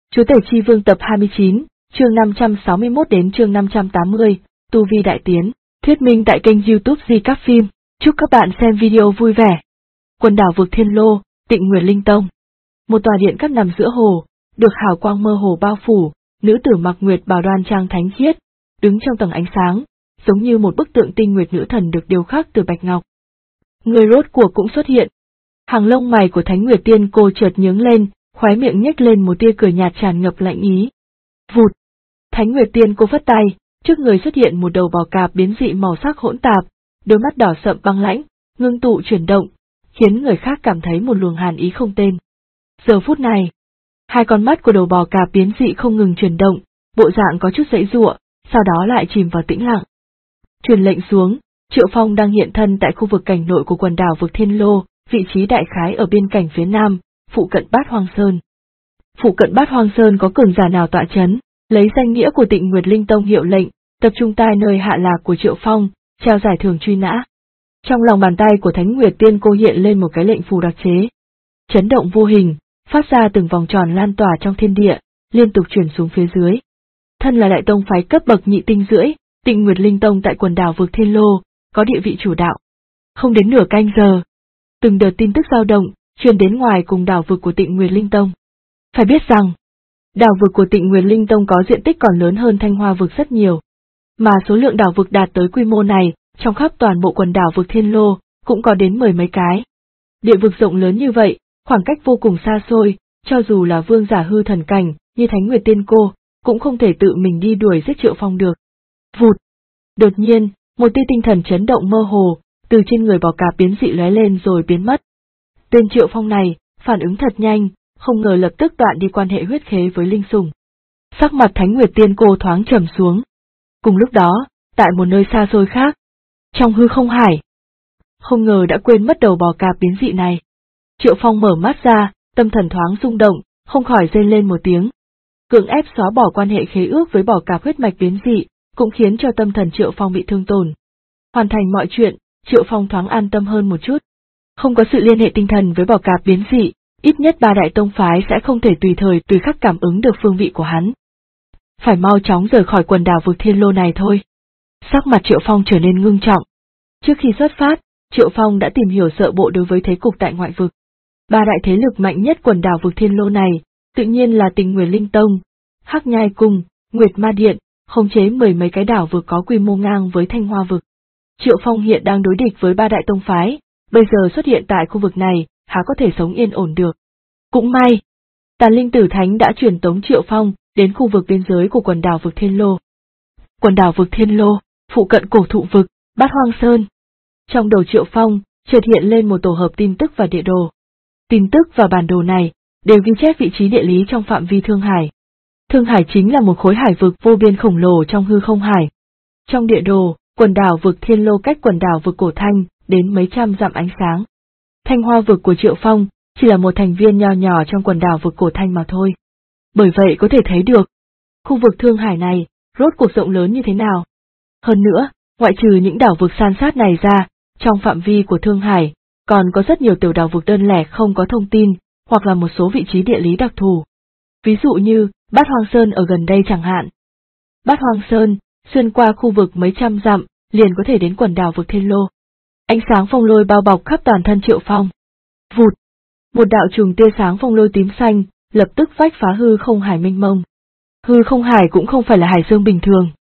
Chúa Tể Chi Vương tập 29, chương 561 đến chương 580, Tu Vi Đại Tiến, thuyết minh tại kênh YouTube Di Các Phim. Chúc các bạn xem video vui vẻ. Quần đảo vực Thiên Lô, Tịnh Nguyệt Linh Tông. Một tòa điện cát nằm giữa hồ, được hào quang mơ hồ bao phủ, nữ tử mặc nguyệt bào đoan trang thánh khiết, đứng trong tầng ánh sáng, giống như một bức tượng tinh nguyệt nữ thần được điêu khắc từ bạch ngọc. Người rốt cuộc cũng xuất hiện. Hàng lông mày của Thánh Nguyệt Tiên Cô chợt nhướng lên, khóe miệng nhếch lên một tia cười nhạt tràn ngập lạnh ý. Vụt! Thánh Nguyệt Tiên Cô phất tay, trước người xuất hiện một đầu bò cạp biến dị màu sắc hỗn tạp, đôi mắt đỏ sậm băng lãnh, ngưng tụ chuyển động, khiến người khác cảm thấy một luồng hàn ý không tên. Giờ phút này, hai con mắt của đầu bò cạp biến dị không ngừng chuyển động, bộ dạng có chút giãy giụa, sau đó lại chìm vào tĩnh lặng. Truyền lệnh xuống, Triệu Phong đang hiện thân tại khu vực cảnh nội của quần đảo vực Thiên Lô, vị trí đại khái ở biên cảnh phía nam, phụ cận Bát Hoang Sơn. Phụ cận Bát Hoang Sơn có cường giả nào tọa chấn, lấy danh nghĩa của Tịnh Nguyệt Linh Tông hiệu lệnh, tập trung tai nơi hạ lạc của Triệu Phong, trao giải thưởng truy nã. Trong lòng bàn tay của Thánh Nguyệt Tiên Cô hiện lên một cái lệnh phù đặc chế. Chấn động vô hình, phát ra từng vòng tròn lan tỏa trong thiên địa, liên tục chuyển xuống phía dưới. Thân là đại tông phái cấp bậc nhị tinh rưỡi, Tịnh Nguyệt Linh Tông tại quần đảo vực Thiên Lô, có địa vị chủ đạo. Không đến nửa canh giờ, từng đợt tin tức dao động, truyền đến ngoài cùng đảo vực của Tịnh Nguyệt Linh Tông. Phải biết rằng, đảo vực của Tịnh Nguyệt Linh Tông có diện tích còn lớn hơn Thanh Hoa vực rất nhiều. Mà số lượng đảo vực đạt tới quy mô này, trong khắp toàn bộ quần đảo vực Thiên Lô, cũng có đến 10 mấy cái. Địa vực rộng lớn như vậy, khoảng cách vô cùng xa xôi, cho dù là vương giả hư thần cảnh, như Thánh Nguyệt Tiên Cô, cũng không thể tự mình đi đuổi giết Triệu Phong được. Vụt! Đột nhiên, một tia tinh thần chấn động mơ hồ, từ trên người bò cạp biến dị lóe lên rồi biến mất. Tên Triệu Phong này, phản ứng thật nhanh, không ngờ lập tức đoạn đi quan hệ huyết khế với Linh Sùng. Sắc mặt Thánh Nguyệt Tiên Cô thoáng trầm xuống. Cùng lúc đó, tại một nơi xa xôi khác, trong hư không hải, không ngờ đã quên mất đầu bò cạp biến dị này. Triệu Phong mở mắt ra, tâm thần thoáng rung động, không khỏi rên lên một tiếng. Cưỡng ép xóa bỏ quan hệ khế ước với bò cạp huyết mạch biến dị, cũng khiến cho tâm thần Triệu Phong bị thương tổn. Hoàn thành mọi chuyện, Triệu Phong thoáng an tâm hơn một chút. Không có sự liên hệ tinh thần với bò cạp biến dị, ít nhất ba đại tông phái sẽ không thể tùy thời tùy khắc cảm ứng được phương vị của hắn. Phải mau chóng rời khỏi quần đảo vực Thiên Lô này thôi. Sắc mặt Triệu Phong trở nên ngưng trọng. Trước khi xuất phát, Triệu Phong đã tìm hiểu sơ bộ đối với thế cục tại ngoại vực. Ba đại thế lực mạnh nhất quần đảo vực Thiên Lô này, tự nhiên là Tịnh Nguyệt Linh Tông, Hắc Nhai Cung, Nguyệt Ma Điện, khống chế 10 mấy cái đảo vực có quy mô ngang với Thanh Hoa vực. Triệu Phong hiện đang đối địch với ba đại tông phái, bây giờ xuất hiện tại khu vực này, há có thể sống yên ổn được. Cũng may, Tàn Linh Tử Thánh đã truyền tống Triệu Phong đến khu vực biên giới của quần đảo vực Thiên Lô. Quần đảo vực Thiên Lô, phụ cận Cổ Thụ vực, Bát Hoang Sơn. Trong đầu Triệu Phong, chợt hiện lên một tổ hợp tin tức và địa đồ. Tin tức và bản đồ này đều ghi chép vị trí địa lý trong phạm vi Thương Hải. Thương Hải chính là một khối hải vực vô biên khổng lồ trong hư không hải. Trong địa đồ, quần đảo vực Thiên Lô cách quần đảo vực Cổ Thanh đến mấy trăm dặm ánh sáng. Thanh Hoa vực của Triệu Phong chỉ là một thành viên nho nhỏ trong quần đảo vực Cổ Thanh mà thôi. Bởi vậy có thể thấy được, khu vực Thương Hải này rốt cuộc rộng lớn như thế nào. Hơn nữa, ngoại trừ những đảo vực san sát này ra, trong phạm vi của Thương Hải, còn có rất nhiều tiểu đảo vực đơn lẻ không có thông tin, hoặc là một số vị trí địa lý đặc thù. Ví dụ như, Bát Hoang Sơn ở gần đây chẳng hạn. Bát Hoang Sơn, xuyên qua khu vực mấy trăm dặm, liền có thể đến quần đảo vực Thiên Lô. Ánh sáng phong lôi bao bọc khắp toàn thân Triệu Phong. Vụt! Một đạo trùng tia sáng phong lôi tím xanh, lập tức vách phá hư không hải mênh mông. Hư không hải cũng không phải là hải dương bình thường.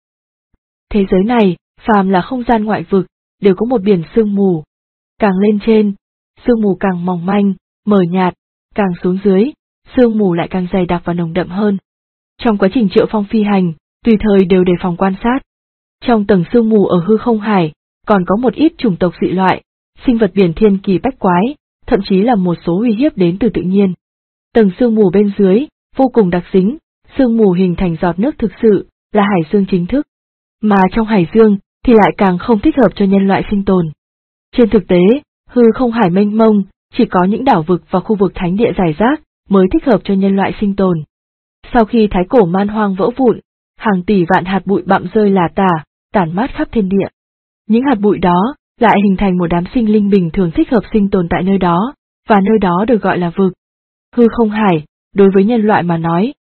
Thế giới này, phàm là không gian ngoại vực, đều có một biển sương mù. Càng lên trên, sương mù càng mỏng manh, mờ nhạt, càng xuống dưới, sương mù lại càng dày đặc và nồng đậm hơn. Trong quá trình Triệu Phong phi hành, tùy thời đều đề phòng quan sát. Trong tầng sương mù ở hư không hải, còn có một ít chủng tộc dị loại, sinh vật biển thiên kỳ bách quái, thậm chí là một số uy hiếp đến từ tự nhiên. Tầng sương mù bên dưới, vô cùng đặc dính, sương mù hình thành giọt nước thực sự, là hải dương chính thức. Mà trong hải dương, thì lại càng không thích hợp cho nhân loại sinh tồn. Trên thực tế, hư không hải mênh mông, chỉ có những đảo vực và khu vực thánh địa rải rác, mới thích hợp cho nhân loại sinh tồn. Sau khi thái cổ man hoang vỡ vụn, hàng tỷ vạn hạt bụi bặm rơi lả tả, tản mát khắp thiên địa. Những hạt bụi đó, lại hình thành một đám sinh linh bình thường thích hợp sinh tồn tại nơi đó, và nơi đó được gọi là vực. Hư không hải, đối với nhân loại mà nói,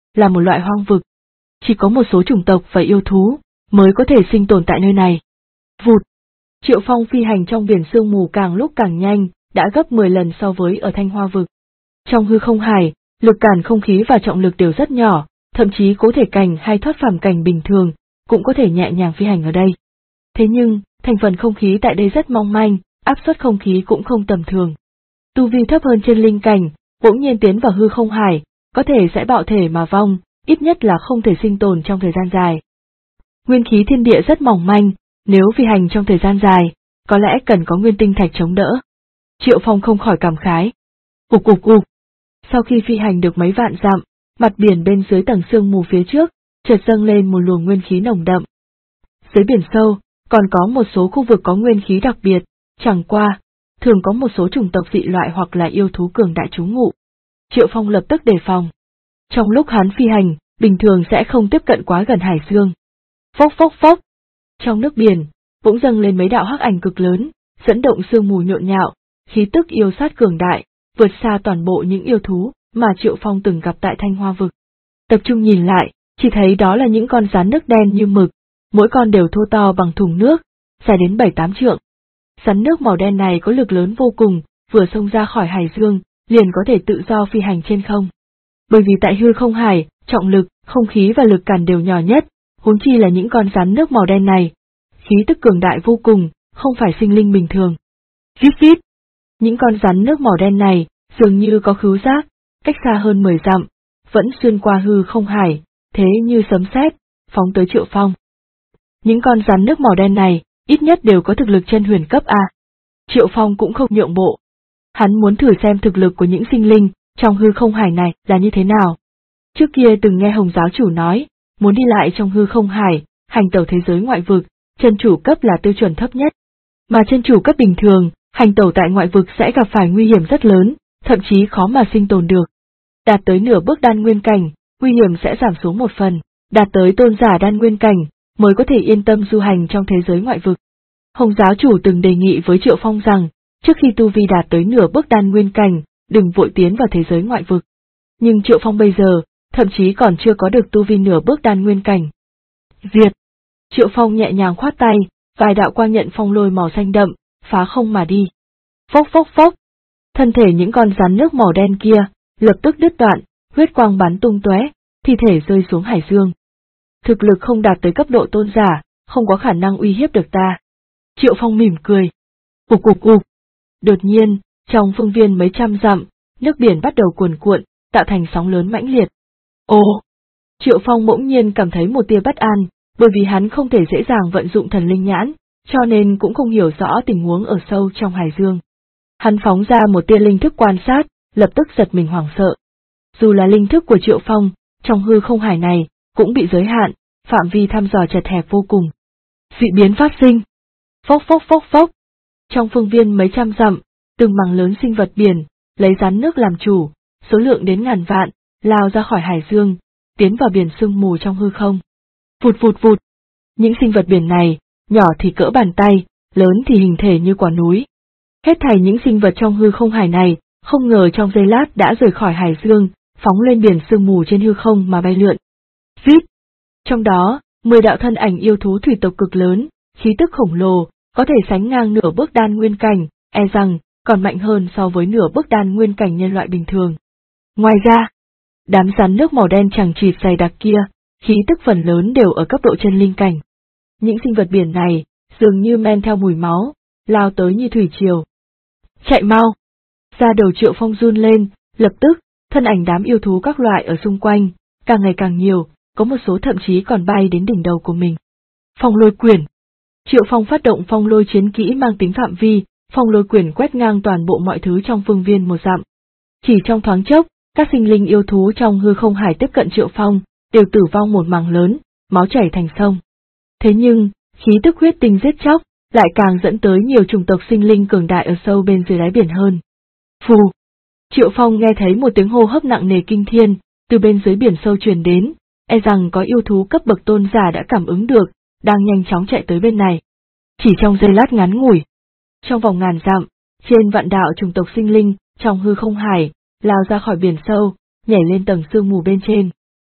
là một loại hoang vực. Chỉ có một số chủng tộc và yêu thú mới có thể sinh tồn tại nơi này. Vụt! Triệu Phong phi hành trong biển sương mù càng lúc càng nhanh, đã gấp 10 lần so với ở Thanh Hoa vực. Trong hư không hải, lực cản không khí và trọng lực đều rất nhỏ, thậm chí cố thể cảnh hay thoát phàm cảnh bình thường cũng có thể nhẹ nhàng phi hành ở đây. Thế nhưng, thành phần không khí tại đây rất mong manh, áp suất không khí cũng không tầm thường. Tu vi thấp hơn trên linh cảnh, bỗng nhiên tiến vào hư không hải, có thể sẽ bạo thể mà vong, ít nhất là không thể sinh tồn trong thời gian dài. Nguyên khí thiên địa rất mỏng manh, nếu phi hành trong thời gian dài, có lẽ cần có nguyên tinh thạch chống đỡ. Triệu Phong không khỏi cảm khái. Ục ục ục. Sau khi phi hành được mấy vạn dặm, mặt biển bên dưới tầng sương mù phía trước, chợt dâng lên một luồng nguyên khí nồng đậm. Dưới biển sâu, còn có một số khu vực có nguyên khí đặc biệt, chẳng qua, thường có một số chủng tộc dị loại hoặc là yêu thú cường đại trú ngụ. Triệu Phong lập tức đề phòng. Trong lúc hắn phi hành, bình thường sẽ không tiếp cận quá gần hải dương. Phốc phốc phốc. Trong nước biển, bỗng dâng lên mấy đạo hắc ảnh cực lớn, dẫn động sương mù nhộn nhạo, khí tức yêu sát cường đại, vượt xa toàn bộ những yêu thú mà Triệu Phong từng gặp tại Thanh Hoa vực. Tập trung nhìn lại, chỉ thấy đó là những con rắn nước đen như mực, mỗi con đều thô to bằng thùng nước, dài đến 7-8 trượng. Rắn nước màu đen này có lực lớn vô cùng, vừa xông ra khỏi hải dương, liền có thể tự do phi hành trên không. Bởi vì tại hư không hải, trọng lực, không khí và lực cản đều nhỏ nhất, huống chi là những con rắn nước màu đen này. Khí tức cường đại vô cùng, không phải sinh linh bình thường. Vít vít. Những con rắn nước màu đen này, dường như có khứu giác, cách xa hơn 10 dặm, vẫn xuyên qua hư không hải, thế như sấm sét, phóng tới Triệu Phong. Những con rắn nước màu đen này, ít nhất đều có thực lực chân huyền cấp A. Triệu Phong cũng không nhượng bộ. Hắn muốn thử xem thực lực của những sinh linh trong hư không hải này là như thế nào. Trước kia từng nghe Hồng giáo chủ nói, muốn đi lại trong hư không hải, hành tẩu thế giới ngoại vực, chân chủ cấp là tiêu chuẩn thấp nhất. Mà chân chủ cấp bình thường, hành tẩu tại ngoại vực sẽ gặp phải nguy hiểm rất lớn, thậm chí khó mà sinh tồn được. Đạt tới nửa bước đan nguyên cảnh, nguy hiểm sẽ giảm xuống một phần, đạt tới tôn giả đan nguyên cảnh, mới có thể yên tâm du hành trong thế giới ngoại vực. Hồng giáo chủ từng đề nghị với Triệu Phong rằng, trước khi tu vi đạt tới nửa bước đan nguyên cảnh, đừng vội tiến vào thế giới ngoại vực. Nhưng Triệu Phong bây giờ, thậm chí còn chưa có được tu vi nửa bước đan nguyên cảnh. Diệt! Triệu Phong nhẹ nhàng khoát tay, vài đạo quang nhận phong lôi màu xanh đậm, phá không mà đi. Phốc phốc phốc! Thân thể những con rắn nước màu đen kia, lập tức đứt đoạn, huyết quang bắn tung tóe, thi thể rơi xuống hải dương. Thực lực không đạt tới cấp độ tôn giả, không có khả năng uy hiếp được ta. Triệu Phong mỉm cười. Ục ục ục. Đột nhiên, trong phương viên mấy trăm dặm, nước biển bắt đầu cuồn cuộn, tạo thành sóng lớn mãnh liệt. Ồ! Triệu Phong bỗng nhiên cảm thấy một tia bất an, bởi vì hắn không thể dễ dàng vận dụng thần linh nhãn, cho nên cũng không hiểu rõ tình huống ở sâu trong hải dương. Hắn phóng ra một tia linh thức quan sát, lập tức giật mình hoảng sợ. Dù là linh thức của Triệu Phong, trong hư không hải này, cũng bị giới hạn, phạm vi thăm dò chật hẹp vô cùng. Dị biến phát sinh. Phốc phốc phốc phốc. Trong phương viên mấy trăm dặm, từng mảng lớn sinh vật biển, lấy rắn nước làm chủ, số lượng đến ngàn vạn, lao ra khỏi hải dương, tiến vào biển sương mù trong hư không. Vụt vụt vụt. Những sinh vật biển này, nhỏ thì cỡ bàn tay, lớn thì hình thể như quả núi. Hết thảy những sinh vật trong hư không hải này, không ngờ trong giây lát đã rời khỏi hải dương, phóng lên biển sương mù trên hư không mà bay lượn. Vít! Trong đó, 10 đạo thân ảnh yêu thú thủy tộc cực lớn, khí tức khổng lồ, có thể sánh ngang nửa bước đan nguyên cảnh, e rằng còn mạnh hơn so với nửa bước đan nguyên cảnh nhân loại bình thường. Ngoài ra, đám rắn nước màu đen chằng chịt dày đặc kia, khí tức phần lớn đều ở cấp độ chân linh cảnh. Những sinh vật biển này, dường như men theo mùi máu, lao tới như thủy triều. Chạy mau! Da đầu Triệu Phong run lên, lập tức, thân ảnh đám yêu thú các loại ở xung quanh, càng ngày càng nhiều, có một số thậm chí còn bay đến đỉnh đầu của mình. Phong lôi quyển. Triệu Phong phát động phong lôi chiến kỹ mang tính phạm vi, phong lôi quyển quét ngang toàn bộ mọi thứ trong phương viên một dặm. Chỉ trong thoáng chốc, các sinh linh yêu thú trong hư không hải tiếp cận Triệu Phong, đều tử vong một mảng lớn, máu chảy thành sông. Thế nhưng, khí tức huyết tinh giết chóc, lại càng dẫn tới nhiều chủng tộc sinh linh cường đại ở sâu bên dưới đáy biển hơn. Phù! Triệu Phong nghe thấy một tiếng hô hấp nặng nề kinh thiên, từ bên dưới biển sâu truyền đến, e rằng có yêu thú cấp bậc tôn giả đã cảm ứng được, đang nhanh chóng chạy tới bên này. Chỉ trong giây lát ngắn ngủi, trong vòng ngàn dặm, trên vạn đạo chủng tộc sinh linh, trong hư không hải, lao ra khỏi biển sâu, nhảy lên tầng sương mù bên trên.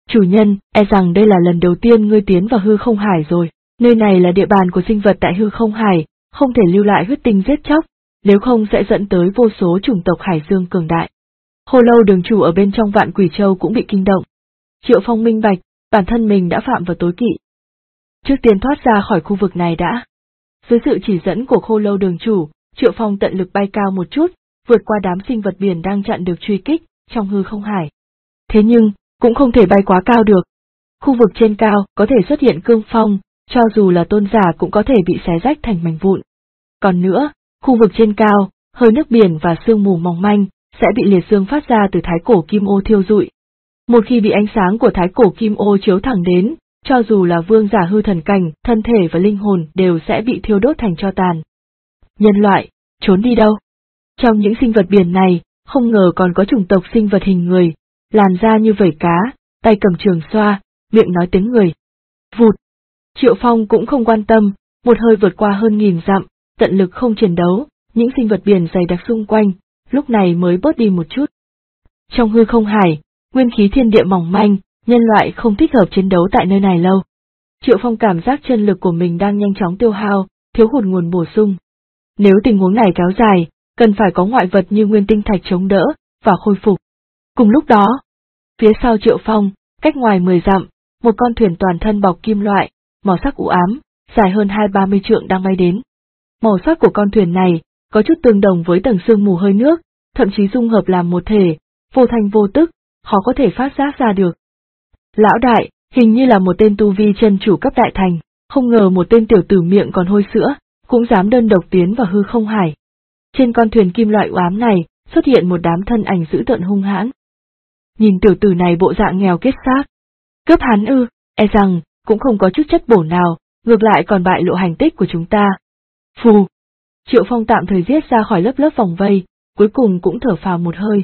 Chủ nhân, e rằng đây là lần đầu tiên ngươi tiến vào hư không hải rồi. Nơi này là địa bàn của sinh vật tại hư không hải, không thể lưu lại huyết tinh giết chóc, nếu không sẽ dẫn tới vô số chủng tộc hải dương cường đại. Khô Lâu đường chủ ở bên trong Vạn Quỷ Châu cũng bị kinh động. Triệu Phong minh bạch, bản thân mình đã phạm vào tối kỵ. Trước tiên thoát ra khỏi khu vực này đã. Dưới sự chỉ dẫn của Khô Lâu đường chủ, Triệu Phong tận lực bay cao một chút, vượt qua đám sinh vật biển đang chặn được truy kích trong hư không hải. Thế nhưng, cũng không thể bay quá cao được. Khu vực trên cao có thể xuất hiện cương phong, cho dù là tôn giả cũng có thể bị xé rách thành mảnh vụn. Còn nữa, khu vực trên cao, hơi nước biển và sương mù mỏng manh sẽ bị liệt dương phát ra từ thái cổ kim ô thiêu rụi. Một khi bị ánh sáng của thái cổ kim ô chiếu thẳng đến, cho dù là vương giả hư thần cảnh, thân thể và linh hồn đều sẽ bị thiêu đốt thành tro tàn. Nhân loại, trốn đi đâu? Trong những sinh vật biển này, không ngờ còn có chủng tộc sinh vật hình người, làn da như vảy cá, tay cầm trường xoa, miệng nói tiếng người. Vụt! Triệu Phong cũng không quan tâm, một hơi vượt qua hơn 1000 dặm, tận lực không chiến đấu, những sinh vật biển dày đặc xung quanh, lúc này mới bớt đi một chút. Trong hư không hải, nguyên khí thiên địa mỏng manh, nhân loại không thích hợp chiến đấu tại nơi này lâu. Triệu Phong cảm giác chân lực của mình đang nhanh chóng tiêu hao, thiếu hụt nguồn bổ sung. Nếu tình huống này kéo dài, cần phải có ngoại vật như nguyên tinh thạch chống đỡ và khôi phục. Cùng lúc đó, phía sau Triệu Phong, cách ngoài 10 dặm, một con thuyền toàn thân bọc kim loại, màu sắc u ám, dài hơn 20-30 trượng đang bay đến. Màu sắc của con thuyền này có chút tương đồng với tầng sương mù hơi nước, thậm chí dung hợp làm một thể, vô thanh vô tức, khó có thể phát giác ra được. Lão đại, hình như là một tên tu vi chân chủ cấp đại thành, không ngờ một tên tiểu tử miệng còn hôi sữa, cũng dám đơn độc tiến vào hư không hải. Trên con thuyền kim loại u ám này, xuất hiện một đám thân ảnh dữ tợn hung hãn. Nhìn tiểu tử này bộ dạng nghèo kết xác. Cướp hắn ư, e rằng, cũng không có chút chất bổ nào, ngược lại còn bại lộ hành tích của chúng ta. Phù! Triệu Phong tạm thời giết ra khỏi lớp vòng vây, cuối cùng cũng thở phào một hơi.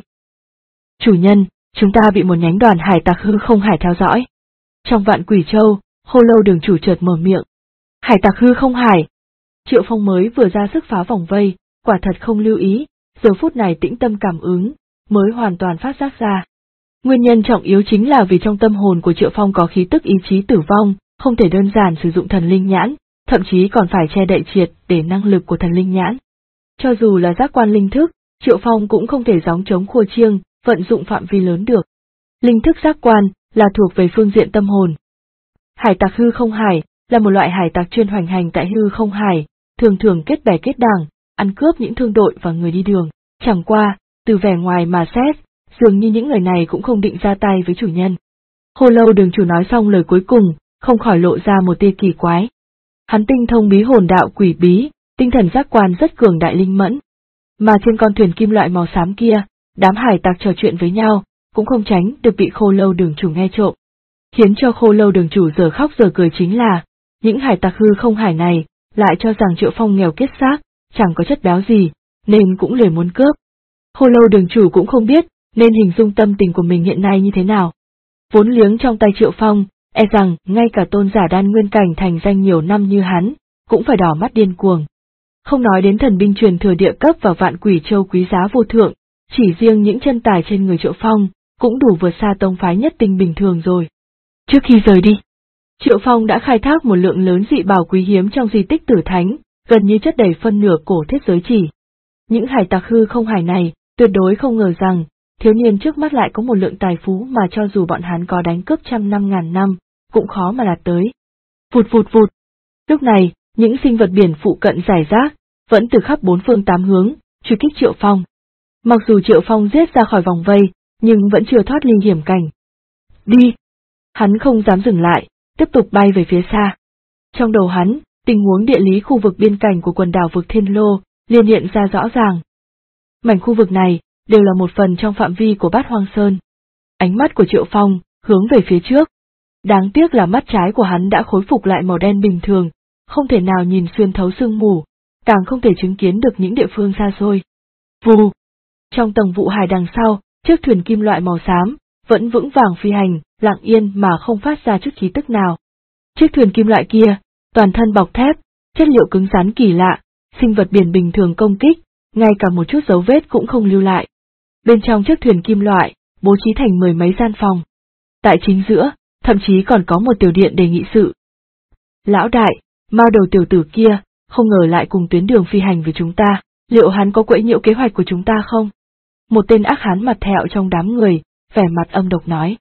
Chủ nhân, chúng ta bị một nhánh đoàn hải tặc hư không hải theo dõi. Trong Vạn Quỷ Châu, Khô Lâu đường chủ chợt mở miệng. Hải tặc hư không hải! Triệu Phong mới vừa ra sức phá vòng vây, quả thật không lưu ý, giờ phút này tĩnh tâm cảm ứng, mới hoàn toàn phát giác ra. Nguyên nhân trọng yếu chính là vì trong tâm hồn của Triệu Phong có khí tức ý chí tử vong, không thể đơn giản sử dụng thần linh nhãn, thậm chí còn phải che đậy triệt để năng lực của thần linh nhãn. Cho dù là giác quan linh thức, Triệu Phong cũng không thể gióng trống khua chiêng, vận dụng phạm vi lớn được. Linh thức giác quan là thuộc về phương diện tâm hồn. Hải tặc hư không hải là một loại hải tặc chuyên hoành hành tại hư không hải, thường thường kết bè kết đảng, ăn cướp những thương đội và người đi đường. Chẳng qua, từ vẻ ngoài mà xét, dường như những người này cũng không định ra tay với chủ nhân. Khô Lâu đường chủ nói xong lời cuối cùng, không khỏi lộ ra một tia kỳ quái. Hắn tinh thông bí hồn đạo quỷ bí, tinh thần giác quan rất cường đại linh mẫn. Mà trên con thuyền kim loại màu xám kia, đám hải tặc trò chuyện với nhau, cũng không tránh được bị Khô Lâu đường chủ nghe trộm. Khiến cho Khô Lâu đường chủ giờ khóc giờ cười chính là, những hải tặc hư không hải này, lại cho rằng Triệu Phong nghèo kết xác, chẳng có chất béo gì, nên cũng lười muốn cướp. Khô Lâu đường chủ cũng không biết, nên hình dung tâm tình của mình hiện nay như thế nào. Vốn liếng trong tay Triệu Phong, e rằng ngay cả tôn giả đan nguyên cảnh thành danh nhiều năm như hắn, cũng phải đỏ mắt điên cuồng. Không nói đến thần binh truyền thừa địa cấp và Vạn Quỷ Châu quý giá vô thượng, chỉ riêng những chân tài trên người Triệu Phong, cũng đủ vượt xa tông phái nhất tinh bình thường rồi. Trước khi rời đi, Triệu Phong đã khai thác một lượng lớn dị bảo quý hiếm trong di tích Tử Thánh, gần như chất đầy phân nửa cổ thiết giới chỉ. Những hải tặc hư không hải này, tuyệt đối không ngờ rằng, thiếu niên trước mắt lại có một lượng tài phú mà cho dù bọn hắn có đánh cướp 100 năm năm, cũng khó mà đạt tới. Vụt vụt vụt. Lúc này, những sinh vật biển phụ cận rải rác, vẫn từ khắp bốn phương tám hướng, truy kích Triệu Phong. Mặc dù Triệu Phong giết ra khỏi vòng vây, nhưng vẫn chưa thoát ly hiểm cảnh. Đi! Hắn không dám dừng lại, tiếp tục bay về phía xa. Trong đầu hắn, tình huống địa lý khu vực biên cảnh của quần đảo vực Thiên Lô, liền hiện ra rõ ràng. Mảnh khu vực này, đều là một phần trong phạm vi của Bát Hoang Sơn. Ánh mắt của Triệu Phong, hướng về phía trước. Đáng tiếc là mắt trái của hắn đã khôi phục lại màu đen bình thường, không thể nào nhìn xuyên thấu sương mù, càng không thể chứng kiến được những địa phương xa xôi. Vù! Trong tầng vụ hải đằng sau, chiếc thuyền kim loại màu xám, vẫn vững vàng phi hành, lặng yên mà không phát ra chút khí tức nào. Chiếc thuyền kim loại kia, toàn thân bọc thép, chất liệu cứng rắn kỳ lạ, sinh vật biển bình thường công kích, ngay cả một chút dấu vết cũng không lưu lại. Bên trong chiếc thuyền kim loại, bố trí thành 10 mấy gian phòng. tại chính giữa, thậm chí còn có một tiểu điện để nghị sự. Lão đại, mao đầu tiểu tử kia, không ngờ lại cùng tuyến đường phi hành với chúng ta, liệu hắn có quấy nhiễu kế hoạch của chúng ta không? Một tên ác hán mặt thẹo trong đám người, vẻ mặt âm độc nói.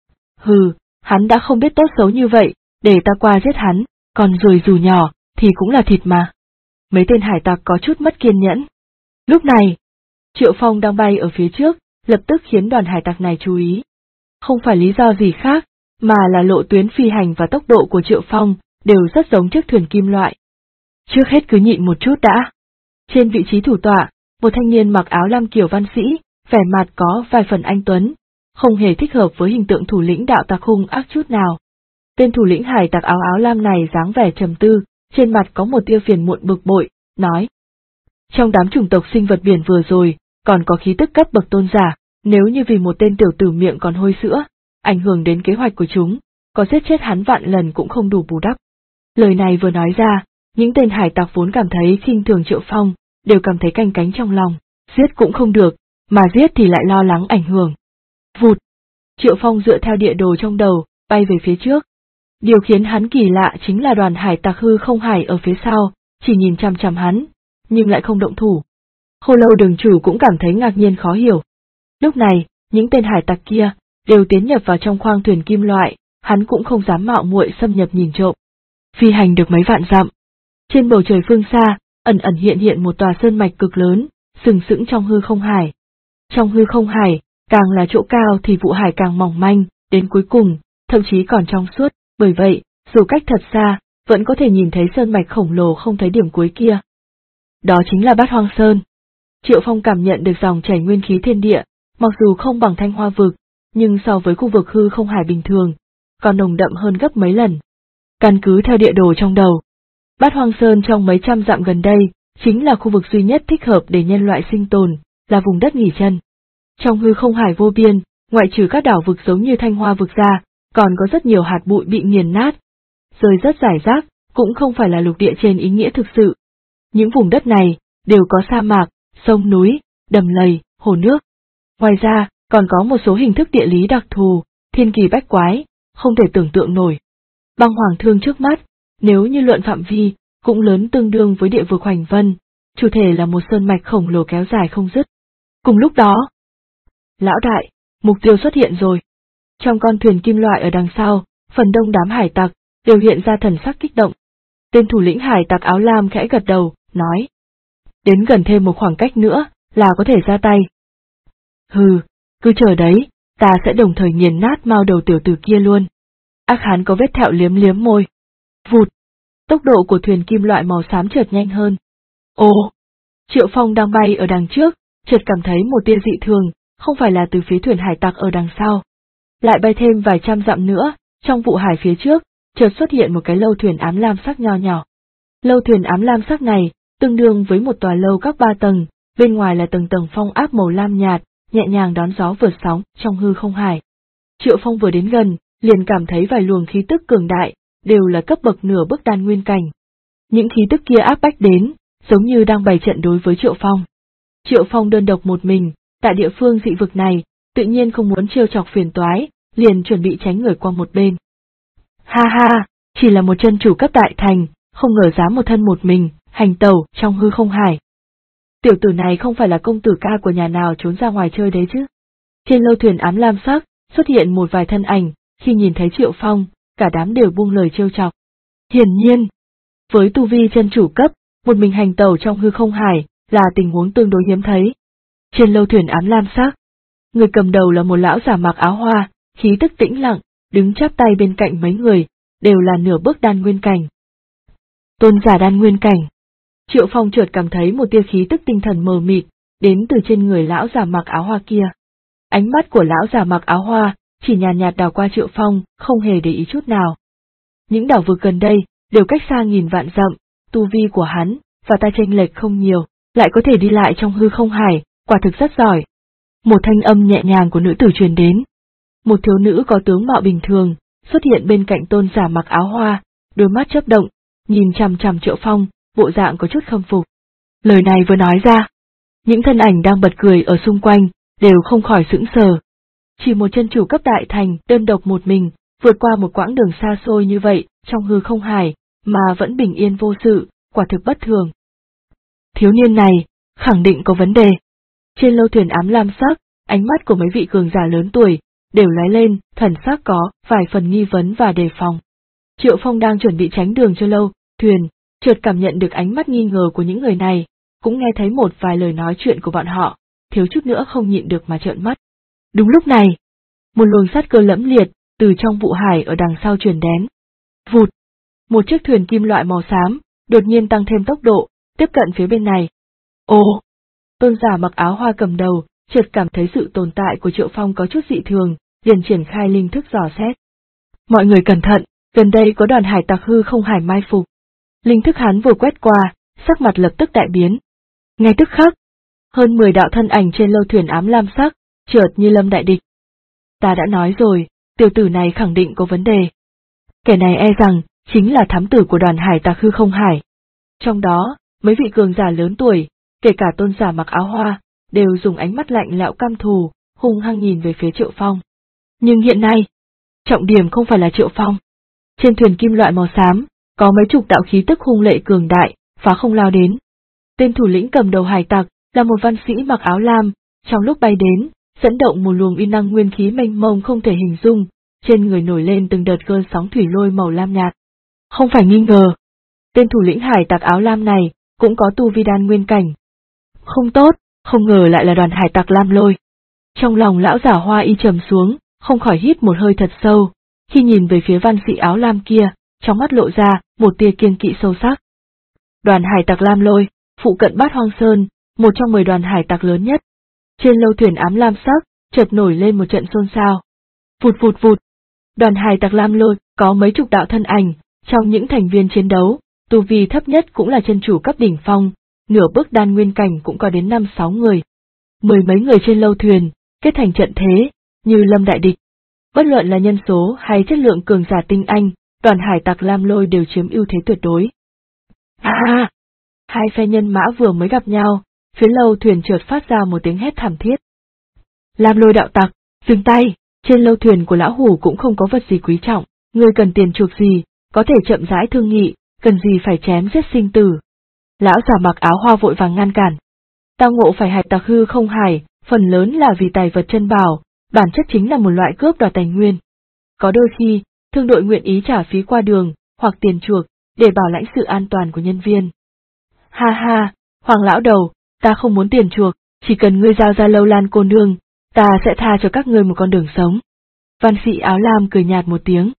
Hừ, hắn đã không biết tốt xấu như vậy, để ta qua giết hắn, còn ruồi dù nhỏ, thì cũng là thịt mà. Mấy tên hải tặc có chút mất kiên nhẫn. Lúc này, Triệu Phong đang bay ở phía trước, lập tức khiến đoàn hải tặc này chú ý. Không phải lý do gì khác, mà là lộ tuyến phi hành và tốc độ của Triệu Phong đều rất giống chiếc thuyền kim loại. Trước hết cứ nhịn một chút đã. Trên vị trí thủ tọa, một thanh niên mặc áo lam kiểu văn sĩ, vẻ mặt có vài phần anh tuấn, không hề thích hợp với hình tượng thủ lĩnh đạo tặc hung ác chút nào. Tên thủ lĩnh hải tặc áo áo lam này dáng vẻ trầm tư, trên mặt có một tia phiền muộn bực bội, nói. Trong đám chủng tộc sinh vật biển vừa rồi, còn có khí tức cấp bậc tôn giả, nếu như vì một tên tiểu tử miệng còn hôi sữa, ảnh hưởng đến kế hoạch của chúng, có giết chết hắn vạn lần cũng không đủ bù đắp. Lời này vừa nói ra, những tên hải tặc vốn cảm thấy khinh thường Triệu Phong, đều cảm thấy canh cánh trong lòng, giết cũng không được, mà giết thì lại lo lắng ảnh hưởng. Vụt! Triệu Phong dựa theo địa đồ trong đầu, bay về phía trước. Điều khiến hắn kỳ lạ chính là đoàn hải tặc hư không hải ở phía sau, chỉ nhìn chằm chằm hắn, nhưng lại không động thủ. Khô Lâu đường chủ cũng cảm thấy ngạc nhiên khó hiểu. Lúc này, những tên hải tặc kia, đều tiến nhập vào trong khoang thuyền kim loại, hắn cũng không dám mạo muội xâm nhập nhìn trộm. Phi hành được mấy vạn dặm. Trên bầu trời phương xa, ẩn ẩn hiện một tòa sơn mạch cực lớn, sừng sững trong hư không hải. Trong hư không hải, càng là chỗ cao thì vụ hải càng mỏng manh, đến cuối cùng, thậm chí còn trong suốt, bởi vậy, dù cách thật xa, vẫn có thể nhìn thấy sơn mạch khổng lồ không thấy điểm cuối kia. Đó chính là Bát Hoang Sơn. Triệu Phong cảm nhận được dòng chảy nguyên khí thiên địa, mặc dù không bằng Thanh Hoa vực, nhưng so với khu vực hư không hải bình thường, còn nồng đậm hơn gấp mấy lần. Căn cứ theo địa đồ trong đầu, Bát Hoang Sơn trong mấy trăm dặm gần đây, chính là khu vực duy nhất thích hợp để nhân loại sinh tồn, là vùng đất nghỉ chân. Trong hư không hải vô biên, ngoại trừ các đảo vực giống như Thanh Hoa vực ra, còn có rất nhiều hạt bụi bị nghiền nát, rơi rất rải rác, cũng không phải là lục địa trên ý nghĩa thực sự. Những vùng đất này, đều có sa mạc, sông núi, đầm lầy, hồ nước. Ngoài ra, còn có một số hình thức địa lý đặc thù, thiên kỳ bách quái, không thể tưởng tượng nổi. Băng Hoàng Thương trước mắt, nếu như luận phạm vi, cũng lớn tương đương với địa vực Hoành Vân, chủ thể là một sơn mạch khổng lồ kéo dài không dứt. Cùng lúc đó, lão đại, mục tiêu xuất hiện rồi. Trong con thuyền kim loại ở đằng sau, phần đông đám hải tặc, đều hiện ra thần sắc kích động. Tên thủ lĩnh hải tặc áo lam khẽ gật đầu, nói. Đến gần thêm một khoảng cách nữa, là có thể ra tay. Hừ, cứ chờ đấy, ta sẽ đồng thời nghiền nát mao đầu tiểu tử kia luôn. Ác hán có vết thẹo liếm liếm môi. Vụt! Tốc độ của thuyền kim loại màu xám chợt nhanh hơn. Ồ! Triệu Phong đang bay ở đằng trước, chợt cảm thấy một tia dị thường, không phải là từ phía thuyền hải tặc ở đằng sau. Lại bay thêm vài trăm dặm nữa, trong vụ hải phía trước, chợt xuất hiện một cái lâu thuyền ám lam sắc nho nhỏ. Lâu thuyền ám lam sắc này, tương đương với một tòa lâu các 3 tầng, bên ngoài là tầng tầng phong áp màu lam nhạt, nhẹ nhàng đón gió vượt sóng trong hư không hải. Triệu Phong vừa đến gần, liền cảm thấy vài luồng khí tức cường đại, đều là cấp bậc nửa bước đan nguyên cảnh. Những khí tức kia áp bách đến, giống như đang bày trận đối với Triệu Phong. Triệu Phong đơn độc một mình, tại địa phương dị vực này, tự nhiên không muốn trêu chọc phiền toái, liền chuẩn bị tránh người qua một bên. Ha ha, chỉ là một chân chủ cấp đại thành, không ngờ dám một thân một mình, hành tẩu trong hư không hải. Tiểu tử này không phải là công tử ca của nhà nào trốn ra ngoài chơi đấy chứ. Trên lâu thuyền ám lam sắc, xuất hiện một vài thân ảnh, khi nhìn thấy Triệu Phong, cả đám đều buông lời trêu chọc. Hiển nhiên, với tu vi chân chủ cấp, một mình hành tẩu trong hư không hải, là tình huống tương đối hiếm thấy. Trên lâu thuyền ám lam sắc, người cầm đầu là một lão giả mặc áo hoa, khí tức tĩnh lặng, đứng chắp tay bên cạnh mấy người, đều là nửa bước đan nguyên cảnh. Tôn giả đan nguyên cảnh. Triệu Phong chợt cảm thấy một tia khí tức tinh thần mờ mịt, đến từ trên người lão giả mặc áo hoa kia. Ánh mắt của lão giả mặc áo hoa, chỉ nhàn nhạt đảo qua Triệu Phong, không hề để ý chút nào. Những đảo vực gần đây, đều cách xa nghìn vạn dặm, tu vi của hắn, và ta chênh lệch không nhiều, lại có thể đi lại trong hư không hải, quả thực rất giỏi. Một thanh âm nhẹ nhàng của nữ tử truyền đến. Một thiếu nữ có tướng mạo bình thường, xuất hiện bên cạnh tôn giả mặc áo hoa, đôi mắt chớp động, nhìn chằm chằm Triệu Phong, bộ dạng có chút khâm phục. Lời này vừa nói ra, những thân ảnh đang bật cười ở xung quanh, đều không khỏi sững sờ. Chỉ một chân chủ cấp đại thành đơn độc một mình, vượt qua một quãng đường xa xôi như vậy, trong hư không hải, mà vẫn bình yên vô sự, quả thực bất thường. Thiếu niên này, khẳng định có vấn đề. Trên lâu thuyền ám lam sắc, ánh mắt của mấy vị cường giả lớn tuổi, đều lóe lên, thần sắc có vài phần nghi vấn và đề phòng. Triệu Phong đang chuẩn bị tránh đường cho lâu thuyền, chợt cảm nhận được ánh mắt nghi ngờ của những người này, cũng nghe thấy một vài lời nói chuyện của bọn họ, thiếu chút nữa không nhịn được mà trợn mắt. Đúng lúc này, một luồng sát cơ lẫm liệt từ trong vụ hải ở đằng sau truyền đến. Vụt, một chiếc thuyền kim loại màu xám đột nhiên tăng thêm tốc độ, tiếp cận phía bên này. Ồ, tôn giả mặc áo hoa cầm đầu, chợt cảm thấy sự tồn tại của Triệu Phong có chút dị thường, liền triển khai linh thức dò xét. Mọi người cẩn thận, gần đây có đoàn hải tặc hư không hải mai phục. Linh thức hắn vừa quét qua, sắc mặt lập tức đại biến. Ngay tức khắc, hơn 10 đạo thân ảnh trên lâu thuyền ám lam sắc, chợt như lâm đại địch. Ta đã nói rồi, tiểu tử này khẳng định có vấn đề. Kẻ này e rằng, chính là thám tử của đoàn hải tặc hư không hải. Trong đó, mấy vị cường giả lớn tuổi, kể cả tôn giả mặc áo hoa, đều dùng ánh mắt lạnh lẽo căm thù, hung hăng nhìn về phía Triệu Phong. Nhưng hiện nay, trọng điểm không phải là Triệu Phong. Trên thuyền kim loại màu xám, có mấy chục đạo khí tức hung lệ cường đại, phá không lao đến. Tên thủ lĩnh cầm đầu hải tặc, là một văn sĩ mặc áo lam, trong lúc bay đến, dẫn động một luồng uy năng nguyên khí mênh mông không thể hình dung, trên người nổi lên từng đợt cơn sóng thủy lôi màu lam nhạt. Không phải nghi ngờ, tên thủ lĩnh hải tặc áo lam này, cũng có tu vi đan nguyên cảnh. Không tốt, không ngờ lại là đoàn hải tặc lam lôi. Trong lòng lão giả hoa y trầm xuống, không khỏi hít một hơi thật sâu, khi nhìn về phía văn sĩ áo lam kia, trong mắt lộ ra một tia kiêng kỵ sâu sắc. Đoàn hải tặc lam lôi, phụ cận Bát Hoang Sơn, một trong 10 đoàn hải tặc lớn nhất. Trên lâu thuyền ám lam sắc, chợt nổi lên một trận xôn xao. Vụt vụt vụt. Đoàn hải tặc lam lôi có mấy chục đạo thân ảnh, trong những thành viên chiến đấu, tu vi thấp nhất cũng là chân chủ cấp đỉnh phong, nửa bước đan nguyên cảnh cũng có đến 5-6 người. 10 mấy người trên lâu thuyền, kết thành trận thế, như lâm đại địch. Bất luận là nhân số hay chất lượng cường giả tinh anh, đoàn hải tặc lam lôi đều chiếm ưu thế tuyệt đối. Hai phe nhân mã vừa mới gặp nhau, phía lâu thuyền chợt phát ra một tiếng hét thảm thiết. Lam lôi đạo tặc, dừng tay, trên lâu thuyền của lão hủ cũng không có vật gì quý trọng, ngươi cần tiền chuộc gì, có thể chậm rãi thương nghị, cần gì phải chém giết sinh tử. Lão giả mặc áo hoa vội vàng ngăn cản. Tao ngộ phải hải tặc hư không hải, phần lớn là vì tài vật chân bảo, bản chất chính là một loại cướp đoạt tài nguyên. Có đôi khi, thương đội nguyện ý trả phí qua đường, hoặc tiền chuộc, để bảo lãnh sự an toàn của nhân viên. Ha ha, Hoàng lão đầu, ta không muốn tiền chuộc, chỉ cần ngươi giao ra Lâu Lan cô nương, ta sẽ tha cho các ngươi một con đường sống. Văn sĩ áo lam cười nhạt một tiếng.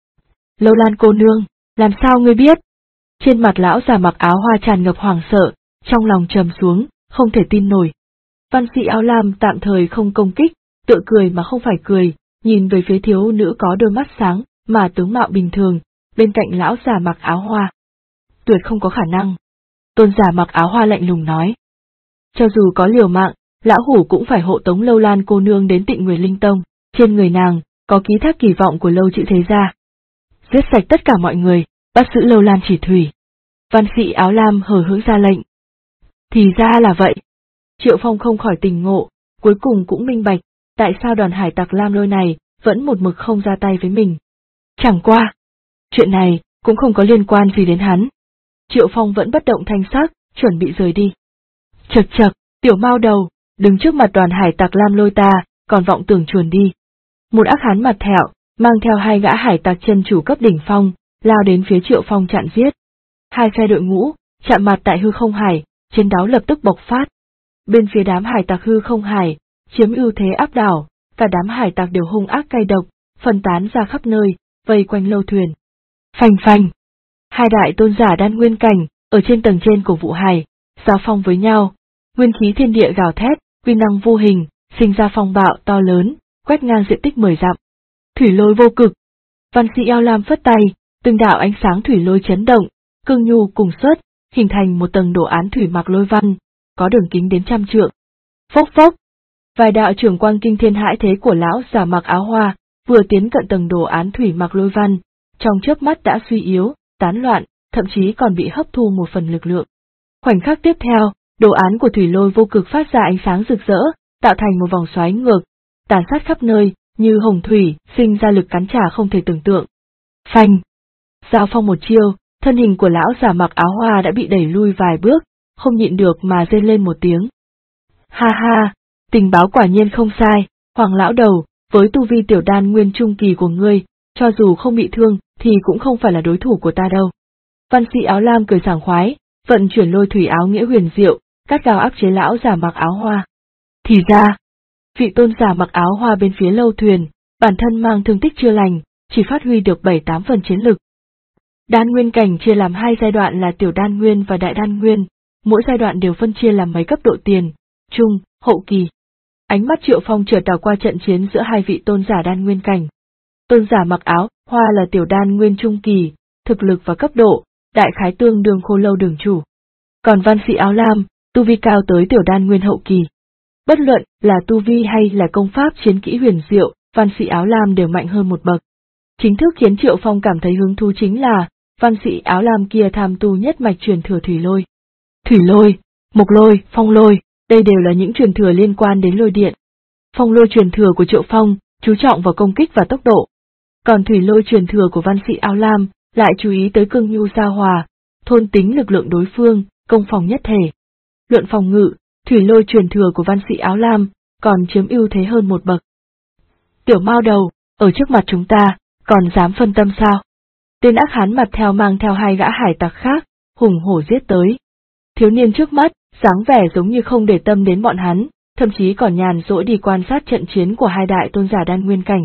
Lâu Lan cô nương, làm sao ngươi biết? Trên mặt lão già mặc áo hoa tràn ngập hoảng sợ, trong lòng trầm xuống, không thể tin nổi. Văn sĩ áo lam tạm thời không công kích, tựa cười mà không phải cười, nhìn về phía thiếu nữ có đôi mắt sáng, mà tướng mạo bình thường, bên cạnh lão già mặc áo hoa. Tuyệt không có khả năng. Tôn giả mặc áo hoa lạnh lùng nói. Cho dù có liều mạng, lão hủ cũng phải hộ tống Lâu Lan cô nương đến Tịnh Nguyệt Linh Tông, trên người nàng, có ký thác kỳ vọng của Lâu Chữ Thế Gia. Giết sạch tất cả mọi người, bắt giữ Lâu Lan Chỉ Thủy. Văn sĩ áo lam hờ hững ra lệnh. Thì ra là vậy. Triệu Phong không khỏi tỉnh ngộ, cuối cùng cũng minh bạch, tại sao đoàn hải tặc lam lôi này vẫn một mực không ra tay với mình. Chẳng qua, chuyện này cũng không có liên quan gì đến hắn. Triệu Phong vẫn bất động thanh sắc, chuẩn bị rời đi. Chậc chậc, tiểu mao đầu, đứng trước mặt đoàn hải tặc lam lôi ta, còn vọng tưởng chuồn đi. Một ác hán mặt thẹo, mang theo 2 gã hải tặc chân chủ cấp đỉnh phong, lao đến phía Triệu Phong chặn giết. Hai phe đội ngũ, chạm mặt tại hư không hải, chiến đấu lập tức bộc phát. Bên phía đám hải tặc hư không hải, chiếm ưu thế áp đảo, cả đám hải tặc đều hung ác cay độc, phân tán ra khắp nơi, vây quanh lâu thuyền. Phành phành. 2 đại tôn giả đan nguyên cảnh, ở trên tầng trên của vụ hải, giao phong với nhau, nguyên khí thiên địa gào thét, uy năng vô hình, sinh ra phong bạo to lớn, quét ngang diện tích 10 dặm. Thủy lôi vô cực. Văn sĩ áo lam phất tay, từng đạo ánh sáng thủy lôi chấn động, cương nhu cùng xuất, hình thành một tầng đồ án thủy mặc lôi văn, có đường kính đến 100 trượng. Phốc phốc. Vài đạo trưởng quang kinh thiên hãi thế của lão giả mặc áo hoa, vừa tiến cận tầng đồ án thủy mặc lôi văn, trong chớp mắt đã suy yếu, tán loạn, thậm chí còn bị hấp thu một phần lực lượng. Khoảnh khắc tiếp theo, đồ án của thủy lôi vô cực phát ra ánh sáng rực rỡ, tạo thành một vòng xoáy ngược, tàn sát khắp nơi, như hồng thủy, sinh ra lực cắn trả không thể tưởng tượng. Phanh! Giao phong một chiêu, thân hình của lão già mặc áo hoa đã bị đẩy lui vài bước, không nhịn được mà rên lên một tiếng. Ha ha, tình báo quả nhiên không sai, Hoàng lão đầu, với tu vi tiểu đan nguyên trung kỳ của ngươi, cho dù không bị thương thì cũng không phải là đối thủ của ta đâu. Văn sĩ áo lam cười sảng khoái, vận chuyển lôi thủy áo nghĩa huyền diệu, cắt gao áp chế lão giả mặc áo hoa. Thì ra, vị tôn giả mặc áo hoa bên phía lâu thuyền, bản thân mang thương tích chưa lành, chỉ phát huy được 7-8 phần chiến lực. Đan nguyên cảnh chia làm 2 giai đoạn là tiểu đan nguyên và đại đan nguyên, mỗi giai đoạn đều phân chia làm mấy cấp độ tiền, trung, hậu kỳ. Ánh mắt Triệu Phong chợt đảo qua trận chiến giữa hai vị tôn giả đan nguyên cảnh. Tôn giả mặc áo hoa là tiểu đan nguyên trung kỳ, thực lực và cấp độ, đại khái tương đương Khô Lâu đường chủ. Còn văn sĩ áo lam, tu vi cao tới tiểu đan nguyên hậu kỳ. Bất luận là tu vi hay là công pháp chiến kỹ huyền diệu, văn sĩ áo lam đều mạnh hơn một bậc. Chính thức khiến Triệu Phong cảm thấy hứng thú chính là, văn sĩ áo lam kia tham tu nhất mạch truyền thừa thủy lôi. Thủy lôi, mộc lôi, phong lôi, đây đều là những truyền thừa liên quan đến lôi điện. Phong lôi truyền thừa của Triệu Phong, chú trọng vào công kích và tốc độ. Còn thủy lôi truyền thừa của văn sĩ áo lam, lại chú ý tới cương nhu giao hòa, thôn tính lực lượng đối phương, công phòng nhất thể. Luận phòng ngự, thủy lôi truyền thừa của văn sĩ áo lam, còn chiếm ưu thế hơn một bậc. Tiểu Mao đầu, ở trước mặt chúng ta, còn dám phân tâm sao? Tên ác hán mặt theo mang theo 2 gã hải tặc khác, hùng hổ giết tới. Thiếu niên trước mắt, dáng vẻ giống như không để tâm đến bọn hắn, thậm chí còn nhàn rỗi đi quan sát trận chiến của 2 đại tôn giả đan nguyên cảnh.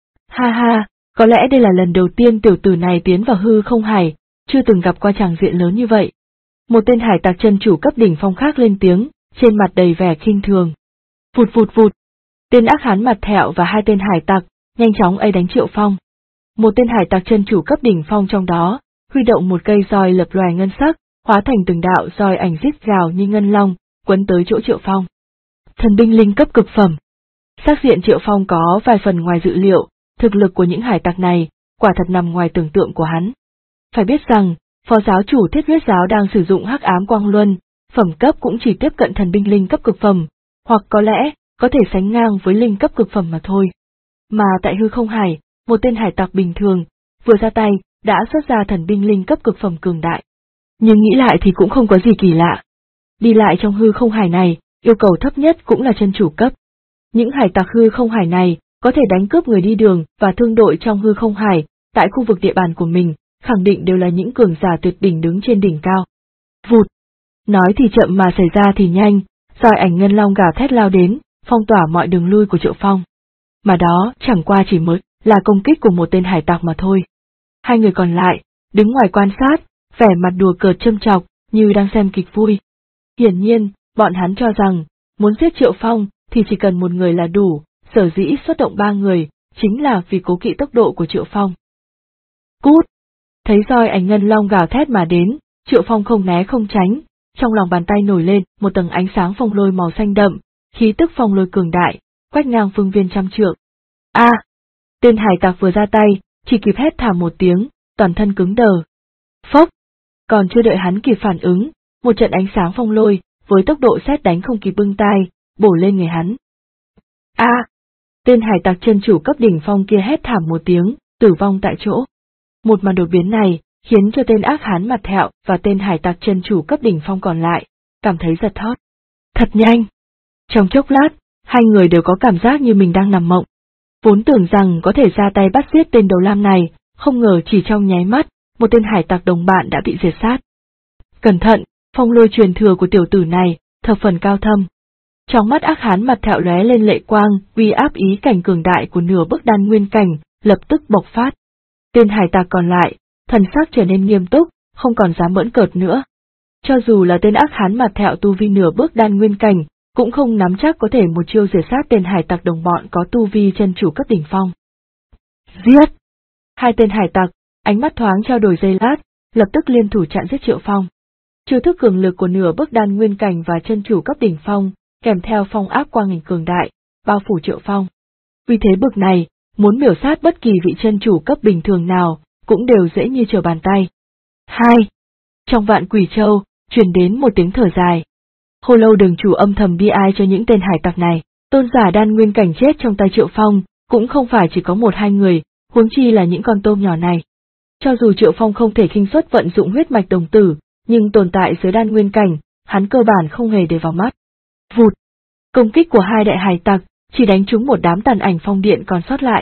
Ha ha, có lẽ đây là lần đầu tiên tiểu tử này tiến vào hư không hải, chưa từng gặp qua tràng diện lớn như vậy. Một tên hải tặc chân chủ cấp đỉnh phong khác lên tiếng, trên mặt đầy vẻ khinh thường. Vụt vụt vụt, tên ác hán mặt thẹo và 2 tên hải tặc, nhanh chóng ấy đánh Triệu Phong. Một tên hải tặc chân chủ cấp đỉnh phong trong đó, huy động một cây roi lập lòe ngân sắc, hóa thành từng đạo roi ảnh rít gào như ngân long, quấn tới chỗ Triệu Phong. Thần binh linh cấp cực phẩm. Sắc diện Triệu Phong có vài phần ngoài dự liệu, thực lực của những hải tặc này, quả thật nằm ngoài tưởng tượng của hắn. Phải biết rằng, phó giáo chủ Thiết Huyết giáo đang sử dụng hắc ám quang luân, phẩm cấp cũng chỉ tiếp cận thần binh linh cấp cực phẩm, hoặc có lẽ, có thể sánh ngang với linh cấp cực phẩm mà thôi. Mà tại hư không hải, một tên hải tặc bình thường, vừa ra tay, đã xuất ra thần binh linh cấp cực phẩm cường đại. Nhưng nghĩ lại thì cũng không có gì kỳ lạ. Đi lại trong hư không hải này, yêu cầu thấp nhất cũng là chân chủ cấp. Những hải tặc hư không hải này, có thể đánh cướp người đi đường và thương đội trong hư không hải, tại khu vực địa bàn của mình, khẳng định đều là những cường giả tuyệt đỉnh đứng trên đỉnh cao. Vụt! Nói thì chậm mà xảy ra thì nhanh, roi ảnh ngân long gào thét lao đến, phong tỏa mọi đường lui của Triệu Phong. Mà đó chẳng qua chỉ mới là công kích của một tên hải tặc mà thôi. 2 người còn lại, đứng ngoài quan sát, vẻ mặt đùa cợt châm chọc, như đang xem kịch vui. Hiển nhiên, bọn hắn cho rằng, muốn giết Triệu Phong thì chỉ cần một người là đủ, sở dĩ xuất động 3 người, chính là vì cố kỵ tốc độ của Triệu Phong. Cút! Thấy roi ảnh ngân long gào thét mà đến, Triệu Phong không né không tránh, trong lòng bàn tay nổi lên một tầng ánh sáng phong lôi màu xanh đậm, khí tức phong lôi cường đại, quét ngang phương viên 100 trượng. A! Tên hải tặc vừa ra tay, chỉ kịp hét thảm một tiếng, toàn thân cứng đờ. Phốc! Còn chưa đợi hắn kịp phản ứng, một trận ánh sáng phong lôi, với tốc độ sét đánh không kịp bưng tay, bổ lên người hắn. A! Tên hải tặc chân chủ cấp đỉnh phong kia hét thảm một tiếng, tử vong tại chỗ. Một màn đột biến này, khiến cho tên ác hán mặt thẹo và tên hải tặc chân chủ cấp đỉnh phong còn lại, cảm thấy giật thót. Thật nhanh! Trong chốc lát, 2 người đều có cảm giác như mình đang nằm mộng. Vốn tưởng rằng có thể ra tay bắt giết tên đầu lam này, không ngờ chỉ trong nháy mắt, một tên hải tặc đồng bạn đã bị diệt sát. Cẩn thận, phong lôi truyền thừa của tiểu tử này, thập phần cao thâm. Trong mắt ác hán mặt thẹo lóe lên lệ quang, uy áp ý cảnh cường đại của nửa bước đan nguyên cảnh, lập tức bộc phát. Tên hải tặc còn lại, thần sắc trở nên nghiêm túc, không còn dám bỡn cợt nữa. Cho dù là tên ác hán mặt thẹo tu vi nửa bước đan nguyên cảnh, cũng không nắm chắc có thể một chiêu diệt sát tên hải tặc đồng bọn có tu vi chân chủ cấp đỉnh phong. Giết! 2 tên hải tặc, ánh mắt thoáng trao đổi giây lát, lập tức liên thủ chặn giết Triệu Phong. Chiêu thức cường lực của nửa bước đan nguyên cảnh và chân chủ cấp đỉnh phong, kèm theo phong áp quang hình cường đại, bao phủ Triệu Phong. Uy thế bực này, muốn miểu sát bất kỳ vị chân chủ cấp bình thường nào, cũng đều dễ như trở bàn tay. 2. Trong Vạn Quỷ Châu, truyền đến một tiếng thở dài. Khô Lâu đường chủ âm thầm bi ai cho những tên hải tặc này. Tôn giả đan nguyên cảnh chết trong tay Triệu Phong, cũng không phải chỉ có một hai người, huống chi là những con tôm nhỏ này. Cho dù Triệu Phong không thể khinh suất vận dụng huyết mạch đồng tử, nhưng tồn tại dưới đan nguyên cảnh, hắn cơ bản không hề để vào mắt. Vụt! Công kích của hai đại hải tặc, chỉ đánh trúng một đám tàn ảnh phong điện còn sót lại.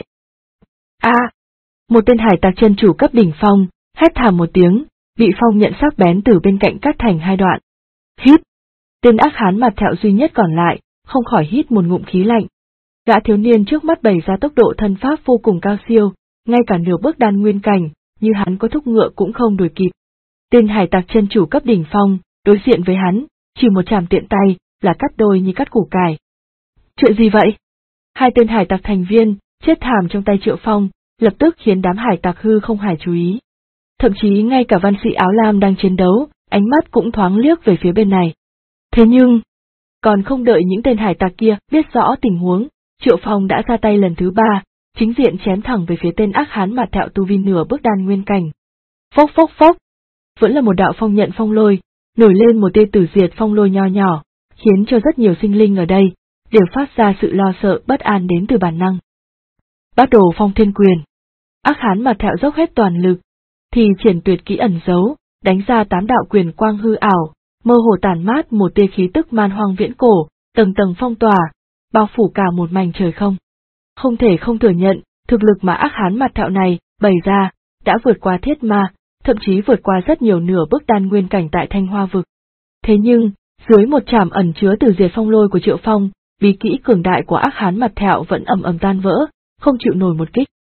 Một tên hải tặc chân chủ cấp đỉnh phong, hét thảm một tiếng, bị phong nhận sắc bén từ bên cạnh cắt thành hai đoạn. Hít! Tên ác hán mặt thẹo duy nhất còn lại, không khỏi hít một ngụm khí lạnh. Gã thiếu niên trước mắt bày ra tốc độ thân pháp vô cùng cao siêu, ngay cả nửa bước đan nguyên cảnh, như hắn có thúc ngựa cũng không đuổi kịp. Tên hải tặc chân chủ cấp đỉnh phong, đối diện với hắn, chỉ một chàm tiện tay, là cắt đôi như cắt củ cải. Chuyện gì vậy? Hai tên hải tặc thành viên, chết thảm trong tay Triệu Phong, lập tức khiến đám hải tặc hư không hải chú ý. Thậm chí ngay cả văn sĩ áo lam đang chiến đấu, ánh mắt cũng thoáng liếc về phía bên này. Thế nhưng, còn không đợi những tên hải tặc kia biết rõ tình huống, Triệu Phong đã ra tay lần thứ ba, chính diện chém thẳng về phía tên ác hán mặt thẹo tu vi nửa bước đan nguyên cảnh. Phốc phốc phốc, vẫn là một đạo phong nhận phong lôi, nổi lên một tia tử diệt phong lôi nho nhỏ, khiến cho rất nhiều sinh linh ở đây đều phát ra sự lo sợ bất an đến từ bản năng. Bát đồ phong thiên quyền. Ác hán mặt thẹo dốc hết toàn lực, thì triển tuyệt kỹ ẩn giấu, đánh ra 8 đạo quyền quang hư ảo, mơ hồ tản mát một tia khí tức man hoang viễn cổ, tầng tầng phong tỏa, bao phủ cả một mảnh trời không. Không thể không thừa nhận, thực lực mà ác hán mặt thẹo này bày ra, đã vượt qua thiết ma, thậm chí vượt qua rất nhiều nửa bước đan nguyên cảnh tại Thanh Hoa vực. Thế nhưng, dưới một trảm ẩn chứa từ diệt phong lôi của Triệu Phong, bí kỹ cường đại của ác hán mặt thẹo vẫn ầm ầm tan vỡ, không chịu nổi một kích.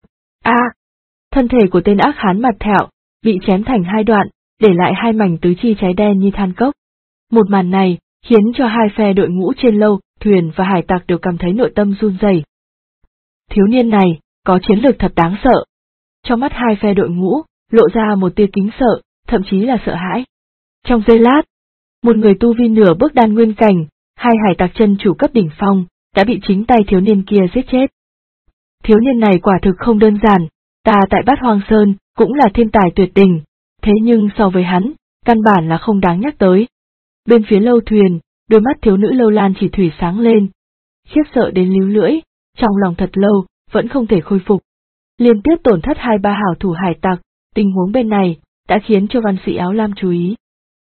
Thân thể của tên ác hán mặt thẹo bị chém thành hai đoạn, để lại hai mảnh tứ chi cháy đen như than cốc. Một màn này khiến cho hai phe đội ngũ trên lâu, thuyền và hải tặc đều cảm thấy nội tâm run rẩy. Thiếu niên này có chiến lược thật đáng sợ. Trong mắt hai phe đội ngũ lộ ra một tia kính sợ, thậm chí là sợ hãi. Trong giây lát, một người tu vi nửa bước đan nguyên cảnh, hai hải tặc chân chủ cấp đỉnh phong đã bị chính tay thiếu niên kia giết chết. Thiếu niên này quả thực không đơn giản, ta tại Bát Hoang Sơn cũng là thiên tài tuyệt đỉnh, thế nhưng so với hắn, căn bản là không đáng nhắc tới. Bên phía lâu thuyền, đôi mắt thiếu nữ Lâu Lan chỉ thủy sáng lên, khiếp sợ đến líu lưỡi, trong lòng thật lâu, vẫn không thể khôi phục. Liên tiếp tổn thất 2-3 hảo thủ hải tặc, tình huống bên này đã khiến cho văn sĩ áo lam chú ý.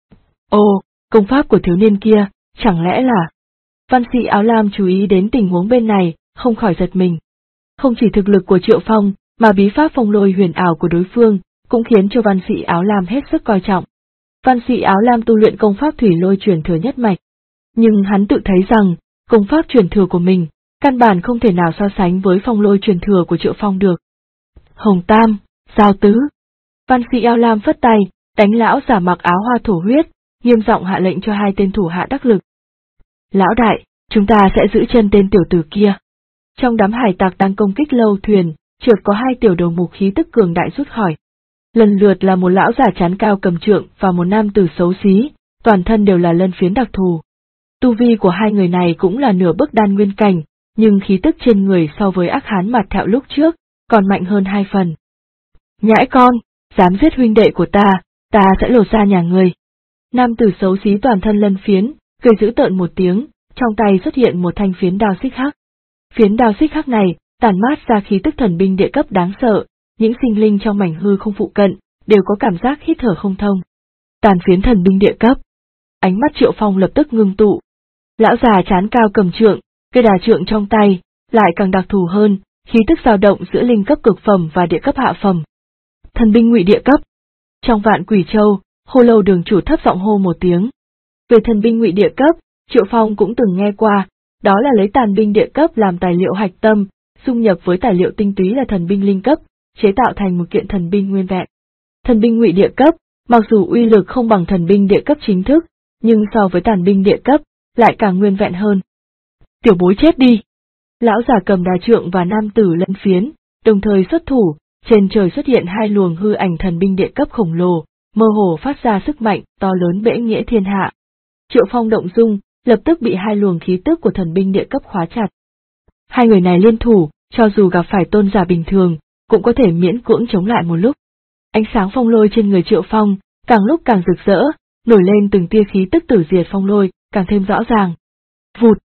Ồ, công pháp của thiếu niên kia, chẳng lẽ là... Văn sĩ áo lam chú ý đến tình huống bên này, không khỏi giật mình. Không chỉ thực lực của Triệu Phong, mà bí pháp phong lôi huyền ảo của đối phương, cũng khiến cho văn sĩ áo lam hết sức coi trọng. Văn sĩ áo lam tu luyện công pháp thủy lôi truyền thừa nhất mạch. Nhưng hắn tự thấy rằng, công pháp truyền thừa của mình, căn bản không thể nào so sánh với phong lôi truyền thừa của Triệu Phong được. Hồng Tam, Giao Tứ. Văn sĩ áo lam phất tay, đánh lão giả mặc áo hoa thổ huyết, nghiêm giọng hạ lệnh cho hai tên thủ hạ đắc lực. Lão đại, chúng ta sẽ giữ chân tên tiểu tử kia. Trong đám hải tặc đang công kích lâu thuyền, chợt có hai tiểu đầu mục khí tức cường đại rút khỏi. Lần lượt là một lão giả trán cao cầm trượng và một nam tử xấu xí, toàn thân đều là lân phiến đặc thù. Tu vi của hai người này cũng là nửa bước đan nguyên cảnh, nhưng khí tức trên người so với ác hán mặt thẹo lúc trước, còn mạnh hơn 2 phần. Nhãi con, dám giết huynh đệ của ta sẽ lột da nhà ngươi. Nam tử xấu xí toàn thân lân phiến, cười dữ tợn một tiếng, trong tay xuất hiện một thanh phiến đao xích hắc. Phiến đao xích hắc này, tản mát ra khí tức thần binh địa cấp đáng sợ, những sinh linh trong mảnh hư không phụ cận, đều có cảm giác hít thở không thông. Tàn phiến thần binh địa cấp. Ánh mắt Triệu Phong lập tức ngưng tụ. Lão già trán cao cầm trượng, cây đà trượng trong tay, lại càng đặc thù hơn, khí tức dao động giữa linh cấp cực phẩm và địa cấp hạ phẩm. Thần binh ngụy địa cấp. Trong Vạn Quỷ Châu, Khô Lâu đường chủ thấp giọng hô một tiếng. Về thần binh ngụy địa cấp, Triệu Phong cũng từng nghe qua, đó là lấy tàn binh địa cấp làm tài liệu hạch tâm, dung nhập với tài liệu tinh túy là thần binh linh cấp, chế tạo thành một kiện thần binh nguyên vẹn. Thần binh ngụy địa cấp, mặc dù uy lực không bằng thần binh địa cấp chính thức, nhưng so với tàn binh địa cấp, lại càng nguyên vẹn hơn. Tiểu bối chết đi! Lão giả cầm đà trượng và nam tử lân phiến, đồng thời xuất thủ, trên trời xuất hiện hai luồng hư ảnh thần binh địa cấp khổng lồ, mơ hồ phát ra sức mạnh to lớn bẽ nghĩa thiên hạ. Triệu Phong động dung, lập tức bị hai luồng khí tức của thần binh địa cấp khóa chặt. Hai người này liên thủ, cho dù gặp phải tôn giả bình thường, cũng có thể miễn cưỡng chống lại một lúc. Ánh sáng phong lôi trên người Triệu Phong, càng lúc càng rực rỡ, nổi lên từng tia khí tức tử diệt phong lôi, càng thêm rõ ràng. Vụt!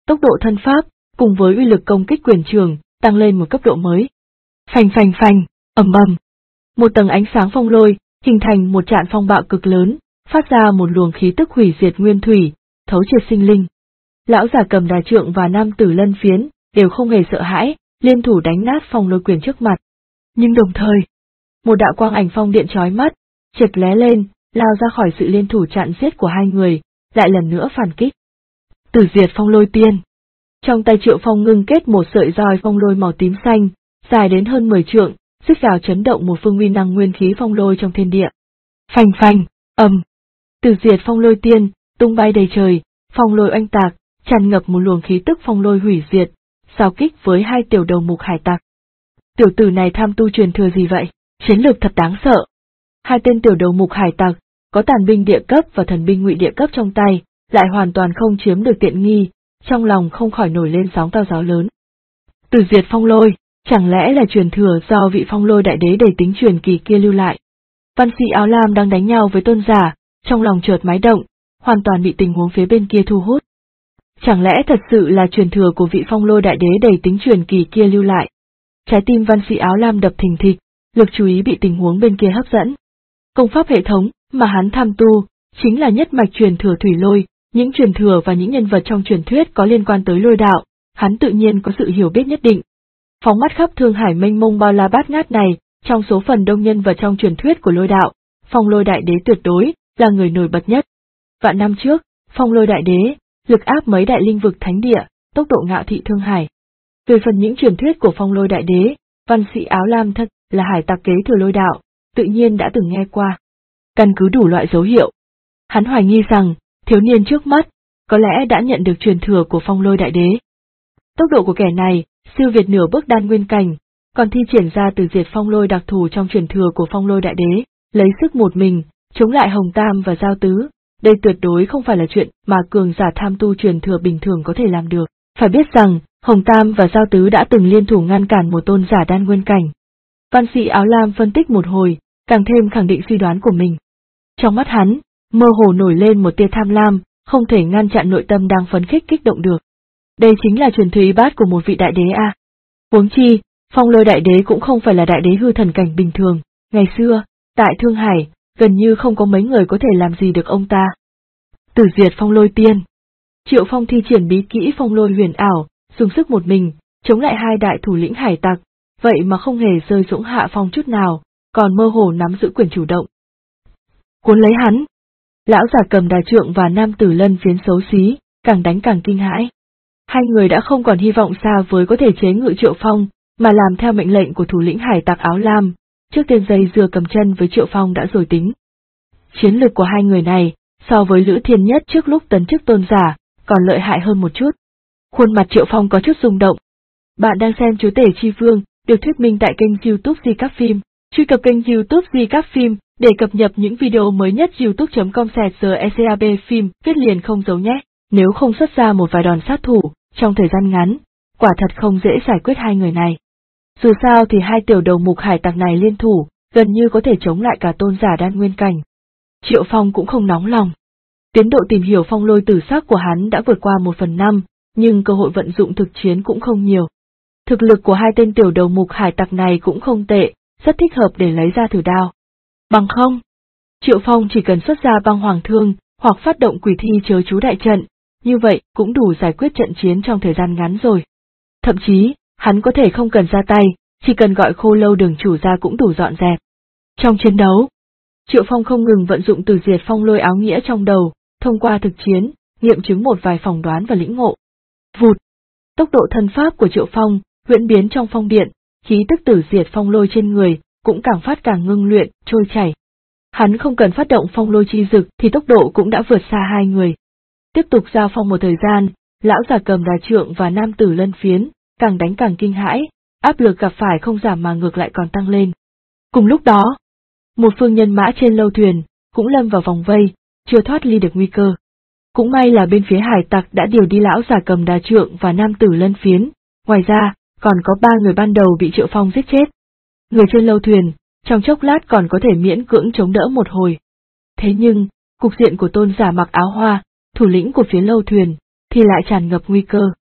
tốc độ thân pháp, cùng với uy lực công kích quyền trường, tăng lên một cấp độ mới. Phành phành phành, ầm ầm. Một tầng ánh sáng phong lôi, hình thành một trạm phong bạo cực lớn, phát ra một luồng khí tức hủy diệt nguyên thủy, thấu triệt sinh linh. Lão giả cầm đà trượng và nam tử lân phiến, đều không hề sợ hãi, liên thủ đánh nát phong lôi quyền trước mặt. Nhưng đồng thời, một đạo quang ảnh phong điện chói mắt, chợt lóe lên, lao ra khỏi sự liên thủ chặn giết của hai người, lại lần nữa phản kích. Tử diệt phong lôi tiên. Trong tay Triệu Phong ngưng kết một sợi roi phong lôi màu tím xanh, dài đến hơn 10 trượng, rít gào chấn động một phương nguyên năng nguyên khí phong lôi trong thiên địa. Phành phành, ầm. Tử diệt phong lôi tiên, tung bay đầy trời, phong lôi oanh tạc, tràn ngập một luồng khí tức phong lôi hủy diệt, xào kích với hai tiểu đầu mục hải tặc. Tiểu tử này tham tu truyền thừa gì vậy? Chiến lược thật đáng sợ. Hai tên tiểu đầu mục hải tặc, có tàn binh địa cấp và thần binh ngụy địa cấp trong tay, lại hoàn toàn không chiếm được tiện nghi, trong lòng không khỏi nổi lên sóng to gió lớn. Tử diệt phong lôi, chẳng lẽ là truyền thừa do vị phong lôi đại đế đầy tính truyền kỳ kia lưu lại? Văn sĩ áo lam đang đánh nhau với tôn giả, trong lòng chợt mái động, hoàn toàn bị tình huống phía bên kia thu hút. Chẳng lẽ thật sự là truyền thừa của vị phong lôi đại đế đầy tính truyền kỳ kia lưu lại? Trái tim văn sĩ áo lam đập thình thịch, lực chú ý bị tình huống bên kia hấp dẫn. Công pháp hệ thống mà hắn tham tu, chính là nhất mạch truyền thừa thủy lôi, những truyền thừa và những nhân vật trong truyền thuyết có liên quan tới lôi đạo, hắn tự nhiên có sự hiểu biết nhất định. Phóng mắt khắp Thương Hải mênh mông bao la bát ngát này, trong số phần đông nhân vật trong truyền thuyết của lôi đạo, phong lôi đại đế tuyệt đối là người nổi bật nhất. Vạn năm trước, phong lôi đại đế, lực áp mấy đại linh vực thánh địa, tốc độ ngạo thị Thương Hải. Về phần những truyền thuyết của phong lôi đại đế, văn sĩ áo lam thật là hải tặc kế thừa lôi đạo, tự nhiên đã từng nghe qua. Căn cứ đủ loại dấu hiệu, hắn hoài nghi rằng, thiếu niên trước mắt, có lẽ đã nhận được truyền thừa của phong lôi đại đế. Tốc độ của kẻ này, siêu việt nửa bước đan nguyên cảnh, còn thi triển ra từ diệt phong lôi đặc thù trong truyền thừa của phong lôi đại đế, lấy sức một mình, chống lại Hồng Tam và Giao Tứ. Đây tuyệt đối không phải là chuyện mà cường giả tham tu truyền thừa bình thường có thể làm được. Phải biết rằng, Hồng Tam và Giao Tứ đã từng liên thủ ngăn cản một tôn giả đan nguyên cảnh. Văn sĩ áo lam phân tích một hồi, càng thêm khẳng định suy đoán của mình. Trong mắt hắn, mơ hồ nổi lên một tia tham lam, không thể ngăn chặn nội tâm đang phấn khích kích động được. Đây chính là truyền thừa y bát của một vị đại đế a. Huống chi, phong lôi đại đế cũng không phải là đại đế hư thần cảnh bình thường, ngày xưa, tại Thương Hải, gần như không có mấy người có thể làm gì được ông ta. Tử diệt phong lôi tiên. Triệu Phong thi triển bí kỹ phong lôi huyền ảo, dùng sức một mình, chống lại hai đại thủ lĩnh hải tặc, vậy mà không hề rơi dũng hạ phong chút nào, còn mơ hồ nắm giữ quyền chủ động. Cuốn lấy hắn. Lão giả cầm đà trượng và nam tử lân phiến xấu xí, càng đánh càng kinh hãi. Hai người đã không còn hy vọng xa với có thể chế ngự Triệu Phong, mà làm theo mệnh lệnh của thủ lĩnh hải tặc áo lam, trước tiên dây dưa cầm chân với Triệu Phong đã rồi tính. Chiến lược của hai người này, so với Lữ Thiên Nhất trước lúc tấn chức tôn giả, còn lợi hại hơn một chút. Khuôn mặt Triệu Phong có chút rung động. Bạn đang xem Chúa Tể Chi Vương, được thuyết minh tại kênh YouTube Di Các Phim. Truy cập kênh YouTube Di Các Phim để cập nhật những video mới nhất. youtube.com/GECAB phim viết liền không giấu nhé. Nếu không xuất ra một vài đòn sát thủ trong thời gian ngắn, quả thật không dễ giải quyết hai người này. Dù sao thì hai tiểu đầu mục hải tặc này liên thủ, gần như có thể chống lại cả tôn giả đan nguyên cảnh. Triệu Phong cũng không nóng lòng. Tiến độ tìm hiểu phong lôi tử sắc của hắn đã vượt qua 1/5, nhưng cơ hội vận dụng thực chiến cũng không nhiều. Thực lực của hai tên tiểu đầu mục hải tặc này cũng không tệ, rất thích hợp để lấy ra thử đao. Bằng không, Triệu Phong chỉ cần xuất ra băng hoàng thương, hoặc phát động quỷ thi chớ chú đại trận, như vậy cũng đủ giải quyết trận chiến trong thời gian ngắn rồi. Thậm chí, hắn có thể không cần ra tay, chỉ cần gọi Khô Lâu đường chủ ra cũng đủ dọn dẹp. Trong chiến đấu, Triệu Phong không ngừng vận dụng từ diệt phong lôi áo nghĩa trong đầu, thông qua thực chiến, nghiệm chứng một vài phỏng đoán và lĩnh ngộ. Vụt! Tốc độ thân pháp của Triệu Phong, huyễn biến trong phong điện, khí tức tử diệt phong lôi trên người, cũng càng phát càng ngưng luyện, trôi chảy. Hắn không cần phát động phong lôi chi dực thì tốc độ cũng đã vượt xa hai người. Tiếp tục giao phong một thời gian, lão già cầm đà trượng và nam tử lân phiến, càng đánh càng kinh hãi, áp lực gặp phải không giảm mà ngược lại còn tăng lên. Cùng lúc đó, một phương nhân mã trên lâu thuyền, cũng lâm vào vòng vây, chưa thoát ly được nguy cơ. Cũng may là bên phía hải tặc đã điều đi lão già cầm đà trượng và nam tử lân phiến, ngoài ra, còn có 3 người ban đầu bị Triệu Phong giết chết. Người trên lâu thuyền, trong chốc lát còn có thể miễn cưỡng chống đỡ một hồi. Thế nhưng, cục diện của tôn giả mặc áo hoa, thủ lĩnh của phía lâu thuyền, thì lại tràn ngập nguy cơ.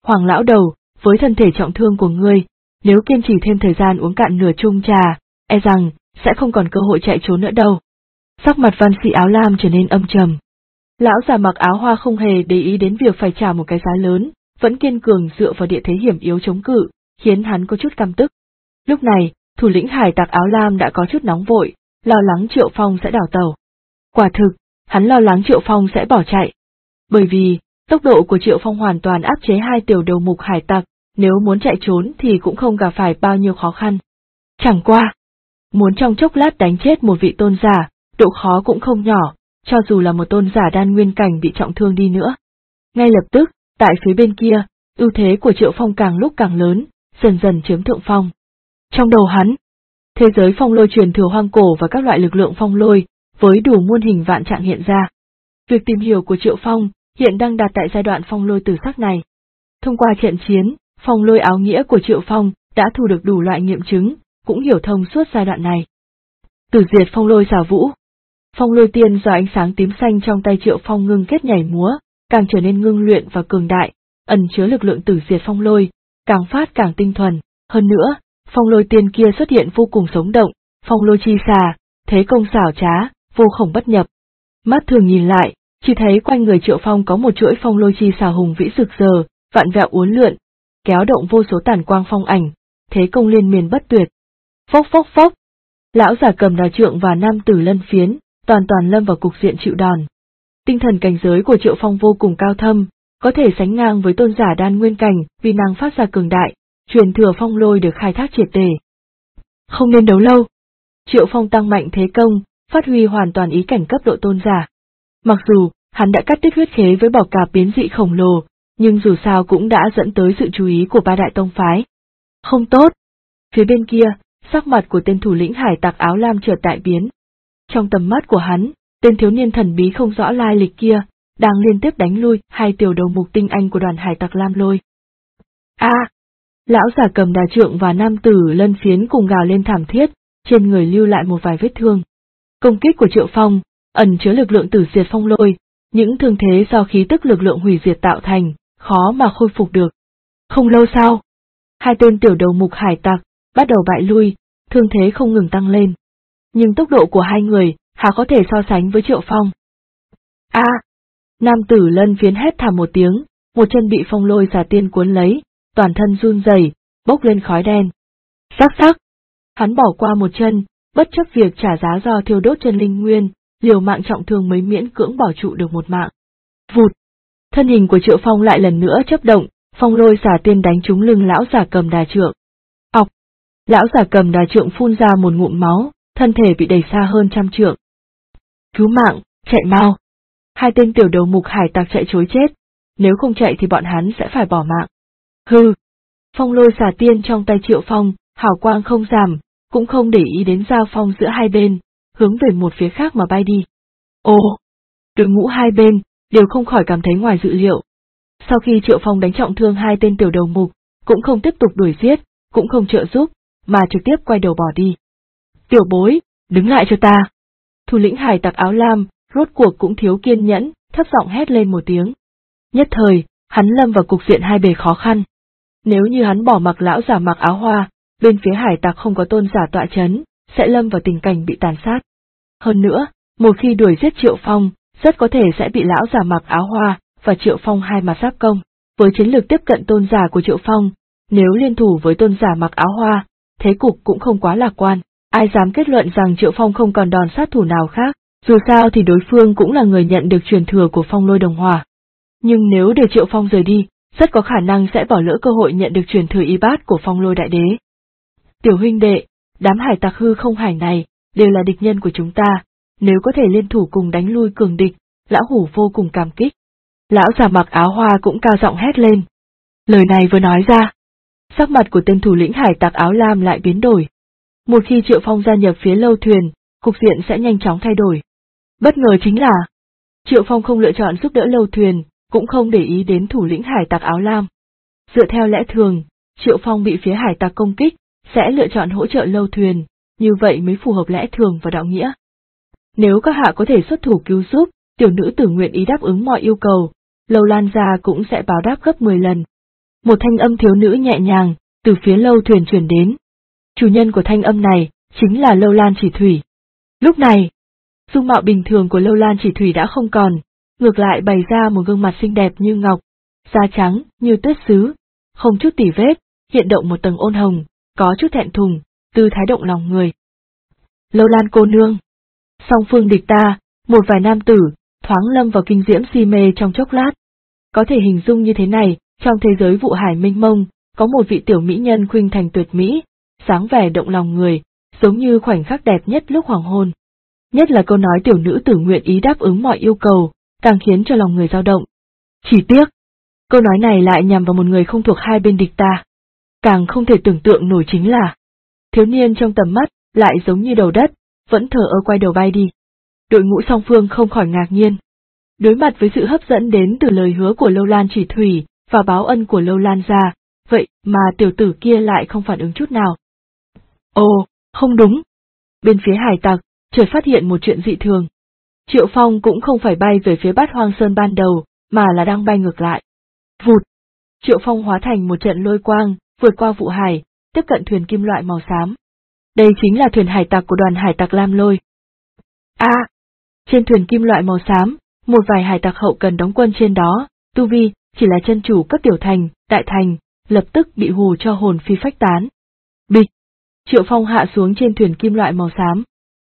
Hoàng lão đầu, với thân thể trọng thương của ngươi, nếu kiên trì thêm thời gian uống cạn nửa chung trà, e rằng sẽ không còn cơ hội chạy trốn nữa đâu. Sắc mặt văn sĩ áo lam trở nên âm trầm. Lão già mặc áo hoa không hề để ý đến việc phải trả một cái giá lớn, vẫn kiên cường dựa vào địa thế hiểm yếu chống cự, khiến hắn có chút căm tức. Lúc này, thủ lĩnh hải tặc áo lam đã có chút nóng vội, lo lắng Triệu Phong sẽ đào tẩu. Quả thực, hắn lo lắng Triệu Phong sẽ bỏ chạy. Bởi vì, tốc độ của Triệu Phong hoàn toàn áp chế hai tiểu đầu mục hải tặc, nếu muốn chạy trốn thì cũng không gặp phải bao nhiêu khó khăn. Chẳng qua, muốn trong chốc lát đánh chết một vị tôn giả, độ khó cũng không nhỏ, cho dù là một tôn giả đan nguyên cảnh bị trọng thương đi nữa. Ngay lập tức, tại phía bên kia, ưu thế của Triệu Phong càng lúc càng lớn, dần dần chiếm thượng phong. Trong đầu hắn, thế giới phong lôi truyền thừa hoang cổ và các loại lực lượng phong lôi, với đủ muôn hình vạn trạng hiện ra. Việc tìm hiểu của Triệu Phong hiện đang đạt tại giai đoạn phong lôi tử sắc này. Thông qua trận chiến, phong lôi áo nghĩa của Triệu Phong đã thu được đủ loại nghiệm chứng, cũng hiểu thông suốt giai đoạn này. Tử diệt phong lôi xả vũ. Phong lôi tiên do ánh sáng tím xanh trong tay Triệu Phong ngưng kết nhảy múa, càng trở nên ngưng luyện và cường đại, ẩn chứa lực lượng tử diệt phong lôi, càng phát càng tinh thuần. Hơn nữa, phong lôi tiên kia xuất hiện vô cùng sống động, phong lôi chi xà, thế công xảo trá, vô khổng bất nhập. Mắt thường nhìn lại, chỉ thấy quanh người Triệu Phong có một chuỗi phong lôi chi xà hùng vĩ rực rỡ, vạn vẹo uốn lượn, kéo động vô số tản quang phong ảnh, thế công liên miên bất tuyệt. Phốc phốc phốc, lão giả cầm đà trượng và nam tử lân phiến, toàn lâm vào cục diện chịu đòn. Tinh thần cảnh giới của Triệu Phong vô cùng cao thâm, có thể sánh ngang với tôn giả đan nguyên cảnh, vì năng phát ra cường đại, truyền thừa phong lôi được khai thác triệt để. Không nên đấu lâu. Triệu Phong tăng mạnh thế công, phát huy hoàn toàn ý cảnh cấp độ tôn giả. Mặc dù, hắn đã cắt đứt huyết khế với bò cạp biến dị khổng lồ, nhưng dù sao cũng đã dẫn tới sự chú ý của ba đại tông phái. Không tốt. Phía bên kia, sắc mặt của tên thủ lĩnh hải tặc áo lam chợt đại biến. Trong tầm mắt của hắn, tên thiếu niên thần bí không rõ lai lịch kia, đang liên tiếp đánh lui hai tiểu đầu mục tinh anh của đoàn hải tặc lam lôi. Lão giả cầm đà trượng và nam tử lân phiến cùng gào lên thảm thiết, trên người lưu lại một vài vết thương. Công kích của Triệu Phong, ẩn chứa lực lượng tử diệt phong lôi, những thương thế do khí tức lực lượng hủy diệt tạo thành, khó mà khôi phục được. Không lâu sau, hai tên tiểu đầu mục hải tặc bắt đầu bại lui, thương thế không ngừng tăng lên. Nhưng tốc độ của hai người, há có thể so sánh với Triệu Phong. Nam tử lân phiến hét thảm một tiếng, một chân bị phong lôi xà tiên cuốn lấy, toàn thân run rẩy, bốc lên khói đen. Sắc, hắn bỏ qua một chân, bất chấp việc trả giá do thiêu đốt chân linh nguyên, liều mạng trọng thương mới miễn cưỡng bảo trụ được một mạng. Vụt, thân hình của Triệu Phong lại lần nữa chớp động, phong lôi xà tiên đánh trúng lưng lão giả cầm đà trượng. Ọc, lão giả cầm đà trượng phun ra một ngụm máu, thân thể bị đẩy xa hơn 100 trượng. Cứu mạng, chạy mau. Hai tên tiểu đầu mục hải tặc chạy trối chết, nếu không chạy thì bọn hắn sẽ phải bỏ mạng. Hừ. Phong lôi xà tiên trong tay Triệu Phong, hào quang không giảm, cũng không để ý đến giao phong giữa hai bên, hướng về một phía khác mà bay đi. Đội ngũ hai bên đều không khỏi cảm thấy ngoài dự liệu. Sau khi Triệu Phong đánh trọng thương hai tên tiểu đầu mục, cũng không tiếp tục đuổi giết, cũng không trợ giúp, mà trực tiếp quay đầu bỏ đi. Tiểu bối, đứng lại cho ta. Thủ lĩnh hải tặc áo lam, rốt cuộc cũng thiếu kiên nhẫn, thấp giọng hét lên một tiếng. Nhất thời, hắn lâm vào cục diện hai bề khó khăn. Nếu như hắn bỏ mặc lão giả mặc áo hoa, bên phía hải tặc không có tôn giả tọa chấn, sẽ lâm vào tình cảnh bị tàn sát. Hơn nữa, một khi đuổi giết Triệu Phong, rất có thể sẽ bị lão giả mặc áo hoa và Triệu Phong hai mặt giáp công. Với chiến lược tiếp cận tôn giả của Triệu Phong, nếu liên thủ với tôn giả mặc áo hoa, thế cục cũng không quá lạc quan. Ai dám kết luận rằng Triệu Phong không còn đòn sát thủ nào khác, dù sao thì đối phương cũng là người nhận được truyền thừa của phong lôi đồng hỏa. Nhưng nếu để Triệu Phong rời đi, rất có khả năng sẽ bỏ lỡ cơ hội nhận được truyền thừa y bát của phong lôi đại đế. Tiểu huynh đệ, đám hải tặc hư không hải này, đều là địch nhân của chúng ta, nếu có thể liên thủ cùng đánh lui cường địch, lão hủ vô cùng cảm kích. Lão già mặc áo hoa cũng cao giọng hét lên. Lời này vừa nói ra, sắc mặt của tên thủ lĩnh hải tặc áo lam lại biến đổi. Một khi Triệu Phong gia nhập phía lâu thuyền, cục diện sẽ nhanh chóng thay đổi. Bất ngờ chính là, Triệu Phong không lựa chọn giúp đỡ lâu thuyền, cũng không để ý đến thủ lĩnh hải tặc áo lam. Dựa theo lẽ thường, Triệu Phong bị phía hải tặc công kích, sẽ lựa chọn hỗ trợ lâu thuyền, như vậy mới phù hợp lẽ thường và đạo nghĩa. Nếu các hạ có thể xuất thủ cứu giúp, tiểu nữ tử nguyện ý đáp ứng mọi yêu cầu, Lâu Lan gia cũng sẽ báo đáp gấp 10 lần. Một thanh âm thiếu nữ nhẹ nhàng, từ phía lâu thuyền truyền đến. Chủ nhân của thanh âm này, chính là Lâu Lan Chỉ Thủy. Lúc này, dung mạo bình thường của Lâu Lan Chỉ Thủy đã không còn, ngược lại bày ra một gương mặt xinh đẹp như ngọc, da trắng như tuyết sứ, không chút tỉ vết, hiện động một tầng ôn hồng, có chút thẹn thùng, tư thái động lòng người. Lâu Lan cô nương. Song phương địch ta, một vài nam tử, thoáng lâm vào kinh diễm si mê trong chốc lát. Có thể hình dung như thế này, trong thế giới vụ hải mênh mông, có một vị tiểu mỹ nhân khuynh thành tuyệt mỹ, sáng vẻ động lòng người, giống như khoảnh khắc đẹp nhất lúc hoàng hôn. Nhất là câu nói tiểu nữ tử nguyện ý đáp ứng mọi yêu cầu, càng khiến cho lòng người dao động. Chỉ tiếc, câu nói này lại nhằm vào một người không thuộc hai bên địch ta. Càng không thể tưởng tượng nổi chính là, thiếu niên trong tầm mắt, lại giống như đầu đất, vẫn thờ ơ quay đầu bay đi. Đội ngũ song phương không khỏi ngạc nhiên. Đối mặt với sự hấp dẫn đến từ lời hứa của Lâu Lan Chỉ Thủy, và báo ân của Lâu Lan gia, vậy mà tiểu tử kia lại không phản ứng chút nào. Ồ, không đúng. Bên phía hải tặc, chợt phát hiện một chuyện dị thường. Triệu Phong cũng không phải bay về phía Bát Hoang Sơn ban đầu, mà là đang bay ngược lại. Vụt! Triệu Phong hóa thành một trận lôi quang, vượt qua vụ hải, tiếp cận thuyền kim loại màu xám. Đây chính là thuyền hải tặc của đoàn hải tặc Lam Lôi. Trên thuyền kim loại màu xám, một vài hải tặc hậu cần đóng quân trên đó, tu vi chỉ là chân chủ cấp tiểu thành, đại thành, lập tức bị hù cho hồn phi phách tán. Bịch! Triệu Phong hạ xuống trên thuyền kim loại màu xám.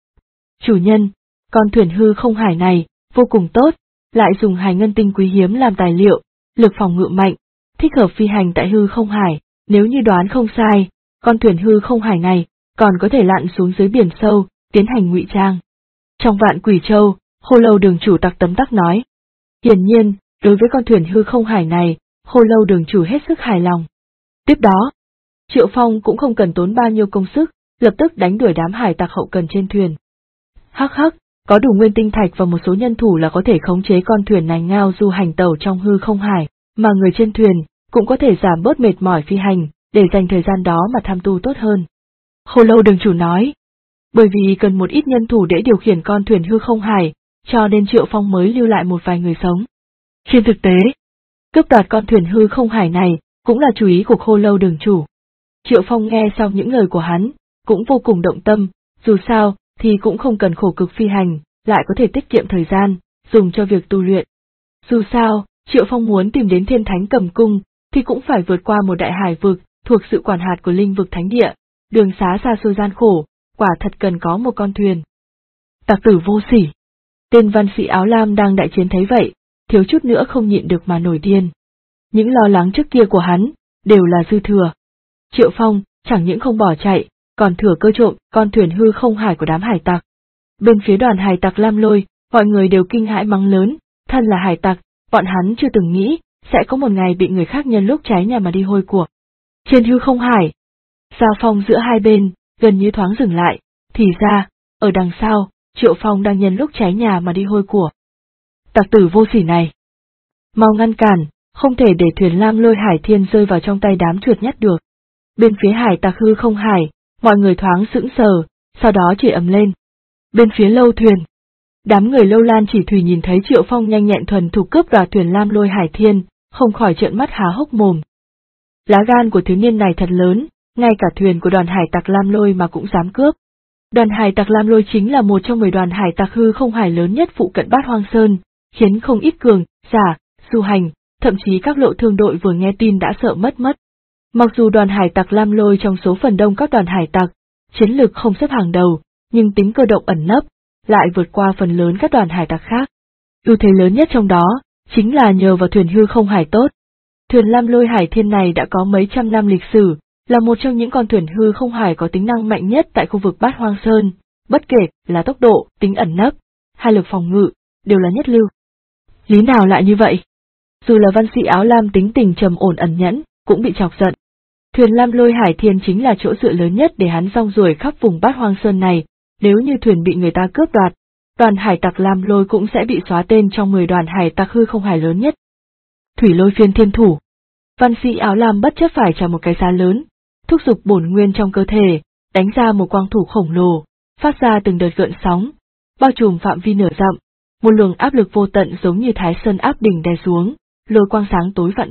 Chủ nhân, con thuyền hư không hải này, vô cùng tốt, lại dùng hải ngân tinh quý hiếm làm tài liệu, lực phòng ngự mạnh, thích hợp phi hành tại hư không hải, nếu như đoán không sai, con thuyền hư không hải này, còn có thể lặn xuống dưới biển sâu, tiến hành ngụy trang. Trong Vạn Quỷ Châu, Khô Lâu đường chủ tặc tấm tắc nói. Hiển nhiên, đối với con thuyền hư không hải này, Khô Lâu đường chủ hết sức hài lòng. Tiếp đó, Triệu Phong cũng không cần tốn bao nhiêu công sức, lập tức đánh đuổi đám hải tặc hậu cần trên thuyền. Hắc hắc, có đủ nguyên tinh thạch và một số nhân thủ là có thể khống chế con thuyền này ngao du hành tẩu trong hư không hải, mà người trên thuyền cũng có thể giảm bớt mệt mỏi phi hành, để dành thời gian đó mà tham tu tốt hơn. Khô Lâu đường chủ nói, bởi vì cần một ít nhân thủ để điều khiển con thuyền hư không hải, cho nên Triệu Phong mới lưu lại một vài người sống. Trên thực tế, cướp đoạt con thuyền hư không hải này cũng là chú ý của Khô Lâu đường chủ. Triệu Phong nghe xong những lời của hắn, cũng vô cùng động tâm, dù sao thì cũng không cần khổ cực phi hành, lại có thể tiết kiệm thời gian, dùng cho việc tu luyện. Dù sao, Triệu Phong muốn tìm đến Thiên Thánh Cầm Cung, thì cũng phải vượt qua một đại hải vực, thuộc sự quản hạt của Linh vực Thánh Địa, đường xá xa xôi gian khổ, quả thật cần có một con thuyền. Tặc tử vô sỉ! Tên văn sĩ áo lam đang đại chiến thấy vậy, thiếu chút nữa không nhịn được mà nổi điên. Những lo lắng trước kia của hắn, đều là dư thừa. Triệu Phong, chẳng những không bỏ chạy, còn thừa cơ trộm con thuyền hư không hải của đám hải tặc. Bên phía đoàn hải tặc Lam Lôi, mọi người đều kinh hãi mắng lớn, thân là hải tặc, bọn hắn chưa từng nghĩ, sẽ có một ngày bị người khác nhân lúc cháy nhà mà đi hôi của. Trên hư không hải, giao phong giữa hai bên, gần như thoáng dừng lại, thì ra, ở đằng sau, Triệu Phong đang nhân lúc cháy nhà mà đi hôi của. Tặc tử vô sỉ này! Mau ngăn cản, không thể để thuyền Lam Lôi Hải Thiên rơi vào trong tay đám chuột nhắt được. Bên phía hải tặc hư không hải, mọi người thoáng sững sờ, sau đó chửi ầm lên. Bên phía lâu thuyền, đám người Lâu Lan Chỉ Thủy nhìn thấy Triệu Phong nhanh nhẹn thuần thục cướp đoạt thuyền Lam Lôi Hải Thiên, không khỏi trợn mắt há hốc mồm. Lá gan của thiếu niên này thật lớn, ngay cả thuyền của đoàn hải tặc Lam Lôi mà cũng dám cướp. Đoàn hải tặc Lam Lôi chính là một trong 10 đoàn hải tặc hư không hải lớn nhất phụ cận Bát Hoang Sơn, khiến không ít cường, giả, du hành, thậm chí các lộ thương đội vừa nghe tin đã sợ mất. Mặc dù đoàn hải tặc Lam Lôi trong số phần đông các đoàn hải tặc, chiến lược không xếp hàng đầu, nhưng tính cơ động ẩn nấp, lại vượt qua phần lớn các đoàn hải tặc khác. Ưu thế lớn nhất trong đó, chính là nhờ vào thuyền hư không hải tốt. Thuyền Lam Lôi Hải Thiên này đã có mấy trăm năm lịch sử, là một trong những con thuyền hư không hải có tính năng mạnh nhất tại khu vực Bát Hoang Sơn, bất kể là tốc độ, tính ẩn nấp, hay lực phòng ngự, đều là nhất lưu. Lý nào lại như vậy? Dù là văn sĩ áo lam tính tình trầm ổn ẩn nhẫn, cũng bị chọc giận. Thuyền Lam Lôi Hải Thiên chính là chỗ dựa lớn nhất để hắn rong ruổi khắp vùng Bát Hoang Sơn này, nếu như thuyền bị người ta cướp đoạt, đoàn hải tặc Lam Lôi cũng sẽ bị xóa tên trong 10 đoàn hải tặc hư không hải lớn nhất. Thủy Lôi Phiên Thiên Thủ. Văn sĩ áo lam bất chấp phải trả một cái giá lớn, thúc giục bổn nguyên trong cơ thể, đánh ra một quang thủ khổng lồ, phát ra từng đợt gợn sóng, bao trùm phạm vi nửa dặm, một luồng áp lực vô tận giống như Thái Sơn áp đỉnh đè xuống, lôi quang sáng tối vặn vẹo,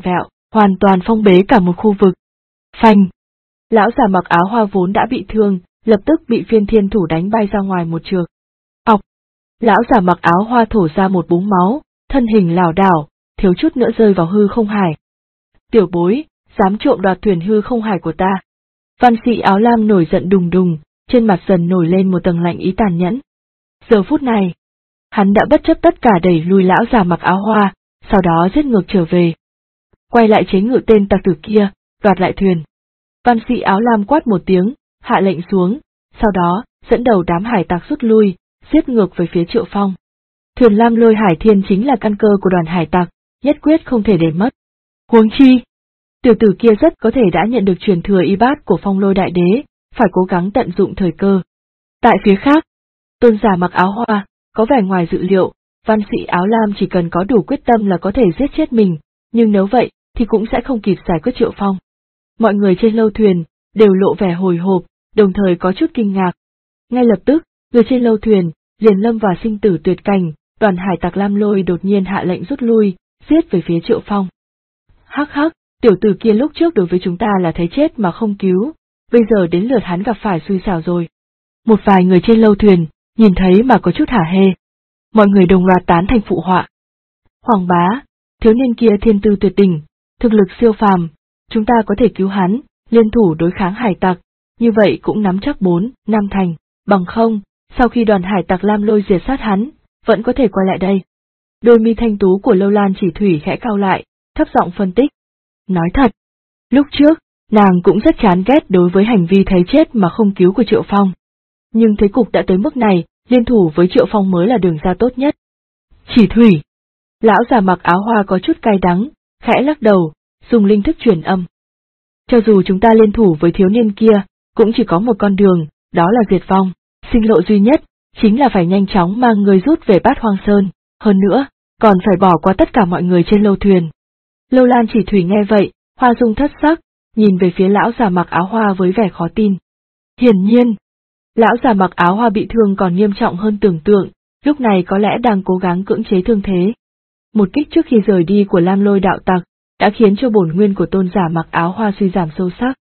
hoàn toàn phong bế cả một khu vực. Phanh! Lão già mặc áo hoa vốn đã bị thương, lập tức bị Phiên Thiên Thủ đánh bay ra ngoài một trượng. Ọc! Lão già mặc áo hoa thổ ra một búng máu, thân hình lảo đảo, thiếu chút nữa rơi vào hư không hải. Tiểu bối, dám trộm đoạt thuyền hư không hải của ta. Văn sĩ áo lam nổi giận đùng đùng, trên mặt dần nổi lên một tầng lạnh ý tàn nhẫn. Giờ phút này, hắn đã bất chấp tất cả đẩy lùi lão già mặc áo hoa, sau đó giết ngược trở về. Quay lại chế ngự tên tặc tử kia, đoạt lại thuyền. Văn sĩ áo lam quát một tiếng, hạ lệnh xuống, sau đó, dẫn đầu đám hải tặc rút lui, giết ngược về phía Triệu Phong. Thuyền Lam Lôi Hải Thiên chính là căn cơ của đoàn hải tặc, nhất quyết không thể để mất. Huống chi, tiểu tử kia rất có thể đã nhận được truyền thừa y bát của Phong Lôi Đại Đế, phải cố gắng tận dụng thời cơ. Tại phía khác, tôn giả mặc áo hoa, có vẻ ngoài dự liệu, văn sĩ áo lam chỉ cần có đủ quyết tâm là có thể giết chết mình, nhưng nếu vậy, thì cũng sẽ không kịp giải quyết Triệu Phong. Mọi người trên lâu thuyền, đều lộ vẻ hồi hộp, đồng thời có chút kinh ngạc. Ngay lập tức, người trên lâu thuyền, liền lâm vào sinh tử tuyệt cảnh, đoàn hải tặc Lam Lôi đột nhiên hạ lệnh rút lui, giết về phía Triệu Phong. Hắc hắc, tiểu tử kia lúc trước đối với chúng ta là thấy chết mà không cứu, bây giờ đến lượt hắn gặp phải xui xẻo rồi. Một vài người trên lâu thuyền, nhìn thấy mà có chút hả hê. Mọi người đồng loạt tán thành phụ họa. Hoàng bá, thiếu niên kia thiên tư tuyệt đỉnh, thực lực siêu phàm, chúng ta có thể cứu hắn, liên thủ đối kháng hải tặc, như vậy cũng nắm chắc 4, 5 thành, bằng không, sau khi đoàn hải tặc Lam Lôi diệt sát hắn, vẫn có thể quay lại đây. Đôi mi thanh tú của Lâu Lan Chỉ Thủy khẽ cau lại, thấp giọng phân tích. Nói thật, lúc trước, nàng cũng rất chán ghét đối với hành vi thấy chết mà không cứu của Triệu Phong. Nhưng thế cục đã tới mức này, liên thủ với Triệu Phong mới là đường ra tốt nhất. Chỉ Thủy. Lão già mặc áo hoa có chút cay đắng, khẽ lắc đầu, dùng linh thức truyền âm. Cho dù chúng ta liên thủ với thiếu niên kia, cũng chỉ có một con đường, đó là diệt vong. Sinh lộ duy nhất, chính là phải nhanh chóng mang người rút về Bát Hoang Sơn, hơn nữa, còn phải bỏ qua tất cả mọi người trên lâu thuyền. Lâu Lan Chỉ Thủy nghe vậy, hoa dung thất sắc, nhìn về phía lão già mặc áo hoa với vẻ khó tin. Hiển nhiên, lão già mặc áo hoa bị thương còn nghiêm trọng hơn tưởng tượng, lúc này có lẽ đang cố gắng cưỡng chế thương thế. Một kích trước khi rời đi của Lam Lôi đạo tặc, đã khiến cho bổn nguyên của tôn giả mặc áo hoa suy giảm sâu sắc.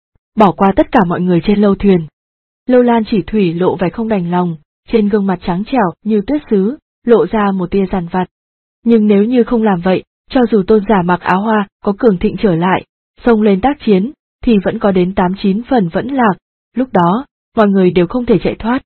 Bỏ qua tất cả mọi người trên lâu thuyền. Lâu Lan Chỉ Thủy lộ vẻ không đành lòng, trên gương mặt trắng trẻo như tuyết sứ, lộ ra một tia giàn vặt. Nhưng nếu như không làm vậy, cho dù tôn giả mặc áo hoa có cường thịnh trở lại, xông lên tác chiến, thì vẫn có đến 8-9 phần vẫn lạc, lúc đó, mọi người đều không thể chạy thoát.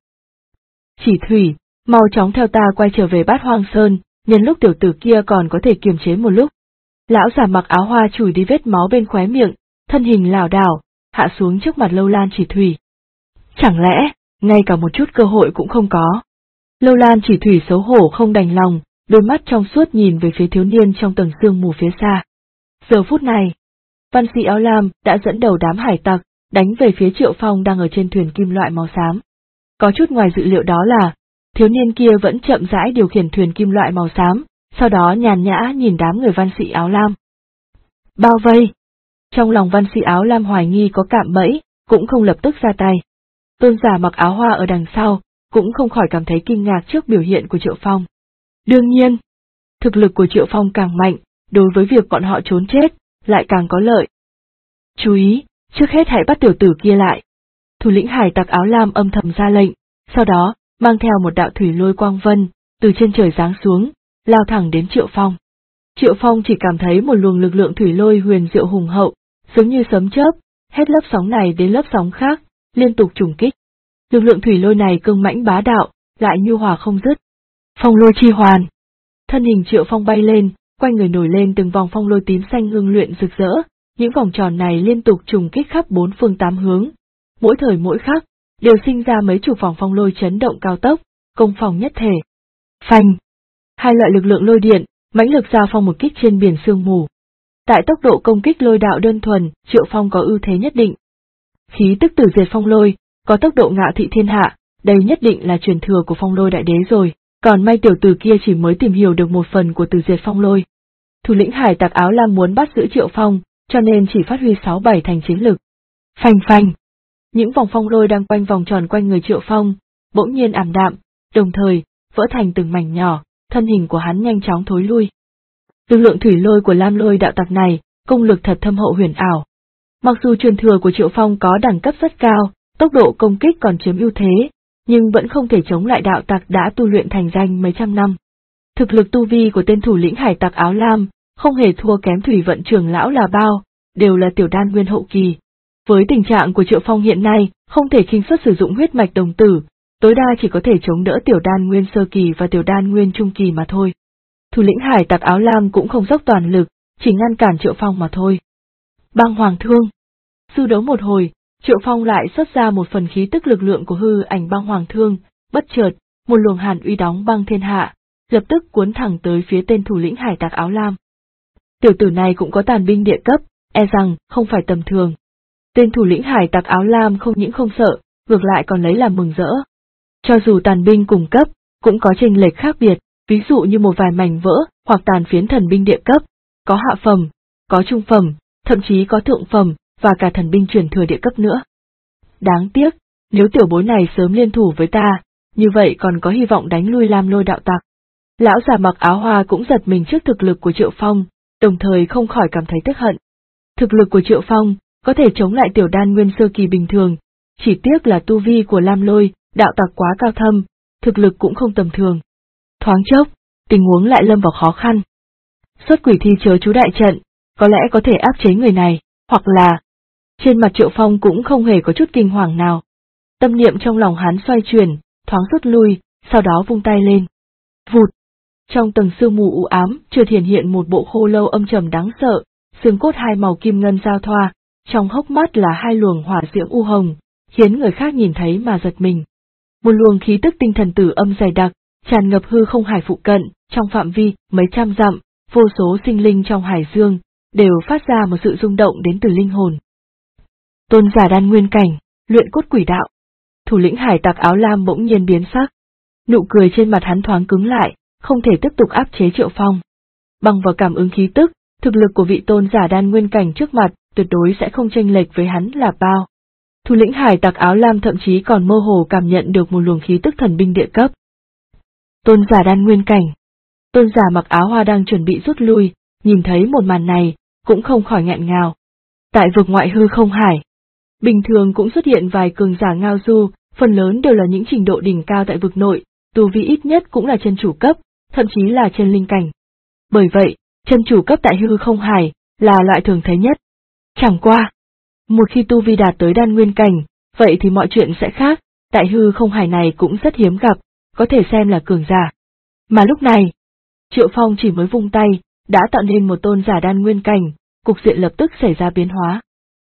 Chỉ Thủy, mau chóng theo ta quay trở về Bát Hoang Sơn, nhân lúc tiểu tử kia còn có thể kiềm chế một lúc. Lão già mặc áo hoa chùi đi vết máu bên khóe miệng, thân hình lảo đảo, hạ xuống trước mặt Lâu Lan Chỉ Thủy. Chẳng lẽ, ngay cả một chút cơ hội cũng không có. Lâu Lan Chỉ Thủy xấu hổ không đành lòng, đôi mắt trong suốt nhìn về phía thiếu niên trong tầng sương mù phía xa. Giờ phút này, văn sĩ áo lam đã dẫn đầu đám hải tặc, đánh về phía Triệu Phong đang ở trên thuyền kim loại màu xám. Có chút ngoài dự liệu đó là, thiếu niên kia vẫn chậm rãi điều khiển thuyền kim loại màu xám, sau đó nhàn nhã nhìn đám người văn sĩ áo lam. Bao vây! Trong lòng văn sĩ áo lam hoài nghi có cạm bẫy, cũng không lập tức ra tay. Tôn giả mặc áo hoa ở đằng sau, cũng không khỏi cảm thấy kinh ngạc trước biểu hiện của Triệu Phong. Đương nhiên, thực lực của Triệu Phong càng mạnh, đối với việc bọn họ trốn chết, lại càng có lợi. Chú ý, trước hết hãy bắt tiểu tử kia lại. Thủ lĩnh hải tặc áo lam âm thầm ra lệnh, sau đó, mang theo một đạo thủy lôi quang vân, từ trên trời giáng xuống, lao thẳng đến Triệu Phong. Triệu Phong chỉ cảm thấy một luồng lực lượng thủy lôi huyền diệu hùng hậu, giống như sấm chớp, hết lớp sóng này đến lớp sóng khác, liên tục trùng kích. Lực lượng thủy lôi này cương mãnh bá đạo, lại như hòa không dứt. Phong lôi chi hoàn. Thân hình Triệu Phong bay lên, quanh người nổi lên từng vòng phong lôi tím xanh ngưng luyện rực rỡ, những vòng tròn này liên tục trùng kích khắp 4 phương 8 hướng. Mỗi thời mỗi khắc, đều sinh ra mấy chục vòng phong lôi chấn động cao tốc, công phòng nhất thể. Phanh! Hai loại lực lượng lôi điện, mãnh lực giao phong một kích trên biển sương mù. Tại tốc độ công kích lôi đạo đơn thuần, Triệu Phong có ưu thế nhất định. Khí tức tử diệt phong lôi, có tốc độ ngạo thị thiên hạ, đây nhất định là truyền thừa của Phong Lôi Đại Đế rồi, còn may tiểu tử kia chỉ mới tìm hiểu được một phần của tử diệt phong lôi. Thủ lĩnh hải tặc áo lam muốn bắt giữ Triệu Phong, cho nên chỉ phát huy 6-7 thành chiến lực. Phanh phanh! Những vòng phong lôi đang quanh vòng tròn quanh người Triệu Phong, bỗng nhiên ảm đạm, đồng thời, vỡ thành từng mảnh nhỏ, thân hình của hắn nhanh chóng thối lui. Lực lượng thủy lôi của Lam Lôi đạo tặc này, công lực thật thâm hậu huyền ảo. Mặc dù truyền thừa của Triệu Phong có đẳng cấp rất cao, tốc độ công kích còn chiếm ưu thế, nhưng vẫn không thể chống lại đạo tặc đã tu luyện thành danh mấy trăm năm. Thực lực tu vi của tên thủ lĩnh hải tặc áo lam không hề thua kém Thủy Vận trưởng lão là bao, đều là tiểu đan nguyên hậu kỳ. Với tình trạng của Triệu Phong hiện nay, không thể khinh suất sử dụng huyết mạch đồng tử, tối đa chỉ có thể chống đỡ tiểu đan nguyên sơ kỳ và tiểu đan nguyên trung kỳ mà thôi. Thủ lĩnh hải tặc áo lam cũng không dốc toàn lực, chỉ ngăn cản Triệu Phong mà thôi. Băng Hoàng Thương. Sư đấu một hồi, Triệu Phong lại xuất ra một phần khí tức lực lượng của hư ảnh Băng Hoàng Thương, bất chợt, một luồng hàn uy đóng băng thiên hạ, lập tức cuốn thẳng tới phía tên thủ lĩnh hải tặc áo lam. Tiểu tử này cũng có tàn binh địa cấp, e rằng không phải tầm thường. Tên thủ lĩnh hải tặc áo lam không những không sợ, ngược lại còn lấy làm mừng rỡ. Cho dù tàn binh cùng cấp, cũng có chênh lệch khác biệt, ví dụ như một vài mảnh vỡ hoặc tàn phiến thần binh địa cấp, có hạ phẩm, có trung phẩm, thậm chí có thượng phẩm, và cả thần binh truyền thừa địa cấp nữa. Đáng tiếc, nếu tiểu bối này sớm liên thủ với ta, như vậy còn có hy vọng đánh lui Lam Lôi đạo tặc. Lão già mặc áo hoa cũng giật mình trước thực lực của Triệu Phong, đồng thời không khỏi cảm thấy tức hận. Thực lực của Triệu Phong có thể chống lại tiểu đan nguyên sơ kỳ bình thường, chỉ tiếc là tu vi của Lam Lôi đạo tặc quá cao thâm, thực lực cũng không tầm thường. Thoáng chốc, tình huống lại lâm vào khó khăn. Xuất quỷ thi chớ chú đại trận, có lẽ có thể áp chế người này, hoặc là... Trên mặt Triệu Phong cũng không hề có chút kinh hoàng nào. Tâm niệm trong lòng hắn xoay chuyển, thoáng rút lui, sau đó vung tay lên. Vụt! Trong tầng sương mù u ám, chợt hiện một bộ khô lâu âm trầm đáng sợ, xương cốt hai màu kim ngân giao thoa, trong hốc mắt là hai luồng hỏa diễm u hồng, khiến người khác nhìn thấy mà giật mình. Một luồng khí tức tinh thần tử âm dày đặc, tràn ngập hư không hải phụ cận, trong phạm vi mấy trăm dặm, vô số sinh linh trong hải dương đều phát ra một sự rung động đến từ linh hồn. Tôn giả đan nguyên cảnh, luyện cốt quỷ đạo. Thủ lĩnh hải tặc áo lam bỗng nhiên biến sắc. Nụ cười trên mặt hắn thoáng cứng lại, không thể tiếp tục áp chế Triệu Phong. Bằng vào cảm ứng khí tức, thực lực của vị tôn giả đan nguyên cảnh trước mặt, tuyệt đối sẽ không chênh lệch với hắn là bao. Thủ lĩnh hải tặc áo lam thậm chí còn mơ hồ cảm nhận được một luồng khí tức thần binh địa cấp. Tôn giả đan nguyên cảnh. Tôn giả mặc áo hoa đang chuẩn bị rút lui, nhìn thấy một màn này, cũng không khỏi nghẹn ngào. Tại vực ngoại hư không hải, bình thường cũng xuất hiện vài cường giả ngao du, phần lớn đều là những trình độ đỉnh cao tại vực nội, tu vi ít nhất cũng là chân chủ cấp, thậm chí là chân linh cảnh. Bởi vậy, chân chủ cấp tại hư không hải là loại thường thấy nhất. Chẳng qua, một khi tu vi đạt tới đan nguyên cảnh, vậy thì mọi chuyện sẽ khác, tại hư không hải này cũng rất hiếm gặp, có thể xem là cường giả. Mà lúc này, Triệu Phong chỉ mới vung tay, đã tạo nên một tôn giả đan nguyên cảnh, cục diện lập tức xảy ra biến hóa.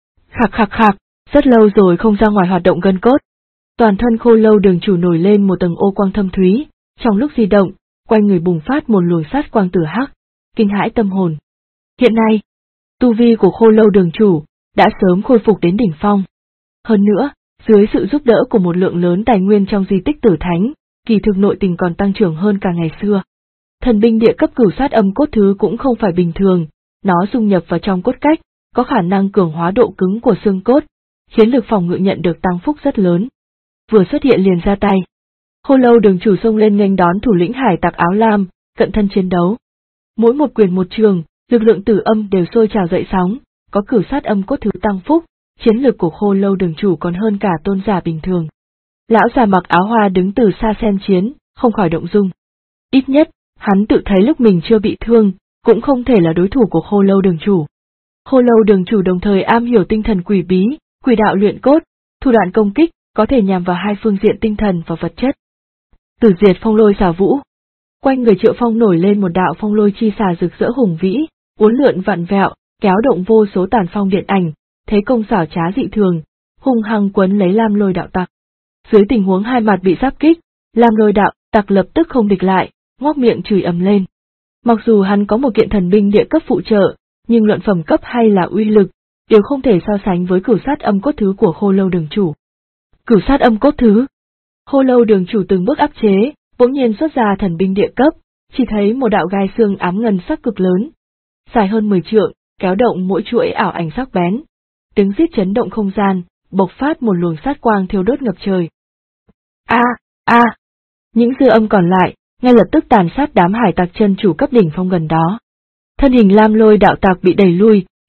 Khạc, rất lâu rồi không ra ngoài hoạt động gân cốt. Toàn thân khô lâu đường chủ nổi lên một tầng ô quang thâm thúy, trong lúc di động, quanh người bùng phát một luồng sát quang tử hắc, kinh hãi tâm hồn. Hiện nay, tu vi của khô lâu đường chủ đã sớm khôi phục đến đỉnh phong. Hơn nữa, dưới sự giúp đỡ của một lượng lớn tài nguyên trong di tích tử thánh, kỳ thực nội tình còn tăng trưởng hơn cả ngày xưa. Thần binh địa cấp cửu sát âm cốt thứ cũng không phải bình thường, nó dung nhập vào trong cốt cách, có khả năng cường hóa độ cứng của xương cốt, khiến lực phòng ngự nhận được tăng phúc rất lớn. Vừa xuất hiện liền ra tay. Khô lâu đường chủ xông lên nghênh đón thủ lĩnh hải tặc áo lam, cận thân chiến đấu. Mỗi một quyền một trường, lực lượng tử âm đều sôi trào dậy sóng, có cửu sát âm cốt thứ tăng phúc, chiến lực của khô lâu đường chủ còn hơn cả tôn giả bình thường. Lão già mặc áo hoa đứng từ xa xem chiến, không khỏi động dung. Ít nhất, hắn tự thấy lúc mình chưa bị thương, cũng không thể là đối thủ của khô lâu đường chủ. Khô lâu đường chủ đồng thời am hiểu tinh thần quỷ bí, quỷ đạo luyện cốt, thủ đoạn công kích, có thể nhằm vào hai phương diện tinh thần và vật chất. Tử diệt phong lôi xà vũ. Quanh người Triệu Phong nổi lên một đạo phong lôi chi xà rực rỡ hùng vĩ, uốn lượn vặn vẹo, kéo động vô số tàn phong điện ảnh, thế công xảo trá dị thường, hung hăng quấn lấy Lam Lôi đạo tặc. Dưới tình huống hai mặt bị giáp kích, Lam Lôi đạo tặc lập tức không địch lại, ngoác miệng chửi ầm lên. Mặc dù hắn có một kiện thần binh địa cấp phụ trợ, nhưng luận phẩm cấp hay là uy lực, đều không thể so sánh với cửu sát âm cốt thứ của khô lâu đường chủ. Cửu sát âm cốt thứ. Khô lâu đường chủ từng bước áp chế, bỗng nhiên xuất ra thần binh địa cấp, chỉ thấy một đạo gai xương ám ngân sắc cực lớn, dài hơn 10 trượng, kéo động mỗi chuỗi ảo ảnh sắc bén. Tiếng rít chấn động không gian, bộc phát một luồng sát quang thiêu đốt ngập trời. Những dư âm còn lại, ngay lập tức tàn sát đám hải tặc chân chủ cấp đỉnh phong gần đó. Thân hình Lam Lôi đạo tặc bị đẩy lui,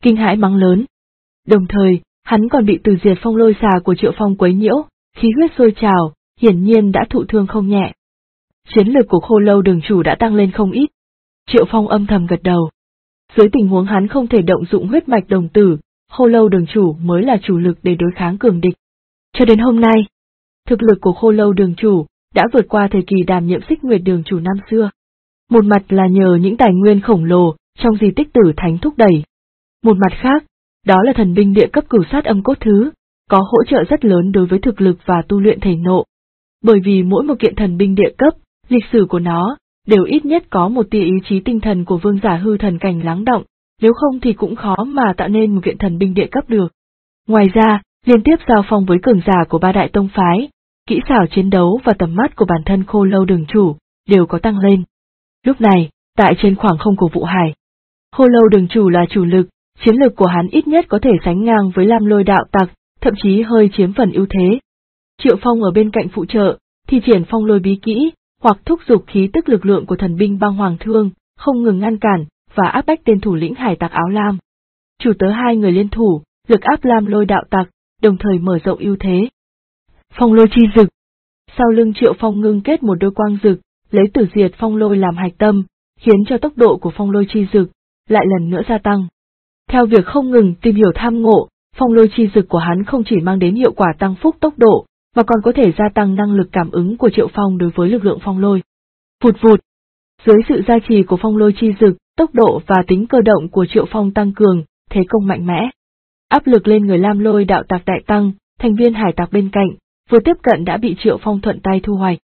kinh hãi mắng lớn. Đồng thời, hắn còn bị Từ Diệt Phong lôi xà của Triệu Phong quấy nhiễu, khí huyết sôi trào, hiển nhiên đã thụ thương không nhẹ. Chiến lực của Khô Lâu đường chủ đã tăng lên không ít. Triệu Phong âm thầm gật đầu. Dưới tình huống hắn không thể động dụng huyết mạch đồng tử, Khô Lâu đường chủ mới là chủ lực để đối kháng cường địch. Cho đến hôm nay, thực lực của Khô Lâu đường chủ đã vượt qua thời kỳ đảm nhiệm Xích Nguyệt đường chủ năm xưa. Một mặt là nhờ những tài nguyên khổng lồ trong di tích Tử Thánh thúc đẩy. Một mặt khác, đó là thần binh địa cấp Cửu Sát Âm Cốt Thứ, có hỗ trợ rất lớn đối với thực lực và tu luyện thể nộ. Bởi vì mỗi một kiện thần binh địa cấp, lịch sử của nó đều ít nhất có một tia ý chí tinh thần của vương giả hư thần cảnh lắng động, nếu không thì cũng khó mà tạo nên một kiện thần binh địa cấp được. Ngoài ra, liên tiếp giao phong với cường giả của ba đại tông phái, kỹ xảo chiến đấu và tầm mắt của bản thân Khô Lâu đường chủ đều có tăng lên. Lúc này, tại trên khoảng không của Vụ Hải, Khô Lâu đường chủ là chủ lực, chiến lực của hắn ít nhất có thể sánh ngang với Lam Lôi đạo tặc, thậm chí hơi chiếm phần ưu thế. Triệu Phong ở bên cạnh phụ trợ, thi triển phong lôi bí kỹ, hoặc thúc giục khí tức lực lượng của thần binh Băng Hoàng Thương, không ngừng ngăn cản và áp bách tên thủ lĩnh hải tặc áo lam. Chủ tớ hai người liên thủ, lực áp Lam Lôi đạo tặc, đồng thời mở rộng ưu thế. Phong lôi chi dực. Sau lưng Triệu Phong ngưng kết một đôi quang dực, lấy Tử Diệt Phong lôi làm hạch tâm, khiến cho tốc độ của phong lôi chi dực lại lần nữa gia tăng. Theo việc không ngừng tìm hiểu tham ngộ, phong lôi chi dực của hắn không chỉ mang đến hiệu quả tăng phúc tốc độ, mà còn có thể gia tăng năng lực cảm ứng của Triệu Phong đối với lực lượng phong lôi. Vụt vụt. Dưới sự gia trì của phong lôi chi dực, tốc độ và tính cơ động của Triệu Phong tăng cường, thế công mạnh mẽ. Áp lực lên người Lam Lôi đạo tặc đại tăng, thành viên hải tặc bên cạnh, vừa tiếp cận đã bị Triệu Phong thuận tay thu hoạch.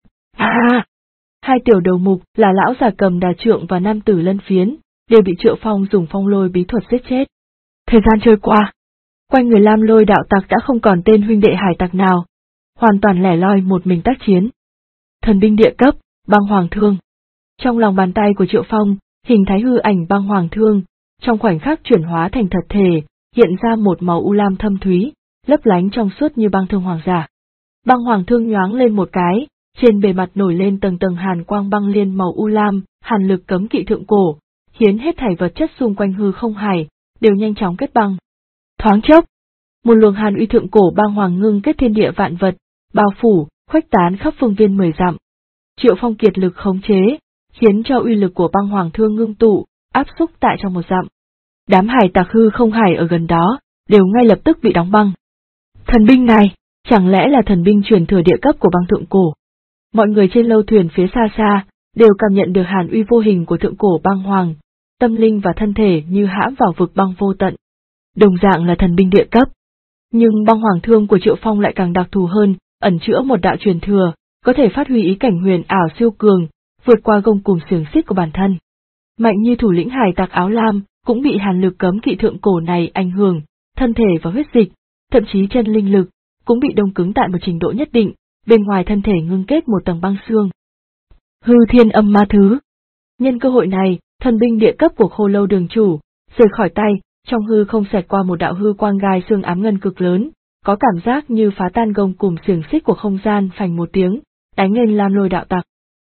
Hai tiểu đầu mục là lão già cầm đà trượng và nam tử lân phiến, đều bị Triệu Phong dùng phong lôi bí thuật giết chết. Thời gian trôi qua, quanh người Lam Lôi đạo tặc đã không còn tên huynh đệ hải tặc nào, hoàn toàn lẻ loi một mình tác chiến. Thần binh địa cấp, Băng Hoàng Thương. Trong lòng bàn tay của Triệu Phong, hình thái hư ảnh Băng Hoàng Thương, trong khoảnh khắc chuyển hóa thành thật thể, hiện ra một màu u lam thâm thúy, lấp lánh trong suốt như băng thương hoàng giả. Băng Hoàng Thương nhoáng lên một cái, trên bề mặt nổi lên tầng tầng hàn quang băng liên màu u lam, hàn lực cấm kỵ thượng cổ, khiến hết thảy vật chất xung quanh hư không hải đều nhanh chóng kết băng. Thoáng chốc, một luồng hàn uy thượng cổ băng hoàng ngưng kết thiên địa vạn vật, bao phủ, khuếch tán khắp phương viên 10 dặm. Triệu Phong kiệt lực khống chế, khiến cho uy lực của Băng Hoàng Thương ngưng tụ, áp xúc tại trong 1 dặm. Đám hải tặc hư không hải ở gần đó, đều ngay lập tức bị đóng băng. Thần binh này, chẳng lẽ là thần binh truyền thừa địa cấp của băng thượng cổ? Mọi người trên lâu thuyền phía xa xa, đều cảm nhận được hàn uy vô hình của thượng cổ băng hoàng, tâm linh và thân thể như hãm vào vực băng vô tận. Đồng dạng là thần binh địa cấp. Nhưng Băng Hoàng Thương của Triệu Phong lại càng đặc thù hơn, ẩn chữa một đạo truyền thừa, có thể phát huy ý cảnh huyền ảo siêu cường, vượt qua gông cùm xiềng xích của bản thân. Mạnh như thủ lĩnh hải tặc áo lam, cũng bị hàn lực cấm kỵ thượng cổ này ảnh hưởng, thân thể và huyết dịch, thậm chí chân linh lực, cũng bị đông cứng tại một trình độ nhất định, bên ngoài thân thể ngưng kết một tầng băng xương. Hư Thiên Âm Ma Thứ. Nhân cơ hội này, thần binh địa cấp của Khô Lâu đường chủ, rời khỏi tay, trong hư không xẹt qua một đạo hư quang gai xương ám ngân cực lớn, có cảm giác như phá tan gông cùm xiềng xích của không gian phành một tiếng, đánh lên Lam Lôi đạo tặc.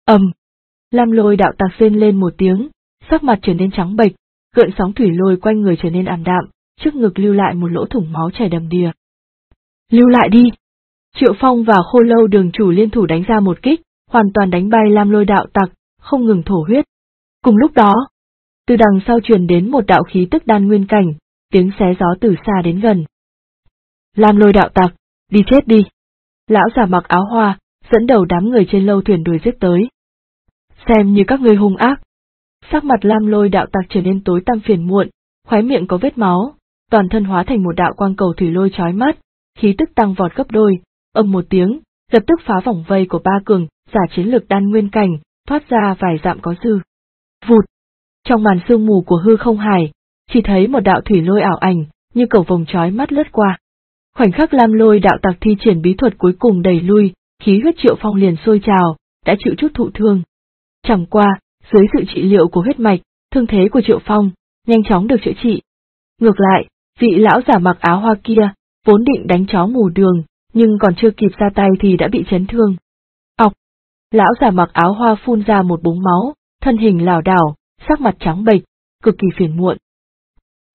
Lam Lôi đạo tặc rên lên một tiếng, sắc mặt trở nên trắng bệch, gợn sóng thủy lôi quanh người trở nên ảm đạm, trước ngực lưu lại một lỗ thủng máu chảy đầm đìa. Lưu lại đi! Triệu Phong và Khô Lâu đường chủ liên thủ đánh ra một kích, hoàn toàn đánh bay Lam Lôi đạo tặc, không ngừng thổ huyết. Cùng lúc đó, từ đằng sau truyền đến một đạo khí tức đan nguyên cảnh, tiếng xé gió từ xa đến gần. Lam Lôi đạo tặc, đi chết đi! Lão già mặc áo hoa, dẫn đầu đám người trên lâu thuyền đuổi giết tới. Xem như các ngươi hung ác. Sắc mặt Lam Lôi đạo tặc trở nên tối tăm phiền muộn, khóe miệng có vết máu, toàn thân hóa thành một đạo quang cầu thủy lôi chói mắt, khí tức tăng vọt gấp đôi, ầm một tiếng, lập tức phá vòng vây của ba cường giả chiến lực đan nguyên cảnh, thoát ra vài dặm có dư. Vụt! Trong màn sương mù của hư không hải, chỉ thấy một đạo thủy lôi ảo ảnh, như cầu vồng chói mắt lướt qua. Khoảnh khắc Lam Lôi đạo tặc thi triển bí thuật cuối cùng đẩy lui, khí huyết Triệu Phong liền sôi trào, đã chịu chút thụ thương. Chẳng qua, dưới sự trị liệu của huyết mạch, thương thế của Triệu Phong nhanh chóng được chữa trị. Ngược lại, vị lão giả mặc áo hoa kia, vốn định đánh chó mù đường, nhưng còn chưa kịp ra tay thì đã bị chấn thương. Ọc! Lão giả mặc áo hoa phun ra một búng máu, thân hình lảo đảo, sắc mặt trắng bệch, cực kỳ phiền muộn.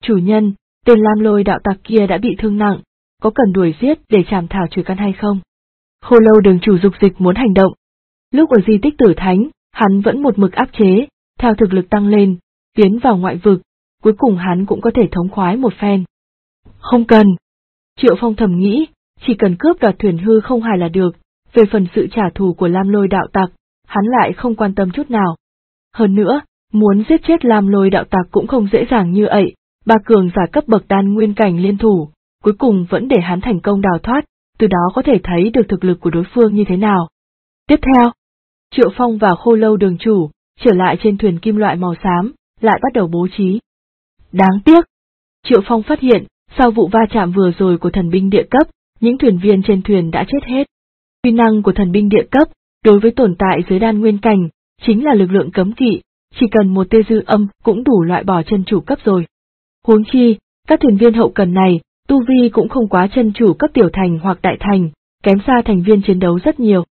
Chủ nhân, tên Lam Lôi đạo tặc kia đã bị thương nặng, có cần đuổi giết để trảm thảo trừ căn hay không? Khô Lâu đường chủ dục dịch muốn hành động. Lúc ở di tích Tử Thánh, hắn vẫn một mực áp chế, theo thực lực tăng lên, tiến vào ngoại vực, cuối cùng hắn cũng có thể thống khoái một phen. Không cần. Triệu Phong thầm nghĩ, chỉ cần cướp đoạt thuyền hư không hài là được, về phần sự trả thù của Lam Lôi đạo tặc, hắn lại không quan tâm chút nào. Hơn nữa, muốn giết chết Lam Lôi đạo tặc cũng không dễ dàng như vậy, ba cường giả cấp bậc đan nguyên cảnh liên thủ, cuối cùng vẫn để hắn thành công đào thoát, từ đó có thể thấy được thực lực của đối phương như thế nào. Tiếp theo, Triệu Phong và Khô Lâu đường chủ, trở lại trên thuyền kim loại màu xám, lại bắt đầu bố trí. Đáng tiếc, Triệu Phong phát hiện, sau vụ va chạm vừa rồi của thần binh địa cấp, những thuyền viên trên thuyền đã chết hết. Uy năng của thần binh địa cấp, đối với tồn tại dưới đan nguyên cảnh, chính là lực lượng cấm kỵ, chỉ cần một tia dư âm cũng đủ loại bỏ chân chủ cấp rồi. Huống chi, các thuyền viên hậu cần này, tu vi cũng không quá chân chủ cấp tiểu thành hoặc đại thành, kém xa thành viên chiến đấu rất nhiều.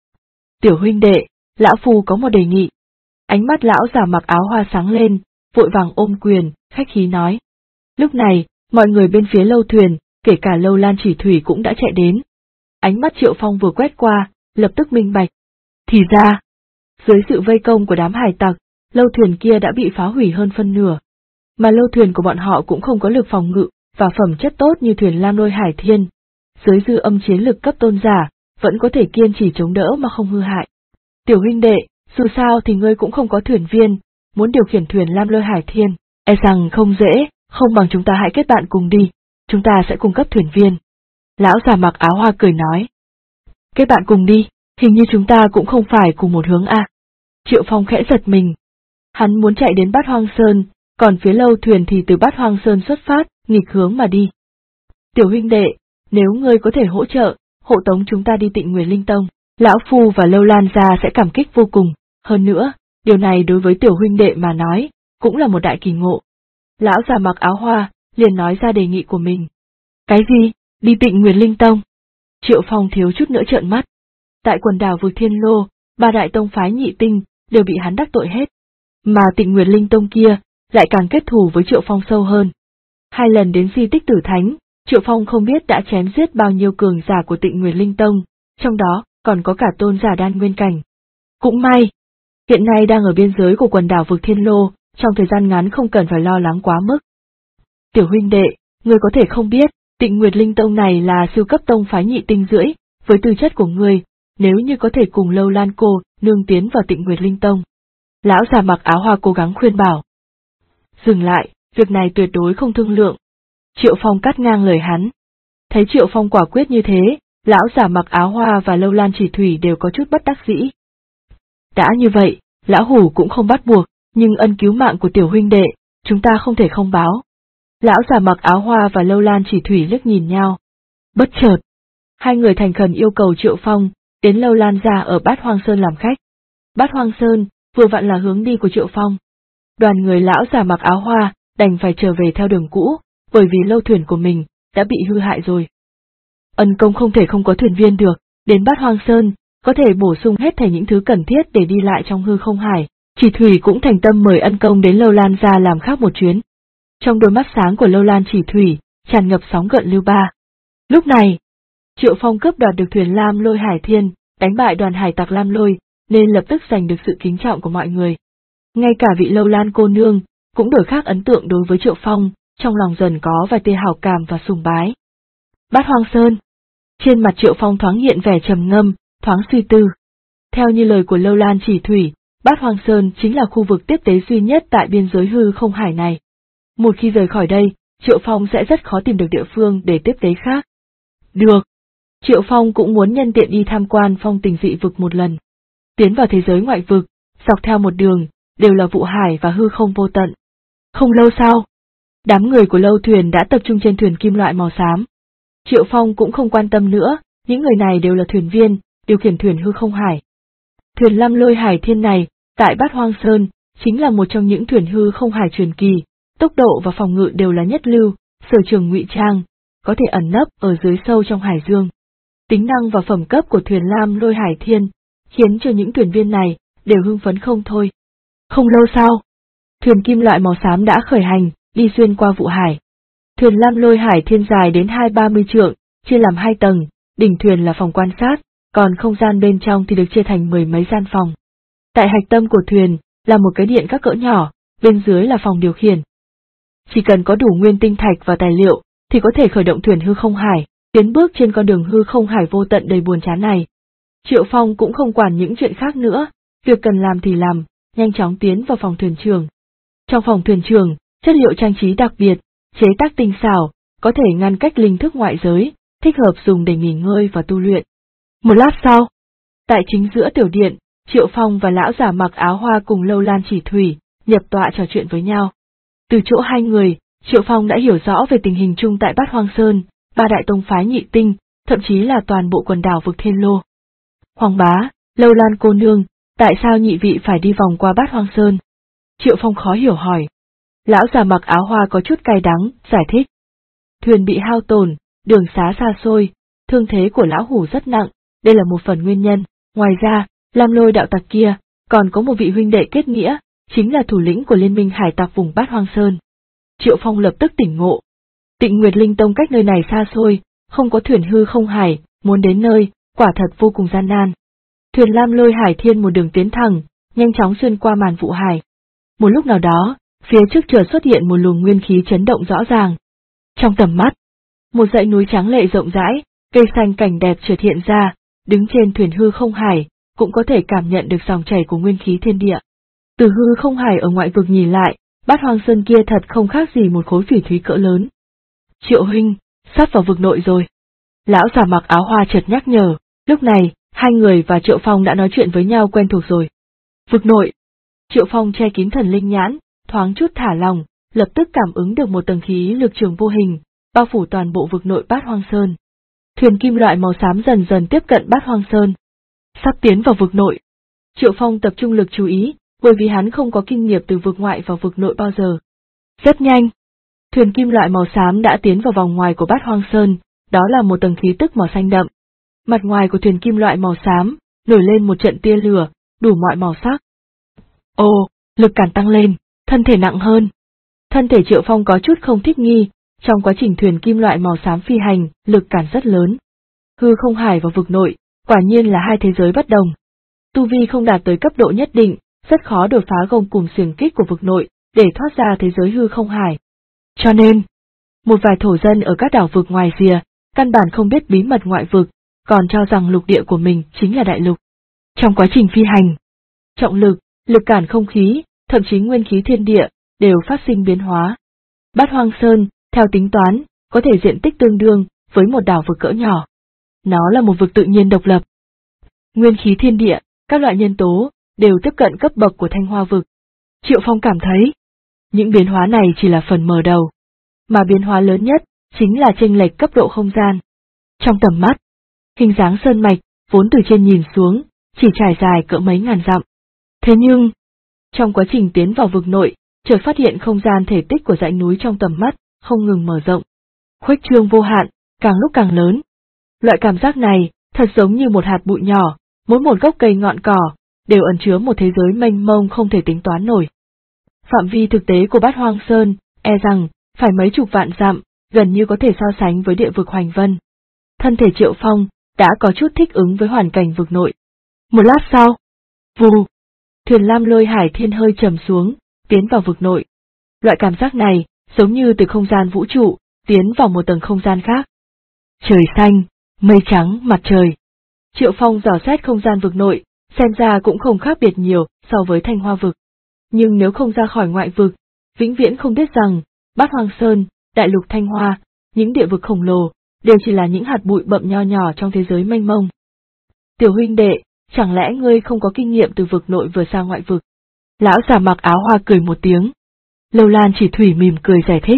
Tiểu huynh đệ, lão phu có một đề nghị. Ánh mắt lão già mặc áo hoa sáng lên, vội vàng ôm quyền, khách khí nói. Lúc này, mọi người bên phía lâu thuyền, kể cả Lâu Lan Chỉ Thủy cũng đã chạy đến. Ánh mắt Triệu Phong vừa quét qua, lập tức minh bạch. Thì ra, dưới sự vây công của đám hải tặc, lâu thuyền kia đã bị phá hủy hơn phân nửa. Mà lâu thuyền của bọn họ cũng không có lực phòng ngự và phẩm chất tốt như thuyền Lam Lôi Hải Thiên. Dưới dư âm chiến lực cấp tôn giả, vẫn có thể kiên trì chống đỡ mà không hư hại. Tiểu huynh đệ, dù sao thì ngươi cũng không có thuyền viên, muốn điều khiển thuyền Lam Lôi Hải Thiên, e rằng không dễ, không bằng chúng ta hãy kết bạn cùng đi, chúng ta sẽ cung cấp thuyền viên. Lão già mặc áo hoa cười nói. Kết bạn cùng đi, hình như chúng ta cũng không phải cùng một hướng à. Triệu Phong khẽ giật mình. Hắn muốn chạy đến Bát Hoang Sơn, còn phía lâu thuyền thì từ Bát Hoang Sơn xuất phát, nghịch hướng mà đi. Tiểu huynh đệ, nếu ngươi có thể hỗ trợ, hộ tống chúng ta đi Tịnh Nguyên Linh Tông, lão phu và Lâu Lan gia sẽ cảm kích vô cùng, hơn nữa, điều này đối với tiểu huynh đệ mà nói, cũng là một đại kỳ ngộ. Lão già mặc áo hoa, liền nói ra đề nghị của mình. Cái gì, đi Tịnh Nguyên Linh Tông? Triệu Phong thiếu chút nữa trợn mắt. Tại quần đảo vực Thiên Lô, ba đại tông phái nhị tinh, đều bị hắn đắc tội hết. Mà Tịnh Nguyên Linh Tông kia, lại càng kết thù với Triệu Phong sâu hơn. 2 lần đến di tích Tử Thánh, Triệu Phong không biết đã chém giết bao nhiêu cường giả của Tịnh Nguyên Linh Tông, trong đó còn có cả tôn giả đan nguyên cảnh. Cũng may, hiện nay đang ở biên giới của quần đảo vực Thiên Lô, trong thời gian ngắn không cần phải lo lắng quá mức. Tiểu huynh đệ, ngươi có thể không biết, Tịnh Nguyên Linh Tông này là siêu cấp tông phái nhị tinh rưỡi, với tư chất của ngươi, nếu như có thể cùng Lâu Lan cô nương tiến vào Tịnh Nguyên Linh Tông. Lão già mặc áo hoa cố gắng khuyên bảo. Dừng lại, việc này tuyệt đối không thương lượng. Triệu Phong cắt ngang lời hắn. Thấy Triệu Phong quả quyết như thế, lão già mặc áo hoa và Lâu Lan Chỉ Thủy đều có chút bất đắc dĩ. Đã như vậy, lão hủ cũng không bắt buộc, nhưng ân cứu mạng của tiểu huynh đệ, chúng ta không thể không báo. Lão già mặc áo hoa và Lâu Lan Chỉ Thủy liếc nhìn nhau. Bất chợt, hai người thành khẩn yêu cầu Triệu Phong, đến Lâu Lan gia ở Bát Hoang Sơn làm khách. Bát Hoang Sơn, vừa vặn là hướng đi của Triệu Phong. Đoàn người lão già mặc áo hoa, đành phải trở về theo đường cũ, bởi vì lâu thuyền của mình, đã bị hư hại rồi. Ân công không thể không có thuyền viên được, đến Bát Hoang Sơn, có thể bổ sung hết thảy những thứ cần thiết để đi lại trong hư không hải. Chỉ Thủy cũng thành tâm mời ân công đến Lâu Lan gia làm khác một chuyến. Trong đôi mắt sáng của Lâu Lan Chỉ Thủy, tràn ngập sóng gợn lưu ba. Lúc này, Triệu Phong cướp đoạt được thuyền Lam Lôi Hải Thiên, đánh bại đoàn hải tặc Lam Lôi, nên lập tức giành được sự kính trọng của mọi người. Ngay cả vị Lâu Lan cô nương, cũng đổi khác ấn tượng đối với Triệu Phong, trong lòng dần có vài tia hảo cảm và sùng bái. Bát Hoang Sơn. Trên mặt Triệu Phong thoáng hiện vẻ trầm ngâm, thoáng suy tư. Theo như lời của Lâu Lan Chỉ Thủy, Bát Hoang Sơn chính là khu vực tiếp tế duy nhất tại biên giới hư không hải này. Một khi rời khỏi đây, Triệu Phong sẽ rất khó tìm được địa phương để tiếp tế khác. Được. Triệu Phong cũng muốn nhân tiện đi tham quan phong tình dị vực một lần. Tiến vào thế giới ngoại vực, dọc theo một đường, đều là vụ hải và hư không vô tận. Không lâu sau, đám người của lâu thuyền đã tập trung trên thuyền kim loại màu xám. Triệu Phong cũng không quan tâm nữa, những người này đều là thuyền viên, điều khiển thuyền hư không hải. Thuyền Lam Lôi Hải Thiên này, tại Bát Hoang Sơn, chính là một trong những thuyền hư không hải truyền kỳ, tốc độ và phòng ngự đều là nhất lưu, sở trường ngụy trang, có thể ẩn nấp ở dưới sâu trong hải dương. Tính năng và phẩm cấp của thuyền Lam Lôi Hải Thiên, khiến cho những thuyền viên này đều hưng phấn không thôi. Không lâu sau, thuyền kim loại màu xám đã khởi hành, đi xuyên qua vụ hải. Thuyền lam lôi hải thiên dài đến 20-30 trượng, chia làm 2 tầng, đỉnh thuyền là phòng quan sát, còn không gian bên trong thì được chia thành 10 mấy gian phòng. Tại hạch tâm của thuyền là một cái điện các cỡ nhỏ, bên dưới là phòng điều khiển. Chỉ cần có đủ nguyên tinh thạch và tài liệu, thì có thể khởi động thuyền hư không hải, tiến bước trên con đường hư không hải vô tận đầy buồn chán này. Triệu Phong cũng không quản những chuyện khác nữa, việc cần làm thì làm, nhanh chóng tiến vào phòng thuyền trưởng. Trong phòng thuyền trưởng, chất liệu trang trí đặc biệt, chế tác tinh xảo, có thể ngăn cách linh thức ngoại giới, thích hợp dùng để nghỉ ngơi và tu luyện. Một lát sau, tại chính giữa tiểu điện, Triệu Phong và lão giả mặc áo hoa cùng Lâu Lan Chỉ Thủy, nhập tọa trò chuyện với nhau. Từ chỗ hai người, Triệu Phong đã hiểu rõ về tình hình chung tại Bát Hoang Sơn, 3 đại tông phái nhị tinh, thậm chí là toàn bộ quần đảo vực Thiên Lô. Hoàng bá, Lâu Lan cô nương, tại sao nhị vị phải đi vòng qua Bát Hoang Sơn? Triệu Phong khó hiểu hỏi. Lão già mặc áo hoa có chút cay đắng, giải thích. Thuyền bị hao tổn, đường xá xa xôi, thương thế của lão hủ rất nặng, đây là một phần nguyên nhân. Ngoài ra, Lam Lôi đạo tặc kia, còn có một vị huynh đệ kết nghĩa, chính là thủ lĩnh của liên minh hải tặc vùng Bát Hoang Sơn. Triệu Phong lập tức tỉnh ngộ. Tịnh Nguyệt Linh Tông cách nơi này xa xôi, không có thuyền hư không hải, muốn đến nơi, quả thật vô cùng gian nan. Thuyền Lam Lôi Hải Thiên một đường tiến thẳng, nhanh chóng xuyên qua màn vụ hải. Một lúc nào đó, phía trước chợt xuất hiện một luồng nguyên khí chấn động rõ ràng. Trong tầm mắt, một dãy núi trắng lệ rộng rãi, cây xanh cảnh đẹp chợt hiện ra, đứng trên thuyền hư không hải, cũng có thể cảm nhận được dòng chảy của nguyên khí thiên địa. Từ hư không hải ở ngoại vực nhìn lại, Bát Hoang Sơn kia thật không khác gì một khối phỉ thúy cỡ lớn. Triệu huynh, sắp vào vực nội rồi. Lão già mặc áo hoa chợt nhắc nhở, lúc này, hai người và Triệu Phong đã nói chuyện với nhau quen thuộc rồi. Vực nội. Triệu Phong che kín thần linh nhãn, thoáng chút thả lòng, lập tức cảm ứng được một tầng khí lực trường vô hình, bao phủ toàn bộ vực nội Bát Hoang Sơn. Thuyền kim loại màu xám dần dần tiếp cận Bát Hoang Sơn. Sắp tiến vào vực nội. Triệu Phong tập trung lực chú ý, bởi vì hắn không có kinh nghiệm từ vực ngoại vào vực nội bao giờ. Rất nhanh, thuyền kim loại màu xám đã tiến vào vòng ngoài của Bát Hoang Sơn, đó là một tầng khí tức màu xanh đậm. Mặt ngoài của thuyền kim loại màu xám, nổi lên một trận tia lửa, đủ mọi màu sắc. Ồ, lực cản tăng lên, thân thể nặng hơn. Thân thể Triệu Phong có chút không thích nghi, trong quá trình thuyền kim loại màu xám phi hành, lực cản rất lớn. Hư không hải và vực nội, quả nhiên là hai thế giới bất đồng. Tu vi không đạt tới cấp độ nhất định, rất khó đột phá gông cùm xiềng kích của vực nội, để thoát ra thế giới hư không hải. Cho nên, một vài thổ dân ở các đảo vực ngoài rìa, căn bản không biết bí mật ngoại vực, còn cho rằng lục địa của mình chính là đại lục. Trong quá trình phi hành, trọng lực, lực cản không khí, thậm chí nguyên khí thiên địa, đều phát sinh biến hóa. Bát Hoang Sơn, theo tính toán, có thể diện tích tương đương với một đảo vực cỡ nhỏ. Nó là một vực tự nhiên độc lập. Nguyên khí thiên địa, các loại nhân tố, đều tiếp cận cấp bậc của Thanh Hoa vực. Triệu Phong cảm thấy, những biến hóa này chỉ là phần mở đầu, mà biến hóa lớn nhất, chính là chênh lệch cấp độ không gian. Trong tầm mắt, hình dáng sơn mạch, vốn từ trên nhìn xuống, chỉ trải dài cỡ mấy ngàn dặm. Thế nhưng, trong quá trình tiến vào vực nội, chợt phát hiện không gian thể tích của dãy núi trong tầm mắt, không ngừng mở rộng. Khuếch trương vô hạn, càng lúc càng lớn. Loại cảm giác này, thật giống như một hạt bụi nhỏ, mỗi một gốc cây ngọn cỏ, đều ẩn chứa một thế giới mênh mông không thể tính toán nổi. Phạm vi thực tế của Bát Hoang Sơn, e rằng, phải mấy chục vạn dặm, gần như có thể so sánh với địa vực Hoành Vân. Thân thể Triệu Phong, đã có chút thích ứng với hoàn cảnh vực nội. Một lát sau, vù, thuyền Lam Lôi Hải Thiên hơi trầm xuống, tiến vào vực nội. Loại cảm giác này, giống như từ không gian vũ trụ, tiến vào một tầng không gian khác. Trời xanh, mây trắng, mặt trời. Triệu Phong dò xét không gian vực nội, xem ra cũng không khác biệt nhiều so với Thanh Hoa vực. Nhưng nếu không ra khỏi ngoại vực, vĩnh viễn không biết rằng, Bát Hoang Sơn, Đại lục Thanh Hoa, những địa vực khổng lồ, đều chỉ là những hạt bụi bậm nho nhỏ trong thế giới mênh mông. Tiểu huynh đệ, chẳng lẽ ngươi không có kinh nghiệm từ vực nội vừa sang ngoại vực? Lão già mặc áo hoa cười một tiếng. Lâu Lan Chỉ Thủy mỉm cười giải thích.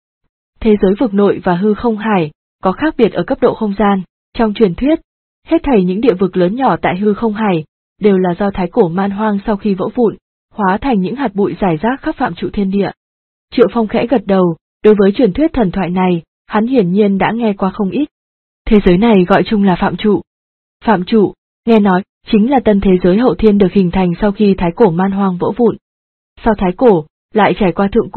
Thế giới vực nội và hư không hải, có khác biệt ở cấp độ không gian. Trong truyền thuyết, hết thảy những địa vực lớn nhỏ tại hư không hải, đều là do thái cổ man hoang sau khi vỡ vụn, hóa thành những hạt bụi rải rác khắp phạm trụ thiên địa. Triệu Phong khẽ gật đầu, đối với truyền thuyết thần thoại này, hắn hiển nhiên đã nghe qua không ít. Thế giới này gọi chung là phạm trụ. Phạm trụ, nghe nói, chính là tân thế giới hậu thiên được hình thành sau khi thái cổ man hoang vỡ vụn. Sau thái cổ, lại trải qua thượng cổ,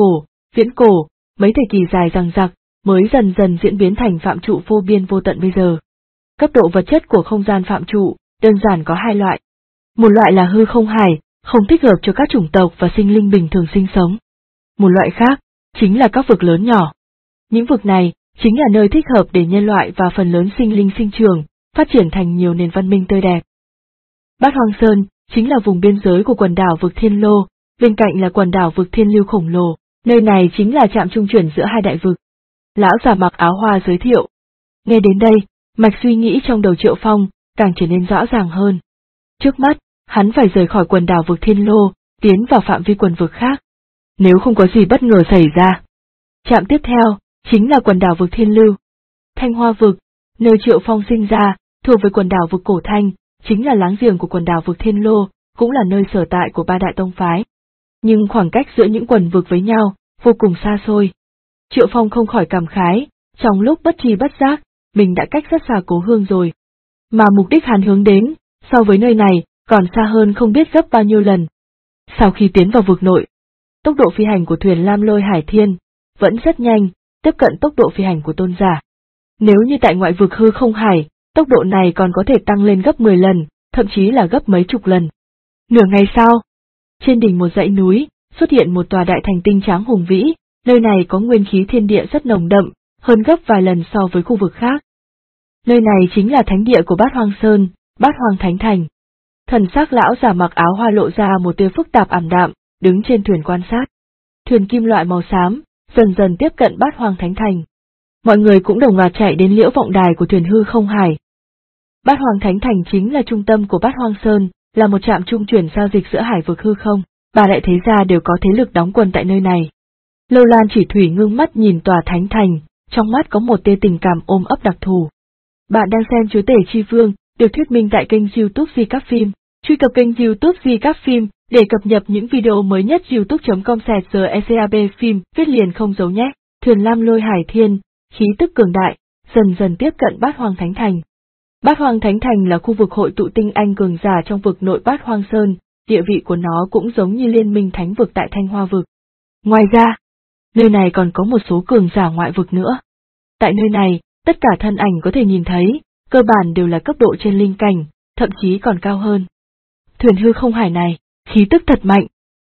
viễn cổ, mấy thời kỳ dài dằng dặc, mới dần dần diễn biến thành phạm trụ vô biên vô tận bây giờ. Cấp độ vật chất của không gian phạm trụ, đơn giản có hai loại. Một loại là hư không hải, không thích hợp cho các chủng tộc và sinh linh bình thường sinh sống. Một loại khác, chính là các vực lớn nhỏ. Những vực này, chính là nơi thích hợp để nhân loại và phần lớn sinh linh sinh trưởng, phát triển thành nhiều nền văn minh tươi đẹp. Bát Hoang Sơn, chính là vùng biên giới của quần đảo vực Thiên Lô, bên cạnh là quần đảo vực Thiên Lưu khổng lồ, nơi này chính là trạm trung chuyển giữa hai đại vực. Lão già mặc áo hoa giới thiệu. Nghe đến đây, mạch suy nghĩ trong đầu Triệu Phong, càng trở nên rõ ràng hơn. Trước mắt, hắn phải rời khỏi quần đảo vực Thiên Lô, tiến vào phạm vi quần vực khác. Nếu không có gì bất ngờ xảy ra. Trạm tiếp theo, chính là quần đảo vực Thiên Lưu. Thanh Hoa vực, nơi Triệu Phong sinh ra, thuộc về quần đảo vực Cổ Thanh, chính là láng giềng của quần đảo vực Thiên Lô, cũng là nơi sở tại của ba đại tông phái. Nhưng khoảng cách giữa những quần vực với nhau, vô cùng xa xôi. Triệu Phong không khỏi cảm khái, trong lúc bất tri bất giác, mình đã cách rất xa Cố Hương rồi. Mà mục đích hắn hướng đến, so với nơi này, còn xa hơn không biết gấp bao nhiêu lần. Sau khi tiến vào vực nội, tốc độ phi hành của thuyền Lam Lôi Hải Thiên vẫn rất nhanh, tiếp cận tốc độ phi hành của tôn giả. Nếu như tại ngoại vực hư không hải, tốc độ này còn có thể tăng lên gấp 10 lần, thậm chí là gấp mấy chục lần. Nửa ngày sau, trên đỉnh một dãy núi, xuất hiện một tòa đại thành tinh tráng hùng vĩ, nơi này có nguyên khí thiên địa rất nồng đậm, hơn gấp vài lần so với khu vực khác. Nơi này chính là thánh địa của Bát Hoang Sơn, Bát Hoang Thánh Thành. Thần sắc lão già mặc áo hoa lộ ra một tia phức tạp ảm đạm, đứng trên thuyền quan sát. Thuyền kim loại màu xám, dần dần tiếp cận Bát Hoang Thánh Thành. Mọi người cũng đồng loạt chạy đến liễu vọng đài của thuyền hư không hải. Bát Hoang Thánh Thành chính là trung tâm của Bát Hoang Sơn, là một trạm trung chuyển giao dịch giữa hải vực hư không, ba đại thế gia đều có thế lực đóng quân tại nơi này. Lâu Lan Chỉ Thủy ngưng mắt nhìn tòa Thánh Thành, trong mắt có một tia tình cảm ôm ấp đặc thù. Bạn đang xem Chúa Tể Chi Vương, được thuyết minh tại kênh YouTube Di Các Phim. Truy cập kênh YouTube Di Các Phim để cập nhật những video mới nhất. youtube.com/SEAB phim viết liền không dấu nhé. Thuyền Lam Lôi Hải Thiên, khí tức cường đại, dần dần tiếp cận Bát Hoang Thánh Thành. Bát Hoang Thánh Thành là khu vực hội tụ tinh anh cường giả trong vực nội Bát Hoang Sơn, địa vị của nó cũng giống như liên minh thánh vực tại Thanh Hoa vực. Ngoài ra, nơi này còn có một số cường giả ngoại vực nữa. Tại nơi này, tất cả thân ảnh có thể nhìn thấy, cơ bản đều là cấp độ trên linh cảnh, thậm chí còn cao hơn. Thuyền hư không hải này, khí tức thật mạnh.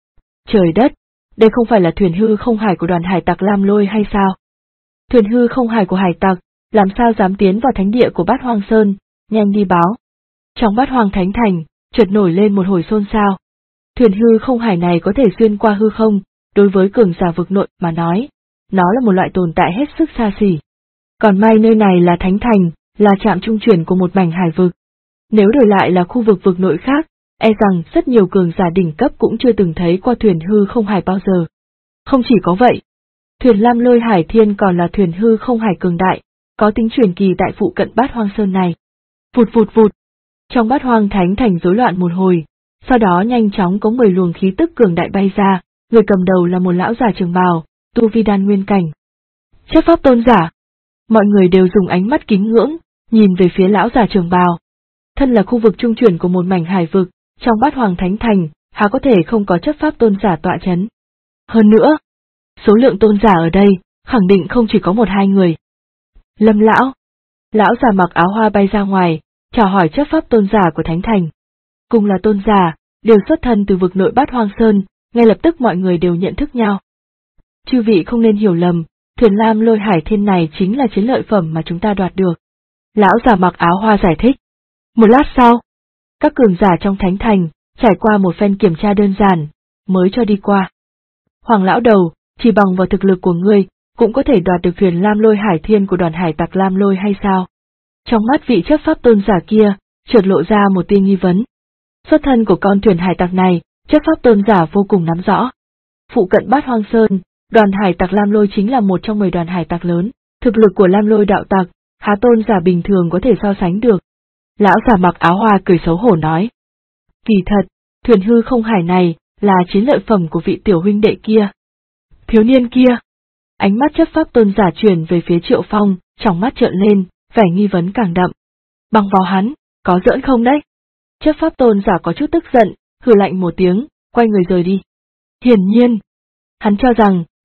Trời đất, đây không phải là thuyền hư không hải của đoàn hải tặc Lam Lôi hay sao? Thuyền hư không hải của hải tặc, làm sao dám tiến vào thánh địa của Bát Hoang Sơn, nhanh đi báo. Trong Bát Hoang Thánh Thành, chợt nổi lên một hồi xôn xao. Thuyền hư không hải này có thể xuyên qua hư không, đối với cường giả vực nội mà nói, nó là một loại tồn tại hết sức xa xỉ. Còn may nơi này là Thánh Thành, là trạm trung chuyển của một mảnh hải vực. Nếu đổi lại là khu vực vực nội khác, e rằng rất nhiều cường giả đỉnh cấp cũng chưa từng thấy qua thuyền hư không hải bao giờ. Không chỉ có vậy, thuyền Lam Lôi Hải Thiên còn là thuyền hư không hải cường đại, có tính truyền kỳ tại phụ cận Bát Hoang Sơn này. Vụt vụt vụt, trong Bát Hoang Thánh Thành rối loạn một hồi, sau đó nhanh chóng có 10 luồng khí tức cường đại bay ra, người cầm đầu là một lão già trường bào, tu vi đan nguyên cảnh. Chấp pháp tôn giả. Mọi người đều dùng ánh mắt kính ngưỡng, nhìn về phía lão già trường bào. Thân là khu vực trung chuyển của một mảnh hải vực, trong Bát Hoang Thánh Thành, há có thể không có chấp pháp tôn giả tọa chấn. Hơn nữa, số lượng tôn giả ở đây, khẳng định không chỉ có 1-2 người. Lâm lão. Lão già mặc áo hoa bay ra ngoài, chào hỏi chấp pháp tôn giả của Thánh Thành. Cùng là tôn giả, đều xuất thân từ vực nội Bát Hoang Sơn, ngay lập tức mọi người đều nhận thức nhau. Chư vị không nên hiểu lầm, thuyền Lam Lôi Hải Thiên này chính là chiến lợi phẩm mà chúng ta đoạt được. Lão già mặc áo hoa giải thích. Một lát sau, các cường giả trong Thánh Thành, trải qua một phen kiểm tra đơn giản, mới cho đi qua. Hoàng lão đầu, chỉ bằng vào thực lực của ngươi, cũng có thể đoạt được thuyền Lam Lôi Hải Thiên của đoàn hải tặc Lam Lôi hay sao? Trong mắt vị chấp pháp tôn giả kia, chợt lộ ra một tia nghi vấn. Xuất thân của con thuyền hải tặc này, chấp pháp tôn giả vô cùng nắm rõ. Phụ cận Bát Hoang Sơn, đoàn hải tặc Lam Lôi chính là một trong 10 đoàn hải tặc lớn, thực lực của Lam Lôi đạo tặc, há tôn giả bình thường có thể so sánh được. Lão già mặc áo hoa cười xấu hổ nói. Kỳ thật, thuyền hư không hải này, là chiến lợi phẩm của vị tiểu huynh đệ kia. Thiếu niên kia. Ánh mắt chấp pháp tôn giả chuyển về phía Triệu Phong, trong mắt trợn lên, vẻ nghi vấn càng đậm. Bằng vào hắn, có giỡn không đấy? Chấp pháp tôn giả có chút tức giận, hừ lạnh một tiếng, quay người rời đi. Hiển nhiên, hắn cho rằng,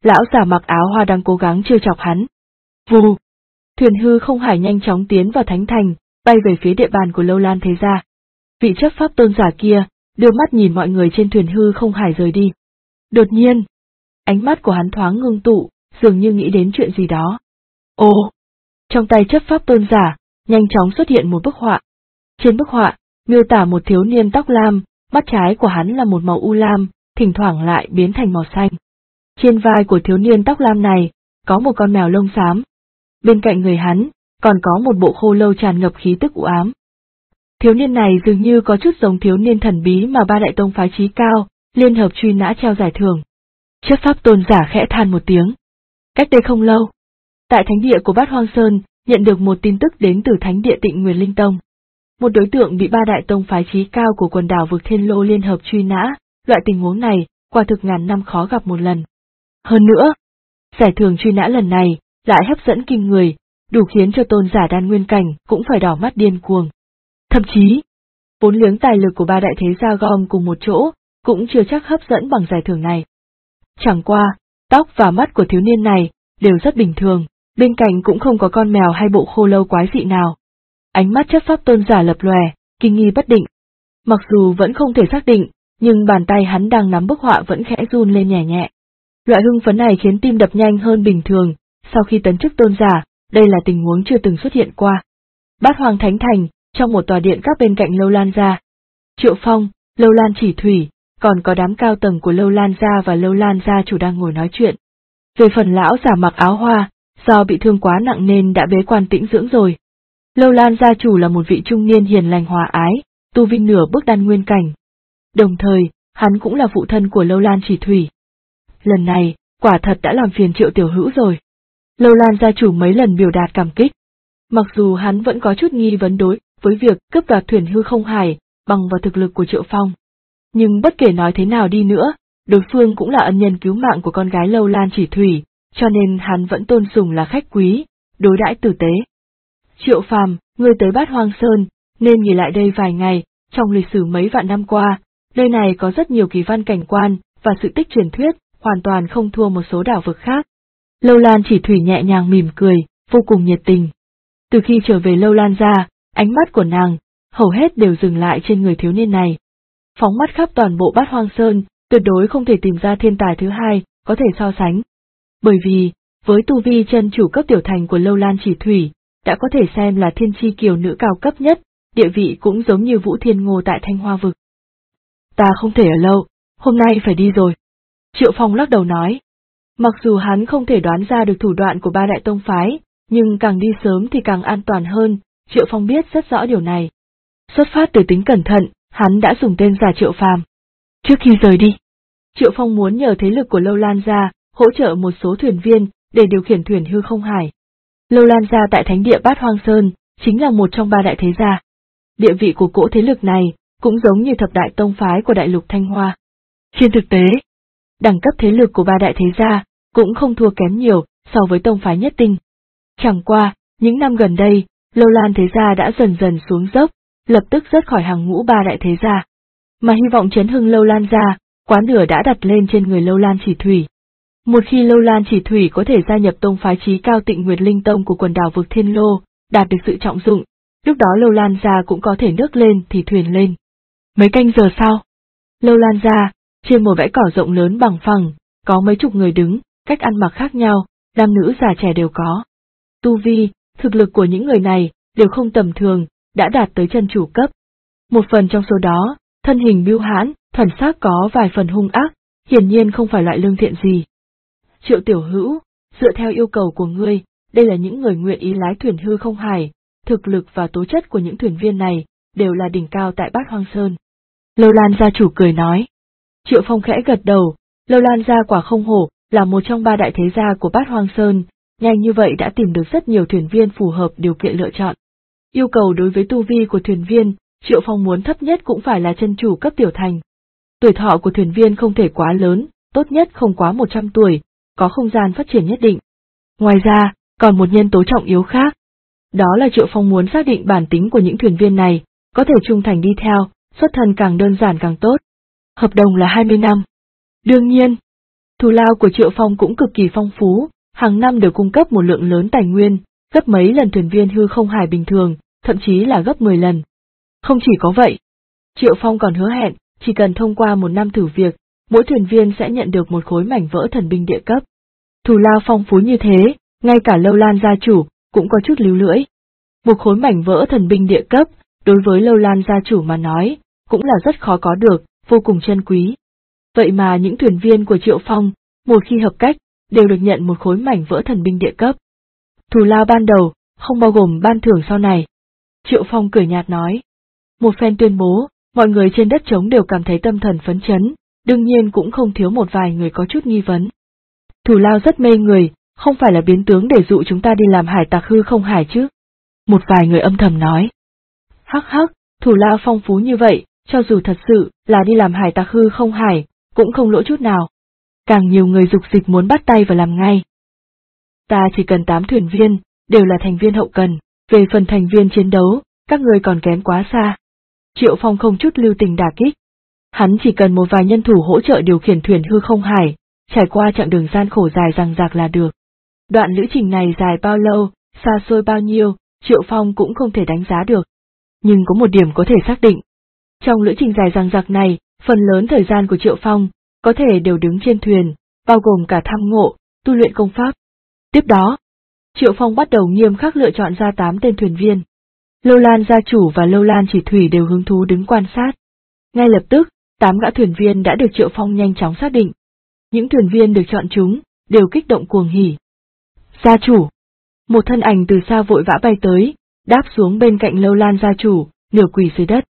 lão giả mặc áo hoa đang cố gắng trêu chọc hắn. Vù! Thuyền hư không hải nhanh chóng tiến vào thánh thành, bay về phía địa bàn của Lâu Lan thế gia. Vị chấp pháp tôn giả kia đưa mắt nhìn mọi người trên thuyền hư không hải rời đi. Đột nhiên, ánh mắt của hắn thoáng ngưng tụ, dường như nghĩ đến chuyện gì đó. Ồ! Trong tay chấp pháp tôn giả, nhanh chóng xuất hiện một bức họa. Trên bức họa, miêu tả một thiếu niên tóc lam, mắt trái của hắn là một màu u lam, thỉnh thoảng lại biến thành màu xanh. Trên vai của thiếu niên tóc lam này, có một con mèo lông xám. Bên cạnh người hắn, còn có một bộ khô lâu tràn ngập khí tức u ám. Thiếu niên này dường như có chút giống thiếu niên thần bí mà ba đại tông phái chí cao, liên hợp truy nã treo giải thưởng. Chấp pháp tôn giả khẽ than một tiếng. Cách đây không lâu, tại thánh địa của Bát Hoang Sơn, nhận được một tin tức đến từ thánh địa Tịnh Nguyên Linh Tông. Một đối tượng bị ba đại tông phái chí cao của quần đảo vực Thiên Lô liên hợp truy nã, loại tình huống này, quả thực ngàn năm khó gặp một lần. Hơn nữa, giải thưởng truy nã lần này, lại hấp dẫn kinh người, đủ khiến cho tôn giả đan nguyên cảnh cũng phải đỏ mắt điên cuồng. Thậm chí, vốn liếng tài lực của ba đại thế gia gom cùng một chỗ, cũng chưa chắc hấp dẫn bằng giải thưởng này. Chẳng qua, tóc và mắt của thiếu niên này, đều rất bình thường, bên cạnh cũng không có con mèo hay bộ khô lâu quái dị nào. Ánh mắt chấp pháp tôn giả lập lòe, kinh nghi bất định. Mặc dù vẫn không thể xác định, nhưng bàn tay hắn đang nắm bức họa vẫn khẽ run lên nhẹ nhẹ. Loại hưng phấn này khiến tim đập nhanh hơn bình thường, sau khi tấn chức tôn giả, đây là tình huống chưa từng xuất hiện qua. Bát Hoang Thánh Thành, trong một tòa điện các bên cạnh Lâu Lan gia. Triệu Phong, Lâu Lan Chỉ Thủy, còn có đám cao tầng của Lâu Lan gia và Lâu Lan gia chủ đang ngồi nói chuyện. Về phần lão giả mặc áo hoa, do bị thương quá nặng nên đã bế quan tĩnh dưỡng rồi. Lâu Lan gia chủ là một vị trung niên hiền lành hòa ái, tu vi nửa bước đan nguyên cảnh. Đồng thời, hắn cũng là phụ thân của Lâu Lan Chỉ Thủy. Lần này, quả thật đã làm phiền Triệu Tiểu Hữu rồi. Lâu Lan gia chủ mấy lần biểu đạt cảm kích. Mặc dù hắn vẫn có chút nghi vấn đối với việc cướp đoạt thuyền hư không hải, bằng vào thực lực của Triệu Phong. Nhưng bất kể nói thế nào đi nữa, đối phương cũng là ân nhân cứu mạng của con gái Lâu Lan Chỉ Thủy, cho nên hắn vẫn tôn sùng là khách quý, đối đãi tử tế. Triệu Phàm, ngươi tới Bát Hoang Sơn, nên nghỉ lại đây vài ngày, trong lịch sử mấy vạn năm qua, nơi này có rất nhiều kỳ văn cảnh quan, và sự tích truyền thuyết, hoàn toàn không thua một số đảo vực khác. Lâu Lan Chỉ Thủy nhẹ nhàng mỉm cười, vô cùng nhiệt tình. Từ khi trở về Lâu Lan gia, ánh mắt của nàng, hầu hết đều dừng lại trên người thiếu niên này. Phóng mắt khắp toàn bộ Bát Hoang Sơn, tuyệt đối không thể tìm ra thiên tài thứ hai, có thể so sánh. Bởi vì, với tu vi chân chủ cấp tiểu thành của Lâu Lan Chỉ Thủy, đã có thể xem là thiên chi kiều nữ cao cấp nhất, địa vị cũng giống như Vũ Thiên Ngô tại Thanh Hoa Vực. Ta không thể ở lâu, hôm nay phải đi rồi. Triệu Phong lắc đầu nói. Mặc dù hắn không thể đoán ra được thủ đoạn của ba đại tông phái, nhưng càng đi sớm thì càng an toàn hơn, Triệu Phong biết rất rõ điều này. Xuất phát từ tính cẩn thận, hắn đã dùng tên giả Triệu Phàm. Trước khi rời đi, Triệu Phong muốn nhờ thế lực của Lâu Lan gia, hỗ trợ một số thuyền viên, để điều khiển thuyền hư không hải. Lâu Lan gia tại thánh địa Bát Hoang Sơn, chính là một trong ba đại thế gia. Địa vị của cỗ thế lực này, cũng giống như thập đại tông phái của đại lục Thanh Hoa. Trên thực tế, đẳng cấp thế lực của ba đại thế gia, cũng không thua kém nhiều, so với tông phái nhất tinh. Chẳng qua, những năm gần đây, Lâu Lan thế gia đã dần dần xuống dốc, lập tức rớt khỏi hàng ngũ ba đại thế gia. Mà hy vọng chấn hưng Lâu Lan gia, quá nửa đã đặt lên trên người Lâu Lan Chỉ Thủy. Một khi Lâu Lan Chỉ Thủy có thể gia nhập tông phái chí cao Tịnh Nguyệt Linh Tông của quần đảo vực Thiên Lô, đạt được sự trọng dụng, lúc đó Lâu Lan gia cũng có thể nước lên thì thuyền lên. Mấy canh giờ sau, Lâu Lan gia, trên một bãi cỏ rộng lớn bằng phẳng, có mấy chục người đứng, cách ăn mặc khác nhau, nam nữ già trẻ đều có. Tu vi, thực lực của những người này, đều không tầm thường, đã đạt tới chân chủ cấp. Một phần trong số đó, thân hình bưu hãn, thần sắc có vài phần hung ác, hiển nhiên không phải loại lương thiện gì. Triệu Tiểu Hữu, dựa theo yêu cầu của ngươi, đây là những người nguyện ý lái thuyền hư không hải, thực lực và tố chất của những thuyền viên này, đều là đỉnh cao tại Bát Hoang Sơn. Lâu Lan gia chủ cười nói. Triệu Phong khẽ gật đầu, Lâu Lan gia quả không hổ, là một trong ba đại thế gia của Bát Hoang Sơn, nhanh như vậy đã tìm được rất nhiều thuyền viên phù hợp điều kiện lựa chọn. Yêu cầu đối với tu vi của thuyền viên, Triệu Phong muốn thấp nhất cũng phải là chân chủ cấp tiểu thành. Tuổi thọ của thuyền viên không thể quá lớn, tốt nhất không quá 100 tuổi, có không gian phát triển nhất định. Ngoài ra, còn một nhân tố trọng yếu khác. Đó là Triệu Phong muốn xác định bản tính của những thuyền viên này, có thể trung thành đi theo, xuất thân càng đơn giản càng tốt. Hợp đồng là 20 năm. Đương nhiên, Thù lao của Triệu Phong cũng cực kỳ phong phú, hàng năm đều cung cấp một lượng lớn tài nguyên, gấp mấy lần thuyền viên hư không hải bình thường, thậm chí là gấp 10 lần. Không chỉ có vậy, Triệu Phong còn hứa hẹn, chỉ cần thông qua một năm thử việc, mỗi thuyền viên sẽ nhận được một khối mảnh vỡ thần binh địa cấp. Thù lao phong phú như thế, ngay cả Lâu Lan gia chủ cũng có chút líu lưỡi. Một khối mảnh vỡ thần binh địa cấp, đối với Lâu Lan gia chủ mà nói, cũng là rất khó có được, vô cùng chân quý. Vậy mà những thuyền viên của Triệu Phong, một khi hợp cách, đều được nhận một khối mảnh vỡ thần binh địa cấp. Thù lao ban đầu, không bao gồm ban thưởng sau này. Triệu Phong cười nhạt nói. Một phen tuyên bố, mọi người trên đất trống đều cảm thấy tâm thần phấn chấn, đương nhiên cũng không thiếu một vài người có chút nghi vấn. Thù lao rất mê người, không phải là biến tướng để dụ chúng ta đi làm hải tặc hư không hải chứ? Một vài người âm thầm nói. Hắc hắc, thù lao phong phú như vậy, cho dù thật sự là đi làm hải tặc hư không hải, cũng không lỗ chút nào. Càng nhiều người dục dịch muốn bắt tay vào làm ngay. Ta chỉ cần 8 thuyền viên, đều là thành viên hậu cần, về phần thành viên chiến đấu, các người còn kém quá xa. Triệu Phong không chút lưu tình đả kích. Hắn chỉ cần một vài nhân thủ hỗ trợ điều khiển thuyền hư không hải, trải qua chặng đường gian khổ dài dằng dặc là được. Đoạn lữ trình này dài bao lâu, xa xôi bao nhiêu, Triệu Phong cũng không thể đánh giá được. Nhưng có một điểm có thể xác định. Trong lữ trình dài dằng dặc này, phần lớn thời gian của Triệu Phong, có thể đều đứng trên thuyền, bao gồm cả tham ngộ, tu luyện công pháp. Tiếp đó, Triệu Phong bắt đầu nghiêm khắc lựa chọn ra 8 tên thuyền viên. Lâu Lan gia chủ và Lâu Lan chỉ thủy đều hứng thú đứng quan sát. Ngay lập tức, 8 gã thuyền viên đã được Triệu Phong nhanh chóng xác định. Những thuyền viên được chọn chúng, đều kích động cuồng hỉ. Gia chủ! Một thân ảnh từ xa vội vã bay tới, đáp xuống bên cạnh Lâu Lan gia chủ, nửa quỳ dưới đất.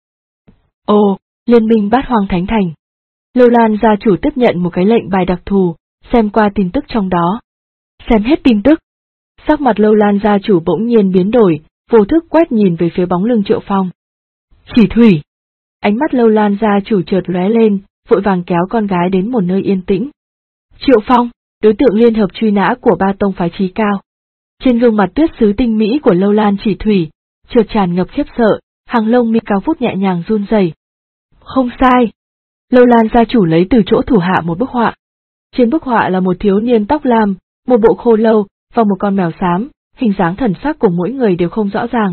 Ồ, Liên minh Bát Hoang Thánh Thành. Lâu Lan gia chủ tiếp nhận một cái lệnh bài đặc thù, xem qua tin tức trong đó. Xem hết tin tức. Sắc mặt Lâu Lan gia chủ bỗng nhiên biến đổi, vô thức quét nhìn về phía bóng lưng Triệu Phong. Chỉ thủy! Ánh mắt Lâu Lan gia chủ chợt lóe lên, vội vàng kéo con gái đến một nơi yên tĩnh. Triệu Phong, đối tượng liên hợp truy nã của ba tông phái Chí Cao. Trên gương mặt tuyết sứ tinh mỹ của Lâu Lan chỉ thủy, chợt tràn ngập khiếp sợ, hàng lông mi cao vút nhẹ nhàng run rẩy. Không sai. Lâu Lan gia chủ lấy từ chỗ thủ hạ một bức họa. Trên bức họa là một thiếu niên tóc lam, một bộ khô lâu, và một con mèo xám, hình dáng thần sắc của mỗi người đều không rõ ràng.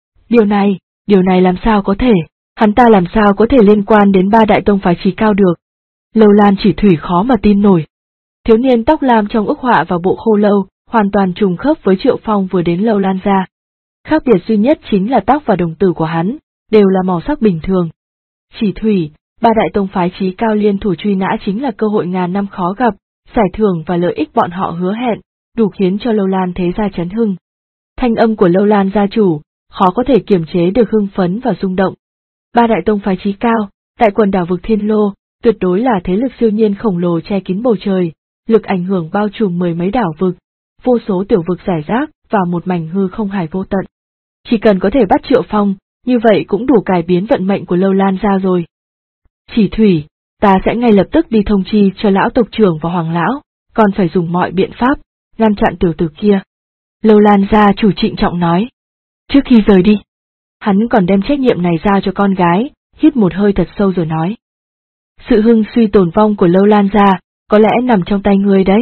Điều này làm sao có thể, hắn ta làm sao có thể liên quan đến ba đại tông phái Chí Cao được. Lâu Lan chỉ thủy khó mà tin nổi. Thiếu niên tóc lam trong ức họa và bộ khô lâu, hoàn toàn trùng khớp với Triệu Phong vừa đến Lâu Lan gia. Khác biệt duy nhất chính là tóc và đồng tử của hắn, đều là màu sắc bình thường. Chỉ thủy, ba đại tông phái Chí Cao liên thủ truy nã chính là cơ hội ngàn năm khó gặp, giải thưởng và lợi ích bọn họ hứa hẹn, đủ khiến cho Lâu Lan thế gia chấn hưng. Thanh âm của Lâu Lan gia chủ, khó có thể kiềm chế được hưng phấn và rung động. Ba đại tông phái Chí Cao, tại quần đảo vực Thiên Lô, tuyệt đối là thế lực siêu nhiên khổng lồ che kín bầu trời, lực ảnh hưởng bao trùm mười mấy đảo vực, vô số tiểu vực rải rác và một mảnh hư không hải vô tận. Chỉ cần có thể bắt Triệu Phong, như vậy cũng đủ cải biến vận mệnh của Lâu Lan gia rồi. Chỉ thủy, ta sẽ ngay lập tức đi thông chi cho lão tộc trưởng và hoàng lão, còn phải dùng mọi biện pháp, ngăn chặn tiểu tử kia. Lâu Lan gia chủ trịnh trọng nói. Trước khi rời đi, hắn còn đem trách nhiệm này giao cho con gái, hít một hơi thật sâu rồi nói. Sự hưng suy tổn vong của Lâu Lan gia, có lẽ nằm trong tay ngươi đấy.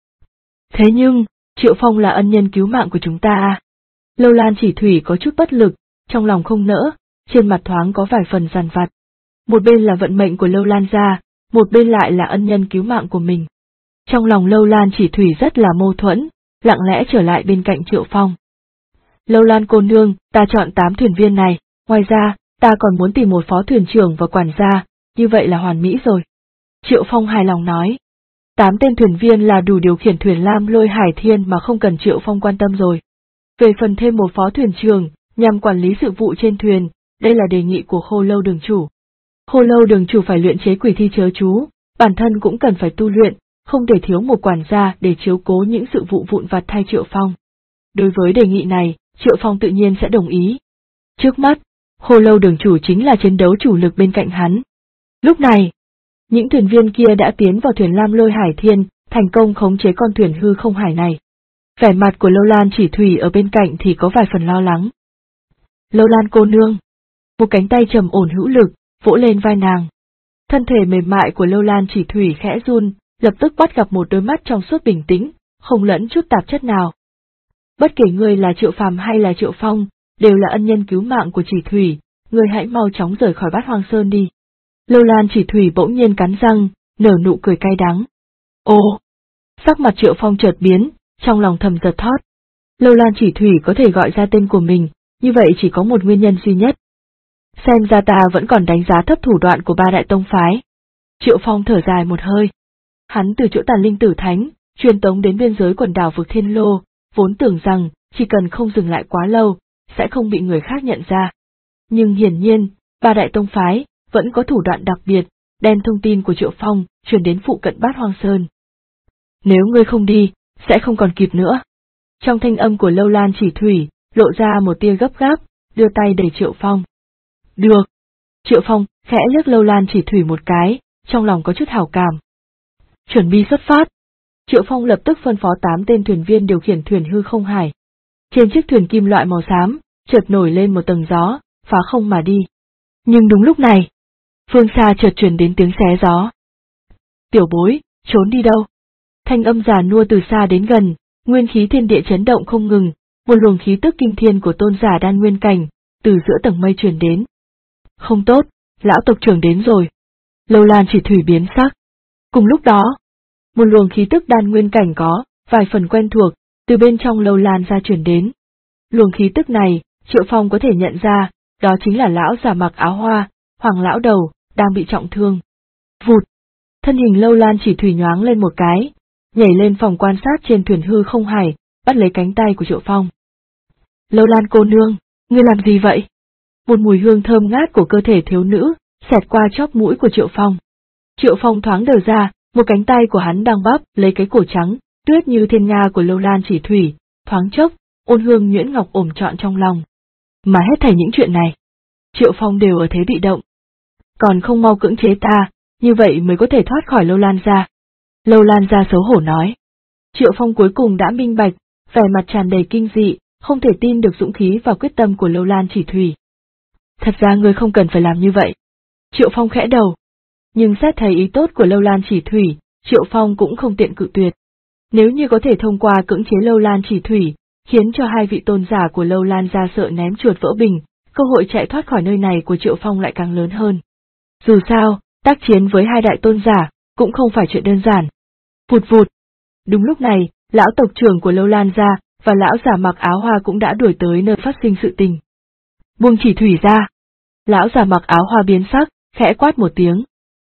Thế nhưng, Triệu Phong là ân nhân cứu mạng của chúng ta à? Lâu Lan chỉ thủy có chút bất lực, trong lòng không nỡ, trên mặt thoáng có vài phần dằn vặt. Một bên là vận mệnh của Lâu Lan gia, một bên lại là ân nhân cứu mạng của mình. Trong lòng Lâu Lan chỉ thủy rất là mâu thuẫn, lặng lẽ trở lại bên cạnh Triệu Phong. Lâu Lan cô nương, ta chọn 8 thuyền viên này, ngoài ra, ta còn muốn tìm một phó thuyền trưởng và quản gia, như vậy là hoàn mỹ rồi. Triệu Phong hài lòng nói. 8 tên thuyền viên là đủ điều khiển thuyền Lam Lôi Hải Thiên mà không cần Triệu Phong quan tâm rồi. Về phần thêm một phó thuyền trưởng, nhằm quản lý sự vụ trên thuyền, đây là đề nghị của Khô Lâu đường chủ. Khô Lâu đường chủ phải luyện chế quỷ thi chớ chú, bản thân cũng cần phải tu luyện, không thể thiếu một quản gia để chiếu cố những sự vụ vụn vặt thay Triệu Phong. Đối với đề nghị này, Triệu Phong tự nhiên sẽ đồng ý. Trước mắt, Khô Lâu đường chủ chính là chiến đấu chủ lực bên cạnh hắn. Lúc này, những thuyền viên kia đã tiến vào thuyền Lam Lôi Hải Thiên, thành công khống chế con thuyền hư không hải này. Vẻ mặt của Lâu Lan chỉ thủy ở bên cạnh thì có vài phần lo lắng. Lâu Lan cô nương. Một cánh tay trầm ổn hữu lực, vỗ lên vai nàng. Thân thể mềm mại của Lâu Lan chỉ thủy khẽ run, lập tức bắt gặp một đôi mắt trong suốt bình tĩnh, không lẫn chút tạp chất nào. Bất kể ngươi là Triệu Phàm hay là Triệu Phong, đều là ân nhân cứu mạng của Chỉ Thủy, ngươi hãy mau chóng rời khỏi Bát Hoang Sơn đi. Lâu Lan Chỉ Thủy bỗng nhiên cắn răng, nở nụ cười cay đắng. Ồ! Sắc mặt Triệu Phong chợt biến, trong lòng thầm giật thót. Lâu Lan Chỉ Thủy có thể gọi ra tên của mình, như vậy chỉ có một nguyên nhân duy nhất. Xem ra ta vẫn còn đánh giá thấp thủ đoạn của ba đại tông phái. Triệu Phong thở dài một hơi. Hắn từ chỗ Tàn Linh Tử Thánh, truyền tống đến biên giới quần đảo vực Thiên Lô, vốn tưởng rằng, chỉ cần không dừng lại quá lâu, sẽ không bị người khác nhận ra. Nhưng hiển nhiên, ba đại tông phái, vẫn có thủ đoạn đặc biệt, đem thông tin của Triệu Phong, truyền đến phụ cận Bát Hoang Sơn. Nếu ngươi không đi, sẽ không còn kịp nữa. Trong thanh âm của Lâu Lan Chỉ Thủy, lộ ra một tia gấp gáp, đưa tay đẩy Triệu Phong. Được. Triệu Phong, khẽ liếc Lâu Lan Chỉ Thủy một cái, trong lòng có chút hảo cảm. Chuẩn bị xuất phát. Triệu Phong lập tức phân phó 8 tên thuyền viên điều khiển thuyền hư không hải. Trên chiếc thuyền kim loại màu xám, chợt nổi lên một tầng gió, phá không mà đi. Nhưng đúng lúc này, phương xa chợt truyền đến tiếng xé gió. Tiểu bối, trốn đi đâu? Thanh âm già nua từ xa đến gần, nguyên khí thiên địa chấn động không ngừng, một luồng khí tức kinh thiên của tôn giả đan nguyên cảnh, từ giữa tầng mây truyền đến. Không tốt, lão tộc trưởng đến rồi. Lâu Lan Chỉ Thủy biến sắc. Cùng lúc đó, một luồng khí tức đan nguyên cảnh có vài phần quen thuộc, từ bên trong Lâu Lan ra truyền đến. Luồng khí tức này, Triệu Phong có thể nhận ra, đó chính là lão già mặc áo hoa, Hoàng lão đầu, đang bị trọng thương. Vụt! Thân hình Lâu Lan Chỉ Thủy nhoáng lên một cái, nhảy lên phòng quan sát trên thuyền hư không hải, bắt lấy cánh tay của Triệu Phong. Lâu Lan cô nương, ngươi làm gì vậy? Một mùi hương thơm ngát của cơ thể thiếu nữ, xẹt qua chóp mũi của Triệu Phong. Triệu Phong thoáng đờ ra, một cánh tay của hắn đang bắp lấy cái cổ trắng, tuyết như thiên nga của Lâu Lan Chỉ Thủy, thoáng chốc, ôn hương nhuyễn ngọc ổm trọn trong lòng. Mà hết thảy những chuyện này, Triệu Phong đều ở thế bị động. Còn không mau cưỡng chế ta, như vậy mới có thể thoát khỏi Lâu Lan gia. Lâu Lan gia xấu hổ nói. Triệu Phong cuối cùng đã minh bạch, vẻ mặt tràn đầy kinh dị, không thể tin được dũng khí và quyết tâm của Lâu Lan Chỉ Thủy. Thật ra ngươi không cần phải làm như vậy. Triệu Phong khẽ đầu. Nhưng xét thấy ý tốt của Lâu Lan Chỉ Thủy, Triệu Phong cũng không tiện cự tuyệt. Nếu như có thể thông qua cưỡng chế Lâu Lan Chỉ Thủy, khiến cho hai vị tôn giả của Lâu Lan gia sợ ném chuột vỡ bình, cơ hội chạy thoát khỏi nơi này của Triệu Phong lại càng lớn hơn. Dù sao, tác chiến với hai đại tôn giả, cũng không phải chuyện đơn giản. Vụt vụt. Đúng lúc này, lão tộc trưởng của Lâu Lan gia và lão giả mặc áo hoa cũng đã đuổi tới nơi phát sinh sự tình. Buông Chỉ Thủy ra. Lão giả mặc áo hoa biến sắc, khẽ quát một tiếng.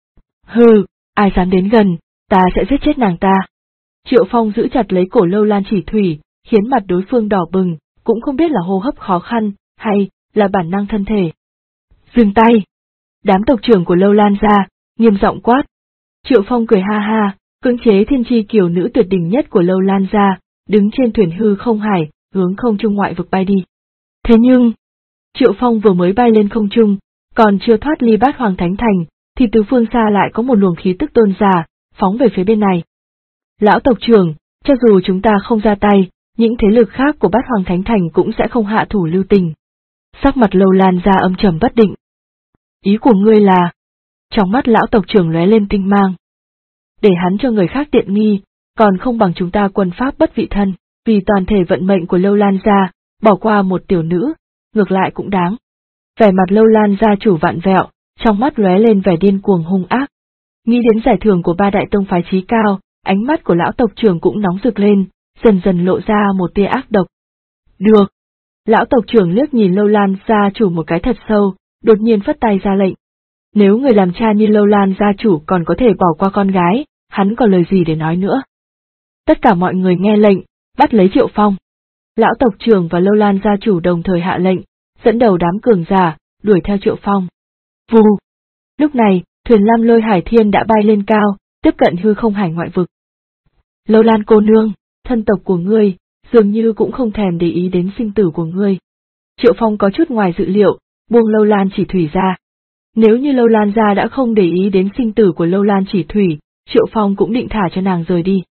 Hừ, ai dám đến gần, ta sẽ giết chết nàng ta. Triệu Phong giữ chặt lấy cổ Lâu Lan Chỉ Thủy, khiến mặt đối phương đỏ bừng, cũng không biết là hô hấp khó khăn, hay là bản năng thân thể. Dừng tay! Đám tộc trưởng của Lâu Lan gia, nghiêm giọng quát. Triệu Phong cười ha ha, cưỡng chế thiên chi kiều nữ tuyệt đỉnh nhất của Lâu Lan gia, đứng trên thuyền hư không hải, hướng không trung ngoại vực bay đi. Thế nhưng, Triệu Phong vừa mới bay lên không trung, còn chưa thoát ly Bát Hoàng Thánh Thành, thì từ phương xa lại có một luồng khí tức tôn giả, phóng về phía bên này. Lão tộc trưởng, cho dù chúng ta không ra tay, những thế lực khác của Bát Hoàng Thánh Thành cũng sẽ không hạ thủ lưu tình. Sắc mặt Lâu Lan gia âm trầm bất định. Ý của ngươi là... Trong mắt lão tộc trưởng lóe lên tinh mang. Để hắn cho người khác tiện nghi, còn không bằng chúng ta quân pháp bất vị thân, vì toàn thể vận mệnh của Lâu Lan gia, bỏ qua một tiểu nữ, ngược lại cũng đáng. Vẻ mặt Lâu Lan gia chủ vặn vẹo, trong mắt lóe lên vẻ điên cuồng hung ác. Nghĩ đến giải thưởng của ba đại tông phái chí cao, ánh mắt của lão tộc trưởng cũng nóng rực lên, dần dần lộ ra một tia ác độc. Được. Lão tộc trưởng liếc nhìn Lâu Lan gia chủ một cái thật sâu, đột nhiên phất tay ra lệnh. Nếu người làm cha như Lâu Lan gia chủ còn có thể bỏ qua con gái, hắn còn lời gì để nói nữa. Tất cả mọi người nghe lệnh, bắt lấy Triệu Phong. Lão tộc trưởng và Lâu Lan gia chủ đồng thời hạ lệnh, dẫn đầu đám cường giả, đuổi theo Triệu Phong. Vù! Lúc này, thuyền Lam Lôi Hải Thiên đã bay lên cao, tiếp cận hư không hải ngoại vực. Lâu Lan cô nương, thân tộc của ngươi, dường như cũng không thèm để ý đến sinh tử của ngươi. Triệu Phong có chút ngoài dự liệu, buông Lâu Lan Chỉ Thủy ra. Nếu như Lâu Lan gia đã không để ý đến sinh tử của Lâu Lan Chỉ Thủy, Triệu Phong cũng định thả cho nàng rời đi.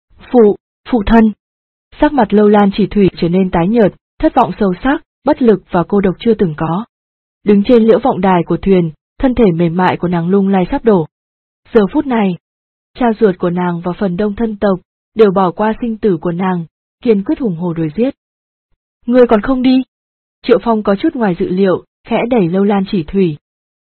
Phụ thân! Sắc mặt Lâu Lan Chỉ Thủy trở nên tái nhợt, thất vọng sâu sắc, bất lực và cô độc chưa từng có. Đứng trên liễu vọng đài của thuyền, thân thể mềm mại của nàng lung lay sắp đổ. Giờ phút này, Cha ruột của nàng và phần đông thân tộc đều bỏ qua sinh tử của nàng, kiên quyết hùng hồ đuổi giết. Ngươi còn không đi? Triệu Phong có chút ngoài dự liệu, khẽ đẩy Lâu Lan Chỉ Thủy.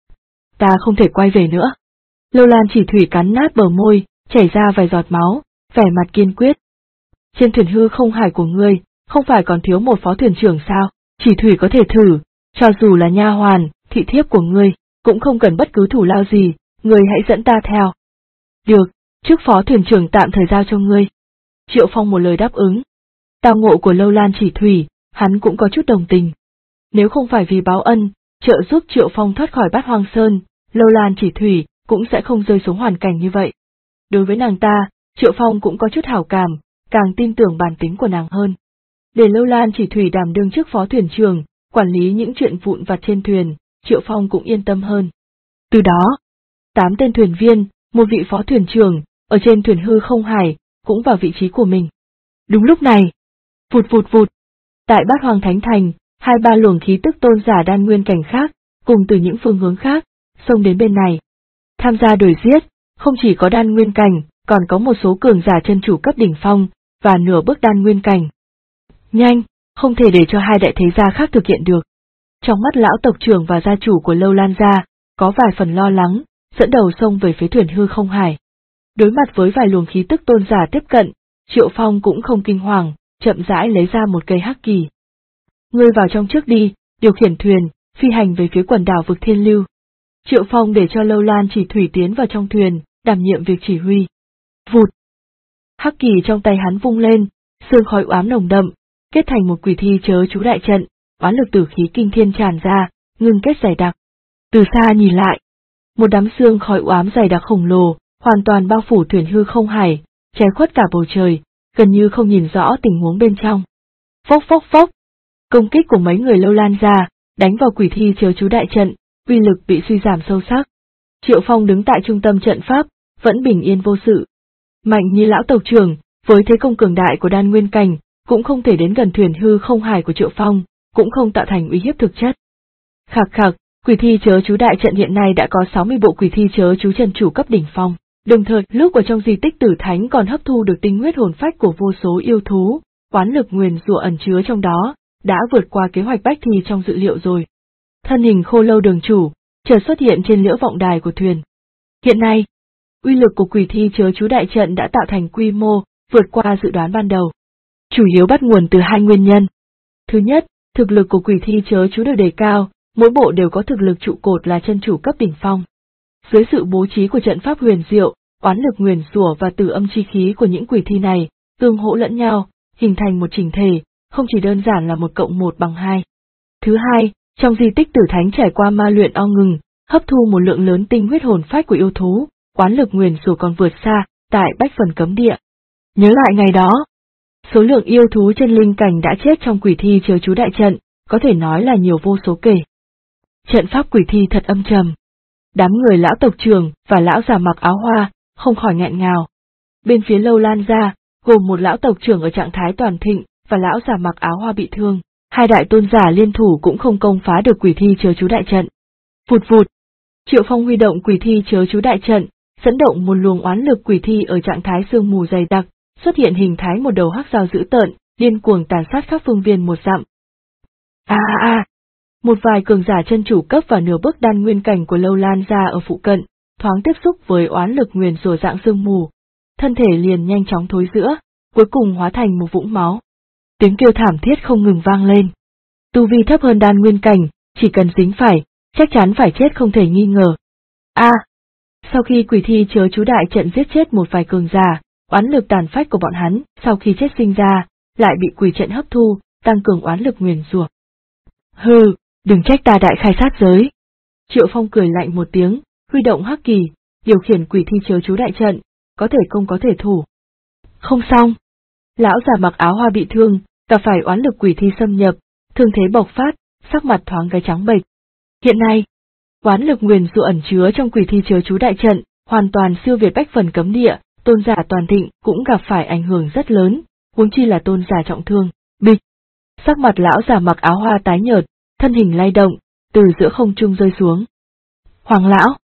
Ta không thể quay về nữa. Lâu Lan Chỉ Thủy cắn nát bờ môi, chảy ra vài giọt máu, vẻ mặt kiên quyết. Trên thuyền hư không hải của ngươi, không phải còn thiếu một phó thuyền trưởng sao? Chỉ Thủy có thể thử, cho dù là nha hoàn, thị thiếp của ngươi, cũng không cần bất cứ thủ lao gì, ngươi hãy dẫn ta theo. Được, trước phó thuyền trưởng tạm thời giao cho ngươi. Triệu Phong một lời đáp ứng. Tao ngộ của Lâu Lan Chỉ Thủy, hắn cũng có chút đồng tình. Nếu không phải vì báo ân, trợ giúp Triệu Phong thoát khỏi Bát Hoang Sơn, Lâu Lan Chỉ Thủy cũng sẽ không rơi xuống hoàn cảnh như vậy. Đối với nàng ta, Triệu Phong cũng có chút hảo cảm, càng tin tưởng bản tính của nàng hơn. Để Lâu Lan Chỉ Thủy đảm đương chức phó thuyền trưởng, quản lý những chuyện vụn vặt trên thuyền, Triệu Phong cũng yên tâm hơn. Từ đó, 8 tên thuyền viên, một vị phó thuyền trưởng, ở trên thuyền hư không hải, cũng vào vị trí của mình. Đúng lúc này, vụt vụt vụt, tại Bát Hoang Thánh Thành, 2-3 luồng khí tức tôn giả đan nguyên cảnh khác, cùng từ những phương hướng khác, xông đến bên này. Tham gia đuổi giết, không chỉ có đan nguyên cảnh, còn có một số cường giả chân chủ cấp đỉnh phong, và nửa bước đan nguyên cảnh. Nhanh, không thể để cho hai đại thế gia khác thực hiện được. Trong mắt lão tộc trưởng và gia chủ của Lâu Lan gia, có vài phần lo lắng, dẫn đầu xông về phía thuyền hư không hải. Đối mặt với vài luồng khí tức tôn giả tiếp cận, Triệu Phong cũng không kinh hoàng, chậm rãi lấy ra một cây hắc kỳ. Ngươi vào trong trước đi, điều khiển thuyền, phi hành về phía quần đảo vực Thiên Lưu. Triệu Phong để cho Lâu Lan Chỉ Thủy tiến vào trong thuyền, đảm nhiệm việc chỉ huy. Vụt! Hắc kỳ trong tay hắn vung lên, sương khói oám nồng đậm, kết thành một quỷ thi chớ chú đại trận, oán lực tử khí kinh thiên tràn ra, ngưng kết dày đặc. Từ xa nhìn lại, một đám sương khói oám dày đặc khổng lồ, hoàn toàn bao phủ thuyền hư không hải, che khuất cả bầu trời, gần như không nhìn rõ tình huống bên trong. Phốc phốc phốc! Công kích của mấy người Lâu Lan gia, đánh vào quỷ thi chớ chú đại trận, uy lực bị suy giảm sâu sắc. Triệu Phong đứng tại trung tâm trận pháp, vẫn bình yên vô sự. Mạnh như lão tộc trưởng, với thế công cường đại của đan nguyên cảnh, cũng không thể đến gần thuyền hư không hải của Triệu Phong, cũng không tạo thành uy hiếp thực chất. Khạc khạc, quỷ thi chớ chú đại trận hiện nay đã có 60 bộ quỷ thi chớ chú chân chủ cấp đỉnh phong, đồng thời lúc ở trong di tích Tử Thánh còn hấp thu được tinh huyết hồn phách của vô số yêu thú, oán lực nguyền rủa ẩn chứa trong đó, đã vượt qua kế hoạch bách thi trong dự liệu rồi. Thân hình Khô Lâu đường chủ, chợt xuất hiện trên liễu vọng đài của thuyền. Hiện nay, uy lực của quỷ thi chớ chú đại trận đã tạo thành quy mô, vượt qua dự đoán ban đầu. Chủ yếu bắt nguồn từ hai nguyên nhân. Thứ nhất, thực lực của quỷ thi chớ chú được đề cao, mỗi bộ đều có thực lực trụ cột là chân chủ cấp đỉnh phong. Dưới sự bố trí của trận pháp huyền diệu, oán lực nguyền rủa và tử âm chi khí của những quỷ thi này, tương hỗ lẫn nhau, hình thành một chỉnh thể, không chỉ đơn giản là 1+1=2. Thứ hai, trong di tích Tử Thánh trải qua ma luyện o ngừng, hấp thu một lượng lớn tinh huyết hồn phách của yêu thú, oán lực nguyền rủa còn vượt xa, tại Bách Phần Cấm Địa. Nhớ lại ngày đó, số lượng yêu thú chân linh cảnh đã chết trong quỷ thi chớ chú đại trận, có thể nói là nhiều vô số kể. Trận pháp quỷ thi thật âm trầm. Đám người lão tộc trưởng và lão già mặc áo hoa, không khỏi nghẹn ngào. Bên phía Lâu Lan gia, gồm một lão tộc trưởng ở trạng thái toàn thịnh, và lão già mặc áo hoa bị thương, hai đại tôn giả liên thủ cũng không công phá được quỷ thi chớ chú đại trận. Vụt vụt! Triệu Phong huy động quỷ thi chớ chú đại trận, dẫn động một luồng oán lực quỷ thi ở trạng thái sương mù dày đặc, xuất hiện hình thái một đầu hắc dao dữ tợn, điên cuồng tàn sát khắp phương viên một dặm. Một vài cường giả chân chủ cấp và nửa bước đan nguyên cảnh của Lâu Lan gia ở phụ cận, thoáng tiếp xúc với oán lực nguyền rủa dạng sương mù, thân thể liền nhanh chóng thối rữa, cuối cùng hóa thành một vũng máu. Tiếng kêu thảm thiết không ngừng vang lên. Tu vi thấp hơn đan nguyên cảnh, chỉ cần dính phải, chắc chắn phải chết không thể nghi ngờ. Sau khi quỷ thi chớ chú đại trận giết chết một vài cường giả, oán lực tàn phách của bọn hắn, sau khi chết sinh ra, lại bị quỷ trận hấp thu, tăng cường oán lực nguyền rủa. Hừ, đừng trách ta đại khai sát giới. Triệu Phong cười lạnh một tiếng, huy động hắc kỳ, điều khiển quỷ thi chớ chú đại trận, có thể công có thể thủ. Không xong. Lão già mặc áo hoa bị thương, gặp phải oán lực quỷ thi xâm nhập, thương thế bộc phát, sắc mặt thoáng cái trắng bệch. Hiện nay, oán lực nguyền rủa ẩn chứa trong quỷ thi chớ chú đại trận, hoàn toàn siêu việt Bách Phần Cấm Địa, tôn giả toàn thịnh cũng gặp phải ảnh hưởng rất lớn, huống chi là tôn giả trọng thương. Bịch! Sắc mặt lão già mặc áo hoa tái nhợt, thân hình lay động, từ giữa không trung rơi xuống. Hoàng lão!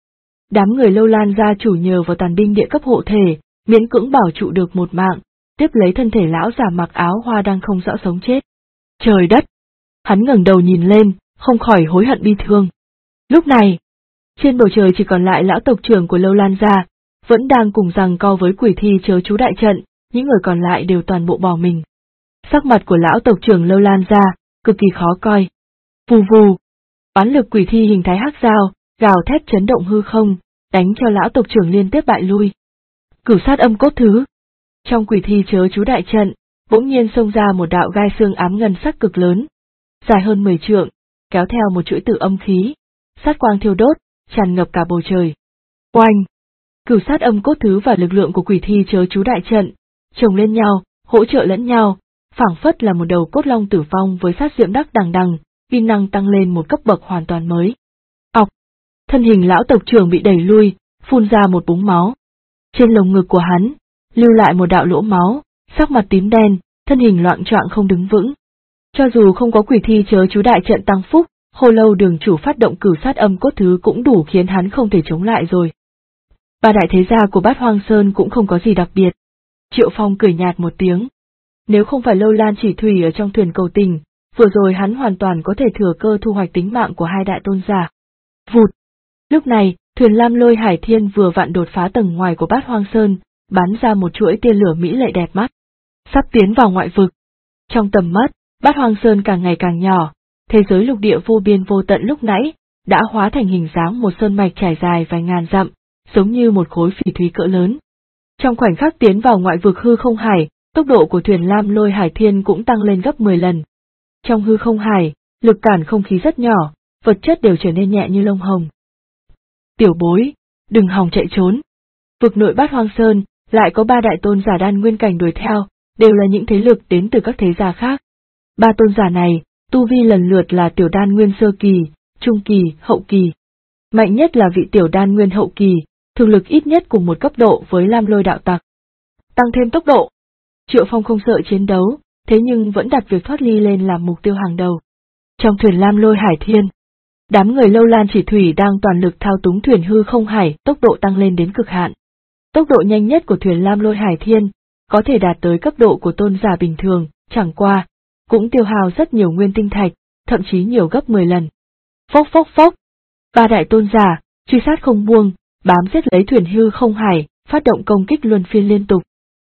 Đám người Lâu Lan gia chủ nhờ vào tàn binh địa cấp hộ thể, miễn cưỡng bảo trụ được một mạng, tiếp lấy thân thể lão già mặc áo hoa đang không rõ sống chết. Trời đất! Hắn ngẩng đầu nhìn lên, không khỏi hối hận bi thương. Lúc này, trên bầu trời chỉ còn lại lão tộc trưởng của Lâu Lan gia, vẫn đang cùng giằng co với quỷ thi chớ chú đại trận, những người còn lại đều toàn bộ bỏ mình. Sắc mặt của lão tộc trưởng Lâu Lan gia cực kỳ khó coi. Vù vù, oán lực quỷ thi hình thái hắc dao, gào thét chấn động hư không, đánh cho lão tộc trưởng liên tiếp bại lui. Cửu sát âm cốt thứ. Trong quỷ thi chớ chú đại trận, bỗng nhiên xông ra một đạo gai xương ám ngân sắc cực lớn, dài hơn 10 trượng, kéo theo một chuỗi tử âm khí, sát quang thiêu đốt, tràn ngập cả bầu trời. Oanh! Cửu sát âm cốt thứ và lực lượng của quỷ thi chớ chú đại trận chồng lên nhau, hỗ trợ lẫn nhau, phảng phất là một đầu cốt long tử vong với sát diệm đắc đằng đằng, uy năng tăng lên một cấp bậc hoàn toàn mới. Ọc! Thân hình lão tộc trưởng bị đẩy lui, phun ra một búng máu. Trên lồng ngực của hắn, lưu lại một đạo lỗ máu, sắc mặt tím đen, thân hình loạng choạng không đứng vững. Cho dù không có quỷ thi chớ chú đại trận tăng phúc, Khô Lâu đường chủ phát động cửu sát âm cốt thứ cũng đủ khiến hắn không thể chống lại rồi. Ba đại thế gia của Bát Hoang Sơn cũng không có gì đặc biệt. Triệu Phong cười nhạt một tiếng. Nếu không phải Lâu Lan Chỉ Thủy ở trong thuyền cầu tình, vừa rồi hắn hoàn toàn có thể thừa cơ thu hoạch tính mạng của hai đại tôn giả. Vụt! Lúc này, thuyền Lam Lôi Hải Thiên vừa vặn đột phá tầng ngoài của Bát Hoang Sơn, bắn ra một chuỗi tia lửa mỹ lệ đẹp mắt. Sắp tiến vào ngoại vực. Trong tầm mắt, Bát Hoang Sơn càng ngày càng nhỏ, thế giới lục địa vô biên vô tận lúc nãy đã hóa thành hình dáng một sơn mạch trải dài vài ngàn dặm, giống như một khối phỉ thúy cỡ lớn. Trong khoảnh khắc tiến vào ngoại vực hư không hải, tốc độ của thuyền Lam Lôi Hải Thiên cũng tăng lên gấp 10 lần. Trong hư không hải, lực cản không khí rất nhỏ, vật chất đều trở nên nhẹ như lông hồng. Tiểu bối, đừng hòng chạy trốn. Vực nội Bát Hoang Sơn lại có ba đại tôn giả đan nguyên cảnh đuổi theo, đều là những thế lực đến từ các thế gia khác. Ba tôn giả này, tu vi lần lượt là tiểu đan nguyên sơ kỳ, trung kỳ, hậu kỳ. Mạnh nhất là vị tiểu đan nguyên hậu kỳ, thực lực ít nhất cùng một cấp độ với Lam Lôi đạo tặc. Tăng thêm tốc độ. Triệu Phong không sợ chiến đấu, thế nhưng vẫn đặt việc thoát ly lên làm mục tiêu hàng đầu. Trong thuyền Lam Lôi Hải Thiên, đám người Lâu Lan Chỉ Thủy đang toàn lực thao túng thuyền hư không hải, tốc độ tăng lên đến cực hạn. Tốc độ nhanh nhất của thuyền Lam Lôi Hải Thiên có thể đạt tới cấp độ của tôn giả bình thường, chẳng qua cũng tiêu hao rất nhiều nguyên tinh thạch, thậm chí nhiều gấp 10 lần. Phốc phốc phốc, ba đại tôn giả truy sát không buông, bám giết lấy thuyền hư không hải, phát động công kích luân phiên liên tục.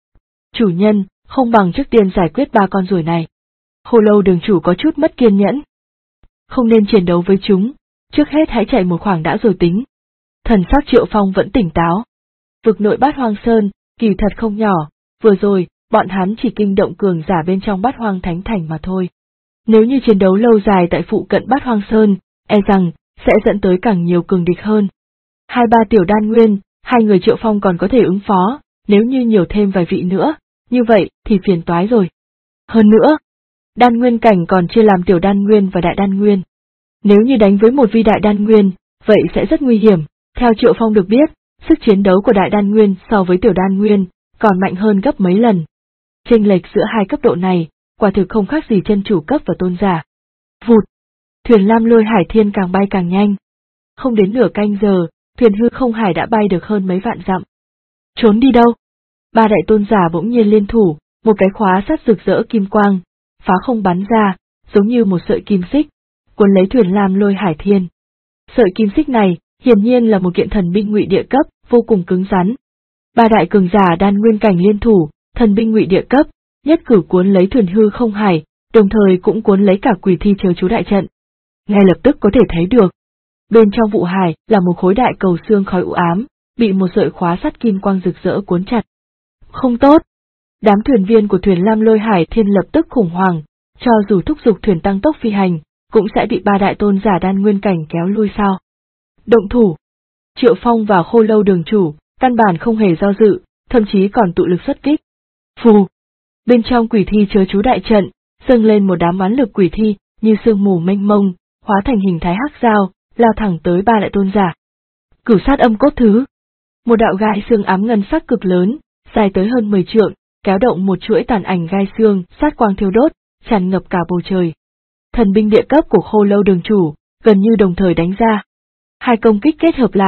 Chủ nhân, không bằng trước tiên giải quyết ba con ruồi này. Khô Lâu đường chủ có chút mất kiên nhẫn. Không nên chiến đấu với chúng, trước hết hãy chạy một khoảng đã rồi tính. Thần sắc Triệu Phong vẫn tỉnh táo. Vực nội Bát Hoang Sơn, kỳ thật không nhỏ, vừa rồi, bọn hắn chỉ kinh động cường giả bên trong Bát Hoang Thánh Thành mà thôi. Nếu như chiến đấu lâu dài tại phụ cận Bát Hoang Sơn, e rằng sẽ dẫn tới càng nhiều cường địch hơn. Hai ba tiểu đan nguyên, hai người Triệu Phong còn có thể ứng phó, nếu như nhiều thêm vài vị nữa, như vậy thì phiền toái rồi. Hơn nữa, đan nguyên cảnh còn chia làm tiểu đan nguyên và đại đan nguyên. Nếu như đánh với một vi đại đan nguyên, vậy sẽ rất nguy hiểm. Theo Triệu Phong được biết, sức chiến đấu của đại đan nguyên so với tiểu đan nguyên còn mạnh hơn gấp mấy lần. Chênh lệch giữa hai cấp độ này, quả thực không khác gì chân chủ cấp và tôn giả. Vụt! Thuyền Lam Lôi Hải Thiên càng bay càng nhanh. Không đến nửa canh giờ, thuyền hư không hải đã bay được hơn mấy vạn dặm. Trốn đi đâu? Ba đại tôn giả bỗng nhiên liên thủ, một cái khóa sắt rực rỡ kim quang, phá không bắn ra, giống như một sợi kim xích, cuốn lấy thuyền Lam Lôi Hải Thiên. Sợi kim xích này, hiển nhiên là một kiện thần binh ngụy địa cấp, vô cùng cứng rắn. Ba đại cường giả đan nguyên cảnh liên thủ, thần binh ngụy địa cấp, nhất cử cuốn lấy thuyền hư không hải, đồng thời cũng cuốn lấy cả quỷ thi chớ chú đại trận. Ngay lập tức có thể thấy được, bên trong vụ hải là một khối đại cầu xương khói u ám, bị một sợi khóa sắt kim quang rực rỡ cuốn chặt. Không tốt! Đám thuyền viên của thuyền Lam Lôi Hải Thiên lập tức khủng hoảng, cho dù thúc giục thuyền tăng tốc phi hành, cũng sẽ bị ba đại tôn giả đan nguyên cảnh kéo lui sao. Động thủ! Triệu Phong và Khô Lâu đường chủ, căn bản không hề do dự, thậm chí còn tụ lực xuất kích. Phù! Bên trong quỷ thi chớ chú đại trận, dâng lên một đám oán lực quỷ thi, như sương mù mênh mông, hóa thành hình thái hắc dao, lao thẳng tới ba đại tôn giả. Cửu sát âm cốt thứ! Một đạo gai xương ám ngân sắc cực lớn, dài tới hơn 10 trượng, kéo động một chuỗi tàn ảnh gai xương, sát quang thiêu đốt, tràn ngập cả bầu trời. Thần binh địa cấp của Khô Lâu đường chủ, gần như đồng thời đánh ra. Hai công kích kết hợp lại,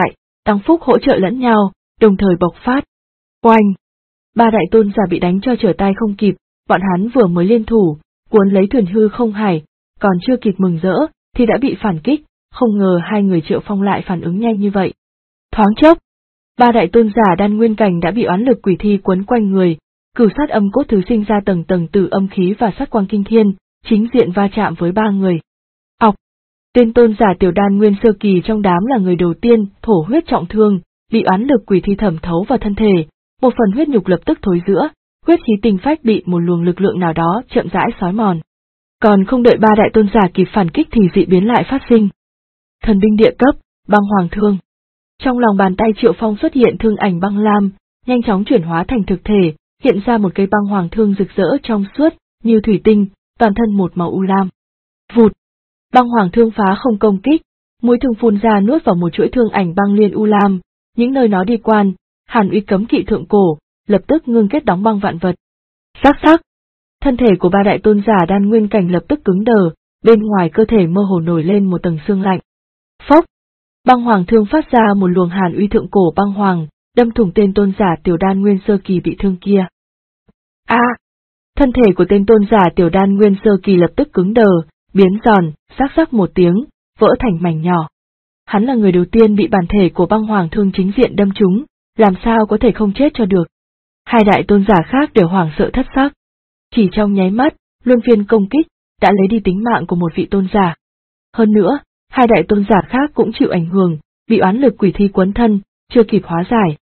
tăng phúc hỗ trợ lẫn nhau, đồng thời bộc phát. Oanh! Ba đại tôn giả bị đánh cho trở tay không kịp, bọn hắn vừa mới liên thủ, cuốn lấy thuyền hư không hải, còn chưa kịp mừng rỡ, thì đã bị phản kích, không ngờ hai người Triệu Phong lại phản ứng nhanh như vậy. Thoáng chốc, ba đại tôn giả đan nguyên cảnh đã bị oán lực quỷ thi quấn quanh người, cửu sát âm cốt thứ sinh ra tầng tầng từ âm khí và sát quang kinh thiên, chính diện va chạm với ba người. Ọc! Tên tôn giả tiểu đan nguyên sơ kỳ trong đám là người đầu tiên thổ huyết trọng thương, bị oán lực quỷ thi thẩm thấu vào thân thể, một phần huyết nhục lập tức thối rữa, huyết khí tinh phách bị một luồng lực lượng nào đó chậm rãi xói mòn. Còn không đợi ba đại tôn giả kịp phản kích thì dị biến lại phát sinh. Thần binh địa cấp, băng hoàng thương. Trong lòng bàn tay Triệu Phong xuất hiện thương ảnh băng lam, nhanh chóng chuyển hóa thành thực thể, hiện ra một cây băng hoàng thương rực rỡ trong suốt, như thủy tinh, toàn thân một màu u lam. Vụt! Băng hoàng thương phá không công kích, mũi thương phun ra nuốt vào một chuỗi thương ảnh băng liên u lam, những nơi nó đi quan, hàn uy cấm kỵ thượng cổ, lập tức ngưng kết đóng băng vạn vật. Sắc sắc! Thân thể của ba đại tôn giả đan nguyên cảnh lập tức cứng đờ, bên ngoài cơ thể mơ hồ nổi lên một tầng sương lạnh. Phốc! Băng hoàng thương phát ra một luồng hàn uy thượng cổ băng hoàng, đâm thủng tên tôn giả tiểu đan nguyên sơ kỳ bị thương kia. A! Thân thể của tên tôn giả tiểu đan nguyên sơ kỳ lập tức cứng đờ, biến giòn, rắc rắc một tiếng, vỡ thành mảnh nhỏ. Hắn là người đầu tiên bị bản thể của băng hoàng thương chính diện đâm trúng, làm sao có thể không chết cho được. Hai đại tôn giả khác đều hoảng sợ thất sắc. Chỉ trong nháy mắt, luân phiên công kích, đã lấy đi tính mạng của một vị tôn giả. Hơn nữa, hai đại tôn giả khác cũng chịu ảnh hưởng, bị oán lực quỷ thi quấn thân, chưa kịp hóa giải.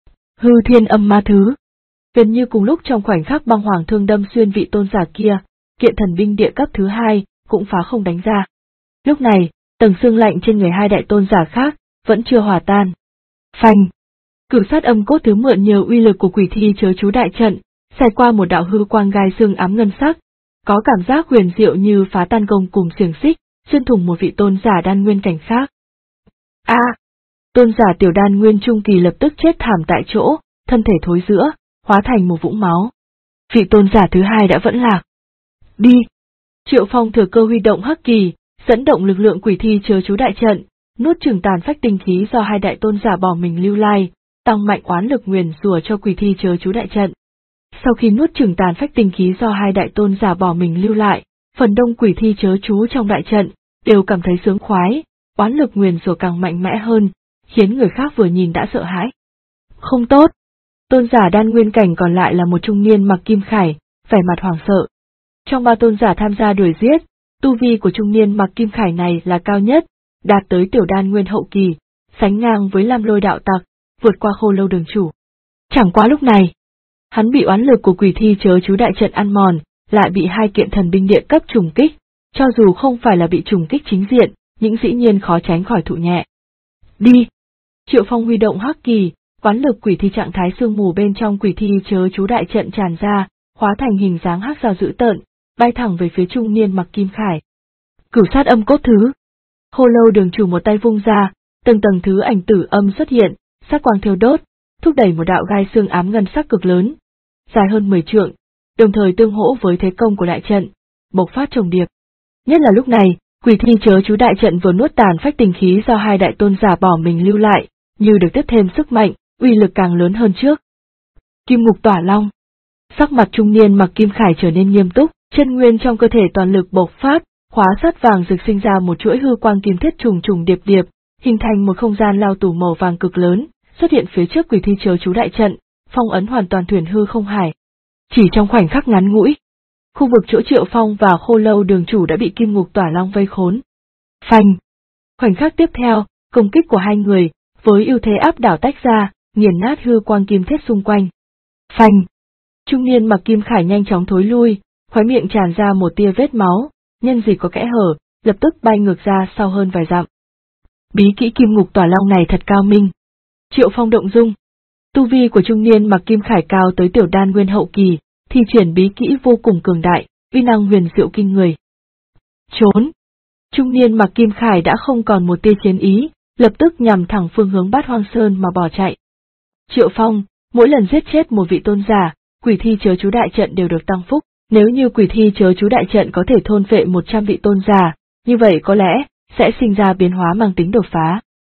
Hư thiên âm ma thứ. Gần như cùng lúc trong khoảnh khắc băng hoàng thương đâm xuyên vị tôn giả kia, kiện thần binh địa cấp thứ hai cũng phá không đánh ra. Lúc này, tầng xương lạnh trên người hai đại tôn giả khác vẫn chưa hòa tan. Phanh! Cửu sát âm cốt thứ mượn nhờ uy lực của quỷ thi chớ chú đại trận, xẹt qua một đạo hư quang gai xương ám ngân sắc, có cảm giác huyền diệu như phá tan gông cùng xiềng xích, xuyên thủng một vị tôn giả đan nguyên cảnh khác. A! Tôn giả tiểu đan nguyên trung kỳ lập tức chết thảm tại chỗ, thân thể thối rữa, hóa thành một vũng máu. Vị tôn giả thứ hai đã vẫn lạc. Đi! Triệu Phong thừa cơ huy động hắc kỳ, dẫn động lực lượng quỷ thi chớ chú đại trận, nuốt chửng tàn phách tinh khí do hai đại tôn giả bỏ mình lưu lai, tăng mạnh oán lực nguyền rủa cho quỷ thi chớ chú đại trận. Sau khi nuốt chửng tàn phách tinh khí do hai đại tôn giả bỏ mình lưu lại, phần đông quỷ thi chớ chú trong đại trận đều cảm thấy sướng khoái, oán lực nguyền rủa càng mạnh mẽ hơn, khiến người khác vừa nhìn đã sợ hãi. Không tốt! Tôn giả đan nguyên cảnh còn lại là một trung niên mặc kim khải, vẻ mặt hoảng sợ. Trong ba tôn giả tham gia đuổi giết, tu vi của trung niên mặc kim khải này là cao nhất, đạt tới tiểu đan nguyên hậu kỳ, sánh ngang với Lam Lôi đạo tặc, vượt qua Khô Lâu đường chủ. Chẳng qua lúc này, hắn bị oán lực của quỷ thi chớ chú đại trận ăn mòn, lại bị hai kiện thần binh địa cấp trùng kích, cho dù không phải là bị trùng kích chính diện, những dĩ nhiên khó tránh khỏi thụ nhẹ. Đi! Triệu Phong huy động hắc kỳ, oán lực quỷ thi trạng thái sương mù bên trong quỷ thi chớ chú đại trận tràn ra, hóa thành hình dáng hắc dao dữ tợn, bay thẳng về phía trung niên mặc kim khải. Cửu sát âm cốt thứ. Khô Lâu đường chủ một tay vung ra, từng tầng thứ ảnh tử âm xuất hiện, sát quang thiêu đốt, thúc đẩy một đạo gai xương ám ngân sắc cực lớn, dài hơn 10 trượng, đồng thời tương hỗ với thế công của đại trận, bộc phát trùng điệp. Nhất là lúc này, quỷ thi chớ chú đại trận vừa nuốt tàn phách tinh khí do hai đại tôn giả bỏ mình lưu lại, như được tiếp thêm sức mạnh, uy lực càng lớn hơn trước. Kim ngục tỏa long. Sắc mặt trung niên mặc kim khải trở nên nghiêm túc, chân nguyên trong cơ thể toàn lực bộc phát, khóa sắt vàng rực sinh ra một chuỗi hư quang kim thiết trùng trùng điệp điệp, hình thành một không gian lao tù màu vàng cực lớn, xuất hiện phía trước quỷ thi chớ chú đại trận, phong ấn hoàn toàn thuyền hư không hải. Chỉ trong khoảnh khắc ngắn ngủi, khu vực chỗ Triệu Phong và Khô Lâu đường chủ đã bị kim ngục tỏa long vây khốn. Phanh! Khoảnh khắc tiếp theo, công kích của hai người, với ưu thế áp đảo tách ra, nghiền nát hư quang kim thiết xung quanh. Phanh! Trung niên mặc kim khải nhanh chóng thối lui, khóe miệng tràn ra một tia vết máu, nhân gì có kẽ hở, lập tức bay ngược ra sau hơn vài dặm. Bí kỹ kim ngục tỏa long này thật cao minh. Triệu Phong động dung. Tu vi của trung niên mặc kim khải cao tới tiểu đan nguyên hậu kỳ, thi triển bí kỹ vô cùng cường đại, uy năng huyền diệu kinh người. Trốn! Trung niên mặc kim khải đã không còn một tia chiến ý, lập tức nhằm thẳng phương hướng Bát Hoang Sơn mà bỏ chạy. Triệu Phong, mỗi lần giết chết một vị tôn giả, quỷ thi chớ chú đại trận đều được tăng phúc, nếu như quỷ thi chớ chú đại trận có thể thôn phệ 100 vị tôn giả, như vậy có lẽ sẽ sinh ra biến hóa mang tính đột phá.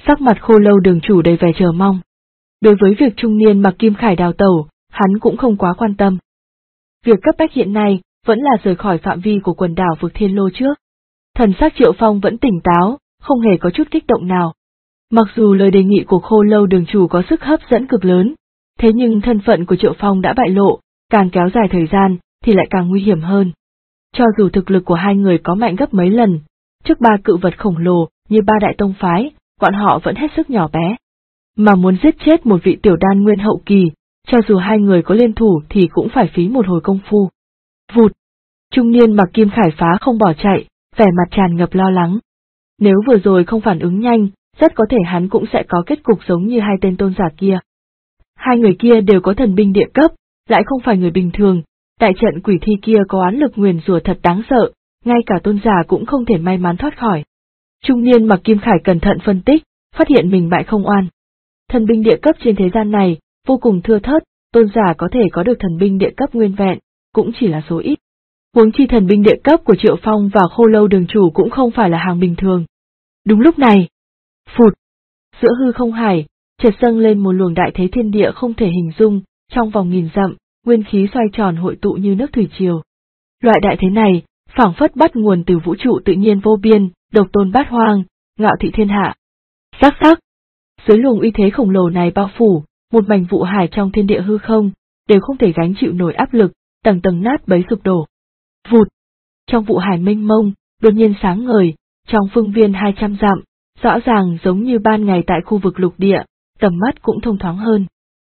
Sắc mặt Khô Lâu đường chủ đầy vẻ chờ mong. Đối với việc trung niên mặc kim khải đào tẩu, hắn cũng không quá quan tâm. Việc cấp bách hiện nay vẫn là rời khỏi phạm vi của quần đảo vực Thiên Lô trước. Thần sắc Triệu Phong vẫn tỉnh táo, không hề có chút kích động nào. Mặc dù lời đề nghị của Khô Lâu đường chủ có sức hấp dẫn cực lớn, thế nhưng thân phận của Triệu Phong đã bại lộ, càng kéo dài thời gian thì lại càng nguy hiểm hơn. Cho dù thực lực của hai người có mạnh gấp mấy lần, trước ba cự vật khổng lồ như ba đại tông phái, bọn họ vẫn hết sức nhỏ bé. Mà muốn giết chết một vị tiểu đan nguyên hậu kỳ, cho dù hai người có liên thủ thì cũng phải phí một hồi công phu. Vụt! Trung niên mặc kim khải phá không bỏ chạy, vẻ mặt tràn ngập lo lắng. Nếu vừa rồi không phản ứng nhanh, rất có thể hắn cũng sẽ có kết cục giống như hai tên tôn giả kia. Hai người kia đều có thần binh địa cấp, lại không phải người bình thường, đại trận quỷ thi kia có oán lực nguyền rủa thật đáng sợ, ngay cả tôn giả cũng không thể may mắn thoát khỏi. Trung niên mặc kim khải cẩn thận phân tích, phát hiện mình bại không oan. Thần binh địa cấp trên thế gian này, vô cùng thưa thớt, tôn giả có thể có được thần binh địa cấp nguyên vẹn, cũng chỉ là số ít. Huống chi thần binh địa cấp của Triệu Phong và Khô Lâu đường chủ cũng không phải là hàng bình thường. Đúng lúc này, phụt, giữa hư không hải, chợt dâng lên một luồng đại thế thiên địa không thể hình dung, trong vòng nghìn dặm, nguyên khí xoay tròn hội tụ như nước thủy triều. Loại đại thế này, phảng phất bắt nguồn từ vũ trụ tự nhiên vô biên, độc tôn bát hoang, ngạo thị thiên hạ. Sắc sắc, dưới luồng uy thế khổng lồ này bao phủ, một mảnh vụ hải trong thiên địa hư không, đều không thể gánh chịu nổi áp lực, tầng tầng nát bấy sụp đổ. Vụt, trong vụ hải mênh mông, đột nhiên sáng ngời, trong phương viên 200 dặm, rõ ràng giống như ban ngày tại khu vực lục địa, tầm mắt cũng thông thoáng hơn.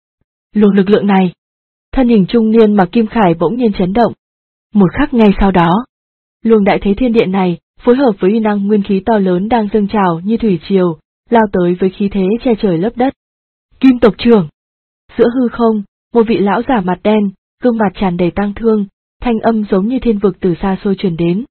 Luồng lực lượng này, thân hình trung niên mặc kim khải bỗng nhiên chấn động. Một khắc ngay sau đó, luồng đại thế thiên địa này, phối hợp với uy năng nguyên khí to lớn đang dâng trào như thủy triều, lao tới với khí thế che trời lấp đất. Kim tộc trưởng! Giữa hư không, một vị lão giả mặt đen, gương mặt tràn đầy tang thương, thanh âm giống như thiên vực từ xa xôi truyền đến.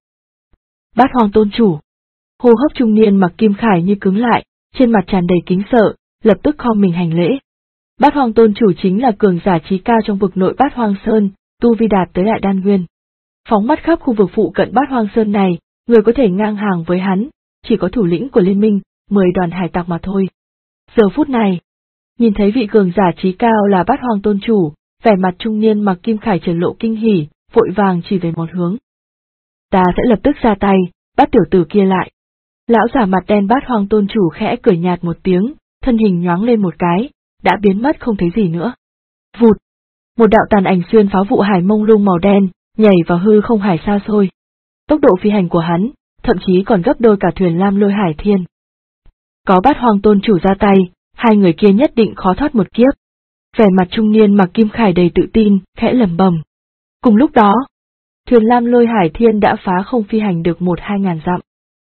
Bát Hoang tôn chủ! Hô hấp trung niên mặc kim khải như cứng lại, trên mặt tràn đầy kính sợ, lập tức khom mình hành lễ. Bát Hoang tôn chủ chính là cường giả trí cao trong vực nội Bát Hoang Sơn, tu vi đạt tới đại đan nguyên. Phóng mắt khắp khu vực phụ cận Bát Hoang Sơn này, người có thể ngang hàng với hắn, chỉ có thủ lĩnh của liên minh, 10 đoàn hải tặc mà thôi. Giờ phút này, nhìn thấy vị cường giả trí cao là Bát Hoang tôn chủ, vẻ mặt trung niên mặc kim khải trần lộ kinh hỉ, vội vàng chỉ về một hướng. Ta sẽ lập tức ra tay, bắt tiểu tử kia lại. Lão giả mặt đen Bát Hoang tôn chủ khẽ cười nhạt một tiếng, thân hình nhoáng lên một cái, đã biến mất không thấy gì nữa. Vụt! Một đạo tàn ảnh xuyên phá vụ hải mông lung màu đen, nhảy vào hư không hải xa xôi. Tốc độ phi hành của hắn, thậm chí còn gấp đôi cả thuyền lam lôi hải thiên. Có Bát Hoang tôn chủ ra tay, hai người kia nhất định khó thoát một kiếp. Vẻ mặt trung niên mặc kim khải đầy tự tin, khẽ lẩm bẩm. Cùng lúc đó, thuyền lam lôi hải thiên đã phá không phi hành được 1-2 ngàn dặm.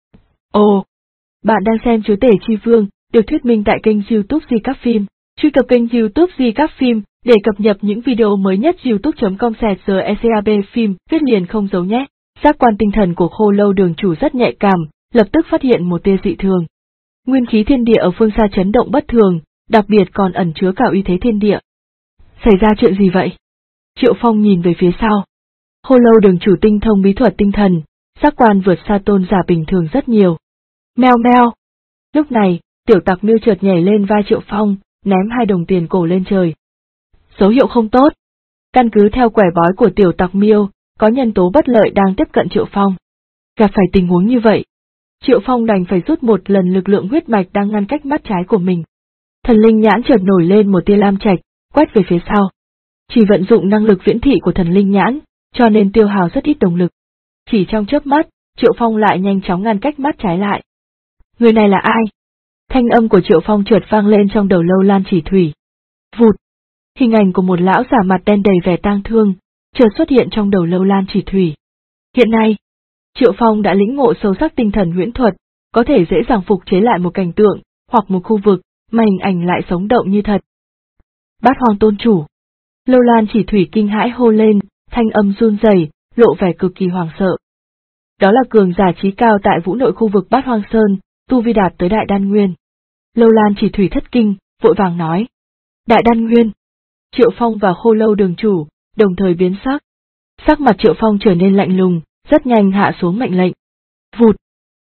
Ồ! Bạn đang xem Chúa Tể Chi Vương, được thuyết minh tại kênh YouTube Di Các Phim. Truy cập kênh YouTube Di Các Phim để cập nhật những video mới nhất. youtube.com/recab phim viết liền không giấu nhé. Giác quan tinh thần của Khô Lâu đường chủ rất nhạy cảm, lập tức phát hiện một tia dị thường. Nguyên khí thiên địa ở phương xa chấn động bất thường, đặc biệt còn ẩn chứa cả uy thế thiên địa. Xảy ra chuyện gì vậy? Triệu Phong nhìn về phía sau. Khô Lâu đường chủ tinh thông bí thuật tinh thần, giác quan vượt xa tôn giả bình thường rất nhiều. Meo meo. Lúc này, tiểu tặc Miêu chợt nhảy lên vai Triệu Phong, ném 2 đồng tiền cổ lên trời. Dấu hiệu không tốt. Căn cứ theo quẻ bói của tiểu tặc Miêu, có nhân tố bất lợi đang tiếp cận Triệu Phong. Gặp phải tình huống như vậy, Triệu Phong đành phải rút một lần lực lượng huyết mạch đang ngăn cách mắt trái của mình. Thần linh nhãn chợt nổi lên một tia lam trạch, quét về phía sau. Chỉ vận dụng năng lực viễn thị của thần linh nhãn, cho nên tiêu hao rất ít động lực. Chỉ trong chớp mắt, Triệu Phong lại nhanh chóng ngăn cách mắt trái lại. Người này là ai? Thanh âm của Triệu Phong chợt vang lên trong đầu Lâu Lan Chỉ Thủy. Vụt! Hình ảnh của một lão giả mặt đen đầy vẻ tang thương, chợt xuất hiện trong đầu Lâu Lan Chỉ Thủy. Hiện nay, Triệu Phong đã lĩnh ngộ sâu sắc tinh thần huyễn thuật, có thể dễ dàng phục chế lại một cảnh tượng, hoặc một khu vực, mà hình ảnh lại sống động như thật. Bát Hoang tôn chủ! Lâu Lan Chỉ Thủy kinh hãi hô lên, thanh âm run rẩy, lộ vẻ cực kỳ hoảng sợ. Đó là cường giả trí cao tại vũ nội khu vực Bát Hoang Sơn, tu vi đạt tới đại đan nguyên. Lâu Lan Chỉ Thủy thất kinh, vội vàng nói. Đại đan nguyên! Triệu Phong và Khô Lâu đường chủ, đồng thời biến sắc. Sắc mặt Triệu Phong trở nên lạnh lùng, rất nhanh hạ xuống mệnh lệnh. Vụt!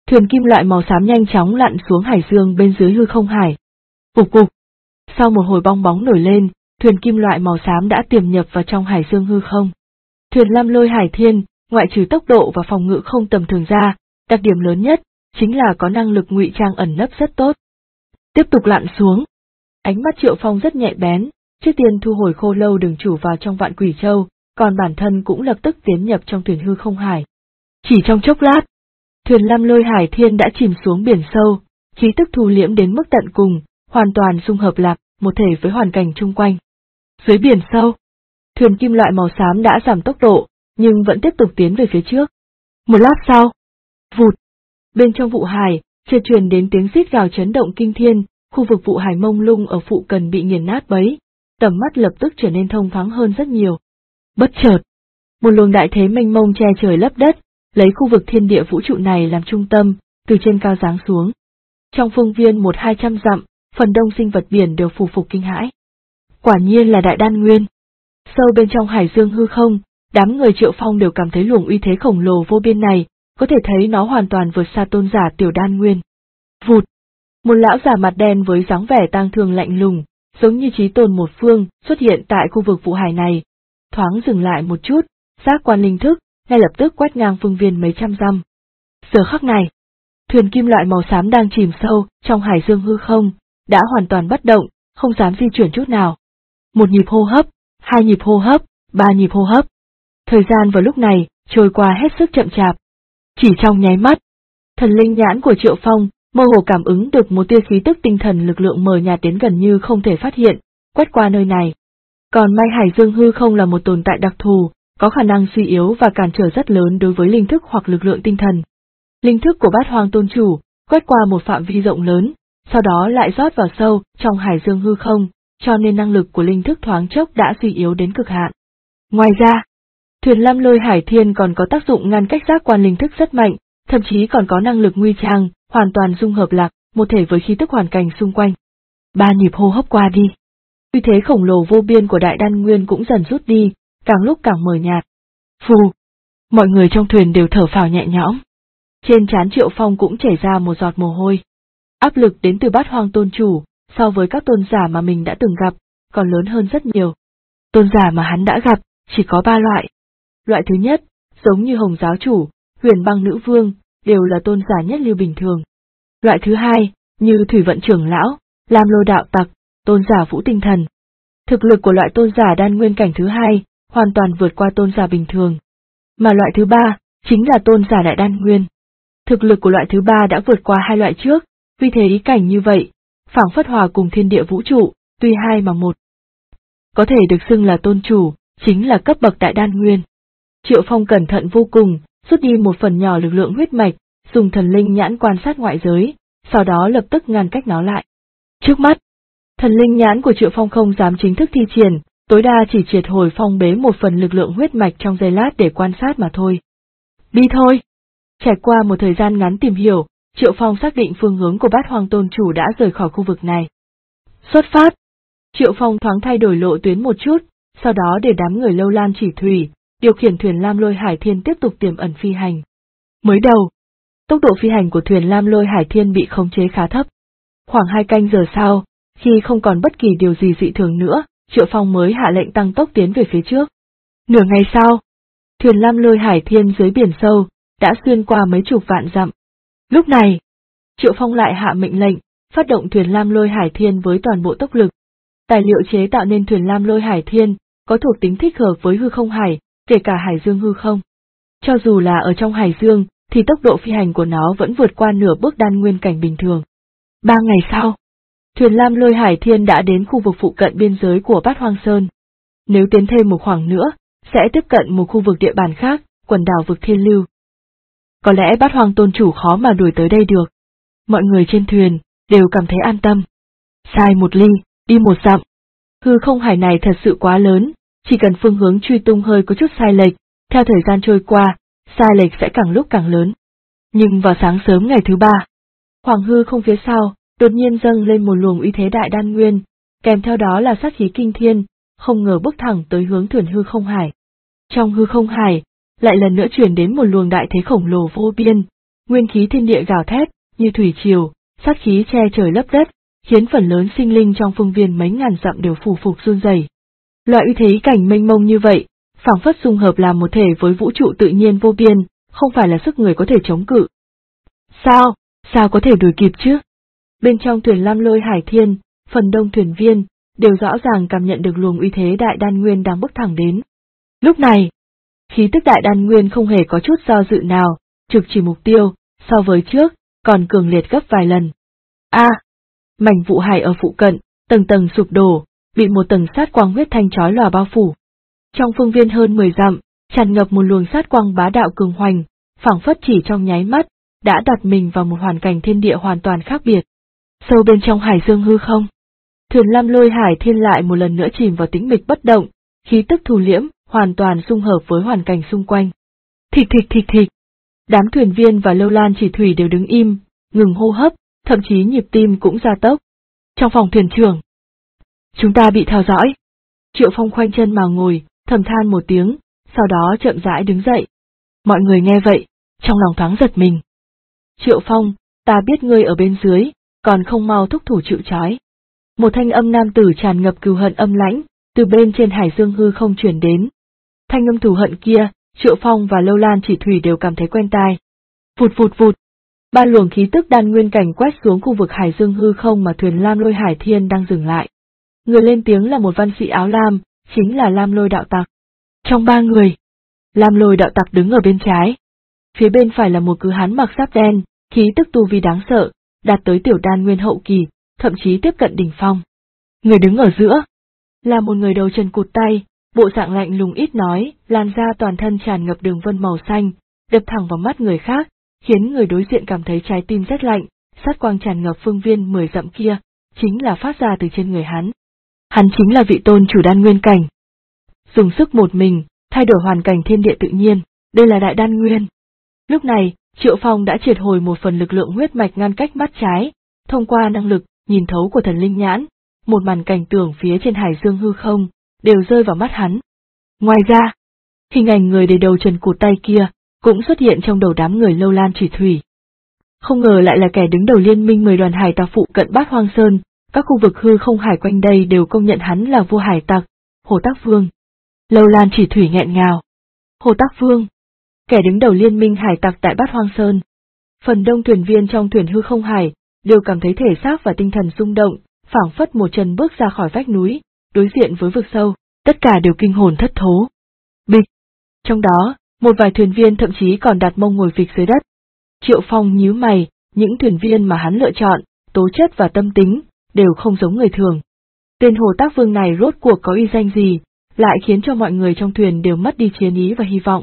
Thuyền kim loại màu xám nhanh chóng lặn xuống hải dương bên dưới hư không hải. Cục cục. Sau một hồi bong bóng nổi lên, thuyền kim loại màu xám đã tiềm nhập vào trong hải dương hư không. Thuyền Lam Lôi Hải Thiên, ngoại trừ tốc độ và phòng ngự không tầm thường ra, đặc điểm lớn nhất chính là có năng lực ngụy trang ẩn nấp rất tốt. Tiếp tục lặn xuống. Ánh mắt Triệu Phong rất nhạy bén, trước tiên thu hồi Khô Lâu Đường chủ vào trong Vạn Quỷ Châu, còn bản thân cũng lập tức tiến nhập trong thuyền hư không hải. Chỉ trong chốc lát, thuyền Lam Lôi Hải Thiên đã chìm xuống biển sâu, khí tức thu liễm đến mức tận cùng, hoàn toàn dung hợp lạc một thể với hoàn cảnh chung quanh. Dưới biển sâu, thuyền kim loại màu xám đã giảm tốc độ, nhưng vẫn tiếp tục tiến về phía trước. Một lát sau, vụt, bên trong vụ hải, chợt truyền đến tiếng rít gào chấn động kinh thiên, khu vực vụ hải mông lung ở phụ cận bị nghiền nát bấy, tầm mắt lập tức trở nên thông thoáng hơn rất nhiều. Bất chợt, một luồng đại thế mênh mông che trời lấp đất, lấy khu vực thiên địa vũ trụ này làm trung tâm, từ trên cao giáng xuống. Trong phương viên 1-200 dặm, phần đông sinh vật biển đều phù phục kinh hãi. Quả nhiên là đại đan nguyên. Sâu bên trong hải dương hư không, đám người Triệu Phong đều cảm thấy luồng uy thế khổng lồ vô biên này, có thể thấy nó hoàn toàn vượt xa tôn giả tiểu đan nguyên. Vụt! Một lão già mặt đen với dáng vẻ tang thương lạnh lùng, giống như chí tôn một phương, xuất hiện tại khu vực vụ hải này. Thoáng dừng lại một chút, giác quan linh thức, ngay lập tức quét ngang phương viên mấy trăm dặm. Giờ khắc này, thuyền kim loại màu xám đang chìm sâu trong hải dương hư không, đã hoàn toàn bất động, không dám di chuyển chút nào. Một nhịp hô hấp, 2 nhịp hô hấp, 3 nhịp hô hấp. Thời gian vào lúc này trôi qua hết sức chậm chạp. Chỉ trong nháy mắt, thần linh nhãn của Triệu Phong mơ hồ cảm ứng được một tia khí tức tinh thần lực lượng mờ nhạt đến gần như không thể phát hiện, quét qua nơi này. Còn may hải dương hư không là một tồn tại đặc thù, có khả năng suy yếu và cản trở rất lớn đối với linh thức hoặc lực lượng tinh thần. Linh thức của Bát Hoang Tôn Chủ quét qua một phạm vi rộng lớn, sau đó lại rót vào sâu trong hải dương hư không, cho nên năng lực của linh thức thoáng chốc đã suy yếu đến cực hạn. Ngoài ra, thuyền Lam Lôi Hải Thiên còn có tác dụng ngăn cách giác quan linh thức rất mạnh, thậm chí còn có năng lực nguy trang, hoàn toàn dung hợp lạc một thể với khí tức hoàn cảnh xung quanh. 3 nhịp hô hấp qua đi, uy thế khổng lồ vô biên của đại đan nguyên cũng dần rút đi, càng lúc càng mờ nhạt. Phù, mọi người trong thuyền đều thở phào nhẹ nhõm. Trên trán Triệu Phong cũng chảy ra một giọt mồ hôi. Áp lực đến từ Bát Hoang Tôn Chủ, so với các tôn giả mà mình đã từng gặp, còn lớn hơn rất nhiều. Tôn giả mà hắn đã gặp, chỉ có 3 loại. Loại thứ nhất, giống như Hồng Giáo Chủ, Huyền Băng Nữ Vương, đều là tôn giả nhất lưu bình thường. Loại thứ hai, như Thủy Vận Trưởng Lão, Lam Lôi Đạo Tặc, tôn giả Vũ Tinh Thần. Thực lực của loại tôn giả đan nguyên cảnh thứ hai, hoàn toàn vượt qua tôn giả bình thường. Mà loại thứ ba, chính là tôn giả đại đan nguyên. Thực lực của loại thứ ba đã vượt qua 2 loại trước, vì thế ý cảnh như vậy, phảng phất hòa cùng thiên địa vũ trụ, tuy 2 mà 1. Có thể được xưng là tôn chủ, chính là cấp bậc đại đan nguyên. Triệu Phong cẩn thận vô cùng, rút đi một phần nhỏ lực lượng huyết mạch, dùng thần linh nhãn quan sát ngoại giới, sau đó lập tức ngăn cách nó lại. Trước mắt, thần linh nhãn của Triệu Phong không dám chính thức thi triển, tối đa chỉ triệt hồi phong bế một phần lực lượng huyết mạch trong giây lát để quan sát mà thôi. Đi thôi! Trải qua một thời gian ngắn tìm hiểu, Triệu Phong xác định phương hướng của Bát Hoang Tôn Chủ đã rời khỏi khu vực này. Xuất phát! Triệu Phong thoáng thay đổi lộ tuyến một chút, sau đó để đám người Lâu Lan Chỉ Thủy, điều khiển thuyền Lam Lôi Hải Thiên tiếp tục tiềm ẩn phi hành. Mới đầu, tốc độ phi hành của thuyền Lam Lôi Hải Thiên bị khống chế khá thấp. Khoảng 2 canh giờ sau, khi không còn bất kỳ điều gì dị thường nữa, Triệu Phong mới hạ lệnh tăng tốc tiến về phía trước. Nửa ngày sau, thuyền Lam Lôi Hải Thiên dưới biển sâu, đã xuyên qua mấy chục vạn dặm. Lúc này, Triệu Phong lại hạ mệnh lệnh, phát động thuyền Lam Lôi Hải Thiên với toàn bộ tốc lực. Tài liệu chế tạo nên thuyền Lam Lôi Hải Thiên, có thuộc tính thích hợp với hư không hải, kể cả hải dương hư không. Cho dù là ở trong hải dương, thì tốc độ phi hành của nó vẫn vượt qua nửa bước đan nguyên cảnh bình thường. 3 ngày sau, thuyền Lam Lôi Hải Thiên đã đến khu vực phụ cận biên giới của Bát Hoang Sơn. Nếu tiến thêm một khoảng nữa, sẽ tiếp cận một khu vực địa bàn khác, quần đảo vực Thiên Lưu. Có lẽ Bát Hoang Tôn Chủ khó mà đuổi tới đây được. Mọi người trên thuyền đều cảm thấy an tâm. Sai 1 ly, đi 1 dặm. Hư không hải này thật sự quá lớn, chỉ cần phương hướng truy tung hơi có chút sai lệch, theo thời gian trôi qua, sai lệch sẽ càng lúc càng lớn. Nhưng vào sáng sớm ngày thứ 3, hoàng hư không phía sau, đột nhiên dâng lên một luồng uy thế đại đan nguyên, kèm theo đó là sát khí kinh thiên, không ngờ bước thẳng tới hướng thuyền hư không hải. Trong hư không hải, lại lần nữa truyền đến một luồng đại thế khổng lồ vô biên, Nguyên khí thiên địa gào thét, như thủy triều, sát khí che trời lấp đất, khiến phần lớn sinh linh trong phương viên mấy ngàn dặm đều phù phục run rẩy. Loại uy thế cảnh mênh mông như vậy, phảng phất dung hợp làm một thể với vũ trụ tự nhiên vô biên, không phải là sức người có thể chống cự. Sao có thể đuổi kịp chứ? Bên trong thuyền Lam Lôi Hải Thiên, phần đông thuyền viên đều rõ ràng cảm nhận được luồng uy thế đại đan nguyên đang bước thẳng đến. Lúc này, khí tức đại đan nguyên không hề có chút do dự nào, trực chỉ mục tiêu, so với trước, còn cường liệt gấp vài lần. Mảnh vụ hải ở phụ cận, tầng tầng sụp đổ, bị một tầng sát quang huyết thanh chói lòa bao phủ. Trong phương viên hơn 10 dặm, tràn ngập một luồng sát quang bá đạo cường hoành, phảng phất chỉ trong nháy mắt, đã đặt mình vào một hoàn cảnh thiên địa hoàn toàn khác biệt. Sâu bên trong hải dương hư không, thuyền Lam Lôi Hải Thiên lại một lần nữa chìm vào tĩnh mịch bất động, khí tức thu liễm, hoàn toàn xung hợp với hoàn cảnh xung quanh. Thịch. Đám thuyền viên và Lâu Lan Chỉ Thủy đều đứng im, ngừng hô hấp, thậm chí nhịp tim cũng gia tốc. Trong phòng thuyền trưởng, chúng ta bị theo dõi. Triệu Phong khoanh chân mà ngồi, thầm than một tiếng, sau đó chậm rãi đứng dậy. Mọi người nghe vậy, trong lòng thoáng giật mình. Triệu Phong, ta biết ngươi ở bên dưới, còn không mau thúc thủ chịu trói. Một thanh âm nam tử tràn ngập cừu hận âm lãnh, từ bên trên hải dương hư không truyền đến. Thanh âm thù hận kia, Triệu Phong và Lâu Lan Chỉ Thủy đều cảm thấy quen tai. Vụt. Ba luồng khí tức đan nguyên cảnh quét xuống khu vực hải dương hư không mà thuyền Lam Lôi Hải Thiên đang dừng lại. Người lên tiếng là một văn sĩ áo lam, chính là Lam Lôi đạo tặc. Trong ba người, Lam Lôi đạo tặc đứng ở bên trái. Phía bên phải là một cứ hán mặc giáp đen, khí tức tu vi đáng sợ, đạt tới tiểu đan nguyên hậu kỳ, thậm chí tiếp cận đỉnh phong. Người đứng ở giữa là một người đầu trần cụt tay, bộ dạng lạnh lùng ít nói, làn da toàn thân tràn ngập đường vân màu xanh, đập thẳng vào mắt người khác, khiến người đối diện cảm thấy trái tim rét lạnh. Sát quang tràn ngập phương viên 10 dặm kia, chính là phát ra từ trên người hắn. Hắn chính là vị tôn chủ đan nguyên cảnh. Dùng sức một mình, thay đổi hoàn cảnh thiên địa tự nhiên, đây là đại đan nguyên. Lúc này, Triệu Phong đã triệt hồi một phần lực lượng huyết mạch ngăn cách mắt trái, thông qua năng lực nhìn thấu của thần linh nhãn, một màn cảnh tượng phía trên hải dương hư không đều rơi vào mắt hắn. Ngoài ra, hình ảnh người đầy đầu trần cụt tay kia cũng xuất hiện trong đầu đám người Lâu Lan Chỉ Thủy. Không ngờ lại là kẻ đứng đầu liên minh 10 đoàn hải tặc phụ cận Bát Hoang Sơn, các khu vực hư không hải quanh đây đều công nhận hắn là vua hải tặc, Hồ Tác Vương. Lâu Lan Chỉ Thủy nghẹn ngào. Hồ Tác Vương, kẻ đứng đầu liên minh hải tặc tại Bát Hoang Sơn. Phần đông thuyền viên trong thuyền hư không hải đều cảm thấy thể xác và tinh thần rung động, phảng phất một chân bước ra khỏi vách núi, đối diện với vực sâu, tất cả đều kinh hồn thất thố. Bịch. Trong đó, một vài thuyền viên thậm chí còn đặt mông ngồi phịch dưới đất. Triệu Phong nhíu mày, những thuyền viên mà hắn lựa chọn, tố chất và tâm tính, đều không giống người thường. Tên Hồ Tác Vương này rốt cuộc có uy danh gì, lại khiến cho mọi người trong thuyền đều mất đi chiến ý và hy vọng.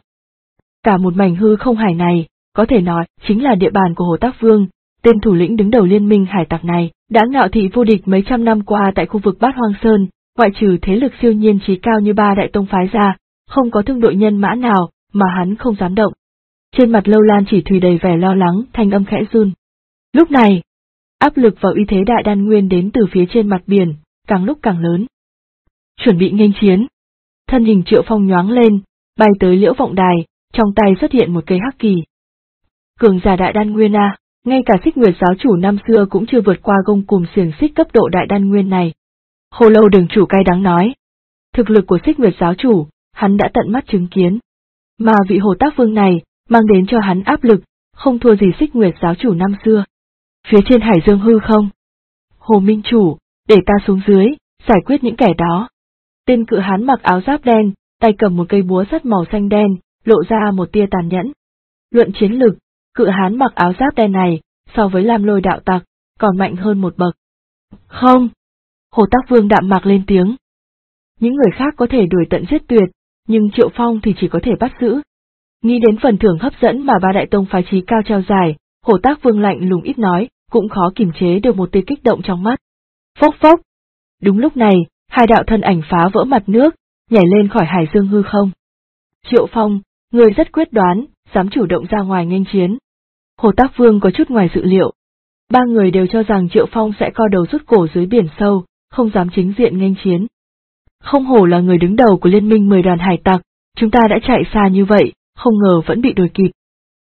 Cả một mảnh hư không hải này, có thể nói, chính là địa bàn của Hồ Tác Vương, tên thủ lĩnh đứng đầu liên minh hải tặc này, đã ngạo thị vô địch mấy trăm năm qua tại khu vực Bát Hoang Sơn, ngoại trừ thế lực siêu nhiên trí cao như ba đại tông phái ra, không có thương đội nhân mã nào mà hắn không dám động. Trên mặt Lâu Lan Chỉ Thủy đầy vẻ lo lắng, thanh âm khẽ run. Lúc này, áp lực và uy thế đại đan nguyên đến từ phía trên mặt biển, càng lúc càng lớn. Chuẩn bị nghênh chiến. Thân hình Triệu Phong nhoáng lên, bay tới Liễu Vọng Đài, trong tay xuất hiện một cây hắc kỳ. Cường giả đại đan nguyên à, ngay cả Xích Nguyệt giáo chủ năm xưa cũng chưa vượt qua gông cùm xiềng xích cấp độ đại đan nguyên này. Hồ Lâu đường chủ cay đắng nói. Thực lực của Xích Nguyệt giáo chủ, hắn đã tận mắt chứng kiến. Mà vị Hồ Tác Vương này, mang đến cho hắn áp lực, không thua gì Xích Nguyệt giáo chủ năm xưa. Phía trên hải dương hư không. Hồ Minh chủ, để ta xuống dưới, giải quyết những kẻ đó. Tên cự hán mặc áo giáp đen, tay cầm một cây búa sắt màu xanh đen, lộ ra một tia tàn nhẫn. Luận chiến lực, cự hán mặc áo giáp đen này, so với Lam Lôi đạo tặc, còn mạnh hơn một bậc. Không! Hồ Tác Vương đạm mạc lên tiếng. Những người khác có thể đuổi tận giết tuyệt, nhưng Triệu Phong thì chỉ có thể bắt giữ. Nghĩ đến phần thưởng hấp dẫn mà ba đại tông phái trí cao trao giải, Hồ Tác Vương lạnh lùng ít nói, cũng khó kiềm chế được một tia kích động trong mắt. Phốc phốc! Đúng lúc này, hai đạo thân ảnh phá vỡ mặt nước, nhảy lên khỏi hải dương hư không. Triệu Phong, người rất quyết đoán, dám chủ động ra ngoài nghênh chiến. Hồ Tác Vương có chút ngoài dự liệu. Ba người đều cho rằng Triệu Phong sẽ co đầu rút cổ dưới biển sâu, không dám chính diện nghênh chiến. Không hổ là người đứng đầu của liên minh 10 đoàn hải tặc, chúng ta đã chạy xa như vậy, không ngờ vẫn bị đuổi kịp.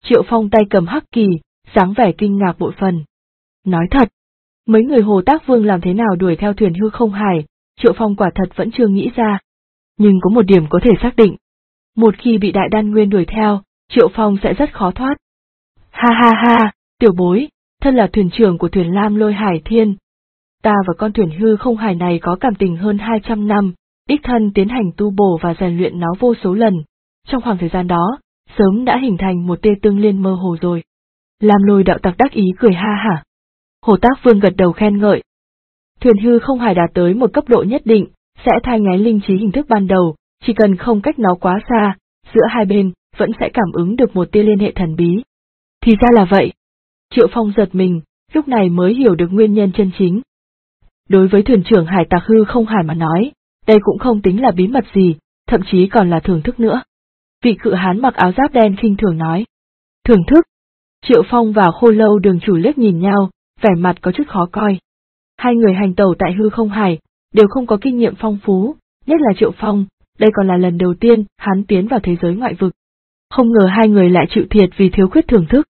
Triệu Phong tay cầm hắc kỳ, dáng vẻ kinh ngạc bội phần. Nói thật, mấy người Hồ Tác Vương làm thế nào đuổi theo thuyền hư không hải, Triệu Phong quả thật vẫn chưa nghĩ ra. Nhưng có một điểm có thể xác định. Một khi bị đại đan nguyên đuổi theo, Triệu Phong sẽ rất khó thoát. Ha ha ha, tiểu bối, thân là thuyền trưởng của thuyền Lam Lôi Hải Thiên. Ta và con thuyền hư không hải này có cảm tình hơn 200 năm, đích thân tiến hành tu bổ và rèn luyện nó vô số lần. Trong khoảng thời gian đó, sớm đã hình thành một tia tương liên mơ hồ rồi. Lam Lôi đạo tặc đắc ý cười ha hả. Hồ Tác Vương gật đầu khen ngợi. Thuyền hư không hải đạt tới một cấp độ nhất định, sẽ thai ngén linh trí hình thức ban đầu, chỉ cần không cách nó quá xa, giữa hai bên vẫn sẽ cảm ứng được một tia liên hệ thần bí. Thì ra là vậy. Triệu Phong giật mình, lúc này mới hiểu được nguyên nhân chân chính. Đối với thuyền trưởng hải tặc hư không hải mà nói, đây cũng không tính là bí mật gì, thậm chí còn là thưởng thức nữa. Vị cự hán mặc áo giáp đen khinh thường nói. Thưởng thức. Triệu Phong và Khô Lâu Đường chủ liếc nhìn nhau, vẻ mặt có chút khó coi. Hai người hành tẩu tại hư không hải, đều không có kinh nghiệm phong phú, nhất là Triệu Phong, đây còn là lần đầu tiên hắn tiến vào thế giới ngoại vực. Không ngờ hai người lại chịu thiệt vì thiếu khuyết thưởng thức.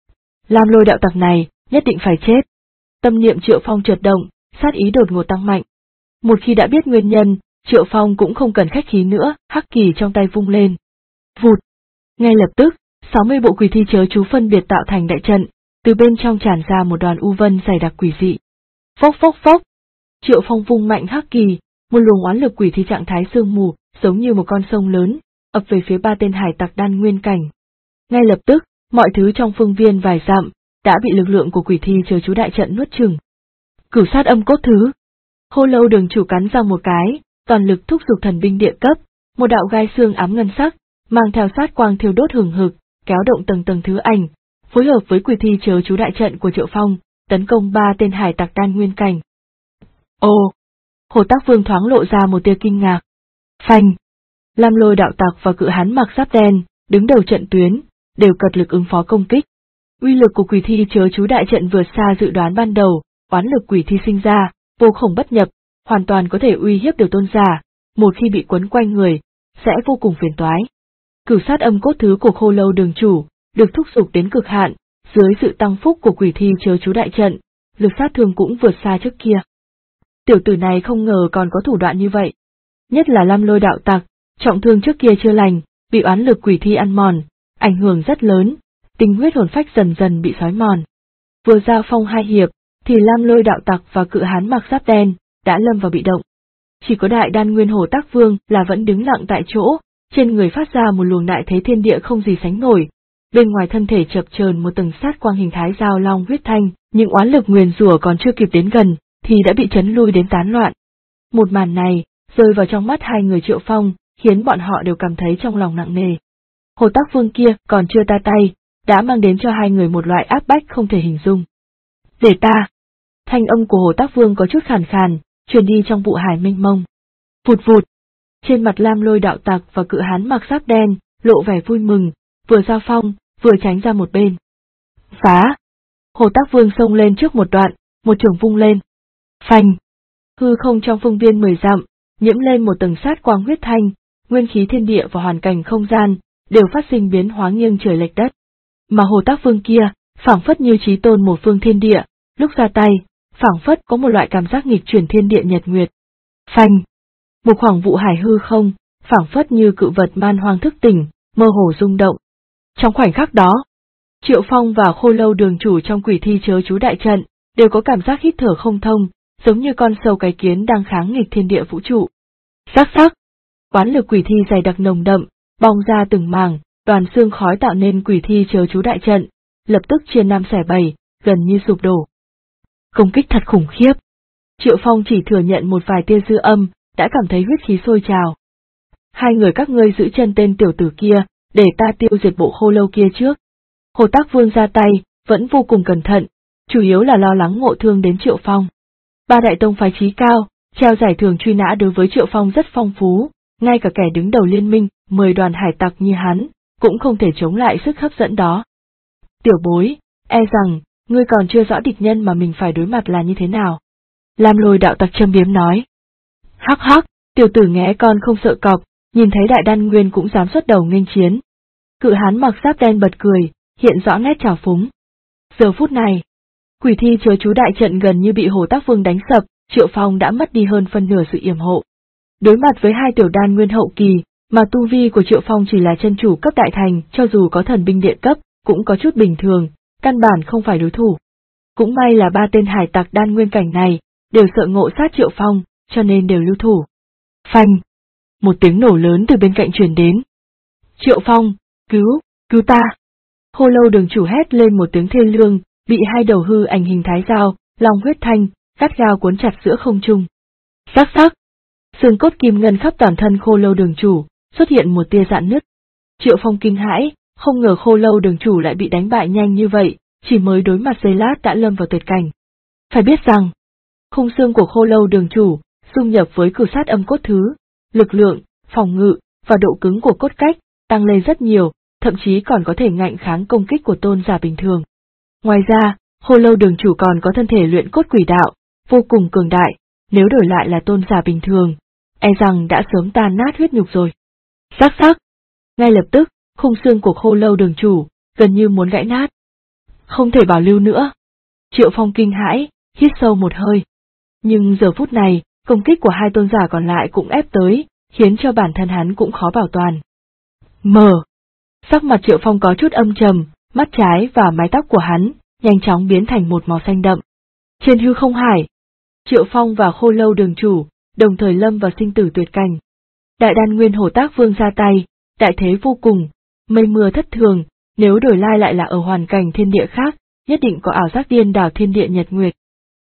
Lam Lôi đạo tặc này, nhất định phải chết. Tâm niệm Triệu Phong chợt động, sát ý đột ngột tăng mạnh. Một khi đã biết nguyên nhân, Triệu Phong cũng không cần khách khí nữa, hắc kỳ trong tay vung lên. Vụt! Ngay lập tức, 60 bộ quỷ thi chớ chú phân biệt tạo thành đại trận, từ bên trong tràn ra một đoàn u vân dày đặc quỷ dị. Phốc phốc phốc! Triệu Phong vung mạnh hắc kỳ, một luồng oán lực quỷ thi trạng thái sương mù, giống như một con sông lớn, ập về phía ba tên hải tặc đan nguyên cảnh. Ngay lập tức, mọi thứ trong phương viên vài dặm, đã bị lực lượng của quỷ thi chớ chú đại trận nuốt chửng. Cửu sát âm cốt thứ. Khô Lâu Đường chủ cắn răng một cái, toàn lực thúc giục thần binh địa cấp, một đạo gai xương ám ngân sắc, mang theo sát quang thiêu đốt hừng hực, kéo động tầng tầng thứ ảnh, phối hợp với quỷ thi chớ chú đại trận của Triệu Phong, tấn công ba tên hải tặc đan nguyên cảnh. Ồ! Hồ Tác Vương thoáng lộ ra một tia kinh ngạc. Phanh! Lam Lôi đạo tặc và cự hán mặc giáp đen, đứng đầu trận tuyến, đều cật lực ứng phó công kích. Uy lực của quỷ thi chớ chú đại trận vượt xa dự đoán ban đầu, oán lực quỷ thi sinh ra, vô khổng bất nhập, hoàn toàn có thể uy hiếp được tôn giả, một khi bị quấn quanh người, sẽ vô cùng phiền toái. Cửu sát âm cốt thứ của Khô Lâu Đường chủ, được thúc giục đến cực hạn, dưới sự tăng phúc của quỷ thi chớ chú đại trận, lực sát thương cũng vượt xa trước kia. Tiểu tử này không ngờ còn có thủ đoạn như vậy. Nhất là Lam Lôi đạo tặc, trọng thương trước kia chưa lành, bị oán lực quỷ thi ăn mòn, ảnh hưởng rất lớn, tinh huyết hồn phách dần dần bị xói mòn. Vừa giao phong hai hiệp, thì Lam Lôi đạo tặc và cự hán mặc giáp đen đã lâm vào bị động. Chỉ có đại đan nguyên Hồ Tác Vương là vẫn đứng lặng tại chỗ, trên người phát ra một luồng đại thế thiên địa không gì sánh nổi. Bên ngoài thân thể chập chờn một tầng sát quang hình thái giao long huyết thanh, những oán lực nguyền rủa còn chưa kịp đến gần, thì đã bị chấn lui đến tán loạn. Một màn này, rơi vào trong mắt hai người Triệu Phong, khiến bọn họ đều cảm thấy trong lòng nặng nề. Hồ Tác Vương kia còn chưa ta tay, đã mang đến cho hai người một loại áp bách không thể hình dung. Để ta! Thanh âm của Hồ Tác Vương có chút khàn khàn, truyền đi trong vụ hải mênh mông. Vụt vụt! Trên mặt Lam Lôi đạo tặc và cự hán mặc giáp đen, lộ vẻ vui mừng, vừa giao phong, vừa tránh ra một bên. Phá! Hồ Tác Vương xông lên trước một đoạn, một trường vung lên. Phanh! Hư không trong phương viên 10 dặm, nhiễm lên một tầng sát quang huyết thanh, nguyên khí thiên địa và hoàn cảnh không gian, đều phát sinh biến hóa nghiêng trời lệch đất. Mà Hồ Tác Vương kia, phảng phất như chí tôn một phương thiên địa, lúc ra tay, phảng phất có một loại cảm giác nghịch chuyển thiên địa nhật nguyệt. Phanh! Một khoảng vụ hải hư không, phảng phất như cự vật man hoang thức tỉnh, mơ hồ rung động. Trong khoảnh khắc đó, Triệu Phong và Khô Lâu Đường chủ trong quỷ thi chớ chú đại trận, đều có cảm giác hít thở không thông, giống như con sâu cái kiến đang kháng nghịch thiên địa vũ trụ. Sắc sắc! Oán lực quỷ thi dày đặc nồng đậm, bong ra từng mảng, đoàn xương khói tạo nên quỷ thi chớ chú đại trận, lập tức chia năm xẻ bảy, gần như sụp đổ. Công kích thật khủng khiếp. Triệu Phong chỉ thừa nhận một vài tia dư âm, đã cảm thấy huyết khí sôi trào. Hai người các ngươi giữ chân tên tiểu tử kia, để ta tiêu diệt bộ Khô Lâu kia trước. Hồ Tác Vương ra tay, vẫn vô cùng cẩn thận, chủ yếu là lo lắng ngộ thương đến Triệu Phong. Ba đại tông phái chí cao, treo giải thưởng truy nã đối với Triệu Phong rất phong phú, ngay cả kẻ đứng đầu liên minh, 10 đoàn hải tặc như hắn, cũng không thể chống lại sức hấp dẫn đó. Tiểu bối, e rằng, ngươi còn chưa rõ địch nhân mà mình phải đối mặt là như thế nào. Lam Lôi đạo tặc châm biếm nói. Hắc hắc, tiểu tử nghé con không sợ cọp, nhìn thấy đại đan nguyên cũng dám xuất đầu nghênh chiến. Cự hán mặc giáp đen bật cười, hiện rõ nét trào phúng. Giờ phút này, quỷ thi chớ chú đại trận gần như bị Hồ Tác Vương đánh sập, Triệu Phong đã mất đi hơn phân nửa sự yểm hộ. Đối mặt với hai tiểu đan nguyên hậu kỳ, mà tu vi của Triệu Phong chỉ là chân chủ cấp đại thành, cho dù có thần binh điện cấp, cũng có chút bình thường, căn bản không phải đối thủ. Cũng may là ba tên hải tặc đan nguyên cảnh này, đều sợ ngộ sát Triệu Phong, cho nên đều lưu thủ. Phanh! Một tiếng nổ lớn từ bên cạnh truyền đến. Triệu Phong, cứu ta! Khô Lâu Đường chủ hét lên một tiếng thê lương, bị hai đầu hư ảnh hình thái dao, long huyết thanh, gắt gao cuốn chặt giữa không trung. Sắc sắc! Xương cốt kim ngân khắp toàn thân Khô Lâu Đường chủ, xuất hiện một tia rạn nứt. Triệu Phong kinh hãi, không ngờ Khô Lâu Đường chủ lại bị đánh bại nhanh như vậy, chỉ mới đối mặt giây lát đã lâm vào tuyệt cảnh. Phải biết rằng, khung xương của Khô Lâu Đường chủ, xung nhập với cửu sát âm cốt thứ, lực lượng, phòng ngự, và độ cứng của cốt cách, tăng lên rất nhiều, thậm chí còn có thể ngạnh kháng công kích của tôn giả bình thường. Ngoài ra, Khô Lâu Đường chủ còn có thân thể luyện cốt quỷ đạo, vô cùng cường đại, nếu đổi lại là tôn giả bình thường, e rằng đã sớm tan nát huyết nhục rồi. Sắc sắc! Ngay lập tức, khung xương của Khô Lâu Đường chủ, gần như muốn gãy nát. Không thể bảo lưu nữa. Triệu Phong kinh hãi, hít sâu một hơi. Nhưng giờ phút này, công kích của hai tôn giả còn lại cũng ép tới, khiến cho bản thân hắn cũng khó bảo toàn. Sắc mặt Triệu Phong có chút âm trầm, mắt trái và mái tóc của hắn, nhanh chóng biến thành một màu xanh đậm. Trên hư không hải, Triệu Phong và Khô Lâu Đường chủ, đồng thời lâm vào sinh tử tuyệt cảnh. Đại đan nguyên Hồ Tác Vương ra tay, đại thế vô cùng, mây mưa thất thường, nếu đổi lại là ở hoàn cảnh thiên địa khác, nhất định có ảo giác điên đảo thiên địa nhật nguyệt.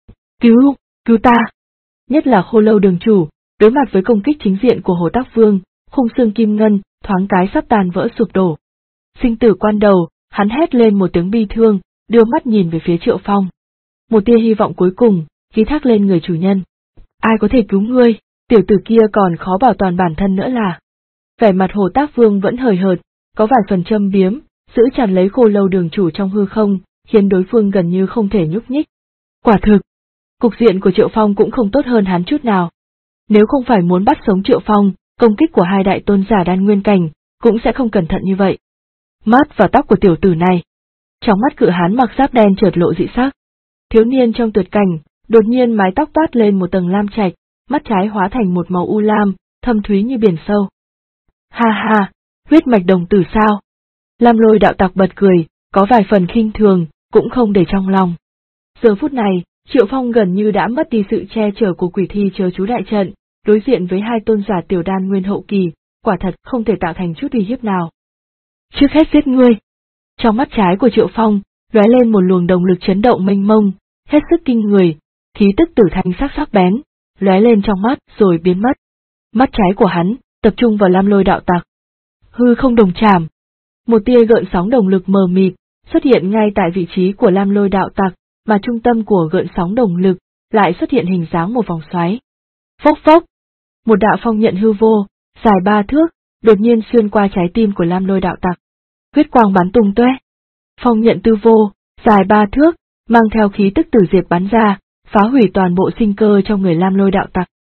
Cứu ta! Nhất là Khô Lâu Đường chủ, đối mặt với công kích chính diện của Hồ Tác Vương, khung xương kim ngân, thoáng cái sắp tàn vỡ sụp đổ. Sinh tử quan đầu, hắn hét lên một tiếng bi thương, đưa mắt nhìn về phía Triệu Phong. Một tia hy vọng cuối cùng, ký thác lên người chủ nhân. Ai có thể cứu ngươi, tiểu tử kia còn khó bảo toàn bản thân nữa là. Vẻ mặt Hồ Tác Vương vẫn hời hợt, có vài phần châm biếm, giữ chặt lấy Khô Lâu Đường chủ trong hư không, khiến đối phương gần như không thể nhúc nhích. Quả thực, cục diện của Triệu Phong cũng không tốt hơn hắn chút nào. Nếu không phải muốn bắt sống Triệu Phong, công kích của hai đại tôn giả đan nguyên cảnh, cũng sẽ không cẩn thận như vậy. Mắt và tóc của tiểu tử này. Trong mắt cự hán mặc giáp đen chợt lộ dị sắc. Thiếu niên trong tuyệt cảnh, đột nhiên mái tóc toát lên một tầng lam trạch, mắt trái hóa thành một màu u lam, thâm thúy như biển sâu. Ha ha, huyết mạch đồng tử sao? Lam Lôi đạo tặc bật cười, có vài phần khinh thường, cũng không để trong lòng. Giờ phút này, Triệu Phong gần như đã mất đi sự che chở của quỷ thi chớ chú đại trận, đối diện với hai tôn giả tiểu đan nguyên hậu kỳ, quả thật không thể tạo thành chút uy hiếp nào. Trước hết giết ngươi. Trong mắt trái của Triệu Phong, lóe lên một luồng động lực chấn động mênh mông, hết sức kinh người, khí tức tử thanh sắc bén, lóe lên trong mắt rồi biến mất. Mắt trái của hắn tập trung vào Lam Lôi đạo tặc. Hư không đồng chạm. Một tia gợn sóng đồng lực mờ mịt xuất hiện ngay tại vị trí của Lam Lôi đạo tặc, mà trung tâm của gợn sóng đồng lực lại xuất hiện hình dáng một vòng xoáy. Phốc phốc. Một đạo phong nhận hư vô, dài 3 thước, đột nhiên xuyên qua trái tim của Lam Lôi đạo tặc. Huyết quang bắn tung tóe. Phong nhận tư vô, dài 3 thước, mang theo khí tức tử diệt bắn ra, phá hủy toàn bộ sinh cơ trong người Lam Lôi đạo tặc.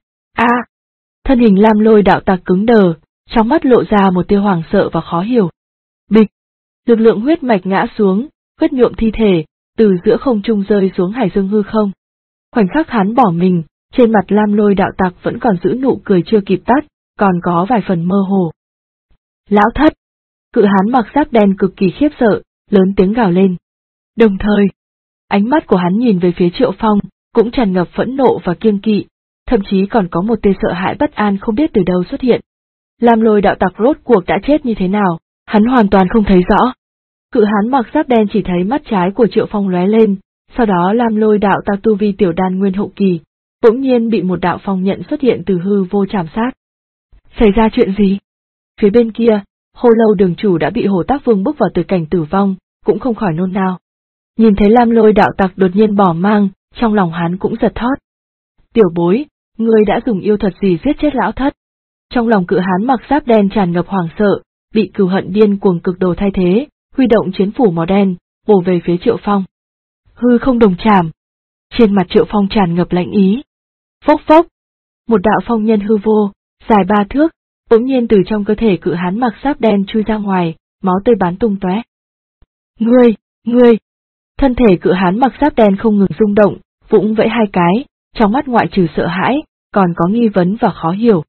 Thân hình Lam Lôi đạo tặc cứng đờ, trong mắt lộ ra một tia hoảng sợ và khó hiểu. Bịch! Lực lượng huyết mạch ngã xuống, huyết nhuộm thi thể, từ giữa không trung rơi xuống hải dương hư không. Khoảnh khắc hắn bỏ mình, trên mặt Lam Lôi đạo tặc vẫn còn giữ nụ cười chưa kịp tắt, còn có vài phần mơ hồ. Lão thất! Cự hán mặc giáp đen cực kỳ khiếp sợ, lớn tiếng gào lên. Đồng thời, ánh mắt của hắn nhìn về phía Triệu Phong, cũng tràn ngập phẫn nộ và kiêng kỵ, thậm chí còn có một tia sợ hãi bất an không biết từ đâu xuất hiện. Lam Lôi đạo tặc rốt cuộc đã chết như thế nào, hắn hoàn toàn không thấy rõ. Cự hán mặc giáp đen chỉ thấy mắt trái của Triệu Phong lóe lên, sau đó Lam Lôi đạo tặc tu vi tiểu đan nguyên hậu kỳ, bỗng nhiên bị một đạo phong nhận xuất hiện từ hư vô chạm sát. Xảy ra chuyện gì? Phía bên kia, Khô Lâu Đường chủ đã bị Hồ Tác Vương bước vào tuyệt cảnh tử vong, cũng không khỏi nôn nao. Nhìn thấy Lam Lôi đạo tặc đột nhiên bỏ mang, trong lòng hắn cũng giật thót. Tiểu bối, ngươi đã dùng yêu thuật gì giết chết lão thất? Trong lòng cự hán mặc giáp đen tràn ngập hoảng sợ, bị cừu hận điên cuồng cực đồ thay thế, huy động chiến phủ màu đen, bổ về phía Triệu Phong. Hư không đồng chạm. Trên mặt Triệu Phong tràn ngập lạnh ý. Phốc phốc. Một đạo phong nhân hư vô, dài 3 thước, bỗng nhiên từ trong cơ thể cự hán mặc giáp đen chui ra ngoài, máu tươi bắn tung tóe. Ngươi! Thân thể cự hán mặc giáp đen không ngừng rung động, vũng vẫy hai cái, trong mắt ngoại trừ sợ hãi, còn có nghi vấn và khó hiểu.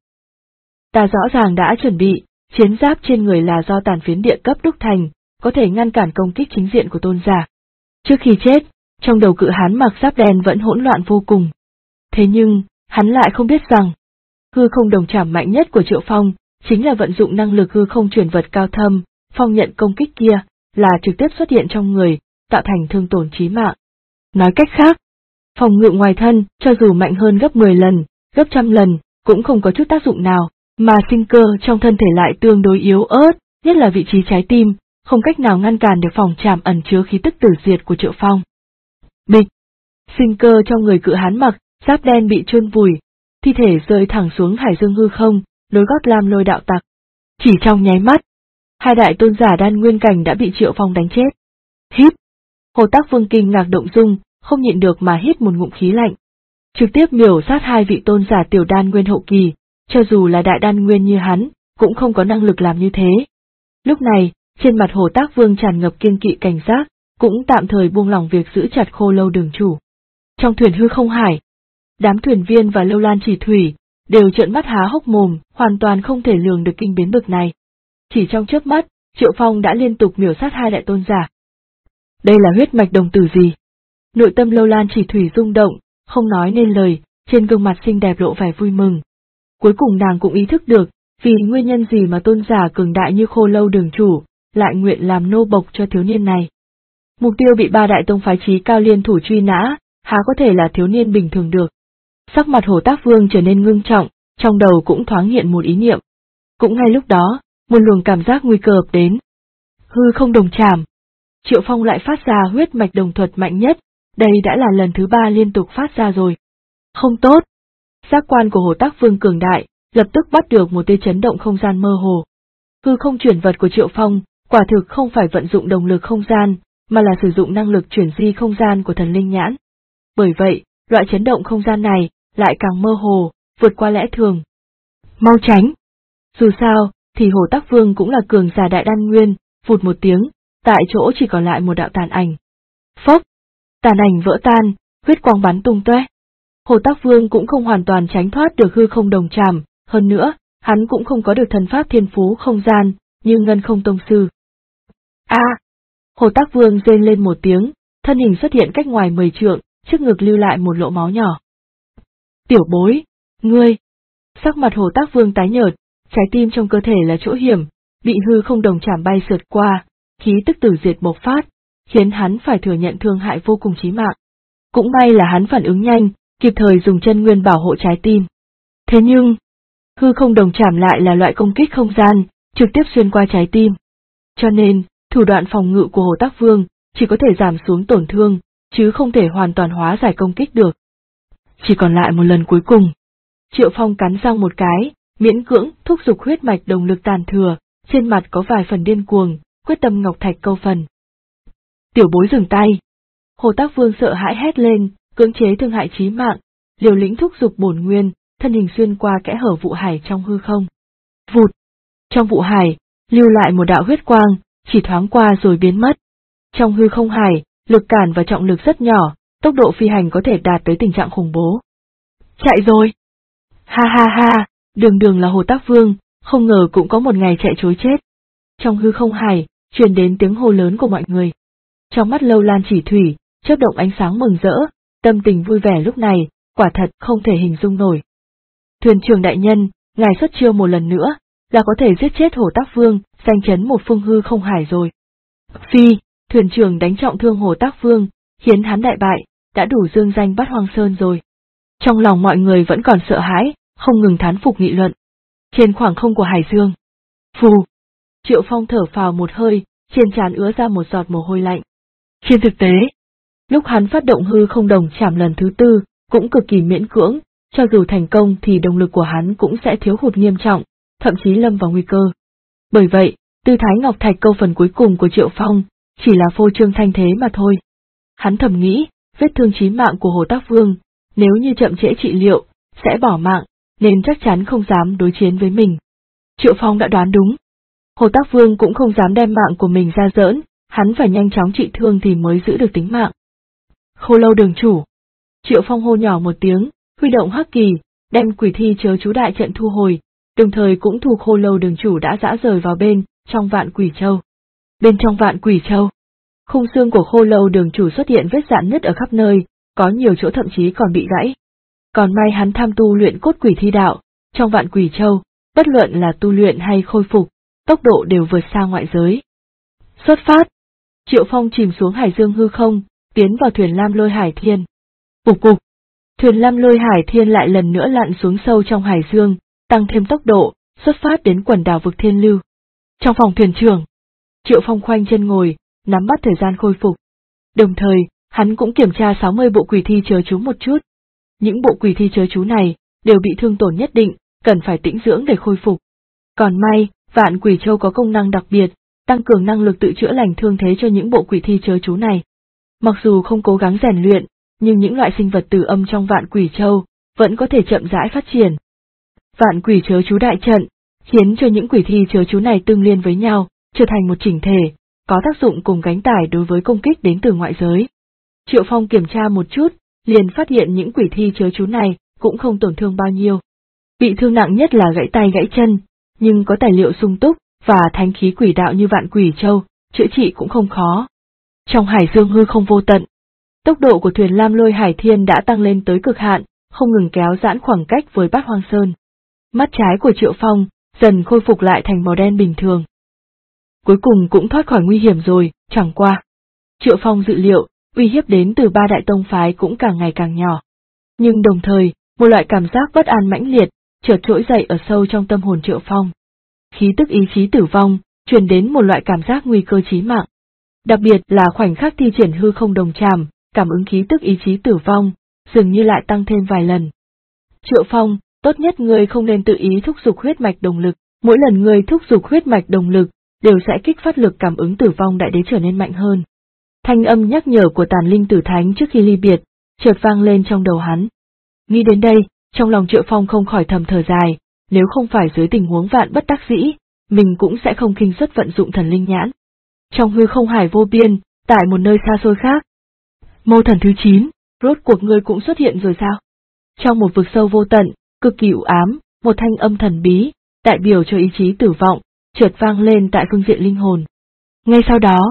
Ta rõ ràng đã chuẩn bị, chiến giáp trên người là do tàn phiến địa cấp đúc thành, có thể ngăn cản công kích chính diện của tôn giả. Trước khi chết, trong đầu cự hán mặc giáp đen vẫn hỗn loạn vô cùng. Thế nhưng, hắn lại không biết rằng, hư không đồng trảm mạnh nhất của Triệu Phong, chính là vận dụng năng lực hư không truyền vật cao thâm, phong nhận công kích kia, là trực tiếp xuất hiện trong người, tạo thành thương tổn chí mạng. Nói cách khác, phòng ngự ngoài thân, cho dù mạnh hơn gấp 10 lần, gấp trăm lần, cũng không có chút tác dụng nào, mà sinh cơ trong thân thể lại tương đối yếu ớt, nhất là vị trí trái tim, không cách nào ngăn cản được phòng trảm ẩn chứa khí tức tử diệt của Triệu Phong. Bịch! Sinh cơ trong người cự hán mặc giáp đen bị chôn vùi, thi thể rơi thẳng xuống hải dương hư không, nối gót lam lôi đạo tặc. Chỉ trong nháy mắt, hai đại tôn giả đan nguyên cảnh đã bị Triệu Phong đánh chết. Hít! Hồ Tác Vương kinh ngạc động dung, không nhịn được mà hít một ngụm khí lạnh. Trực tiếp miểu sát hai vị tôn giả tiểu đan nguyên hậu kỳ, cho dù là đại đan nguyên như hắn, cũng không có năng lực làm như thế. Lúc này, trên mặt Hồ Tác Vương tràn ngập kiêng kỵ cảnh giác, cũng tạm thời buông lỏng việc giữ chặt Khô Lâu đường chủ. Trong thuyền hư không hải, đám thuyền viên và Lâu Lan Chỉ Thủy đều trợn mắt há hốc mồm, hoàn toàn không thể lường được kinh biến bực này. Chỉ trong chớp mắt, Triệu Phong đã liên tục miểu sát hai đại tôn giả. Đây là huyết mạch đồng tử gì? Nội tâm Lâu Lan Chỉ Thủy rung động, không nói nên lời, trên gương mặt xinh đẹp lộ vẻ vui mừng. Cuối cùng nàng cũng ý thức được, vì nguyên nhân gì mà tôn giả cường đại như Khô Lâu đường chủ, lại nguyện làm nô bộc cho thiếu niên này. Mục tiêu bị ba đại tông phái chí cao liên thủ truy nã, há có thể là thiếu niên bình thường được. Sắc mặt Hồ Tác Vương trở nên ngưng trọng, trong đầu cũng thoáng hiện một ý niệm. Cũng ngay lúc đó, một luồng cảm giác nguy cơ ập đến. Hư không đồng trảm. Triệu Phong lại phát ra huyết mạch đồng thuật mạnh nhất, đây đã là lần thứ 3 liên tục phát ra rồi. Không tốt. Giác quan của Hồ Tác Vương cường đại, lập tức bắt được một tia chấn động không gian mơ hồ. Hư không chuyển vật của Triệu Phong, quả thực không phải vận dụng động lực không gian, mà là sử dụng năng lực chuyển di không gian của thần linh nhãn. Bởi vậy, loại chấn động không gian này lại càng mơ hồ, vượt qua lẽ thường. Mau tránh! Dù sao, thì Hồ Tác Vương cũng là cường giả đại đan nguyên, vụt một tiếng, tại chỗ chỉ còn lại một đạo tàn ảnh. Phốc! Tàn ảnh vỡ tan, huyết quang bắn tung tóe. Hồ Tác Vương cũng không hoàn toàn tránh thoát được hư không đồng trảm, hơn nữa, hắn cũng không có được thần pháp thiên phú không gian, như Ngân Không Tông Sư. Hồ Tác Vương rên lên một tiếng, thân hình xuất hiện cách ngoài 10 trượng, trước ngực lưu lại một lỗ máu nhỏ. Tiểu bối, ngươi! Sắc mặt Hồ Tác Vương tái nhợt, trái tim trong cơ thể là chỗ hiểm, bị hư không đồng trảm bay sượt qua, khí tức tử diệt bộc phát, khiến hắn phải thừa nhận thương hại vô cùng chí mạng. Cũng may là hắn phản ứng nhanh, kịp thời dùng chân nguyên bảo hộ trái tim. Thế nhưng, hư không đồng trảm lại là loại công kích không gian, trực tiếp xuyên qua trái tim. Cho nên, thủ đoạn phòng ngự của Hồ Tác Vương chỉ có thể giảm xuống tổn thương, chứ không thể hoàn toàn hóa giải công kích được. Chỉ còn lại một lần cuối cùng. Triệu Phong cắn răng một cái, miễn cưỡng thúc giục huyết mạch đồng lực tàn thừa, trên mặt có vài phần điên cuồng, quyết tâm ngọc thạch câu phần. Tiểu bối dừng tay. Hồ Tác Vương sợ hãi hét lên, cưỡng chế thương hại chí mạng, liều lĩnh thúc giục bổn nguyên, thân hình xuyên qua kẽ hở vụ hải trong hư không. Vụt! Trong vụ hải, lưu lại một đạo huyết quang, chỉ thoáng qua rồi biến mất. Trong hư không hải, lực cản và trọng lực rất nhỏ, tốc độ phi hành có thể đạt tới tình trạng khủng bố. Chạy rồi! Ha ha ha, đường là Hồ Tác Vương, không ngờ cũng có một ngày chạy trối chết. Trong hư không hải, truyền đến tiếng hô lớn của mọi người. Trong mắt Lâu Lan Chỉ Thủy, chớp động ánh sáng mừng rỡ, tâm tình vui vẻ lúc này, quả thật không thể hình dung nổi. Thuyền trưởng đại nhân, ngài xuất chiêu một lần nữa, là có thể giết chết Hồ Tác Vương, danh chấn một phương hư không hải rồi. Phi, thuyền trưởng đánh trọng thương Hồ Tác Vương, khiến hắn đại bại, đã đủ dương danh Bát Hoang Sơn rồi. Trong lòng mọi người vẫn còn sợ hãi, không ngừng thán phục nghị luận. Trên khoảng không của hải dương. Phù! Triệu Phong thở phào một hơi, trên trán ứa ra một giọt mồ hôi lạnh. Trên thực tế, lúc hắn phát động hư không đồng trảm lần thứ 4, cũng cực kỳ miễn cưỡng, cho dù thành công thì động lực của hắn cũng sẽ thiếu hụt nghiêm trọng, thậm chí lâm vào nguy cơ. Bởi vậy, tư thái ngọc thạch câu phần cuối cùng của Triệu Phong, chỉ là phô trương thanh thế mà thôi. Hắn thầm nghĩ, vết thương chí mạng của Hồ Tác Vương, nếu như chậm trễ trị liệu, sẽ bỏ mạng, nên chắc chắn không dám đối chiến với mình. Triệu Phong đã đoán đúng. Hồ Tác Vương cũng không dám đem mạng của mình ra giỡn, hắn phải nhanh chóng trị thương thì mới giữ được tính mạng. Khô Lâu đường chủ. Triệu Phong hô nhỏ một tiếng, huy động hắc kỳ, đem quỷ thi chớ chú đại trận thu hồi, đồng thời cũng thu Khô Lâu đường chủ đã giã rời vào bên trong Vạn Quỷ Châu. Bên trong Vạn Quỷ Châu, khung xương của Khô Lâu đường chủ xuất hiện vết rạn nứt ở khắp nơi, có nhiều chỗ thậm chí còn bị gãy. Còn may hắn tham tu luyện cốt quỷ thi đạo, trong Vạn Quỷ Châu, bất luận là tu luyện hay khôi phục, tốc độ đều vượt xa ngoại giới. Xuất phát! Triệu Phong chìm xuống hải dương hư không, tiến vào thuyền Lam Lôi Hải Thiên. Bục bục! Thuyền Lam Lôi Hải Thiên lại lần nữa lặn xuống sâu trong hải dương, tăng thêm tốc độ, xuất phát đến quần đảo vực Thiên Lưu. Trong phòng thuyền trưởng, Triệu Phong khoanh chân ngồi, nắm bắt thời gian khôi phục. Đồng thời, hắn cũng kiểm tra 60 bộ quỷ thi chớ chú một chút. Những bộ quỷ thi chớ chú này đều bị thương tổn nhất định, cần phải tĩnh dưỡng để khôi phục. Còn may, Vạn Quỷ Châu có công năng đặc biệt, tăng cường năng lực tự chữa lành thương thế cho những bộ quỷ thi chớ chú này. Mặc dù không cố gắng rèn luyện, nhưng những loại sinh vật tử âm trong Vạn Quỷ Châu vẫn có thể chậm rãi phát triển. Vạn Quỷ chớ chú đại trận khiến cho những quỷ thi chớ chú này tương liên với nhau, trở thành một chỉnh thể, có tác dụng cùng gánh tải đối với công kích đến từ ngoại giới. Triệu Phong kiểm tra một chút, liền phát hiện những quỷ thi chớ chú này cũng không tổn thương bao nhiêu. Bị thương nặng nhất là gãy tay gãy chân, nhưng có tài liệu sung túc và thánh khí quỷ đạo như Vạn Quỷ Châu, chữa trị cũng không khó. Trong hải dương hư không vô tận, tốc độ của thuyền Lam Lôi Hải Thiên đã tăng lên tới cực hạn, không ngừng kéo giãn khoảng cách với Bát Hoang Sơn. Mắt trái của Triệu Phong dần khôi phục lại thành màu đen bình thường. Cuối cùng cũng thoát khỏi nguy hiểm rồi, chẳng qua. Triệu Phong dự liệu, uy hiếp đến từ ba đại tông phái cũng càng ngày càng nhỏ. Nhưng đồng thời, một loại cảm giác bất an mãnh liệt, chợt trỗi dậy ở sâu trong tâm hồn Triệu Phong. Khí tức ý chí tử vong, truyền đến một loại cảm giác nguy cơ chí mạng. Đặc biệt là khoảnh khắc thi triển hư không đồng trảm, cảm ứng khí tức ý chí tử vong, dường như lại tăng thêm vài lần. Triệu Phong, tốt nhất ngươi không nên tự ý thúc giục huyết mạch đồng lực, mỗi lần ngươi thúc giục huyết mạch đồng lực, đều sẽ kích phát lực cảm ứng tử vong đại đế trở nên mạnh hơn. Thanh âm nhắc nhở của Tàn Linh Tử Thánh trước khi ly biệt, chợt vang lên trong đầu hắn. Nghĩ đến đây, trong lòng Triệu Phong không khỏi thầm thở dài, nếu không phải dưới tình huống vạn bất đắc dĩ, mình cũng sẽ không khinh suất vận dụng thần linh nhãn. Trong hư không hải vô biên, tại một nơi xa xôi khác. Mâu thần thứ 9, rốt cuộc ngươi cũng xuất hiện rồi sao? Trong một vực sâu vô tận, cực kỳ u ám, một thanh âm thần bí, đại biểu cho ý chí tử vong, chợt vang lên tại phương diện linh hồn. Ngay sau đó,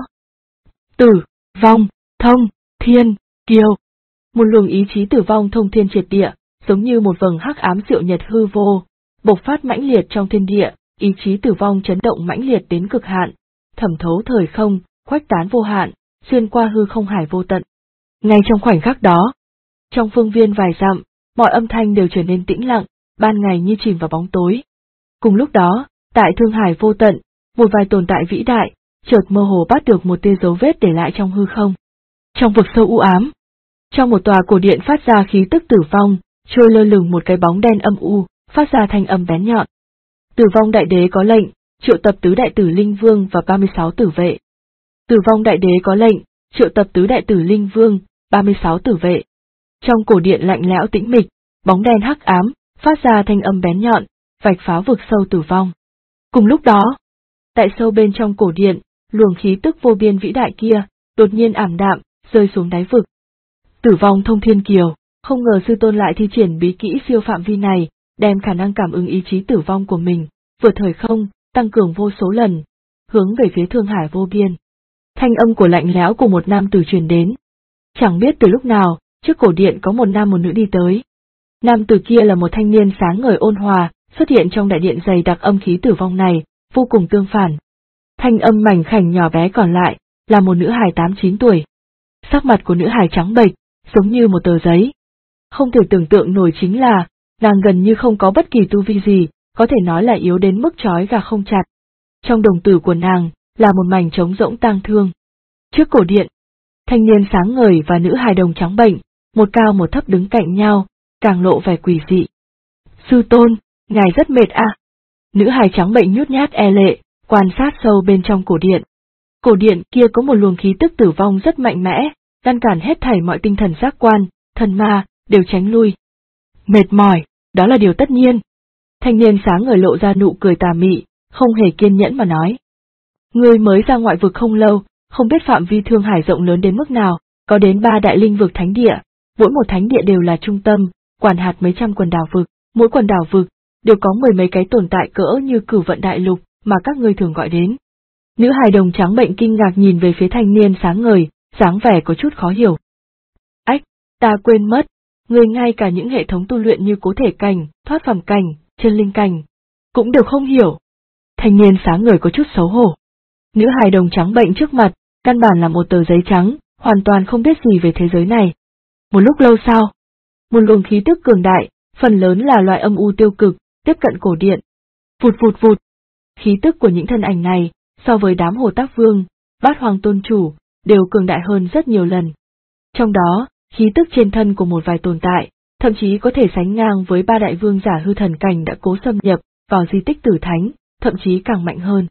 tử, vong, thông, thiên, kiều. Một luồng ý chí tử vong thông thiên triệt địa, giống như một vầng hắc ám diệu nhật hư vô, bộc phát mãnh liệt trong thiên địa, ý chí tử vong chấn động mãnh liệt đến cực hạn, thẩm thấu thời không, khuếch tán vô hạn, xuyên qua hư không hải vô tận. Ngay trong khoảnh khắc đó, trong phương viên vài dặm, mọi âm thanh đều trở nên tĩnh lặng, ban ngày như chìm vào bóng tối. Cùng lúc đó, tại Thương Hải vô tận, một vài tồn tại vĩ đại, chợt mơ hồ bắt được một tia dấu vết để lại trong hư không. Trong vực sâu u ám, trong một tòa cổ điện phát ra khí tức tử vong, trôi lơ lửng một cái bóng đen âm u, phát ra thanh âm bén nhọn. Tử vong đại đế có lệnh, triệu tập tứ đại tử linh vương và 36 tử vệ. Tử vong đại đế có lệnh, triệu tập tứ đại tử linh vương, 36 tử vệ. Trong cổ điện lạnh lẽo tĩnh mịch, bóng đen hắc ám, phát ra thanh âm bén nhọn, vạch phá vực sâu tử vong. Cùng lúc đó, tại sâu bên trong cổ điện, luồng khí tức vô biên vĩ đại kia, đột nhiên ảm đạm, rơi xuống đáy vực. Tử vong thông thiên kiều, không ngờ sư tôn lại thi triển bí kỹ siêu phạm vi này, đem khả năng cảm ứng ý chí tử vong của mình, vượt thời không, tăng cường vô số lần, hướng về phía Thương Hải vô biên. Thanh âm của lạnh lẽo của một nam tử truyền đến. Chẳng biết từ lúc nào, trước cổ điện có một nam một nữ đi tới. Nam tử kia là một thanh niên sáng ngời ôn hòa, xuất hiện trong đại điện dày đặc âm khí tử vong này, vô cùng tương phản. Thanh âm mảnh khảnh nhỏ bé còn lại, là một nữ hài 8-9 tuổi. Sắc mặt của nữ hài trắng bệch, giống như một tờ giấy. Không thể tưởng tượng nổi chính là, nàng gần như không có bất kỳ tu vi gì, có thể nói là yếu đến mức trói gà không chặt. Trong đồng tử của nàng, là một mảnh trống rỗng tang thương. Trước cổ điện, thanh niên sáng ngời và nữ hài đồng trắng bệnh, một cao một thấp đứng cạnh nhau, càng lộ vẻ quỷ dị. Sư tôn, ngài rất mệt à? Nữ hài trắng bệnh nhút nhát e lệ, quan sát sâu bên trong cổ điện. Cổ điện kia có một luồng khí tức tử vong rất mạnh mẽ, ngăn cản hết thảy mọi tinh thần giác quan, thần ma, đều tránh lui. Mệt mỏi, đó là điều tất nhiên. Thanh niên sáng ngời lộ ra nụ cười tà mị, không hề kiên nhẫn mà nói. Ngươi mới ra ngoại vực không lâu, Không biết phạm vi Thương Hải rộng lớn đến mức nào, có đến 3 đại linh vực thánh địa, mỗi một thánh địa đều là trung tâm, quản hạt mấy trăm quần đảo vực, mỗi quần đảo vực đều có mười mấy cái tồn tại cỡ như Cửu Vận Đại Lục mà các ngươi thường gọi đến. Nữ hài đồng trắng bệnh kinh ngạc nhìn về phía thanh niên sáng ngời, dáng vẻ có chút khó hiểu. Ách, ta quên mất, ngươi ngay cả những hệ thống tu luyện như cố thể cảnh, thoát phàm cảnh, chân linh cảnh, cũng đều không hiểu. Thanh niên sáng ngời có chút xấu hổ. Nữ hài đồng trắng bệnh trước mặt, căn bản là một tờ giấy trắng, hoàn toàn không biết gì về thế giới này. Một lúc lâu sau, một luồng khí tức cường đại, phần lớn là loại âm u tiêu cực, tiếp cận cổ điện. Vụt vụt vụt. Khí tức của những thân ảnh này, so với đám Hồ Tác Vương, Bát Hoàng Tôn Chủ, đều cường đại hơn rất nhiều lần. Trong đó, khí tức trên thân của một vài tồn tại, thậm chí có thể sánh ngang với 3 đại vương giả hư thần cảnh đã cố xâm nhập vào di tích Tử Thánh, thậm chí càng mạnh hơn.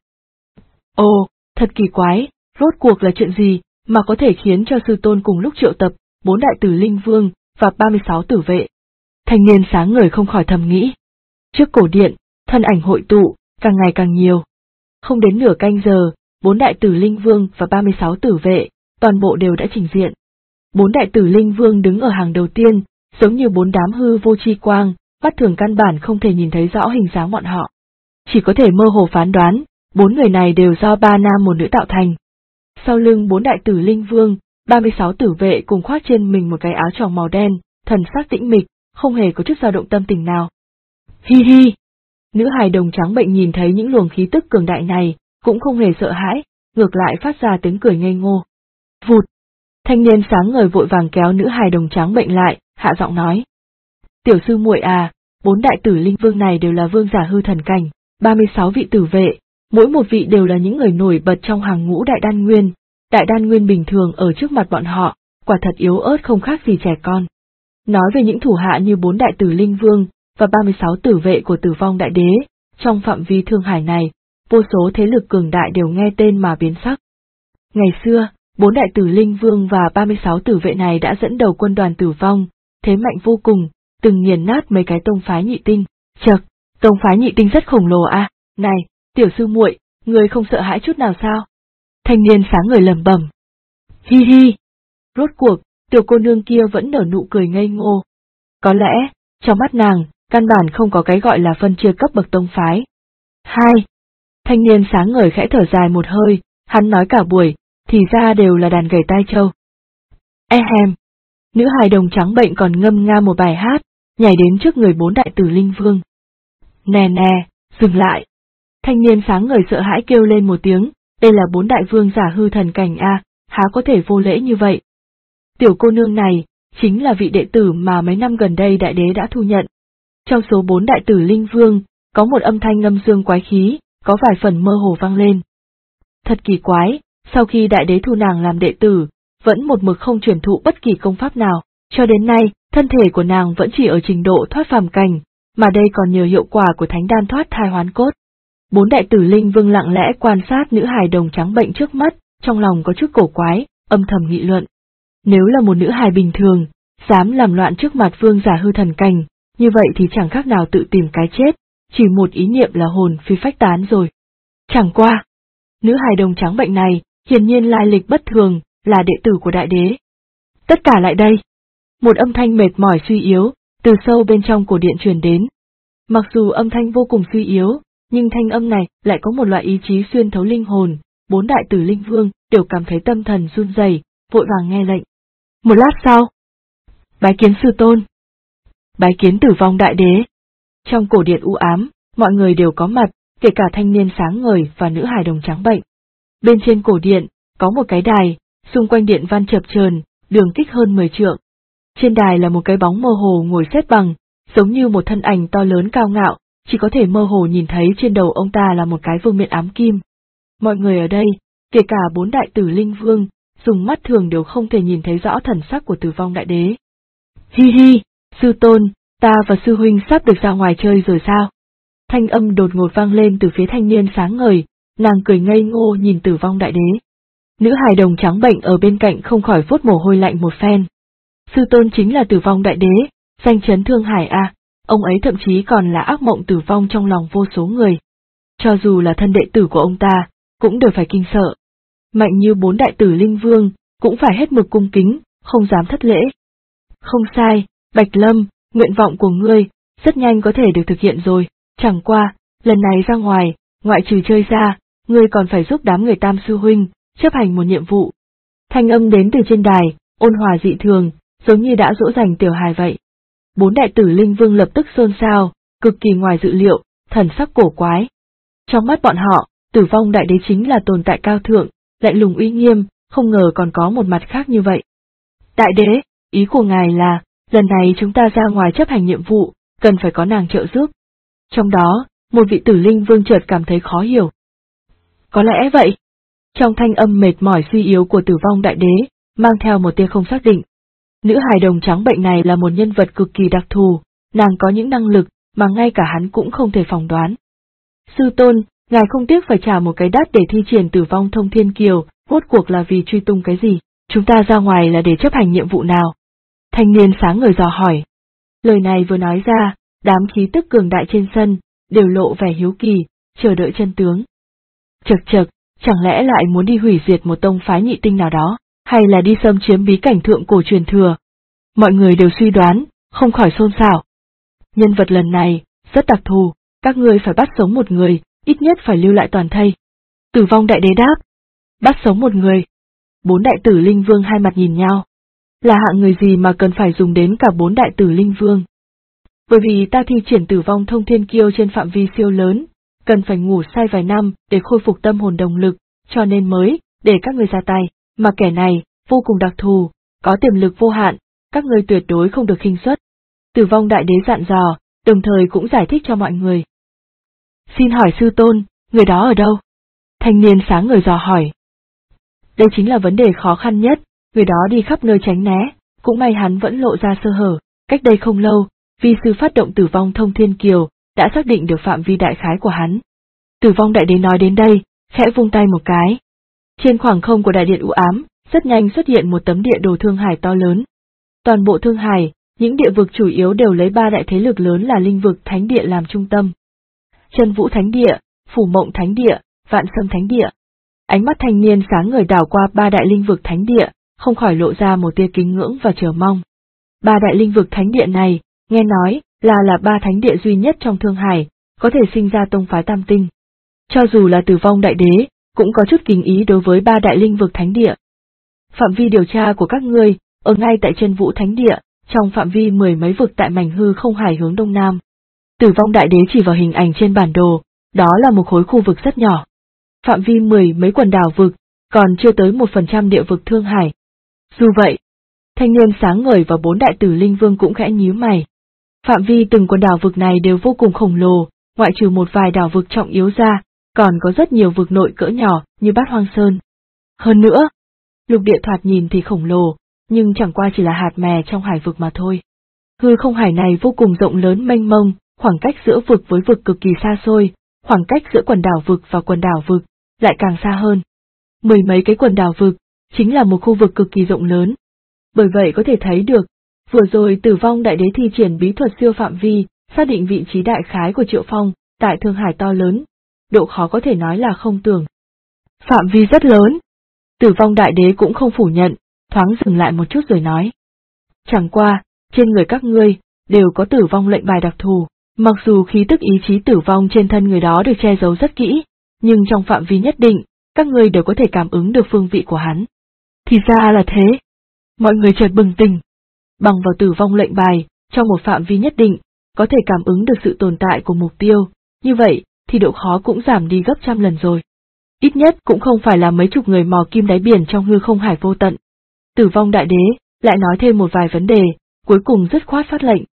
Ồ, thật kỳ quái, rốt cuộc là chuyện gì mà có thể khiến cho sư tôn cùng lúc triệu tập 4 đại tử linh vương và 36 tử vệ? Thanh niên sáng ngời không khỏi thầm nghĩ. Trước cổ điện, thân ảnh hội tụ, càng ngày càng nhiều. Không đến nửa canh giờ, 4 đại tử linh vương và 36 tử vệ, toàn bộ đều đã trình diện. 4 đại tử linh vương đứng ở hàng đầu tiên, giống như 4 đám hư vô chi quang, mắt thường căn bản không thể nhìn thấy rõ hình dáng bọn họ. Chỉ có thể mơ hồ phán đoán, 4 người này đều do 3 nam một nữ tạo thành. Sau lưng 4 đại tử linh vương, 36 tử vệ cùng khoác trên mình một cái áo choàng màu đen, thần sắc tĩnh mịch, không hề có chút dao động tâm tình nào. Hi hi! Nữ hài đồng trắng bệnh nhìn thấy những luồng khí tức cường đại này, cũng không hề sợ hãi, ngược lại phát ra tiếng cười ngây ngô. Vụt! Thanh niên sáng ngời vội vàng kéo nữ hài đồng trắng bệnh lại, hạ giọng nói. Tiểu sư muội à, 4 đại tử linh vương này đều là vương giả hư thần cảnh, 36 vị tử vệ, mỗi một vị đều là những người nổi bật trong hàng ngũ đại đan nguyên. Đại đan nguyên bình thường ở trước mặt bọn họ, quả thật yếu ớt không khác gì trẻ con. Nói về những thủ hạ như 4 đại tử linh vương và 36 tử vệ của Tử Vong Đại Đế, trong phạm vi Thương Hải này, vô số thế lực cường đại đều nghe tên mà biến sắc. Ngày xưa, 4 đại tử linh vương và 36 tử vệ này đã dẫn đầu quân đoàn tử vong, thế mạnh vô cùng, từng nghiền nát mấy cái tông phái nhị tinh. Chậc, tông phái nhị tinh rất khổng lồ à, này, tiểu sư muội, ngươi không sợ hãi chút nào sao? Thanh niên sáng ngời lẩm bẩm. Hi hi! Rốt cuộc, tiểu cô nương kia vẫn nở nụ cười ngây ngô. Có lẽ, trong mắt nàng, căn bản không có cái gọi là phân chia cấp bậc tông phái. Hai! Thanh niên sáng ngời khẽ thở dài một hơi, hắn nói cả buổi, thì ra đều là đàn gảy tai trâu. Ehem! Nữ hài đồng trắng bệnh còn ngâm nga một bài hát, nhảy đến trước người 4 đại tử linh vương. Nè nè, dừng lại! Thanh niên sáng ngời sợ hãi kêu lên một tiếng, đây là 4 đại vương giả hư thần cảnh a, há có thể vô lễ như vậy. Tiểu cô nương này, chính là vị đệ tử mà mấy năm gần đây đại đế đã thu nhận. Trong số 4 đại tử linh vương, có một âm thanh ngâm dương quái khí, có vài phần mơ hồ vang lên. Thật kỳ quái, sau khi đại đế thu nàng làm đệ tử, vẫn một mực không truyền thụ bất kỳ công pháp nào, cho đến nay, thân thể của nàng vẫn chỉ ở trình độ thoát phàm cảnh, mà đây còn nhờ hiệu quả của thánh đan thoát thai hoán cốt. 4 đại tử linh vương lặng lẽ quan sát nữ hài đồng trắng bệnh trước mắt, trong lòng có chút cổ quái, âm thầm nghị luận. Nếu là một nữ hài bình thường, dám làm loạn trước mặt vương giả hư thần cảnh, như vậy thì chẳng khác nào tự tìm cái chết, chỉ một ý niệm là hồn phi phách tán rồi. Chẳng qua, nữ hài đồng trắng bệnh này, hiển nhiên lai lịch bất thường, là đệ tử của đại đế. Tất cả lại đây. Một âm thanh mệt mỏi suy yếu, từ sâu bên trong cổ điện truyền đến. Mặc dù âm thanh vô cùng suy yếu, nhưng thanh âm này lại có một loại ý chí xuyên thấu linh hồn, 4 đại tử linh vương đều cảm thấy tâm thần run rẩy, vội vàng nghe lệnh. Một lát sau, bái kiến sư tôn, bái kiến Tử Vong Đại Đế. Trong cổ điện u ám, mọi người đều có mặt, kể cả thanh niên sáng ngời và nữ hài đồng trắng bệnh. Bên trên cổ điện, có một cái đài, xung quanh điện văn chập chờn, đường kính hơn 10 trượng. Trên đài là một cái bóng mơ hồ ngồi xếp bằng, giống như một thân ảnh to lớn cao ngạo, chỉ có thể mơ hồ nhìn thấy trên đầu ông ta là một cái vương miện ám kim. Mọi người ở đây, kể cả 4 đại tử linh vương, dùng mắt thường đều không thể nhìn thấy rõ thần sắc của Tử Vong Đại Đế. Hi hi, sư tôn, ta và sư huynh sắp được ra ngoài chơi rồi sao? Thanh âm đột ngột vang lên từ phía thanh niên sáng ngời, nàng cười ngây ngô nhìn Tử Vong Đại Đế. Nữ hài đồng trắng bệnh ở bên cạnh không khỏi vuốt mồ hôi lạnh một phen. Sư tôn chính là Tử Vong Đại Đế, danh chấn Thương Hải a, ông ấy thậm chí còn là ác mộng tử vong trong lòng vô số người. Cho dù là thân đệ tử của ông ta, cũng đều phải kinh sợ. mạnh như 4 đại tử linh vương, cũng phải hết mực cung kính, không dám thất lễ. Không sai, Bạch Lâm, nguyện vọng của ngươi, rất nhanh có thể được thực hiện rồi, chẳng qua, lần này ra ngoài, ngoại trừ chơi ra, ngươi còn phải giúp đám người Tam sư huynh, chấp hành một nhiệm vụ. Thanh âm đến từ trên đài, ôn hòa dị thường, giống như đã dỗ dành tiểu hài vậy. 4 đại tử linh vương lập tức xôn xao, cực kỳ ngoài dự liệu, thần sắc cổ quái. Trong mắt bọn họ, Tử Vong Đại Đế chính là tồn tại cao thượng, lạnh lùng uy nghiêm, không ngờ còn có một mặt khác như vậy. Đại đế, ý của ngài là, lần này chúng ta ra ngoài chấp hành nhiệm vụ, cần phải có nàng trợ giúp. Trong đó, một vị tử linh vương chợt cảm thấy khó hiểu. Có lẽ vậy. Trong thanh âm mệt mỏi suy yếu của Tử Vong Đại Đế, mang theo một tia không xác định. Nữ hài đồng trắng bệnh này là một nhân vật cực kỳ đặc thù, nàng có những năng lực mà ngay cả hắn cũng không thể phỏng đoán. Sư tôn, ngài không tiếc phải trả một cái đắt để thi triển Tử Vong Thông Thiên Kiều, rốt cuộc là vì truy tung cái gì? Chúng ta ra ngoài là để chấp hành nhiệm vụ nào? Thanh niên sáng ngời dò hỏi. Lời này vừa nói ra, đám khí tức cường đại trên sân, đều lộ vẻ hiếu kỳ, chờ đợi chân tướng. Chậc chậc, chẳng lẽ lại muốn đi hủy diệt một tông phái nhị tinh nào đó, hay là đi xâm chiếm bí cảnh thượng cổ truyền thừa? Mọi người đều suy đoán, không khỏi xôn xao. Nhân vật lần này, rất đặc thù, các ngươi phải bắt sống một người, ít nhất phải lưu lại toàn thây. Tử Vong Đại Đế đáp. Bắt sống một người. 4 đại tử linh vương hai mặt nhìn nhau. Là hạng người gì mà cần phải dùng đến cả 4 đại tử linh vương? Bởi vì ta thi triển Tử Vong Thông Thiên Kiêu trên phạm vi siêu lớn, cần phải ngủ say vài năm để khôi phục tâm hồn đồng lực, cho nên mới để các ngươi ra tay, mà kẻ này vô cùng đặc thù, có tiềm lực vô hạn, các ngươi tuyệt đối không được khinh suất. Tử Vong Đại Đế dặn dò, đồng thời cũng giải thích cho mọi người. Xin hỏi sư tôn, người đó ở đâu? Thanh niên sáng ngời dò hỏi. Đây chính là vấn đề khó khăn nhất, người đó đi khắp nơi tránh né, cũng may hắn vẫn lộ ra sơ hở. Cách đây không lâu, vi sư phát động Tử Vong Thông Thiên Kiều, đã xác định được phạm vi đại khái của hắn. Tử Vong Đại Đế nói đến đây, khẽ vung tay một cái. Trên khoảng không của đại điện u ám, rất nhanh xuất hiện một tấm địa đồ Thương Hải to lớn. Toàn bộ Thương Hải, những địa vực chủ yếu đều lấy 3 đại thế lực lớn là Linh Vực Thánh Địa làm trung tâm. Chân Vũ Thánh Địa, Phủ Mộng Thánh Địa, Vạn Sâm Thánh Địa. Ánh mắt thanh niên sáng ngời đảo qua 3 đại Linh Vực Thánh Địa, không khỏi lộ ra một tia kính ngưỡng và chờ mong. 3 đại Linh Vực Thánh Địa này, nghe nói, là 3 thánh địa duy nhất trong Thương Hải, có thể sinh ra tông phái tam tinh. Cho dù là Tử Vong Đại Đế, cũng có chút kính ý đối với 3 đại Linh Vực Thánh Địa. Phạm vi điều tra của các ngươi, ở ngay tại Chân Vũ Thánh Địa, trong phạm vi 10 mấy vực tại mảnh hư không hải hướng đông nam. Tử Vong Đại Đế chỉ vào hình ảnh trên bản đồ, đó là một khối khu vực rất nhỏ. Phạm vi 10 mấy quần đảo vực, còn chưa tới 1% địa vực Thương Hải. Dù vậy, thanh niên sáng ngời và 4 đại tử linh vương cũng khẽ nhíu mày. Phạm vi từng quần đảo vực này đều vô cùng khổng lồ, ngoại trừ một vài đảo vực trọng yếu ra, còn có rất nhiều vực nội cỡ nhỏ như Bát Hoang Sơn. Hơn nữa, lục địa thoạt nhìn thì khổng lồ, nhưng chẳng qua chỉ là hạt mè trong hải vực mà thôi. Hư không hải này vô cùng rộng lớn mênh mông, khoảng cách giữa vực với vực cực kỳ xa xôi, khoảng cách giữa quần đảo vực và quần đảo vực lại càng xa hơn. 10 mấy cái quần đảo vực chính là một khu vực cực kỳ rộng lớn. Bởi vậy có thể thấy được, vừa rồi Tử Vong Đại Đế thi triển bí thuật siêu phạm vi, xác định vị trí đại khái của Triệu Phong tại Thương Hải to lớn, độ khó có thể nói là không tưởng. Phạm vi rất lớn. Tử Vong Đại Đế cũng không phủ nhận, thoáng dừng lại một chút rồi nói. Chẳng qua, trên người các ngươi, đều có tử vong lệnh bài đặc thù, mặc dù khí tức ý chí tử vong trên thân người đó được che giấu rất kỹ, nhưng trong phạm vi nhất định, các ngươi đều có thể cảm ứng được phương vị của hắn. Thì ra là thế. Mọi người chợt bừng tỉnh. Bằng vào tử vong lệnh bài, trong một phạm vi nhất định, có thể cảm ứng được sự tồn tại của mục tiêu, như vậy, thì độ khó cũng giảm đi gấp trăm lần rồi. Ít nhất cũng không phải là mấy chục người mò kim đáy biển trong hư không hải vô tận. Tử Vong Đại Đế lại nói thêm một vài vấn đề, cuối cùng dứt khoát phát lệnh.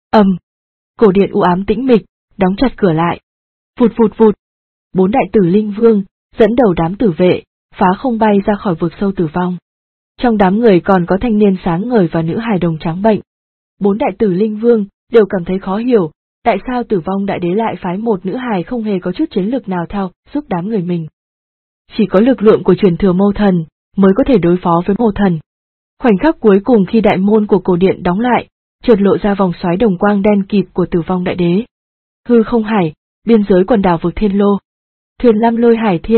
Cổ điện u ám tĩnh mịch, đóng chặt cửa lại. Vụt vụt vụt. 4 đại tử linh vương dẫn đầu đám tử vệ, phá không bay ra khỏi vực sâu tử vong. Trong đám người còn có thanh niên sáng ngời và nữ hài đồng trắng bệnh. 4 đại tử linh vương đều cảm thấy khó hiểu, tại sao Tử Vong Đại Đế lại phái một nữ hài không hề có chút chiến lực nào theo giúp đám người mình. Chỉ có lực lượng của truyền thừa mâu thần mới có thể đối phó với mâu thần. Khoảnh khắc cuối cùng khi đại môn của cổ điện đóng lại, chợt lộ ra vòng xoáy đồng quang đen kịt của Tử Vong Đại Đế. Hư không hải, biên giới quần đảo vực Thiên Lô. Thuyền Lam Lôi Hải Thiên,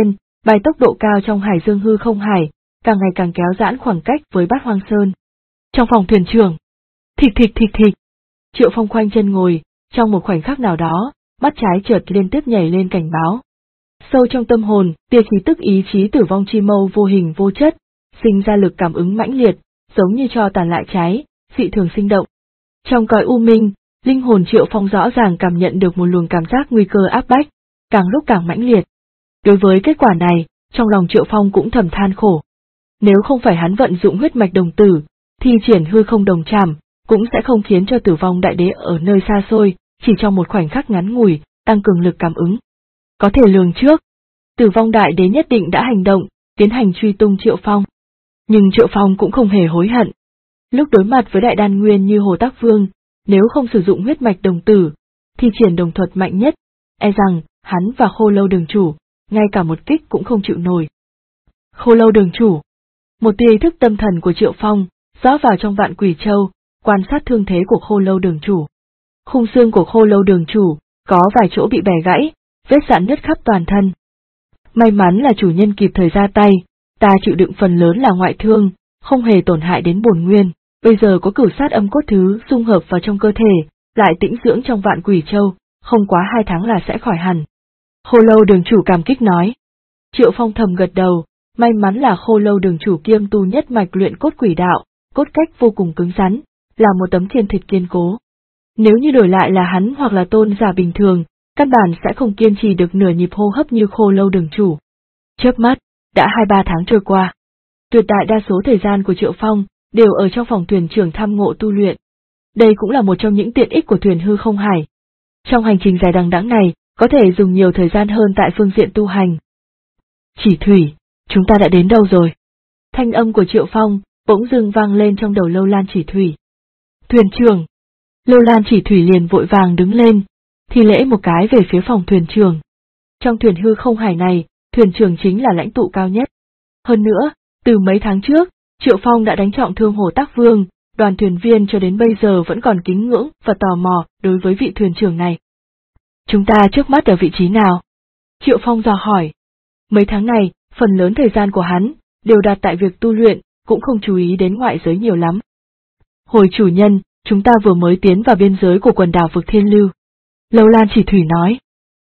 Bay tốc độ cao trong hải dương hư không hải, càng ngày càng kéo giãn khoảng cách với Bát Hoang Sơn. Trong phòng thuyền trưởng, thịch thịch thịch thịch, Triệu Phong khoanh chân ngồi, trong một khoảnh khắc nào đó, mắt trái chợt liên tiếp nhảy lên cảnh báo. Sâu trong tâm hồn, tia khí tức ý chí tử vong chi mâu vô hình vô chất, sinh ra lực cảm ứng mãnh liệt, giống như tro tàn lại cháy, dị thường sinh động. Trong cõi u minh, linh hồn Triệu Phong rõ ràng cảm nhận được một luồng cảm giác nguy cơ áp bách, càng lúc càng mãnh liệt. Đối với kết quả này, trong lòng Triệu Phong cũng thầm than khổ. Nếu không phải hắn vận dụng huyết mạch đồng tử, thi triển hư không đồng trảm, cũng sẽ không khiến cho Tử Vong Đại Đế ở nơi xa xôi, chỉ trong một khoảnh khắc ngắn ngủi, tăng cường lực cảm ứng. Có thể lường trước, Tử Vong Đại Đế nhất định đã hành động, tiến hành truy tung Triệu Phong. Nhưng Triệu Phong cũng không hề hối hận. Lúc đối mặt với đại đan nguyên như Hồ Tác Vương, nếu không sử dụng huyết mạch đồng tử, thi triển đồng thuật mạnh nhất, e rằng hắn và Khô Lâu Đường chủ, ngay cả một kích cũng không chịu nổi. Khô Lâu Đường chủ, một tia ý thức tâm thần của Triệu Phong rót vào trong Vạn Quỷ Châu, quan sát thương thế của Khô Lâu Đường chủ. Khung xương của Khô Lâu Đường chủ có vài chỗ bị bẻ gãy, vết rạn nứt khắp toàn thân. May mắn là chủ nhân kịp thời ra tay, ta chịu đựng phần lớn là ngoại thương, không hề tổn hại đến bổn nguyên. Bây giờ có cửu sát âm cốt thứ dung hợp vào trong cơ thể, lại tĩnh dưỡng trong Vạn Quỷ Châu, không quá 2 tháng là sẽ khỏi hẳn. Khô Lâu Đường chủ cảm kích nói. Triệu Phong thầm gật đầu, may mắn là Khô Lâu Đường chủ kiêm tu nhất mạch luyện cốt quỷ đạo, cốt cách vô cùng cứng rắn, là một tấm thiên thịt kiên cố. Nếu như đổi lại là hắn hoặc là tôn giả bình thường, căn bản sẽ không kiên trì được nửa nhịp hô hấp như Khô Lâu Đường chủ. Chớp mắt, đã 2-3 tháng trôi qua. Tuyệt đại đa số thời gian của Triệu Phong đều ở trong phòng thuyền trưởng tham ngộ tu luyện. Đây cũng là một trong những tiện ích của thuyền hư không hải. Trong hành trình dài đằng đẵng này, có thể dùng nhiều thời gian hơn tại phương diện tu hành. Chỉ Thủy, chúng ta đã đến đâu rồi? Thanh âm của Triệu Phong bỗng dưng vang lên trong đầu Lâu Lan Chỉ Thủy. Thuyền trưởng. Lâu Lan Chỉ Thủy liền vội vàng đứng lên, thi lễ một cái về phía phòng thuyền trưởng. Trong thuyền hư không hải này, thuyền trưởng chính là lãnh tụ cao nhất. Hơn nữa, từ mấy tháng trước, Triệu Phong đã đánh trọng thương Hồ Tác Vương, đoàn thuyền viên cho đến bây giờ vẫn còn kính ngưỡng và tò mò đối với vị thuyền trưởng này. Chúng ta trước mắt ở vị trí nào? Triệu Phong dò hỏi. Mấy tháng này, phần lớn thời gian của hắn đều đặt tại việc tu luyện, cũng không chú ý đến ngoại giới nhiều lắm. Hồi chủ nhân, chúng ta vừa mới tiến vào biên giới của quần đảo vực Thiên Lưu. Lâu Lan Chỉ Thủy nói.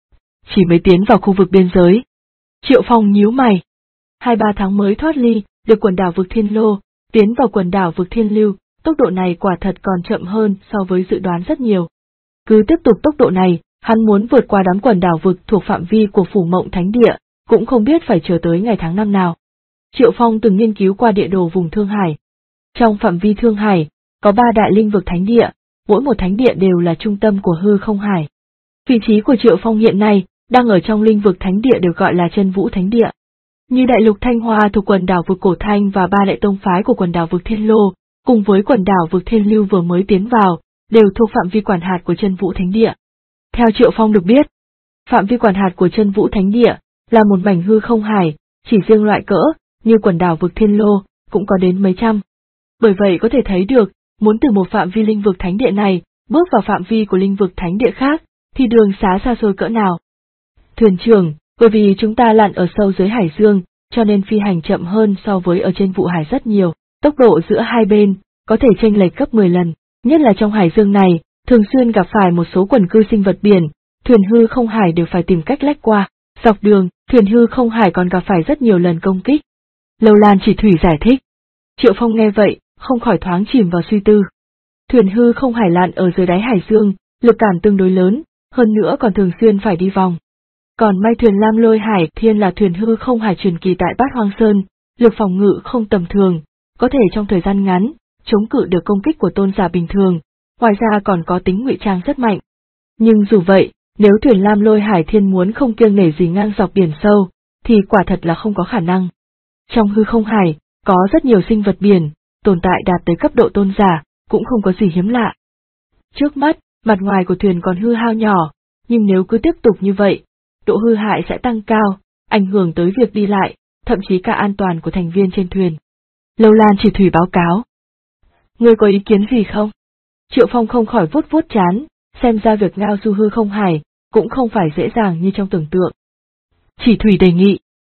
Chỉ mới tiến vào khu vực biên giới. Triệu Phong nhíu mày. 2-3 tháng mới thoát ly được quần đảo vực Thiên Lô, tiến vào quần đảo vực Thiên Lưu, tốc độ này quả thật còn chậm hơn so với dự đoán rất nhiều. Cứ tiếp tục tốc độ này, hắn muốn vượt qua đám quần đảo vực thuộc phạm vi của Phủ Mộng Thánh Địa, cũng không biết phải chờ tới ngày tháng năm nào. Triệu Phong từng nghiên cứu qua địa đồ vùng Thương Hải. Trong phạm vi Thương Hải, có 3 đại linh vực thánh địa, mỗi một thánh địa đều là trung tâm của hư không hải. Vị trí của Triệu Phong hiện nay, đang ở trong linh vực thánh địa được gọi là Chân Vũ Thánh Địa. Như đại lục Thanh Hoa thuộc quần đảo vực Cổ Thanh và 3 đại tông phái của quần đảo vực Thiên Lô, cùng với quần đảo vực Thiên Lưu vừa mới tiến vào, đều thuộc phạm vi quản hạt của Chân Vũ Thánh Địa. Theo Triệu Phong được biết, phạm vi quản hạt của Chân Vũ Thánh Địa là một mảnh hư không hải, chỉ riêng loại cỡ như quần đảo vực Thiên Lô cũng có đến mấy trăm. Bởi vậy có thể thấy được, muốn từ một phạm vi linh vực thánh địa này bước vào phạm vi của linh vực thánh địa khác, thì đường xá xa xôi cỡ nào. Thuyền trưởng, bởi vì chúng ta lặn ở sâu dưới hải dương, cho nên phi hành chậm hơn so với ở trên vụ hải rất nhiều, tốc độ giữa hai bên có thể chênh lệch gấp 10 lần, nhất là trong hải dương này, thường xuyên gặp phải một số quần cư sinh vật biển, thuyền hư không hải đều phải tìm cách lách qua, dọc đường, thuyền hư không hải còn gặp phải rất nhiều lần công kích. Lâu Lan Chỉ Thủy giải thích. Triệu Phong nghe vậy, không khỏi thoáng chìm vào suy tư. Thuyền hư không hải lặn ở dưới đáy hải dương, lực cản tương đối lớn, hơn nữa còn thường xuyên phải đi vòng. Còn may thuyền Lam Lôi Hải Thiên là thuyền hư không hải truyền kỳ tại Bát Hoang Sơn, lực phòng ngự không tầm thường, có thể trong thời gian ngắn chống cự được công kích của tôn giả bình thường, ngoài ra còn có tính ngụy trang rất mạnh. Nhưng dù vậy, nếu thuyền Lam Lôi Hải Thiên muốn không kiêng nể gì ngang dọc biển sâu, thì quả thật là không có khả năng. Trong hư không hải, có rất nhiều sinh vật biển, tồn tại đạt tới cấp độ tôn giả, cũng không có gì hiếm lạ. Trước mắt, mặt ngoài của thuyền còn hư hao nhỏ, nhưng nếu cứ tiếp tục như vậy, độ hư hại sẽ tăng cao, ảnh hưởng tới việc đi lại, thậm chí cả an toàn của thành viên trên thuyền. Lâu Lan Chỉ Thủy báo cáo. Ngươi có ý kiến gì không? Triệu Phong không khỏi vuốt vuốt trán, xem ra việc ngao du hư không hải, cũng không phải dễ dàng như trong tưởng tượng. Chỉ Thủy đề nghị,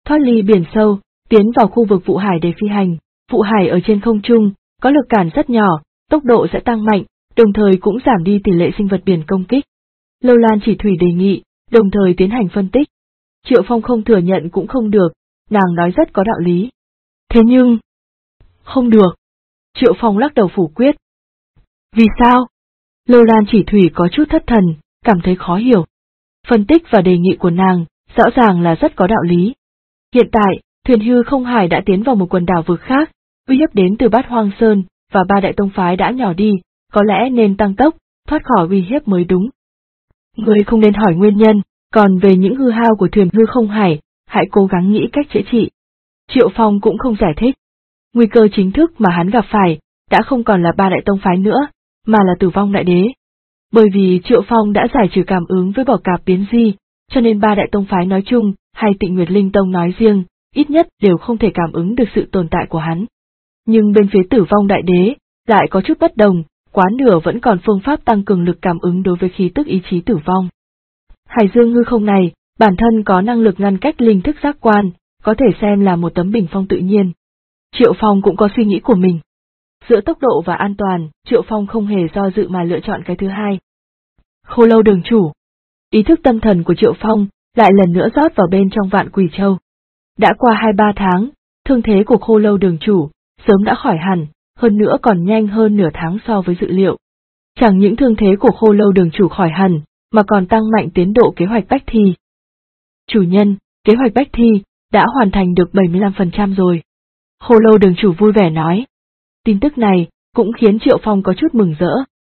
thoát ly biển sâu, tiến vào khu vực vụ hải để phi hành. Vụ hải ở trên không trung, có lực cản rất nhỏ, tốc độ sẽ tăng mạnh, đồng thời cũng giảm đi tỷ lệ sinh vật biển công kích. Lâu Lan Chỉ Thủy đề nghị, đồng thời tiến hành phân tích. Triệu Phong không thừa nhận cũng không được, nàng nói rất có đạo lý. Thế nhưng... Không được. Triệu Phong lắc đầu phủ quyết. Vì sao? Lâu Lan Chỉ Thủy có chút thất thần, cảm thấy khó hiểu. Phân tích và đề nghị của nàng, rõ ràng là rất có đạo lý. Hiện tại, thuyền hư không hải đã tiến vào một quần đảo vực khác, uy hiếp đến từ Bát Hoang Sơn, và ba đại tông phái đã nhỏ đi, có lẽ nên tăng tốc, thoát khỏi uy hiếp mới đúng. Ngươi không nên hỏi nguyên nhân, còn về những hư hao của thuyền hư không hải, hãy cố gắng nghĩ cách chữa trị. Triệu Phong cũng không giải thích. Nguy cơ chính thức mà hắn gặp phải, đã không còn là ba đại tông phái nữa, mà là Tử Vong Đại Đế. Bởi vì Triệu Phong đã giải trừ cảm ứng với Bảo Cạp Biến Di, cho nên ba đại tông phái nói chung, hay Tịnh Nguyệt Linh Tông nói riêng, ít nhất đều không thể cảm ứng được sự tồn tại của hắn. Nhưng bên phía Tử Vong Đại Đế, lại có chút bất đồng, quá nửa vẫn còn phương pháp tăng cường lực cảm ứng đối với khí tức ý chí tử vong. Hải Dương ngư không này, bản thân có năng lực ngăn cách linh thức giác quan, có thể xem là một tấm bình phong tự nhiên. Triệu Phong cũng có suy nghĩ của mình. Giữa tốc độ và an toàn, Triệu Phong không hề do dự mà lựa chọn cái thứ hai. Khô Lâu Đường Chủ. Ý thức tâm thần của Triệu Phong lại lần nữa rót vào bên trong Vạn Quỷ Châu. Đã qua 2-3 tháng, thương thế của Khô Lâu Đường Chủ sớm đã khỏi hẳn, hơn nữa còn nhanh hơn nửa tháng so với dự liệu. Chẳng những thương thế của Khô Lâu Đường Chủ khỏi hẳn, mà còn tăng mạnh tiến độ kế hoạch bách thi. Chủ nhân, kế hoạch bách thi đã hoàn thành được 75% rồi. Khô Lâu Đường Chủ vui vẻ nói. Tin tức này cũng khiến Triệu Phong có chút mừng rỡ.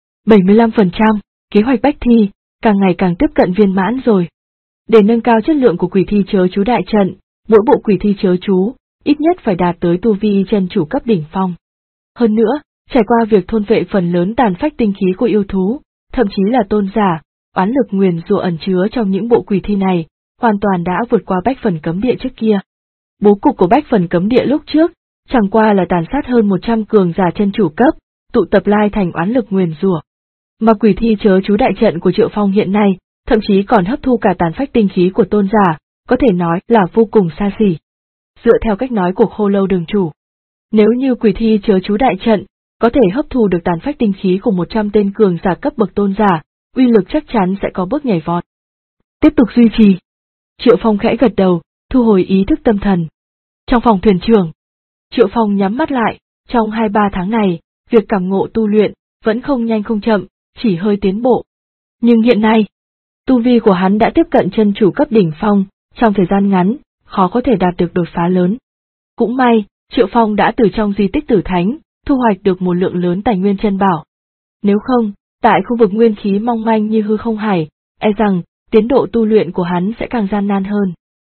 75%, kế hoạch bách thi, càng ngày càng tiếp cận viên mãn rồi. Để nâng cao chất lượng của quỷ thi chớ chú đại trận, mỗi bộ quỷ thi chớ chú, ít nhất phải đạt tới tu vi chân chủ cấp đỉnh phong. Hơn nữa, trải qua việc thôn vệ phần lớn tàn phách tinh khí của yêu thú, thậm chí là tôn giả, oán lực nguyền rủa ẩn chứa trong những bộ quỷ thi này, hoàn toàn đã vượt qua bách phần cấm địa trước kia. Bố cục của bách phần cấm địa lúc trước, chẳng qua là tàn sát hơn 100 cường giả chân chủ cấp, tụ tập lai thành oán lực nguyền rủa. Mà quỷ thi chớ chú đại trận của Triệu Phong hiện nay, thậm chí còn hấp thu cả tàn phách tinh khí của tôn giả, có thể nói là vô cùng xa xỉ. Dựa theo cách nói của Khô Lâu Đường Chủ, nếu như quỷ thi chớ chú đại trận có thể hấp thu được tàn phách tinh khí của 100 tên cường giả cấp bậc tôn giả, uy lực chắc chắn sẽ có bước nhảy vọt. Tiếp tục duy trì. Triệu Phong khẽ gật đầu, thu hồi ý thức tâm thần. Trong phòng thuyền trưởng, Triệu Phong nhắm mắt lại, trong 2-3 tháng này, việc cảm ngộ tu luyện vẫn không nhanh không chậm, chỉ hơi tiến bộ. Nhưng hiện nay, tu vi của hắn đã tiếp cận chân chủ cấp đỉnh phong, trong thời gian ngắn, khó có thể đạt được đột phá lớn. Cũng may, Triệu Phong đã từ trong di tích Tử Thánh, thu hoạch được một lượng lớn tài nguyên chân bảo. Nếu không, tại khu vực nguyên khí mong manh như hư không hải, e rằng, tiến độ tu luyện của hắn sẽ càng gian nan hơn.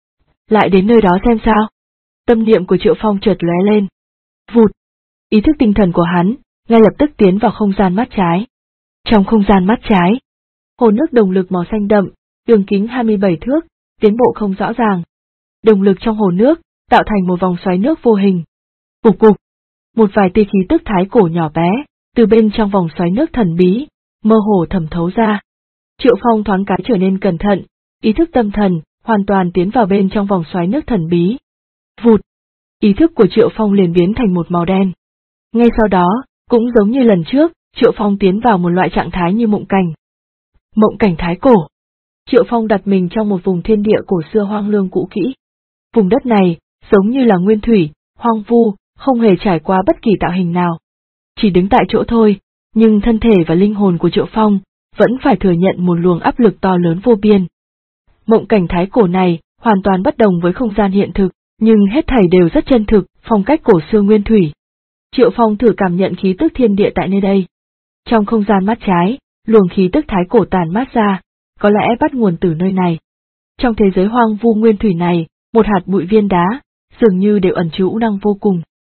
Lại đến nơi đó xem sao. Tâm niệm của Triệu Phong chợt lóe lên. Vụt! Ý thức tinh thần của hắn, ngay lập tức tiến vào không gian mắt trái. Trong không gian mắt trái, hồ nước đồng lực màu xanh đậm, đường kính 27 thước, tiến bộ không rõ ràng. Đồng lực trong hồ nước, tạo thành một vòng xoáy nước vô hình. Cục cục! Một vài tia khí tức thái cổ nhỏ bé, từ bên trong vòng xoáy nước thần bí, mơ hồ thẩm thấu ra. Triệu Phong thoáng cái trở nên cẩn thận, ý thức tâm thần, hoàn toàn tiến vào bên trong vòng xoáy nước thần bí. Vụt! Ý thức của Triệu Phong liền biến thành một màu đen. Ngay sau đó, cũng giống như lần trước, Triệu Phong tiến vào một loại trạng thái như mộng cảnh. Mộng cảnh thái cổ. Triệu Phong đặt mình trong một vùng thiên địa cổ xưa hoang lương cũ kỹ. Vùng đất này, giống như là nguyên thủy, hoang vu, không hề trải qua bất kỳ tạo hình nào. Chỉ đứng tại chỗ thôi, nhưng thân thể và linh hồn của Triệu Phong vẫn phải thừa nhận một luồng áp lực to lớn vô biên. Mộng cảnh thái cổ này hoàn toàn bất đồng với không gian hiện thực, nhưng hết thảy đều rất chân thực, phong cách cổ xưa nguyên thủy. Triệu Phong thử cảm nhận khí tức thiên địa tại nơi đây. Trong không gian mắt trái, luồng khí tức thái cổ tàn mát ra, có lẽ bắt nguồn từ nơi này. Trong thế giới hoang vu nguyên thủy này, một hạt bụi viên đá, dường như đều ẩn chứa năng vô cùng.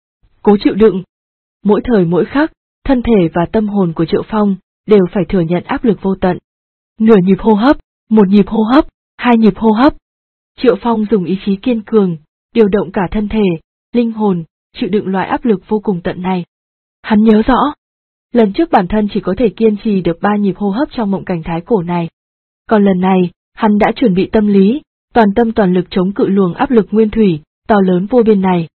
Cố chịu đựng. Mỗi thời mỗi khắc, thân thể và tâm hồn của Triệu Phong đều phải thừa nhận áp lực vô tận. Nửa nhịp hô hấp, một nhịp hô hấp, 2 nhịp hô hấp. Triệu Phong dùng ý chí kiên cường, điều động cả thân thể, linh hồn, chịu đựng loại áp lực vô cùng tận này. Hắn nhớ rõ, lần trước bản thân chỉ có thể kiên trì được 3 nhịp hô hấp trong mộng cảnh thái cổ này. Còn lần này, hắn đã chuẩn bị tâm lý, toàn tâm toàn lực chống cự luồng áp lực nguyên thủy, to lớn vô biên này.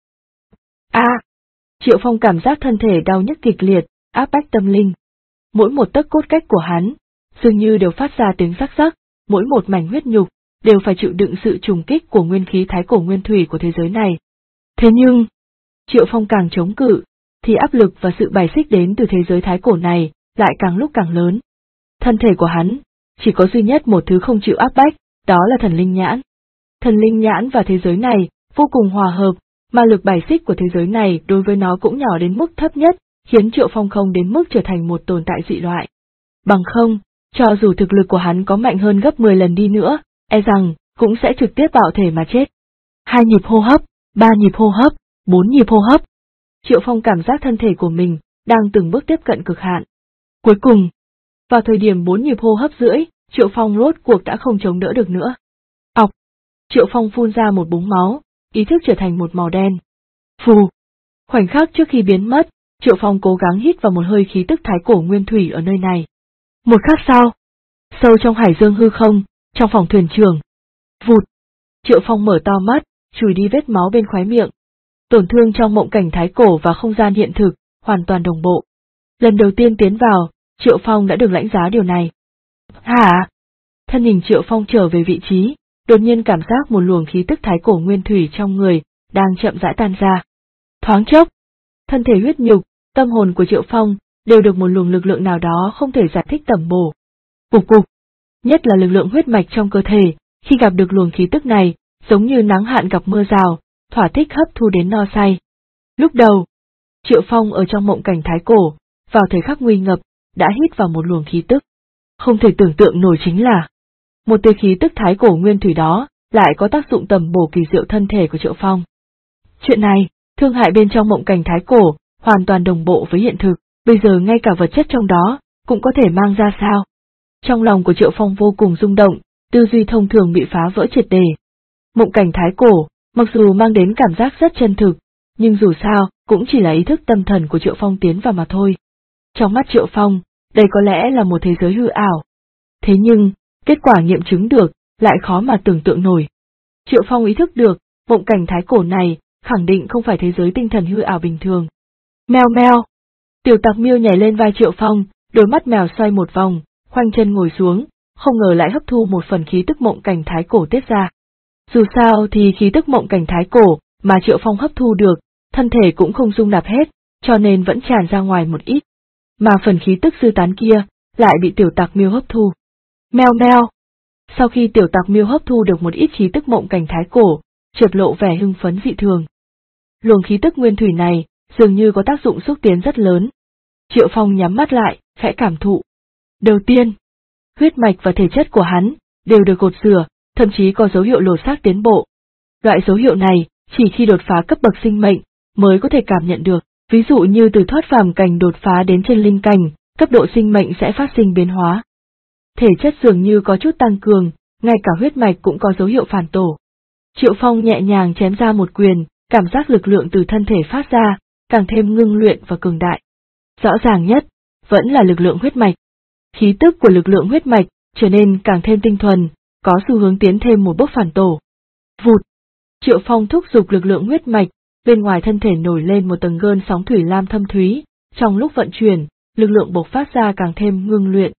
Triệu Phong cảm giác thân thể đau nhức kịch liệt, áp bách tâm linh. Mỗi một tấc cốt cách của hắn, dường như đều phát ra tiếng rắc rắc, mỗi một mảnh huyết nhục, đều phải chịu đựng sự trùng kích của nguyên khí thái cổ nguyên thủy của thế giới này. Thế nhưng, Triệu Phong càng chống cự, thì áp lực và sự bài xích đến từ thế giới thái cổ này, lại càng lúc càng lớn. Thân thể của hắn, chỉ có duy nhất một thứ không chịu áp bách, đó là thần linh nhãn. Thần linh nhãn và thế giới này, vô cùng hòa hợp, mà lực bài xích của thế giới này đối với nó cũng nhỏ đến mức thấp nhất, khiến Triệu Phong không đến mức trở thành một tồn tại dị loại. Bằng không, cho dù thực lực của hắn có mạnh hơn gấp 10 lần đi nữa, e rằng, cũng sẽ trực tiếp bạo thể mà chết. 2 nhịp hô hấp, 3 nhịp hô hấp, 4 nhịp hô hấp. Triệu Phong cảm giác thân thể của mình, đang từng bước tiếp cận cực hạn. Cuối cùng, vào thời điểm 4 nhịp hô hấp rưỡi, Triệu Phong rốt cuộc đã không chống đỡ được nữa. Ọc! Triệu Phong phun ra một búng máu, ý thức trở thành một màu đen. Phù! Khoảnh khắc trước khi biến mất, Triệu Phong cố gắng hít vào một hơi khí tức thái cổ nguyên thủy ở nơi này. Một khắc sau, sâu trong hải dương hư không, trong phòng thuyền trưởng. Vụt! Triệu Phong mở to mắt, chùi đi vết máu bên khóe miệng. Tổn thương trong mộng cảnh thái cổ và không gian hiện thực, hoàn toàn đồng bộ. Lần đầu tiên tiến vào, Triệu Phong đã được lãnh giá điều này. Hả? Thân hình Triệu Phong trở về vị trí, đột nhiên cảm giác một luồng khí tức thái cổ nguyên thủy trong người, đang chậm rãi tan ra. Thoáng chốc, thân thể huyết nhục, tâm hồn của Triệu Phong, đều được một luồng lực lượng nào đó không thể giải thích tẩm bổ. Cục cục, nhất là lực lượng huyết mạch trong cơ thể, khi gặp được luồng khí tức này, giống như nắng hạn gặp mưa rào, thỏa thích hấp thu đến no say. Lúc đầu, Triệu Phong ở trong mộng cảnh thái cổ, vào thời khắc nguy ngập, đã hít vào một luồng khí tức. Không thể tưởng tượng nổi chính là, một tia khí tức thái cổ nguyên thủy đó, lại có tác dụng tầm bổ kỳ diệu thân thể của Triệu Phong. Chuyện này, thương hại bên trong mộng cảnh thái cổ, hoàn toàn đồng bộ với hiện thực, bây giờ ngay cả vật chất trong đó, cũng có thể mang ra sao. Trong lòng của Triệu Phong vô cùng rung động, tư duy thông thường bị phá vỡ triệt để. Mộng cảnh thái cổ, mặc dù mang đến cảm giác rất chân thực, nhưng dù sao, cũng chỉ là ý thức tâm thần của Triệu Phong tiến vào mà thôi. Trong mắt Triệu Phong, đây có lẽ là một thế giới hư ảo. Thế nhưng, kết quả nghiệm chứng được, lại khó mà tưởng tượng nổi. Triệu Phong ý thức được, mộng cảnh thái cổ này, khẳng định không phải thế giới tinh thần hư ảo bình thường. Meo meo! Tiểu Tặc Miêu nhảy lên vai Triệu Phong, đôi mắt mèo xoay một vòng, khoanh chân ngồi xuống, không ngờ lại hấp thu một phần khí tức mộng cảnh thái cổ tiết ra. Dù sao thì khí tức mộng cảnh thái cổ mà Triệu Phong hấp thu được, thân thể cũng không dung nạp hết, cho nên vẫn tràn ra ngoài một ít. Mà phần khí tức sư tán kia, lại bị Tiểu Tặc Miêu hấp thu. Meo meo! Sau khi Tiểu Tặc Miêu hấp thu được một ít khí tức mộng cảnh thái cổ, chợt lộ vẻ hưng phấn dị thường. Luồng khí tức nguyên thủy này, dường như có tác dụng xúc tiến rất lớn. Triệu Phong nhắm mắt lại, khẽ cảm thụ. Đầu tiên, huyết mạch và thể chất của hắn, đều được gột rửa, thậm chí có dấu hiệu lột xác tiến bộ. Loại dấu hiệu này, chỉ khi đột phá cấp bậc sinh mệnh, mới có thể cảm nhận được, ví dụ như từ thoát phàm cảnh đột phá đến chân linh cảnh, cấp độ sinh mệnh sẽ phát sinh biến hóa. Thể chất dường như có chút tăng cường, ngay cả huyết mạch cũng có dấu hiệu phản tổ. Triệu Phong nhẹ nhàng chém ra một quyền, cảm giác lực lượng từ thân thể phát ra, càng thêm ngưng luyện và cường đại. Rõ ràng nhất, vẫn là lực lượng huyết mạch. Khí tức của lực lượng huyết mạch trở nên càng thêm tinh thuần, có xu hướng tiến thêm một bước phản tổ. Vụt! Triệu Phong thúc giục lực lượng huyết mạch, bên ngoài thân thể nổi lên một tầng gơn sóng thủy lam thâm thúy, trong lúc vận chuyển, lực lượng bộc phát ra càng thêm ngưng luyện.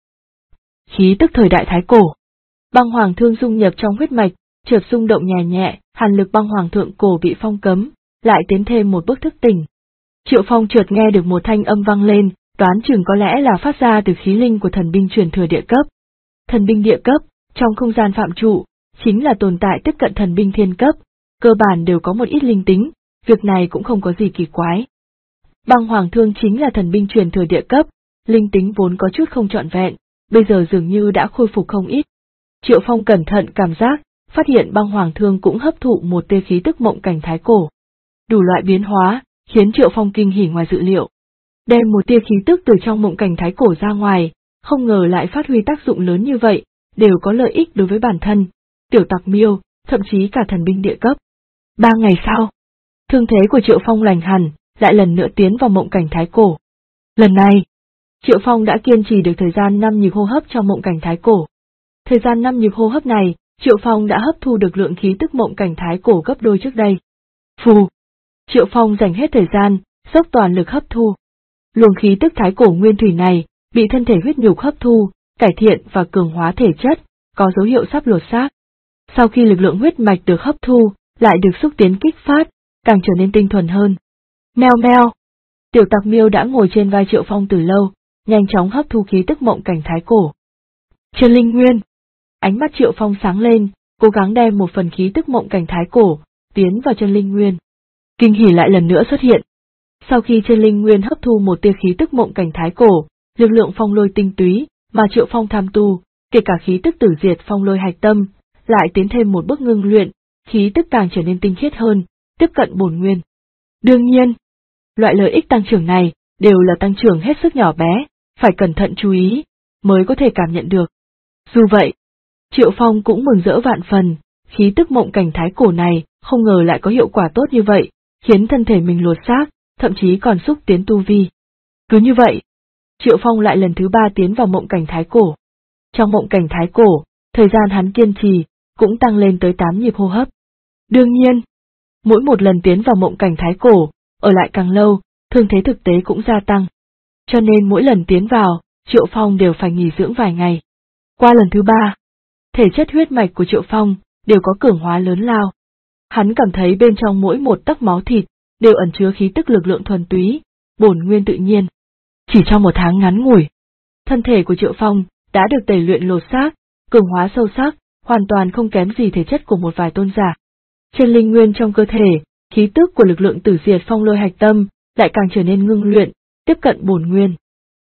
Khí tức thời đại thái cổ. Băng hoàng thương dung nhập trong huyết mạch, chợt rung động nhẹ nhẹ, hàn lực băng hoàng thượng cổ bị phong cấm, lại tiến thêm một bước thức tỉnh. Triệu Phong chợt nghe được một thanh âm vang lên, đoán chừng có lẽ là phát ra từ khí linh của thần binh truyền thừa địa cấp. Thần binh địa cấp, trong không gian phạm trụ, chính là tồn tại tiếp cận thần binh thiên cấp, cơ bản đều có một ít linh tính, việc này cũng không có gì kỳ quái. Băng hoàng thương chính là thần binh truyền thừa địa cấp, linh tính vốn có chút không trọn vẹn, bây giờ dường như đã khôi phục không ít. Triệu Phong cẩn thận cảm giác, phát hiện băng hoàng thương cũng hấp thụ một tia khí tức mộng cảnh thái cổ. Đủ loại biến hóa, khiến Triệu Phong kinh hỉ ngoài dự liệu. Đem một tia khí tức từ trong mộng cảnh thái cổ ra ngoài, không ngờ lại phát huy tác dụng lớn như vậy, đều có lợi ích đối với bản thân, Tiểu Tặc Miêu, thậm chí cả thần binh địa cấp. 3 ngày sau, thương thế của Triệu Phong lành hẳn, lại lần nữa tiến vào mộng cảnh thái cổ. Lần này, Triệu Phong đã kiên trì được thời gian 5 nhịp hô hấp trong mộng cảnh thái cổ. Thời gian 5 nhịp hô hấp này, Triệu Phong đã hấp thu được lượng khí tức mộng cảnh thái cổ gấp đôi trước đây. Phù! Triệu Phong dành hết thời gian, dốc toàn lực hấp thu. Luồng khí tức thái cổ nguyên thủy này, bị thân thể huyết nhục hấp thu, cải thiện và cường hóa thể chất, có dấu hiệu sắp lột xác. Sau khi lực lượng huyết mạch được hấp thu, lại được xúc tiến kích phát, càng trở nên tinh thuần hơn. Meo meo! Tiểu Tặc Miêu đã ngồi trên vai Triệu Phong từ lâu, nhanh chóng hấp thu khí tức mộng cảnh thái cổ. Chân linh nguyên! Ánh mắt Triệu Phong sáng lên, cố gắng đem một phần khí tức mộng cảnh thái cổ, tiến vào chân linh nguyên. Kinh hỉ lại lần nữa xuất hiện. Sau khi chân linh nguyên hấp thu một tia khí tức mộng cảnh thái cổ, lực lượng phong lôi tinh túy, mà Triệu Phong tham tu, kể cả khí tức tử diệt phong lôi hạch tâm, lại tiến thêm một bước ngưng luyện, khí tức càng trở nên tinh khiết hơn, tiếp cận bổn nguyên. Đương nhiên, loại lợi ích tăng trưởng này, đều là tăng trưởng hết sức nhỏ bé, phải cẩn thận chú ý, mới có thể cảm nhận được. Dù vậy, Triệu Phong cũng mừng rỡ vạn phần, khí tức mộng cảnh thái cổ này, không ngờ lại có hiệu quả tốt như vậy, khiến thân thể mình lột xác, thậm chí còn xúc tiến tu vi. Cứ như vậy, Triệu Phong lại lần thứ 3 tiến vào mộng cảnh thái cổ. Trong mộng cảnh thái cổ, thời gian hắn kiên trì, cũng tăng lên tới 8 nhịp hô hấp. Đương nhiên, mỗi một lần tiến vào mộng cảnh thái cổ, ở lại càng lâu, thương thế thực tế cũng gia tăng. Cho nên mỗi lần tiến vào, Triệu Phong đều phải nghỉ dưỡng vài ngày. Qua lần thứ 3, thể chất huyết mạch của Triệu Phong đều có cường hóa lớn lao. Hắn cảm thấy bên trong mỗi một tấc máu thịt đều ẩn chứa khí tức lực lượng thuần túy, bổn nguyên tự nhiên. Chỉ trong một tháng ngắn ngủi, thân thể của Triệu Phong đã được tẩy luyện lột xác, cường hóa sâu sắc, hoàn toàn không kém gì thể chất của một vài tôn giả. Trên linh nguyên trong cơ thể, khí tức của lực lượng tử diệt phong lôi hạch tâm lại càng trở nên ngưng luyện, tiếp cận bổn nguyên.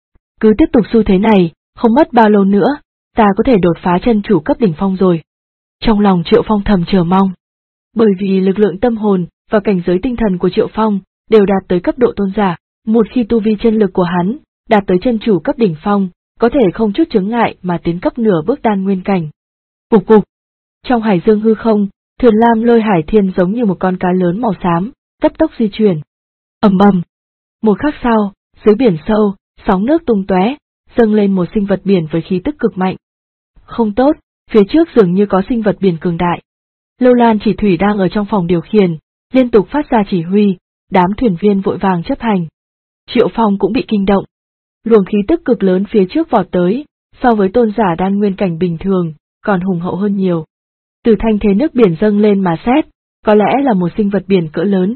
Cứ tiếp tục xu thế này, không mất bao lâu nữa, ta có thể đột phá chân chủ cấp đỉnh phong rồi. Trong lòng Triệu Phong thầm chờ mong. Bởi vì lực lượng tâm hồn và cảnh giới tinh thần của Triệu Phong đều đạt tới cấp độ tôn giả, một khi tu vi chân lực của hắn đạt tới chân chủ cấp đỉnh phong, có thể không chút chướng ngại mà tiến cấp nửa bước đan nguyên cảnh. Cục cục. Trong hải dương hư không, thuyền lam lôi hải thiên giống như một con cá lớn màu xám, cấp tốc di chuyển. Ầm ầm. Một khắc sau, dưới biển sâu, sóng nước tung tóe, dâng lên một sinh vật biển với khí tức cực mạnh. Không tốt, phía trước dường như có sinh vật biển cường đại. Lâu Lan Chỉ Thủy đang ở trong phòng điều khiển, liên tục phát ra chỉ huy, đám thuyền viên vội vàng chấp hành. Triệu Phong cũng bị kinh động. Luồng khí tức cực lớn phía trước vọt tới, so với tôn giả đan nguyên cảnh bình thường, còn hùng hậu hơn nhiều. Từ thanh thế nước biển dâng lên mà xét, có lẽ là một sinh vật biển cỡ lớn.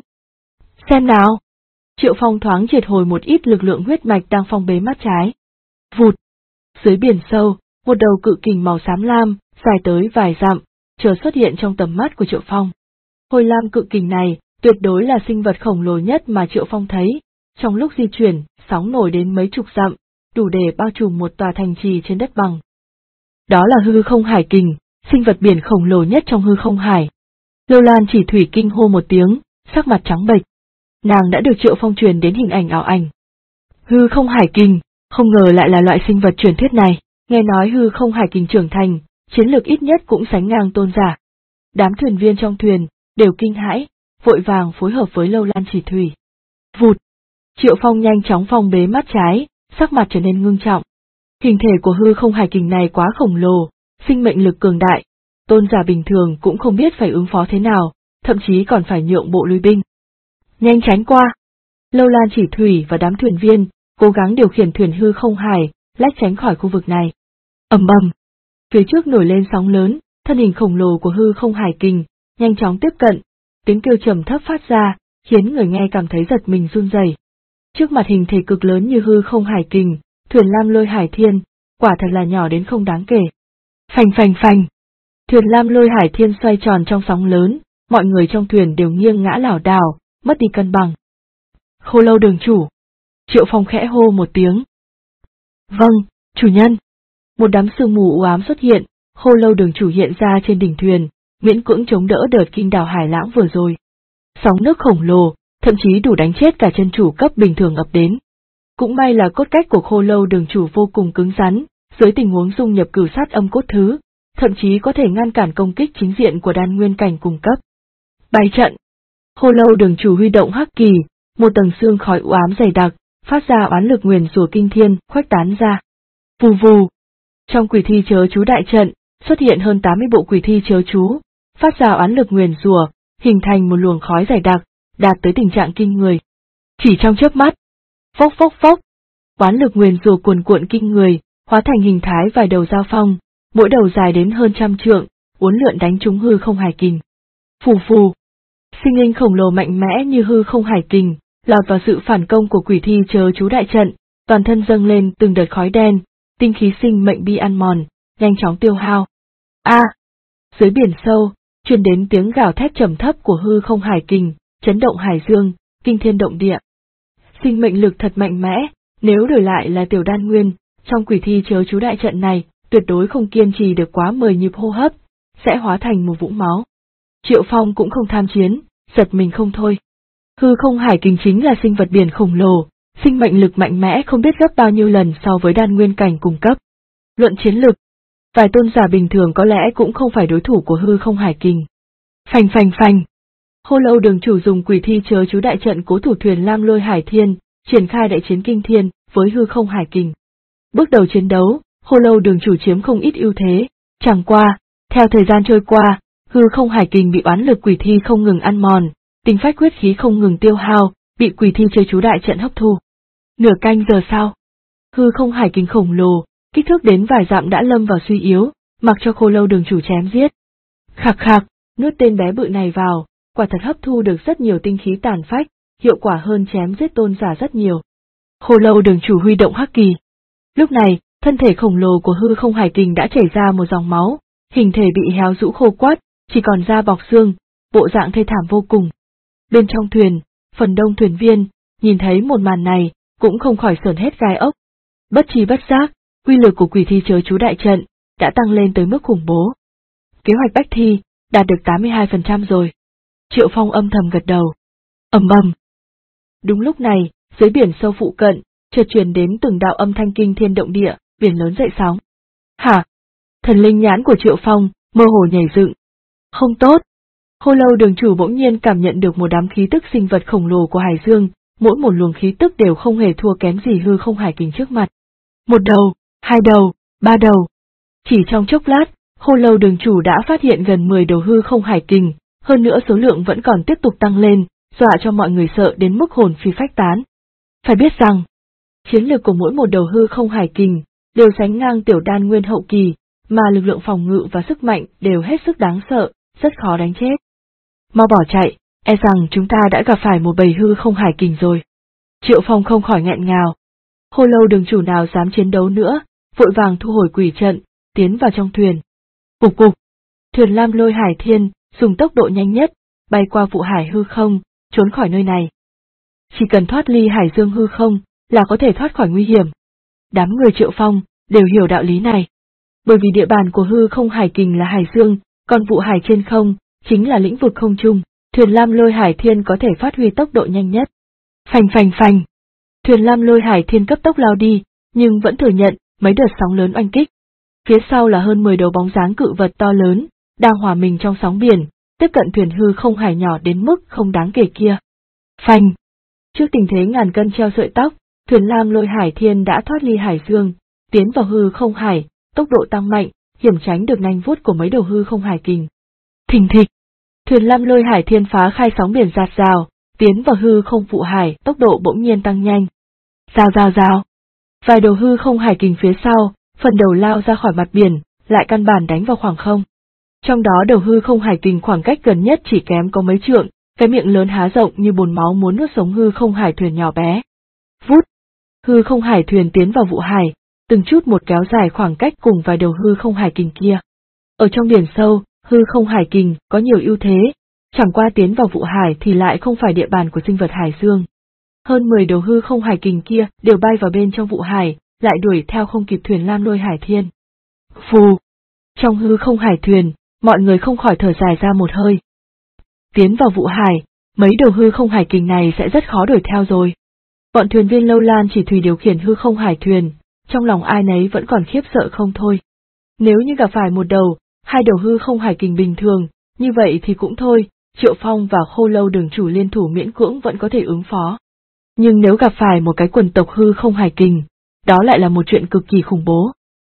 Xem nào! Triệu Phong thoáng triệt hồi một ít lực lượng huyết mạch đang phong bế mắt trái. Vụt! Dưới biển sâu, một đầu cự kình màu xám lam, dài tới vài dặm, chợt xuất hiện trong tầm mắt của Triệu Phong. Hôi lam cự kình này, tuyệt đối là sinh vật khổng lồ nhất mà Triệu Phong thấy. Trong lúc di chuyển, sóng nổi đến mấy chục dặm, đủ để bao trùm một tòa thành trì trên đất bằng. Đó là hư không hải kình, sinh vật biển khổng lồ nhất trong hư không hải. Lâu Lan Chỉ Thủy kinh hô một tiếng, sắc mặt trắng bệch. Nàng đã được Triệu Phong truyền đến hình ảnh ảo ảnh. Hư không hải kình, không ngờ lại là loại sinh vật truyền thuyết này, nghe nói hư không hải kình trưởng thành, chiến lược ít nhất cũng sánh ngang tôn giả. Đám thuyền viên trong thuyền đều kinh hãi, vội vàng phối hợp với Lâu Lan Chỉ Thủy. Vụt! Triệu Phong nhanh chóng phong bế mắt trái, sắc mặt trở nên ngưng trọng. Hình thể của hư không hải kình này quá khổng lồ, sinh mệnh lực cường đại, tôn giả bình thường cũng không biết phải ứng phó thế nào, thậm chí còn phải nhượng bộ lui binh. Nhanh tránh qua! Lâu Lan Chỉ Thủy và đám thuyền viên cố gắng điều khiển thuyền hư không hải, lách tránh khỏi khu vực này. Ầm ầm! Phía trước nổi lên sóng lớn, thân hình khổng lồ của hư không hải kình nhanh chóng tiếp cận, tiếng kêu trầm thấp phát ra, khiến người nghe cảm thấy giật mình run rẩy. Trước mặt hình thể cực lớn như hư không hải kình, thuyền lam lôi hải thiên, quả thật là nhỏ đến không đáng kể. Phành phành phành! Thuyền lam lôi hải thiên xoay tròn trong sóng lớn, mọi người trong thuyền đều nghiêng ngã lảo đảo, mất đi cân bằng. Khô Lâu đường chủ! Triệu Phong khẽ hô một tiếng. Vâng, chủ nhân! Một đám sương mù u ám xuất hiện, Khô Lâu đường chủ hiện ra trên đỉnh thuyền, miễn cưỡng chống đỡ đợt kinh đảo hải lãng vừa rồi. Sóng nước khổng lồ, thậm chí đủ đánh chết cả chân chủ cấp bình thường ập đến. Cũng may là cốt cách của Khô Lâu đường chủ vô cùng cứng rắn, dưới tình huống dung nhập cửu sát âm cốt thứ, thậm chí có thể ngăn cản công kích chính diện của đan nguyên cảnh cùng cấp. Bày trận! Khô Lâu đường chủ huy động hắc kỳ, một tầng xương khói u ám dày đặc, phát ra oán lực nguyền rủa kinh thiên, khuếch tán ra. Vù vù! Trong quỷ thi chớ chú đại trận, xuất hiện hơn 80 bộ quỷ thi chớ chú, phát ra oán lực nguyền rủa, hình thành một luồng khói dày đặc, đạt tới tình trạng kinh người. Chỉ trong chớp mắt, phốc phốc phốc, oán lực nguyền rủa cuồn cuộn kinh người, hóa thành hình thái vài đầu dao phong, mỗi đầu dài đến hơn 100 trượng, uốn lượn đánh trúng hư không hải kình. Phù phù, sinh linh khổng lồ mạnh mẽ như hư không hải kình, lọt vào sự phản công của quỷ thi chớ chú đại trận, toàn thân dâng lên từng đợt khói đen, tinh khí sinh mệnh bị ăn mòn, nhanh chóng tiêu hao. Dưới biển sâu, truyền đến tiếng gào thét trầm thấp của hư không hải kình, chấn động hải dương, kinh thiên động địa. Sinh mệnh lực thật mạnh mẽ, nếu đổi lại là tiểu đan nguyên, trong quỷ thi chớ chú đại trận này, tuyệt đối không kiên trì được quá 10 nhịp hô hấp, sẽ hóa thành một vũng máu. Triệu Phong cũng không tham chiến, giật mình không thôi. Hư không hải kình chính là sinh vật biển khổng lồ, sinh mệnh lực mạnh mẽ không biết gấp bao nhiêu lần so với đan nguyên cảnh cùng cấp. Luận chiến lực, vài tôn giả bình thường có lẽ cũng không phải đối thủ của hư không hải kình. Phành phành phành. Hô Lâu đường chủ dùng quỷ thi chớ chú đại trận cố thủ thuyền Lam Lôi Hải Thiên, triển khai đại chiến kinh thiên với hư không hải kình. Bước đầu chiến đấu, Hô Lâu đường chủ chiếm không ít ưu thế, chẳng qua, theo thời gian trôi qua, hư không hải kình bị oán lực quỷ thi không ngừng ăn mòn, tinh phách quyết khí không ngừng tiêu hao, bị quỷ thi chớ chú đại trận hấp thu. Nửa canh giờ sau, hư không hải kình khổng lồ, kích thước đến vài dặm đã lâm vào suy yếu, mặc cho Khô Lâu đường chủ chém giết. Khạc khạc, nuốt tên bé bự này vào, quả thật hấp thu được rất nhiều tinh khí tàn phách, hiệu quả hơn chém giết tôn giả rất nhiều. Khô Lâu đường chủ huy động hắc kỳ. Lúc này, thân thể khổng lồ của hư không hải kình đã chảy ra một dòng máu, hình thể bị héo rũ khô quắt, chỉ còn da bọc xương, bộ dạng thê thảm vô cùng. Bên trong thuyền, phần đông thuyền viên, nhìn thấy một màn này, cũng không khỏi sởn hết gai ốc. Bất tri bất giác, uy lực của quỷ thi chớ chú đại trận đã tăng lên tới mức khủng bố. Kế hoạch bách thi đạt được 82% rồi. Triệu Phong âm thầm gật đầu. Ầm ầm. Đúng lúc này, dưới biển sâu phụ cận, chợt truyền đến từng đạo âm thanh kinh thiên động địa, biển lớn dậy sóng. Hả? Thần linh nhãn của Triệu Phong mơ hồ nhảy dựng. Không tốt. Khô Lâu đường chủ bỗng nhiên cảm nhận được một đám khí tức sinh vật khổng lồ của hải dương, mỗi một luồng khí tức đều không hề thua kém gì hư không hải kình trước mặt. Một đầu, hai đầu, ba đầu. Chỉ trong chốc lát, Khô Lâu đường chủ đã phát hiện gần 10 đầu hư không hải kình, hơn nữa số lượng vẫn còn tiếp tục tăng lên, dọa cho mọi người sợ đến mức hồn phi phách tán. Phải biết rằng, chiến lược của mỗi một đầu hư không hải kình đều sánh ngang tiểu đan nguyên hậu kỳ, mà lực lượng phòng ngự và sức mạnh đều hết sức đáng sợ, rất khó đánh chết. Mau bỏ chạy, e rằng chúng ta đã gặp phải một bầy hư không hải kình rồi. Triệu Phong không khỏi nghẹn ngào. Khô Lâu đường chủ nào dám chiến đấu nữa, vội vàng thu hồi quỷ trận, tiến vào trong thuyền. Cục cục, thuyền Lam Lôi Hải Thiên dùng tốc độ nhanh nhất, bay qua vụ hải hư không, trốn khỏi nơi này. Chỉ cần thoát ly hải dương hư không, là có thể thoát khỏi nguy hiểm. Đám người Triệu Phong đều hiểu đạo lý này. Bởi vì địa bàn của hư không hải kình là hải dương, còn vụ hải trên không chính là lĩnh vực không trung, thuyền Lam Lôi Hải Thiên có thể phát huy tốc độ nhanh nhất. Phành phành phành. Thuyền Lam Lôi Hải Thiên cấp tốc lao đi, nhưng vẫn thừa nhận mấy đợt sóng lớn oanh kích. Phía sau là hơn 10 đầu bóng dáng cự vật to lớn, đang hòa mình trong sóng biển, tiếp cận thuyền hư không hải nhỏ đến mức không đáng kể kia. Phanh! Trước tình thế ngàn cân treo sợi tóc, thuyền Lam Lôi Hải Thiên đã thoát ly hải dương, tiến vào hư không hải, tốc độ tăng mạnh, hiểm tránh được nanh vuốt của mấy đầu hư không hải kình. Thình thịch! Thuyền Lam Lôi Hải Thiên phá khai sóng biển rạt rào, tiến vào hư không vụ hải, tốc độ bỗng nhiên tăng nhanh. Rào rào rào! Vài đầu hư không hải kình phía sau, phần đầu lao ra khỏi mặt biển, lại căn bản đánh vào khoảng không. Trong đó đầu hư không hải kình khoảng cách gần nhất chỉ kém có mấy trượng, cái miệng lớn há rộng như bồn máu muốn nuốt sống hư không hải thuyền nhỏ bé. Vút! Hư không hải thuyền tiến vào vụ hải, từng chút một kéo dài khoảng cách cùng vài đầu hư không hải kình kia. Ở trong biển sâu, hư không hải kình có nhiều ưu thế, chẳng qua tiến vào vụ hải thì lại không phải địa bàn của sinh vật hải dương. Hơn 10 đầu hư không hải kình kia đều bay vào bên trong vụ hải, lại đuổi theo không kịp thuyền Lam Lôi Hải Thiên. Phù! Trong hư không hải thuyền, mọi người không khỏi thở dài ra một hơi. Tiến vào vụ hải, mấy đầu hư không hải kình này sẽ rất khó đuổi theo rồi. Bọn thuyền viên Lâu Lan Chỉ Thủy điều khiển hư không hải thuyền, trong lòng ai nấy vẫn còn khiếp sợ không thôi. Nếu như gặp phải một đầu, hai đầu hư không hải kình bình thường, như vậy thì cũng thôi, Triệu Phong và Khô Lâu đường chủ liên thủ miễn cưỡng vẫn có thể ứng phó. Nhưng nếu gặp phải một cái quần tộc hư không hải kình, đó lại là một chuyện cực kỳ khủng bố.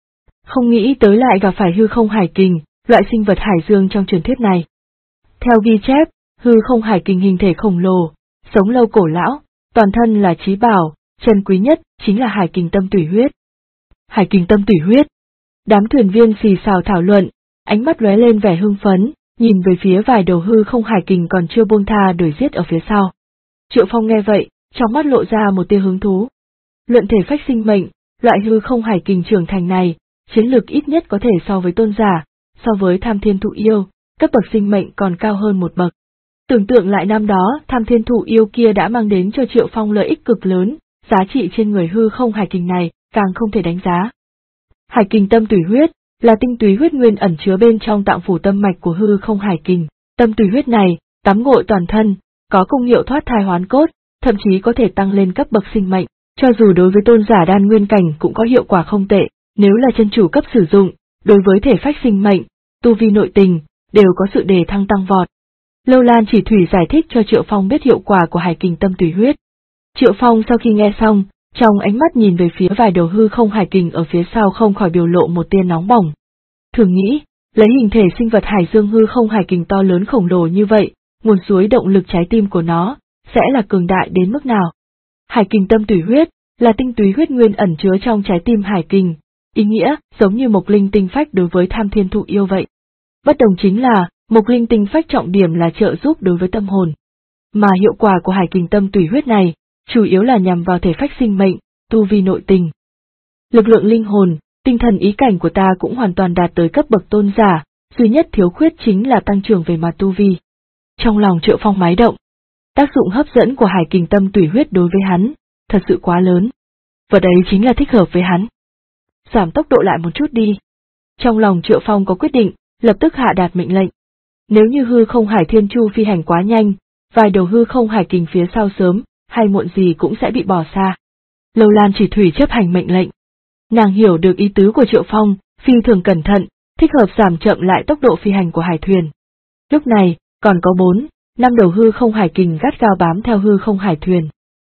Không nghĩ tới lại gặp phải hư không hải kình, loại sinh vật hải dương trong truyền thuyết này. Theo ghi chép, hư không hải kình hình thể khổng lồ, sống lâu cổ lão, toàn thân là chí bảo, chân quý nhất chính là hải kình tâm tủy huyết. Hải kình tâm tủy huyết. Đám thuyền viên xì xào thảo luận, ánh mắt lóe lên vẻ hưng phấn, nhìn về phía vài đầu hư không hải kình còn chưa buông tha đuổi giết ở phía sau. Triệu Phong nghe vậy, trong mắt lộ ra một tia hứng thú. Luận thể phách sinh mệnh, loại hư không hải kình trưởng thành này, chiến lược ít nhất có thể so với tôn giả, so với tham thiên thụ yêu, cấp bậc sinh mệnh còn cao hơn một bậc. Tưởng tượng lại năm đó, tham thiên thụ yêu kia đã mang đến cho Triệu Phong lợi ích cực lớn, giá trị trên người hư không hải kình này càng không thể đánh giá. Hải kình tâm tủy huyết là tinh túy huyết nguyên ẩn chứa bên trong tạng phủ tâm mạch của hư không hải kình. Tâm tủy huyết này, tắm gội toàn thân, có công hiệu thoát thai hoán cốt, thậm chí có thể tăng lên cấp bậc sinh mệnh, cho dù đối với tôn giả đan nguyên cảnh cũng có hiệu quả không tệ, nếu là chân chủ cấp sử dụng, đối với thể phách sinh mệnh, tu vi nội tình, đều có sự đề thăng tăng vọt. Lâu Lan Chỉ Thủy giải thích cho Triệu Phong biết hiệu quả của hải kình tâm tủy huyết. Triệu Phong sau khi nghe xong, trong ánh mắt nhìn về phía vài đầu hư không hải kình ở phía sau không khỏi biểu lộ một tia nóng bỏng. Thường nghĩ, lấy hình thể sinh vật hải dương hư không hải kình to lớn khổng lồ như vậy, nguồn suối động lực trái tim của nó sẽ là cường đại đến mức nào. Hải kình tâm tủy huyết là tinh túy huyết nguyên ẩn chứa trong trái tim hải kình, ý nghĩa giống như mộc linh tinh phách đối với tham thiên thụ yêu vậy. Bất đồng chính là, mộc linh tinh phách trọng điểm là trợ giúp đối với tâm hồn, mà hiệu quả của hải kình tâm tủy huyết này chủ yếu là nhằm vào thể phách sinh mệnh, tu vi nội tình. Lực lượng linh hồn, tinh thần ý cảnh của ta cũng hoàn toàn đạt tới cấp bậc tôn giả, duy nhất thiếu khuyết chính là tăng trưởng về mặt tu vi. Trong lòng Triệu Phong mái động, tác dụng hấp dẫn của hải kình tâm tủy huyết đối với hắn, thật sự quá lớn. Vật ấy chính là thích hợp với hắn. Giảm tốc độ lại một chút đi. Trong lòng Triệu Phong có quyết định, lập tức hạ đạt mệnh lệnh. Nếu như hư không hải thiên chu phi hành quá nhanh, vài đầu hư không hải kình phía sau sớm, hay muộn gì cũng sẽ bị bỏ xa. Lâu Lan Chỉ Thủy chấp hành mệnh lệnh. Nàng hiểu được ý tứ của Triệu Phong, phi thường cẩn thận, thích hợp giảm chậm lại tốc độ phi hành của hải thuyền. Lúc này, còn có 4-5 đầu hư không hải kình gắt gao bám theo hư không hải thuyền.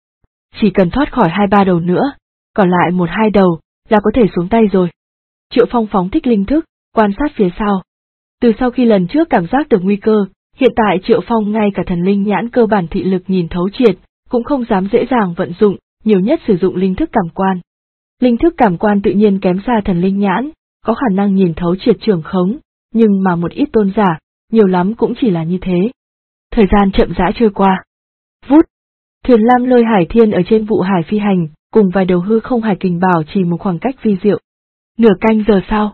Chỉ cần thoát khỏi 2-3 đầu nữa, còn lại 1-2 đầu, là có thể xuống tay rồi. Triệu Phong phóng thích linh thức, quan sát phía sau. Từ sau khi lần trước cảm giác được nguy cơ, hiện tại Triệu Phong ngay cả thần linh nhãn cơ bản thị lực nhìn thấu triệt, cũng không dám dễ dàng vận dụng, nhiều nhất sử dụng linh thức cảm quan. Linh thức cảm quan tự nhiên kém xa thần linh nhãn, có khả năng nhìn thấu triệt trường khống, nhưng mà một ít tôn giả, nhiều lắm cũng chỉ là như thế. Thời gian chậm rãi trôi qua. Vút, thuyền lam lôi hải thiên ở trên vụ hải phi hành, cùng vài đầu hư không hải kình bảo trì một khoảng cách vi diệu. Nửa canh giờ sau.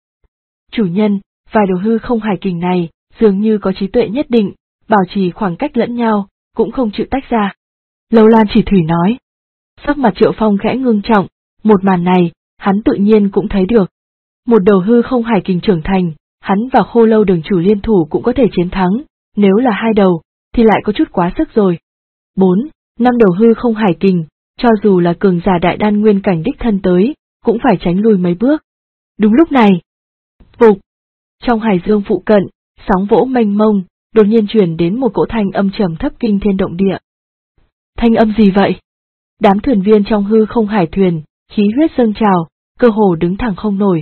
Chủ nhân, vài đầu hư không hải kình này, dường như có trí tuệ nhất định, bảo trì khoảng cách lẫn nhau, cũng không chịu tách ra. Lâu Lan Chỉ Thủy nói. Sắc mặt Triệu Phong khẽ ngưng trọng, một màn này, hắn tự nhiên cũng thấy được. Một đầu hư không hải kình trưởng thành, hắn và Khô Lâu đường chủ liên thủ cũng có thể chiến thắng, nếu là 2 đầu, thì lại có chút quá sức rồi. 4-5 đầu hư không hải kình, cho dù là cường giả đại đan nguyên cảnh đích thân tới, cũng phải tránh lui mấy bước. Đúng lúc này, vụt, trong hải dương phụ cận, sóng vỗ mênh mông, đột nhiên truyền đến một cỗ thanh âm trầm thấp kinh thiên động địa. Thanh âm gì vậy? Đám thuyền viên trong hư không hải thuyền, khí huyết dâng trào, cơ hồ đứng thẳng không nổi.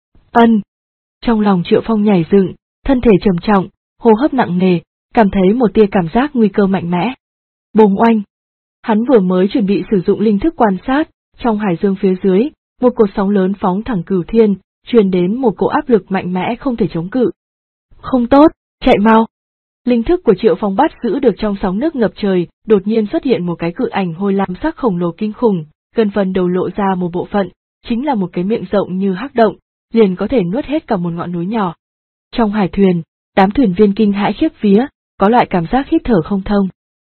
Trong lòng Triệu Phong nhảy dựng, thân thể trầm trọng, hô hấp nặng nề, cảm thấy một tia cảm giác nguy cơ mạnh mẽ. Bùng oanh! Hắn vừa mới chuẩn bị sử dụng linh thức quan sát, trong hải dương phía dưới, một cột sóng lớn phóng thẳng cửu thiên, truyền đến một cỗ áp lực mạnh mẽ không thể chống cự. Không tốt, chạy mau! Linh thức của Triệu Phong bắt giữ được trong sóng nước ngập trời, đột nhiên xuất hiện một cái cự ảnh hôi lam sắc khổng lồ kinh khủng, gần phần đầu lộ ra một bộ phận, chính là một cái miệng rộng như hắc động, liền có thể nuốt hết cả một ngọn núi nhỏ. Trong hải thuyền, đám thuyền viên kinh hãi khiếp vía, có loại cảm giác hít thở không thông.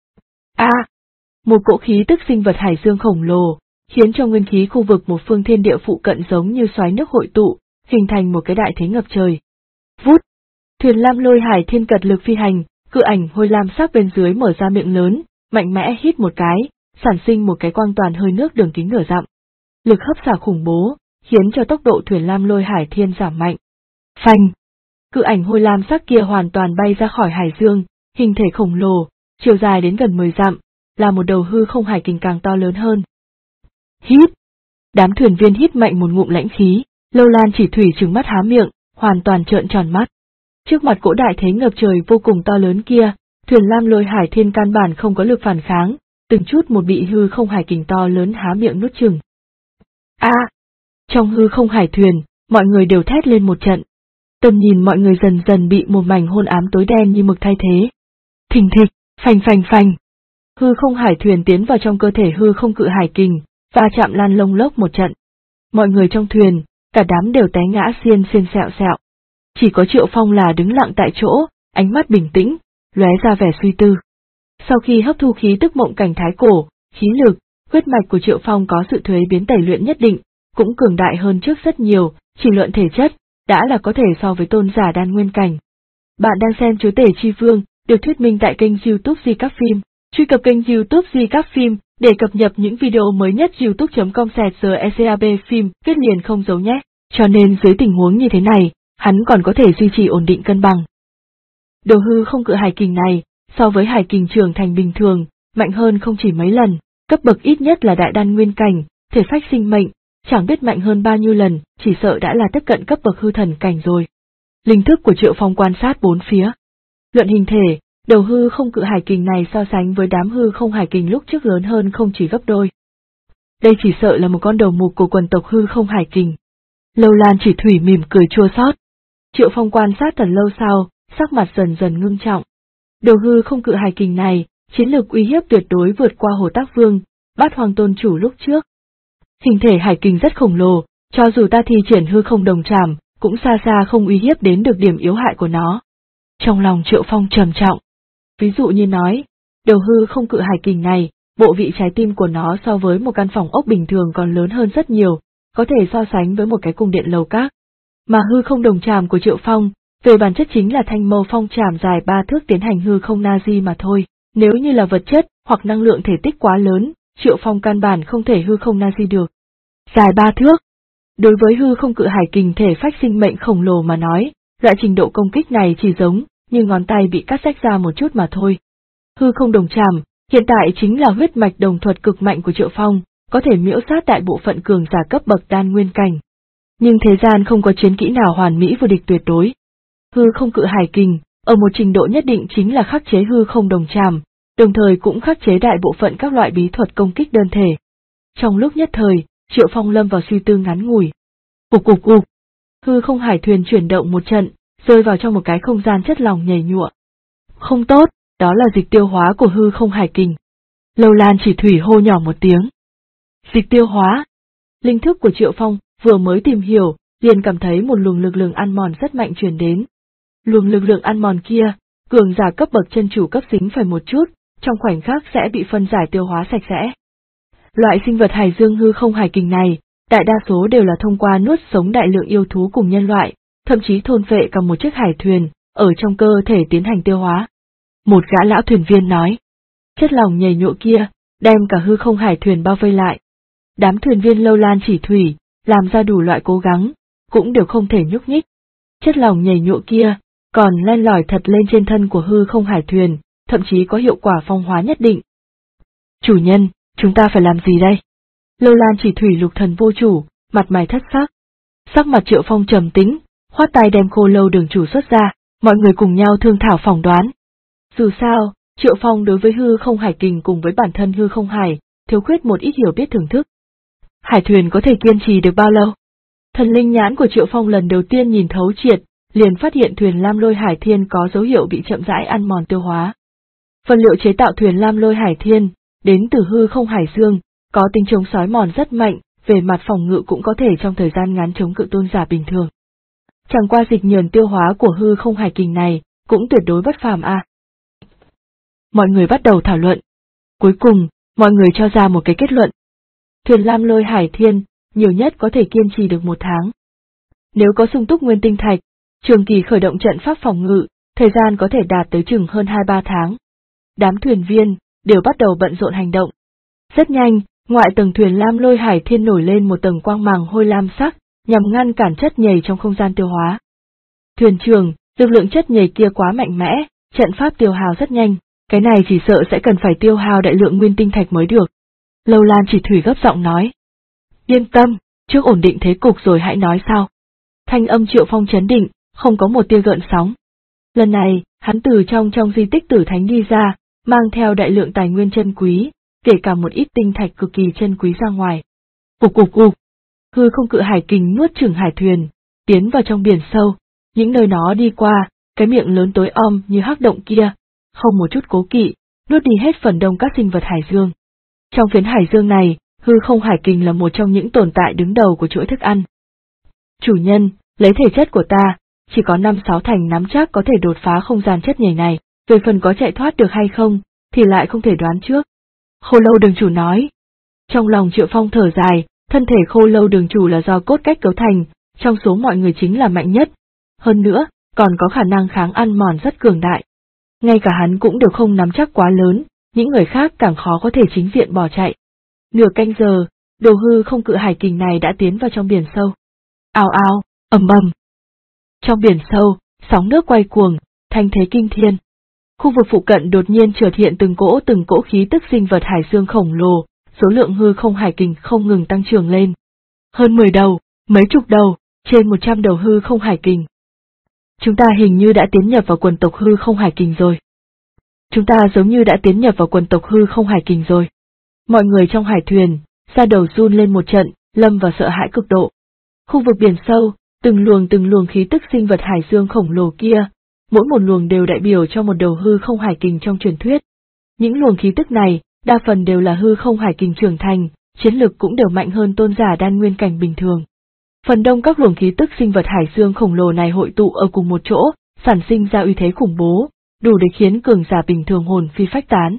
Một cỗ khí tức sinh vật hải dương khổng lồ, khiến cho nguyên khí khu vực một phương thiên địa phụ cận giống như xoáy nước hội tụ, hình thành một cái đại thế ngập trời. Vút! Thuyền lam lôi hải thiên cật lực phi hành, cự ảnh hôi lam sắc bên dưới mở ra miệng lớn, mạnh mẽ hít một cái, sản sinh một cái quang toàn hơi nước đường kính nửa dặm. Lực hấp xả khủng bố, khiến cho tốc độ thuyền lam lôi hải thiên giảm mạnh. Phanh! Cự ảnh hôi lam sắc kia hoàn toàn bay ra khỏi hải dương, hình thể khổng lồ, chiều dài đến gần 10 dặm, là một đầu hư không hải kình càng to lớn hơn. Hít! Đám thuyền viên hít mạnh một ngụm lãnh khí, Lâu Lan Chỉ Thủy trừng mắt há miệng, hoàn toàn trợn tròn mắt. Trước mặt cỗ đại thế ngập trời vô cùng to lớn kia, thuyền lam lôi hải thiên căn bản không có lực phản kháng, từng chút một bị hư không hải kình to lớn há miệng nuốt chửng. Trong hư không hải thuyền, mọi người đều thét lên một trận. Tầm nhìn mọi người dần dần bị một mảnh hôn ám tối đen như mực thay thế. Thình thịch, phành phành phành. Hư không hải thuyền tiến vào trong cơ thể hư không cự hải kình, va chạm lan lông lốc một trận. Mọi người trong thuyền, cả đám đều té ngã xiên xiên sẹo sẹo. Chỉ có Triệu Phong là đứng lặng tại chỗ, ánh mắt bình tĩnh, lóe ra vẻ suy tư. Sau khi hấp thu khí tức mộng cảnh thái cổ, khí lực, huyết mạch của Triệu Phong có sự thuế biến tẩy luyện nhất định, cũng cường đại hơn trước rất nhiều, chỉ luận thể chất, đã là có thể so với tôn giả đan nguyên cảnh. Bạn đang xem Chúa Tể Chi Vương, được thuyết minh tại kênh YouTube Di Các Phim. Truy cập kênh YouTube Di Các Phim để cập nhật những video mới nhất youtube.com/GECAB phim viết liền không giấu nhé. Cho nên dưới tình huống như thế này, hắn còn có thể duy trì ổn định cân bằng. Đồ hư không cự hải kình này, so với hải kình trưởng thành bình thường, mạnh hơn không chỉ mấy lần, cấp bậc ít nhất là đại đan nguyên cảnh, thể phách sinh mệnh, chẳng biết mạnh hơn bao nhiêu lần, chỉ sợ đã là tiếp cận cấp bậc hư thần cảnh rồi. Linh thức của Triệu Phong quan sát bốn phía. Luận hình thể, đầu hư không cự hải kình này so sánh với đám hư không hải kình lúc trước lớn hơn không chỉ gấp đôi. Đây chỉ sợ là một con đầu mục của quần tộc hư không hải kình. Lâu Lan Chỉ Thủy mỉm cười chua xót. Triệu Phong quan sát thật lâu sau, sắc mặt dần dần ngưng trọng. Đầu hư không cự hải kình này, chiến lược uy hiếp tuyệt đối vượt qua Hồ Tác Vương, Bát Hoàng Tôn Chủ lúc trước. Hình thể hải kình rất khổng lồ, cho dù ta thi triển hư không đồng trảm, cũng xa xa không uy hiếp đến được điểm yếu hại của nó. Trong lòng Triệu Phong trầm trọng. Ví dụ như nói, đầu hư không cự hải kình này, bộ vị trái tim của nó so với một căn phòng ốc bình thường còn lớn hơn rất nhiều, có thể so sánh với một cái cung điện lầu các. Mà hư không đồng trảm của Triệu Phong, về bản chất chính là thanh mâu phong trảm dài 3 thước tiến hành hư không Nazi mà thôi. Nếu như là vật chất hoặc năng lượng thể tích quá lớn, Triệu Phong căn bản không thể hư không Nazi được. Dài 3 thước. Đối với hư không cự hải kình thể phách sinh mệnh khổng lồ mà nói, loại trình độ công kích này chỉ giống như ngón tay bị cắt rách ra một chút mà thôi. Hư không đồng trảm, hiện tại chính là huyết mạch đồng thuật cực mạnh của Triệu Phong, có thể miễu sát đại bộ phận cường giả cấp bậc đan nguyên cảnh. Nhưng thế gian không có chiến kỹ nào hoàn mỹ vô địch tuyệt đối. Hư không cự hải kình, ở một trình độ nhất định chính là khắc chế hư không đồng trảm, đồng thời cũng khắc chế đại bộ phận các loại bí thuật công kích đơn thể. Trong lúc nhất thời, Triệu Phong lâm vào suy tư ngắn ngủi. Cục cục cục, hư không hải thuyền chuyển động một trận, rơi vào trong một cái không gian chất lỏng nhầy nhụa. Không tốt, đó là dịch tiêu hóa của hư không hải kình. Lâu Lan Chỉ Thủy hô nhỏ một tiếng. Dịch tiêu hóa. Linh thức của Triệu Phong vừa mới tìm hiểu, liền cảm thấy một luồng lực lượng ăn mòn rất mạnh truyền đến. Luồng lực lượng ăn mòn kia, cường giả cấp bậc chân chủ cấp dính phải một chút, trong khoảnh khắc sẽ bị phân giải tiêu hóa sạch sẽ. Loại sinh vật hải dương hư không hải kình này, đại đa số đều là thông qua nuốt sống đại lượng yêu thú cùng nhân loại, thậm chí thôn phệ cả một chiếc hải thuyền, ở trong cơ thể tiến hành tiêu hóa. Một gã lão thuyền viên nói, chất lỏng nhầy nhụa kia, đem cả hư không hải thuyền bao vây lại. Đám thuyền viên Lâu Lan Chỉ Thủy, làm ra đủ loại cố gắng, cũng đều không thể nhúc nhích. Chất lỏng nhầy nhụa kia, còn len lỏi thật lên trên thân của hư không hải thuyền, thậm chí có hiệu quả phong hóa nhất định. Chủ nhân, chúng ta phải làm gì đây? Lâu Lan Chỉ Thủy lục thần vô chủ, mặt mày thất sắc. Sắc mặt Triệu Phong trầm tĩnh, khoát tay đem Khô Lâu đường chủ xuất ra, mọi người cùng nhau thương thảo phỏng đoán. Dù sao, Triệu Phong đối với hư không hải kình cùng với bản thân hư không hải, thiếu khuyết một ít hiểu biết thưởng thức. Hải thuyền có thể kiên trì được bao lâu? Thần linh nhãn của Triệu Phong lần đầu tiên nhìn thấu triệt, liền phát hiện thuyền Lam Lôi Hải Thiên có dấu hiệu bị chậm rãi ăn mòn tiêu hóa. Vật liệu chế tạo thuyền Lam Lôi Hải Thiên, đến từ hư không hải dương, có tính chống xói mòn rất mạnh, về mặt phòng ngự cũng có thể trong thời gian ngắn chống cự tôn giả bình thường. Chẳng qua dịch nhờn tiêu hóa của hư không hải kình này, cũng tuyệt đối bất phàm a. Mọi người bắt đầu thảo luận. Cuối cùng, mọi người cho ra một cái kết luận. Thuyền Lam Lôi Hải Thiên, nhiều nhất có thể kiên trì được 1 tháng. Nếu có sung túc nguyên tinh thạch, trường kỳ khởi động trận pháp phòng ngự, thời gian có thể đạt tới chừng hơn 2-3 tháng. Đám thuyền viên, đều bắt đầu bận rộn hành động. Rất nhanh, ngoại tầng thuyền Lam Lôi Hải Thiên nổi lên một tầng quang màng hôi lam sắc, nhằm ngăn cản chất nhầy trong không gian tiêu hóa. Thuyền trưởng, lực lượng chất nhầy kia quá mạnh mẽ, trận pháp tiêu hao rất nhanh, cái này chỉ sợ sẽ cần phải tiêu hao đại lượng nguyên tinh thạch mới được. Lâu Lan Chỉ Thủy gấp giọng nói. Yên tâm, Trước ổn định thế cục rồi hãy nói sao. Thanh âm Triệu Phong trấn định, không có một tia gợn sóng. Lần này, hắn từ trong di tích Tử Thánh đi ra, mang theo đại lượng tài nguyên chân quý, kể cả một ít tinh thạch cực kỳ chân quý ra ngoài. Cục cục cục, hư không cự hải kình nuốt chửng hải thuyền, tiến vào trong biển sâu, những nơi nó đi qua, cái miệng lớn tối om như hắc động kia, không một chút cố kỵ, nuốt đi hết phần đông các sinh vật hải dương. Trong phiến hải dương này, hư không hải kình là một trong những tồn tại đứng đầu của chuỗi thức ăn. Chủ nhân, lấy thể chất của ta, chỉ có 5-6 thành nắm chắc có thể đột phá không gian chất nhảy này, về phần có chạy thoát được hay không, thì lại không thể đoán trước. Khô lâu đường chủ nói. Trong lòng Triệu Phong thở dài, thân thể khô lâu đường chủ là do cốt cách cấu thành, trong số mọi người chính là mạnh nhất. Hơn nữa, còn có khả năng kháng ăn mòn rất cường đại. Ngay cả hắn cũng đều không nắm chắc quá lớn, những người khác càng khó có thể chính diện bỏ chạy. Nửa canh giờ, đồ hư không cự hải kình này đã tiến vào trong biển sâu. Ào ào, ầm ầm. Trong biển sâu, sóng nước quay cuồng, thanh thế kinh thiên. Khu vực phụ cận đột nhiên chợt hiện từng cỗ khí tức sinh vật hải dương khổng lồ, số lượng hư không hải kình không ngừng tăng trưởng lên. Hơn 10 đầu, mấy chục đầu, trên 100 đầu hư không hải kình. Chúng ta hình như đã tiến nhập vào quần tộc hư không hải kình rồi. Chúng ta giống như đã tiến nhập vào quần tộc hư không hải kình rồi. Mọi người trong hải thuyền, da đầu run lên một trận, lâm vào sợ hãi cực độ. Khu vực biển sâu, từng luồng khí tức sinh vật hải dương khổng lồ kia, mỗi một luồng đều đại biểu cho một đầu hư không hải kình trong truyền thuyết. Những luồng khí tức này, đa phần đều là hư không hải kình trưởng thành, chiến lực cũng đều mạnh hơn tôn giả đan nguyên cảnh bình thường. Phần đông các luồng khí tức sinh vật hải dương khổng lồ này hội tụ ở cùng một chỗ, sản sinh ra uy thế khủng bố, đủ để khiến cường giả bình thường hồn phi phách tán.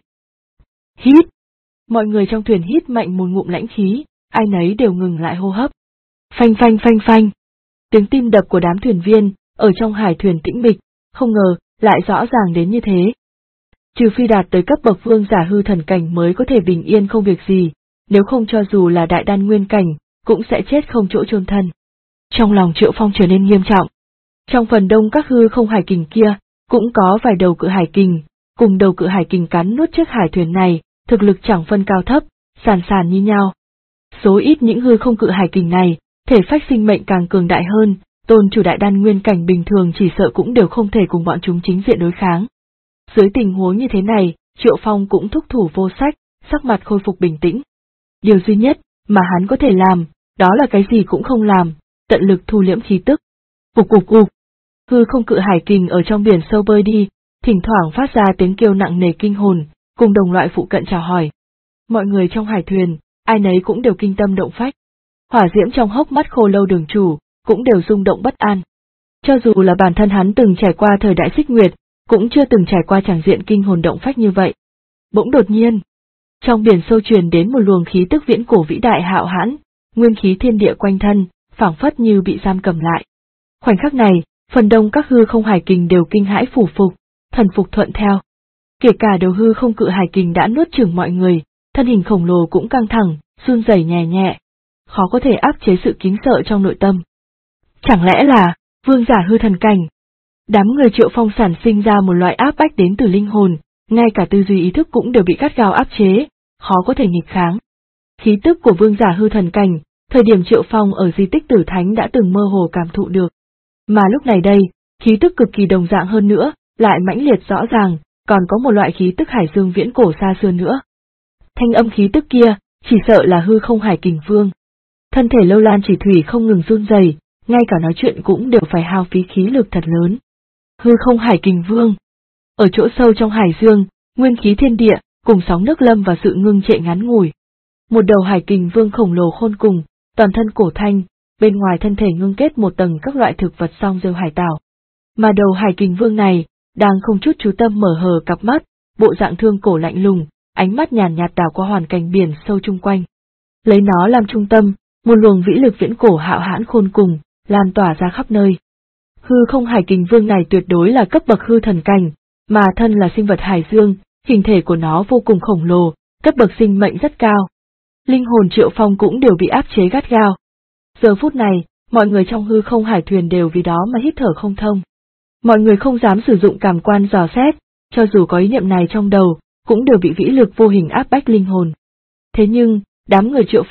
Hít! Mọi người trong thuyền hít mạnh một ngụm lãnh khí, ai nấy đều ngừng lại hô hấp. Phanh phanh phanh phanh! Tiếng tim đập của đám thuyền viên, ở trong hải thuyền tĩnh mịch, không ngờ, lại rõ ràng đến như thế. Trừ phi đạt tới cấp bậc vương giả hư thần cảnh mới có thể bình yên không việc gì, nếu không cho dù là đại đan nguyên cảnh, cũng sẽ chết không chỗ chôn thân. Trong lòng Triệu Phong trở nên nghiêm trọng. Trong phần đông các hư không hải kình kia, cũng có vài đầu cự hải kình, cùng đầu cự hải kình cắn nuốt chiếc hải thuyền này, thực lực chẳng phân cao thấp, sàn sàn như nhau. Số ít những hư không cự hải kình này, thể phách sinh mệnh càng cường đại hơn, tôn chủ đại đan nguyên cảnh bình thường chỉ sợ cũng đều không thể cùng bọn chúng chính diện đối kháng. Dưới tình huống như thế này, Triệu Phong cũng thúc thủ vô sách, sắc mặt khôi phục bình tĩnh. Điều duy nhất mà hắn có thể làm, đó là cái gì cũng không làm, tận lực thu liễm khí tức. Cục cục cục. Hư không cự hải kình ở trong biển sâu bơi đi, thỉnh thoảng phát ra tiếng kêu nặng nề kinh hồn, cùng đồng loại phụ cận chào hỏi. Mọi người trong hải thuyền, ai nấy cũng đều kinh tâm động phách. Hỏa diễm trong hốc mắt khô lâu đường chủ, cũng đều rung động bất an. Cho dù là bản thân hắn từng trải qua thời đại xích nguyệt, cũng chưa từng trải qua tràng diện kinh hồn động phách như vậy. Bỗng đột nhiên, trong biển sâu truyền đến một luồng khí tức viễn cổ vĩ đại hạo hãn, nguyên khí thiên địa quanh thân, phảng phất như bị giam cầm lại. Khoảnh khắc này, phần đông các hư không hải kình đều kinh hãi phủ phục, thần phục thuận theo. Kể cả đầu hư không cự hải kình đã nuốt chửng mọi người, thân hình khổng lồ cũng căng thẳng, run rẩy nhẹ nhẹ, khó có thể áp chế sự kính sợ trong nội tâm. Chẳng lẽ là vương giả hư thần cảnh? Đám người Triệu Phong sản sinh ra một loại áp bách đến từ linh hồn, ngay cả tư duy ý thức cũng đều bị gắt gao áp chế, khó có thể nghịch kháng. Khí tức của vương giả hư thần cảnh, thời điểm Triệu Phong ở di tích Tử Thánh đã từng mơ hồ cảm thụ được. Mà lúc này đây, khí tức cực kỳ đồng dạng hơn nữa, lại mãnh liệt rõ ràng, còn có một loại khí tức hải dương viễn cổ xa xưa nữa. Thanh âm khí tức kia, chỉ sợ là hư không hải kình vương. Thân thể Lâu Lan Chỉ Thủy không ngừng run rẩy, ngay cả nói chuyện cũng đều phải hao phí khí lực thật lớn. Hư không hải kình vương. Ở chỗ sâu trong hải dương, nguyên khí thiên địa, cùng sóng nước lâm và sự ngưng trệ ngắn ngủi. Một đầu hải kình vương khổng lồ khôn cùng, toàn thân cổ thanh, bên ngoài thân thể ngưng kết một tầng các loại thực vật song rêu hải tảo. Mà đầu hải kình vương này, đang không chút chú tâm mở hờ cặp mắt, bộ dạng thương cổ lạnh lùng, ánh mắt nhàn nhạt đảo qua hoàn cảnh biển sâu chung quanh. Lấy nó làm trung tâm, một luồng vĩ lực viễn cổ hạo hãn khôn cùng, lan tỏa ra khắp nơi. Hư không hải kình vương này tuyệt đối là cấp bậc hư thần cảnh, mà thân là sinh vật hải dương, hình thể của nó vô cùng khổng lồ, cấp bậc sinh mệnh rất cao. Linh hồn Triệu Phong cũng đều bị áp chế gắt gao. Giờ phút này, mọi người trong hư không hải thuyền đều vì đó mà hít thở không thông. Mọi người không dám sử dụng cảm quan dò xét, cho dù có ý niệm này trong đầu, cũng đều bị vĩ lực vô hình áp bách linh hồn. Thế nhưng, đám người Triệu Phong,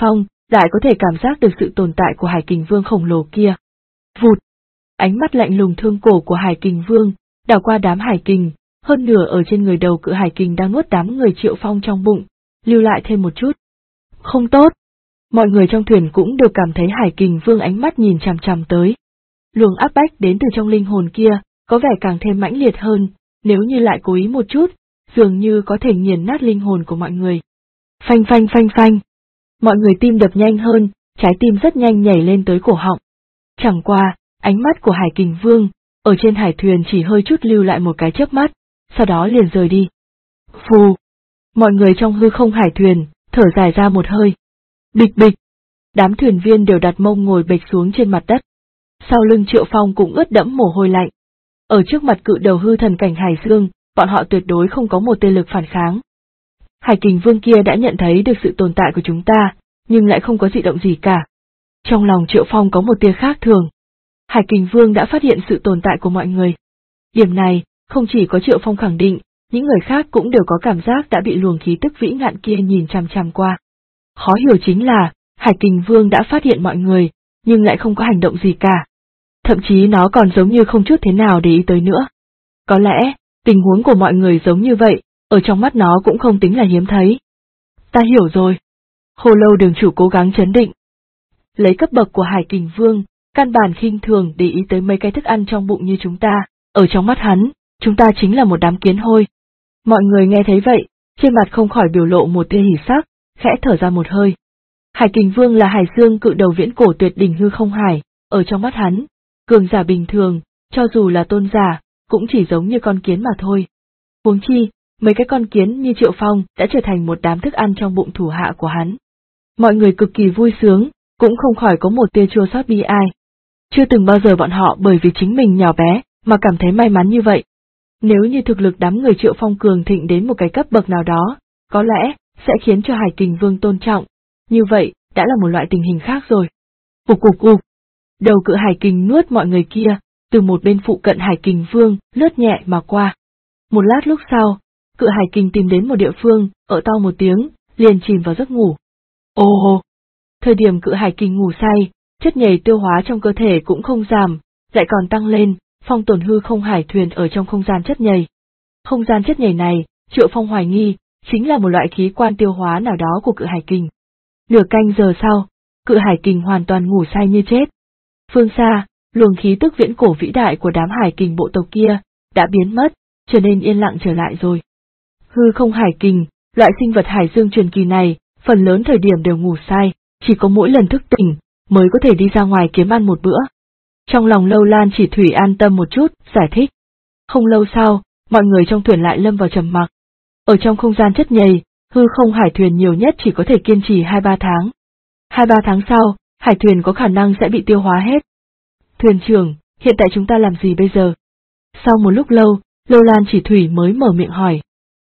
lại có thể cảm giác được sự tồn tại của Hải Kình Vương khổng lồ kia. Vụt! Ánh mắt lạnh lùng thương cổ của Hải Kình Vương đảo qua đám hải kình, hơn nửa ở trên người đầu cự hải kình đang nuốt đám người Triệu Phong trong bụng, lưu lại thêm một chút. Không tốt! Mọi người trong thuyền cũng đều cảm thấy Hải Kình Vương ánh mắt nhìn chằm chằm tới. Luồng áp bách đến từ trong linh hồn kia, có vẻ càng thêm mãnh liệt hơn, nếu như lại cố ý một chút, dường như có thể nghiền nát linh hồn của mọi người. Phanh phanh phanh phanh! Mọi người tim đập nhanh hơn, trái tim rất nhanh nhảy lên tới cổ họng. Chẳng qua, ánh mắt của Hải Kình Vương, ở trên hải thuyền chỉ hơi chút lưu lại một cái chớp mắt, sau đó liền rời đi. Phù! Mọi người trong hư không hải thuyền, thở dài ra một hơi. Bịch bịch! Đám thuyền viên đều đặt mông ngồi bệt xuống trên mặt đất. Sau lưng Triệu Phong cũng ướt đẫm mồ hôi lạnh. Ở trước mặt cự đầu hư thần cảnh Hải Dương, bọn họ tuyệt đối không có một tia lực phản kháng. Hải Kình Vương kia đã nhận thấy được sự tồn tại của chúng ta, nhưng lại không có dị động gì cả. Trong lòng Triệu Phong có một tia khác thường. Hải Kình Vương đã phát hiện sự tồn tại của mọi người. Điểm này, không chỉ có Triệu Phong khẳng định, những người khác cũng đều có cảm giác đã bị luồng khí tức vĩ ngạn kia nhìn chằm chằm qua. Khó hiểu chính là, Hải Kình Vương đã phát hiện mọi người, nhưng lại không có hành động gì cả. Thậm chí nó còn giống như không chút thế nào để ý tới nữa. Có lẽ, tình huống của mọi người giống như vậy, ở trong mắt nó cũng không tính là hiếm thấy. Ta hiểu rồi. Hồ Lâu Đường chủ cố gắng trấn định. Lấy cấp bậc của Hải Kình Vương, căn bản khinh thường để ý tới mấy cái thức ăn trong bụng như chúng ta, ở trong mắt hắn, chúng ta chính là một đám kiến hôi. Mọi người nghe thấy vậy, trên mặt không khỏi biểu lộ một tia hỉ sắc, khẽ thở ra một hơi. Hải Kình Vương là Hải Dương cự đầu viễn cổ tuyệt đỉnh hư không hải, ở trong mắt hắn, cường giả bình thường, cho dù là tôn giả, cũng chỉ giống như con kiến mà thôi. Huống chi, mấy cái con kiến như Triệu Phong đã trở thành một đám thức ăn trong bụng thủ hạ của hắn. Mọi người cực kỳ vui sướng, cũng không khỏi có một tia chua xót bi ai. Chưa từng bao giờ bọn họ bởi vì chính mình nhỏ bé, mà cảm thấy may mắn như vậy. Nếu như thực lực đám người Triệu Phong cường thịnh đến một cái cấp bậc nào đó, có lẽ, sẽ khiến cho Hải Kình Vương tôn trọng. Như vậy, đã là một loại tình hình khác rồi. Ục ục ục. Đầu cự Hải Kình nuốt mọi người kia, từ một bên phụ cận Hải Kình Vương, lướt nhẹ mà qua. Một lát lúc sau, cự Hải Kình tìm đến một địa phương, ợ to một tiếng, liền chìm vào giấc ngủ. Ồ hồ! Thời điểm cự Hải Kình ngủ say, chất nhầy tiêu hóa trong cơ thể cũng không giảm, lại còn tăng lên, phong tổn hư không hải thuyền ở trong không gian chất nhầy. Không gian chất nhầy này, Triệu Phong hoài nghi, chính là một loại khí quan tiêu hóa nào đó của cự Hải Kình. Nửa canh giờ sau, cự Hải Kình hoàn toàn ngủ say như chết. Phương xa, luồng khí tức viễn cổ vĩ đại của đám Hải Kình bộ tộc kia, đã biến mất, trở nên yên lặng trở lại rồi. Hư không Hải Kình, loại sinh vật Hải Dương truyền kỳ này, phần lớn thời điểm đều ngủ say, chỉ có mỗi lần thức tỉnh, mới có thể đi ra ngoài kiếm ăn một bữa. Trong lòng Lâu Lan Chỉ Thủy an tâm một chút, giải thích. Không lâu sau, mọi người trong thuyền lại lâm vào trầm mặc. Ở trong không gian chất nhầy, hư không hải thuyền nhiều nhất chỉ có thể kiên trì 2-3 tháng. 2-3 tháng sau, hải thuyền có khả năng sẽ bị tiêu hóa hết. Thuyền trưởng, hiện tại chúng ta làm gì bây giờ? Sau một lúc lâu, Lâu Lan Chỉ Thủy mới mở miệng hỏi.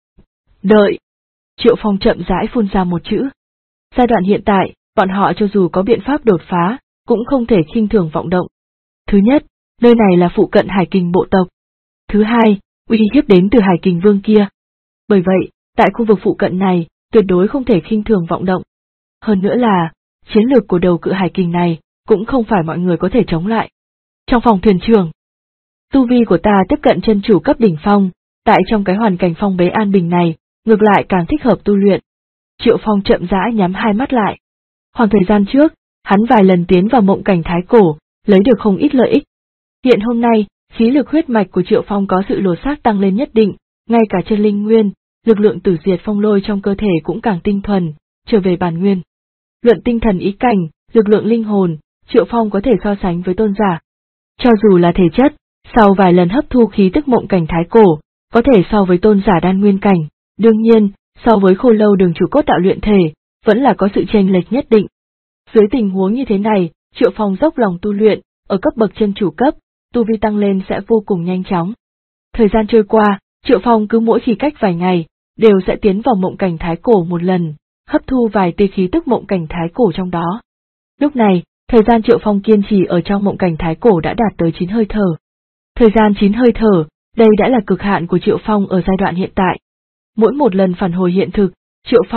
Đợi. Triệu Phong chậm rãi phun ra một chữ. Giai đoạn hiện tại, bọn họ cho dù có biện pháp đột phá, cũng không thể khinh thường vọng động. Thứ nhất, nơi này là phụ cận Hải Kình bộ tộc. Thứ hai, uy hiếp đến từ Hải Kình Vương kia. Bởi vậy, tại khu vực phụ cận này, tuyệt đối không thể khinh thường vọng động. Hơn nữa là, chiến lược của đầu cự Hải Kình này, cũng không phải mọi người có thể chống lại. Trong phòng thuyền trưởng, tu vi của ta tiếp cận chân chủ cấp đỉnh phong, tại trong cái hoàn cảnh phong bế an bình này, ngược lại càng thích hợp tu luyện. Triệu Phong chậm rãi nhắm hai mắt lại. Khoảng thời gian trước, hắn vài lần tiến vào mộng cảnh thái cổ, lấy được không ít lợi ích. Hiện hôm nay, khí lực huyết mạch của Triệu Phong có sự lột xác tăng lên nhất định, ngay cả chân linh nguyên, lực lượng tử diệt phong lôi trong cơ thể cũng càng tinh thuần, trở về bản nguyên. Luận tinh thần ý cảnh, lực lượng linh hồn, Triệu Phong có thể so sánh với tôn giả. Cho dù là thể chất, sau vài lần hấp thu khí tức mộng cảnh thái cổ, có thể so với tôn giả đan nguyên cảnh, đương nhiên, so với Khô Lâu Đường chủ cốt đạo luyện thể, vẫn là có sự chênh lệch nhất định. Dưới tình huống như thế này, Triệu Phong dốc lòng tu luyện, ở cấp bậc chân chủ cấp, tu vi tăng lên sẽ vô cùng nhanh chóng. Thời gian trôi qua, Triệu Phong cứ mỗi khi cách vài ngày, đều sẽ tiến vào mộng cảnh thái cổ một lần, hấp thu vài tia khí tức mộng cảnh thái cổ trong đó. Lúc này, thời gian Triệu Phong kiên trì ở trong mộng cảnh thái cổ đã đạt tới 9 hơi thở. Thời gian 9 hơi thở, đây đã là cực hạn của Triệu Phong ở giai đoạn hiện tại. Mỗi một lần phản hồi hiện thực, Triệu Phong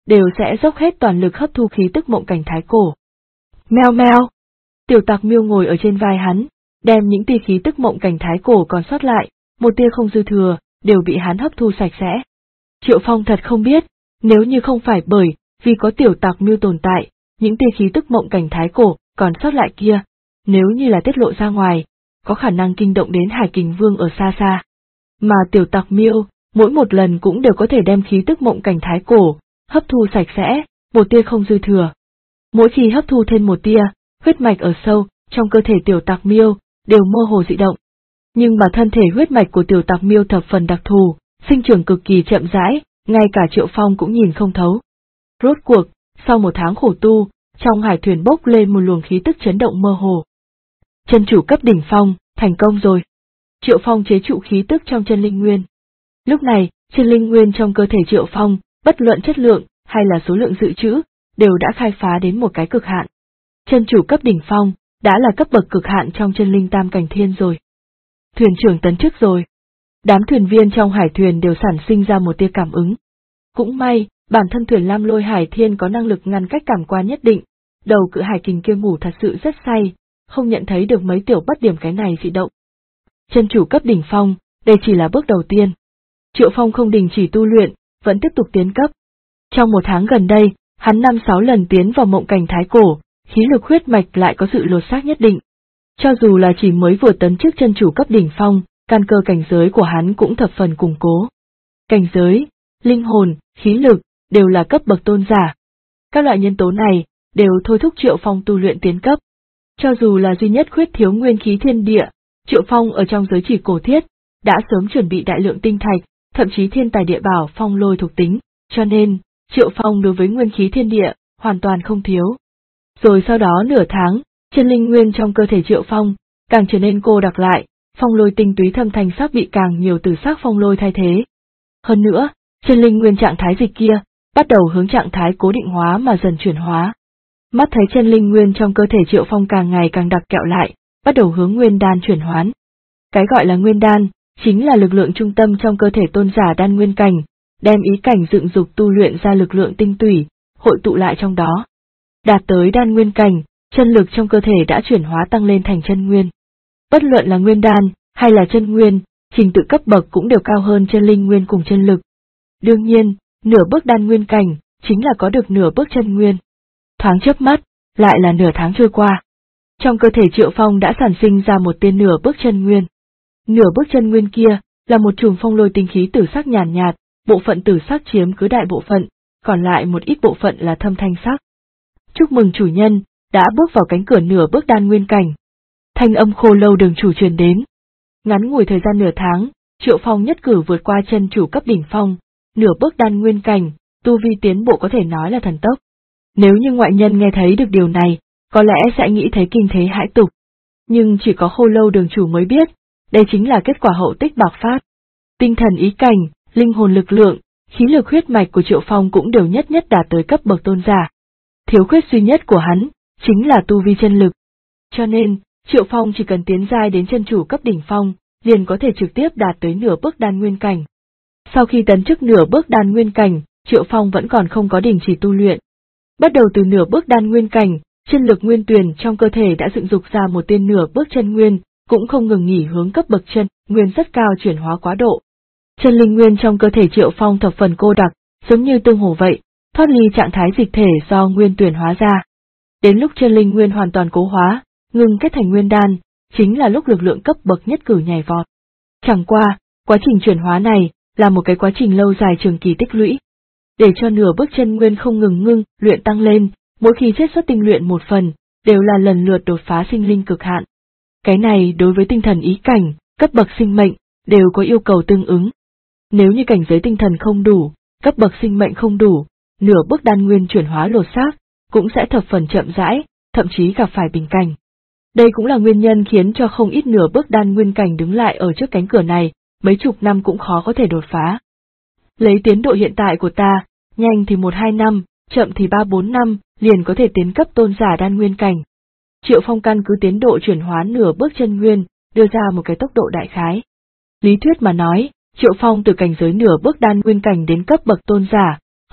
đều sẽ dốc hết toàn lực hấp thu khí tức mộng cảnh thái cổ. Meo meo. Tiểu Tặc Miêu ngồi ở trên vai hắn, đem những tia khí tức mộng cảnh thái cổ còn sót lại, một tia không dư thừa, đều bị hắn hấp thu sạch sẽ. Triệu Phong thật không biết, nếu như không phải bởi vì có Tiểu Tặc Miêu tồn tại, những tia khí tức mộng cảnh thái cổ còn sót lại kia, nếu như là tiết lộ ra ngoài, có khả năng kinh động đến Hải Kình Vương ở xa xa. Mà Tiểu Tặc Miêu, mỗi một lần cũng đều có thể đem khí tức mộng cảnh thái cổ hấp thu sạch sẽ, một tia không dư thừa. Mỗi khi hấp thu thêm một tia, huyết mạch ở sâu trong cơ thể Tiểu Tặc Miêu đều mơ hồ dị động. Nhưng mà thân thể huyết mạch của Tiểu Tặc Miêu thập phần đặc thù, sinh trưởng cực kỳ chậm rãi, ngay cả Triệu Phong cũng nhìn không thấu. Rốt cuộc, sau một tháng khổ tu, trong hải thuyền bốc lên một luồng khí tức chấn động mơ hồ. Chân chủ cấp đỉnh phong, thành công rồi. Triệu Phong chế trụ khí tức trong chân linh nguyên. Lúc này, chân linh nguyên trong cơ thể Triệu Phong, bất luận chất lượng hay là số lượng dự trữ, đều đã khai phá đến một cái cực hạn. Chân chủ cấp đỉnh phong, đã là cấp bậc cực hạn trong chân linh tam cảnh thiên rồi. Thuyền trưởng tấn chức rồi. Đám thuyền viên trong hải thuyền đều sản sinh ra một tia cảm ứng. Cũng may, bản thân thuyền Lam Lôi Hải Thiên có năng lực ngăn cách cảm quan nhất định, đầu cự hải kình kia ngủ thật sự rất say, không nhận thấy được mấy tiểu bất điểm cái này dị động. Chân chủ cấp đỉnh phong, đây chỉ là bước đầu tiên. Triệu Phong không đình chỉ tu luyện, vẫn tiếp tục tiến cấp. Trong một tháng gần đây, hắn 5-6 lần tiến vào mộng cảnh thái cổ, khí lực huyết mạch lại có sự lột xác nhất định. Cho dù là chỉ mới vừa tấn chức chân chủ cấp đỉnh phong, căn cơ cảnh giới của hắn cũng thập phần củng cố. Cảnh giới, linh hồn, khí lực, đều là cấp bậc tôn giả. Các loại nhân tố này, đều thôi thúc Triệu Phong tu luyện tiến cấp. Cho dù là duy nhất khuyết thiếu nguyên khí thiên địa, Triệu Phong ở trong giới chỉ cổ thiết, đã sớm chuẩn bị đại lượng tinh thạch, thậm chí thiên tài địa bảo phong lôi thuộc tính, cho nên, Triệu Phong đối với nguyên khí thiên địa, hoàn toàn không thiếu. Rồi sau đó nửa tháng, chân linh nguyên trong cơ thể Triệu Phong, càng trở nên cô đặc lại, phong lôi tinh túy thâm thành sắc bị càng nhiều từ sắc phong lôi thay thế. Hơn nữa, chân linh nguyên trạng thái dịch kia, bắt đầu hướng trạng thái cố định hóa mà dần chuyển hóa. Mắt thấy chân linh nguyên trong cơ thể Triệu Phong càng ngày càng đặc kẹo lại, bắt đầu hướng nguyên đan chuyển hoán. Cái gọi là nguyên đan, chính là lực lượng trung tâm trong cơ thể tôn giả đan nguyên cảnh, đem ý cảnh dựng dục tu luyện ra lực lượng tinh tủy, hội tụ lại trong đó. Đạt tới đan nguyên cảnh, chân lực trong cơ thể đã chuyển hóa tăng lên thành chân nguyên. Bất luận là nguyên đan, hay là chân nguyên, trình tự cấp bậc cũng đều cao hơn chân linh nguyên cùng chân lực. Đương nhiên, nửa bước đan nguyên cảnh, chính là có được nửa bước chân nguyên. Thoáng chớp mắt, lại là nửa tháng trôi qua. Trong cơ thể Triệu Phong đã sản sinh ra một tia nửa bước chân nguyên. Nửa bước chân nguyên kia, là một chùm phong lôi tinh khí tử sắc nhàn nhạt, bộ phận tử sắc chiếm cứ đại bộ phận, còn lại một ít bộ phận là thâm thanh sắc. Chúc mừng chủ nhân, đã bước vào cánh cửa nửa bước đan nguyên cảnh. Thanh âm Khô Lâu Đường chủ truyền đến. Ngắn ngủi thời gian nửa tháng, Triệu Phong nhất cử vượt qua chân chủ cấp đỉnh phong, nửa bước đan nguyên cảnh, tu vi tiến bộ có thể nói là thần tốc. Nếu như ngoại nhân nghe thấy được điều này, có lẽ sẽ nghĩ thấy kinh thế hãi tục. Nhưng chỉ có Khô Lâu Đường chủ mới biết, đây chính là kết quả hậu tích bạc phát. Tinh thần ý cảnh, linh hồn lực lượng, khí lực huyết mạch của Triệu Phong cũng đều nhất đạt tới cấp bậc tôn giả. Thiếu khuyết duy nhất của hắn, chính là tu vi chân lực. Cho nên, Triệu Phong chỉ cần tiến giai đến chân chủ cấp đỉnh phong, liền có thể trực tiếp đạt tới nửa bước đan nguyên cảnh. Sau khi tấn chức nửa bước đan nguyên cảnh, Triệu Phong vẫn còn không có đình chỉ tu luyện. Bắt đầu từ nửa bước đan nguyên cảnh, chân lực nguyên tuyền trong cơ thể đã dựng dục ra một tên nửa bước chân nguyên, cũng không ngừng nghỉ hướng cấp bậc chân nguyên rất cao chuyển hóa quá độ. Chân linh nguyên trong cơ thể Triệu Phong thập phần cô đặc, giống như tương hồ vậy, thoát ly trạng thái dịch thể do nguyên tuyển hóa ra. Đến lúc chân linh nguyên hoàn toàn cố hóa, ngưng kết thành nguyên đan, chính là lúc lực lượng cấp bậc nhất cử nhảy vọt. Chẳng qua, quá trình chuyển hóa này là một cái quá trình lâu dài trường kỳ tích lũy. Để cho nửa bước chân nguyên không ngừng luyện tăng lên, mỗi khi chiết xuất tinh luyện một phần, đều là lần lượt đột phá sinh linh cực hạn. Cái này đối với tinh thần ý cảnh, cấp bậc sinh mệnh, đều có yêu cầu tương ứng. Nếu như cảnh giới tinh thần không đủ, cấp bậc sinh mệnh không đủ, nửa bước đan nguyên chuyển hóa lột xác, cũng sẽ thập phần chậm rãi, thậm chí gặp phải bình cảnh. Đây cũng là nguyên nhân khiến cho không ít nửa bước đan nguyên cảnh đứng lại ở trước cánh cửa này, mấy chục năm cũng khó có thể đột phá. Lấy tiến độ hiện tại của ta, nhanh thì 1-2 năm, chậm thì 3-4 năm, liền có thể tiến cấp tôn giả đan nguyên cảnh. Triệu Phong căn cứ tiến độ chuyển hóa nửa bước chân nguyên, đưa ra một cái tốc độ đại khái. Lý thuyết mà nói, Triệu Phong từ cảnh giới nửa bước đan nguyên cảnh đến cấp bậc tôn giả,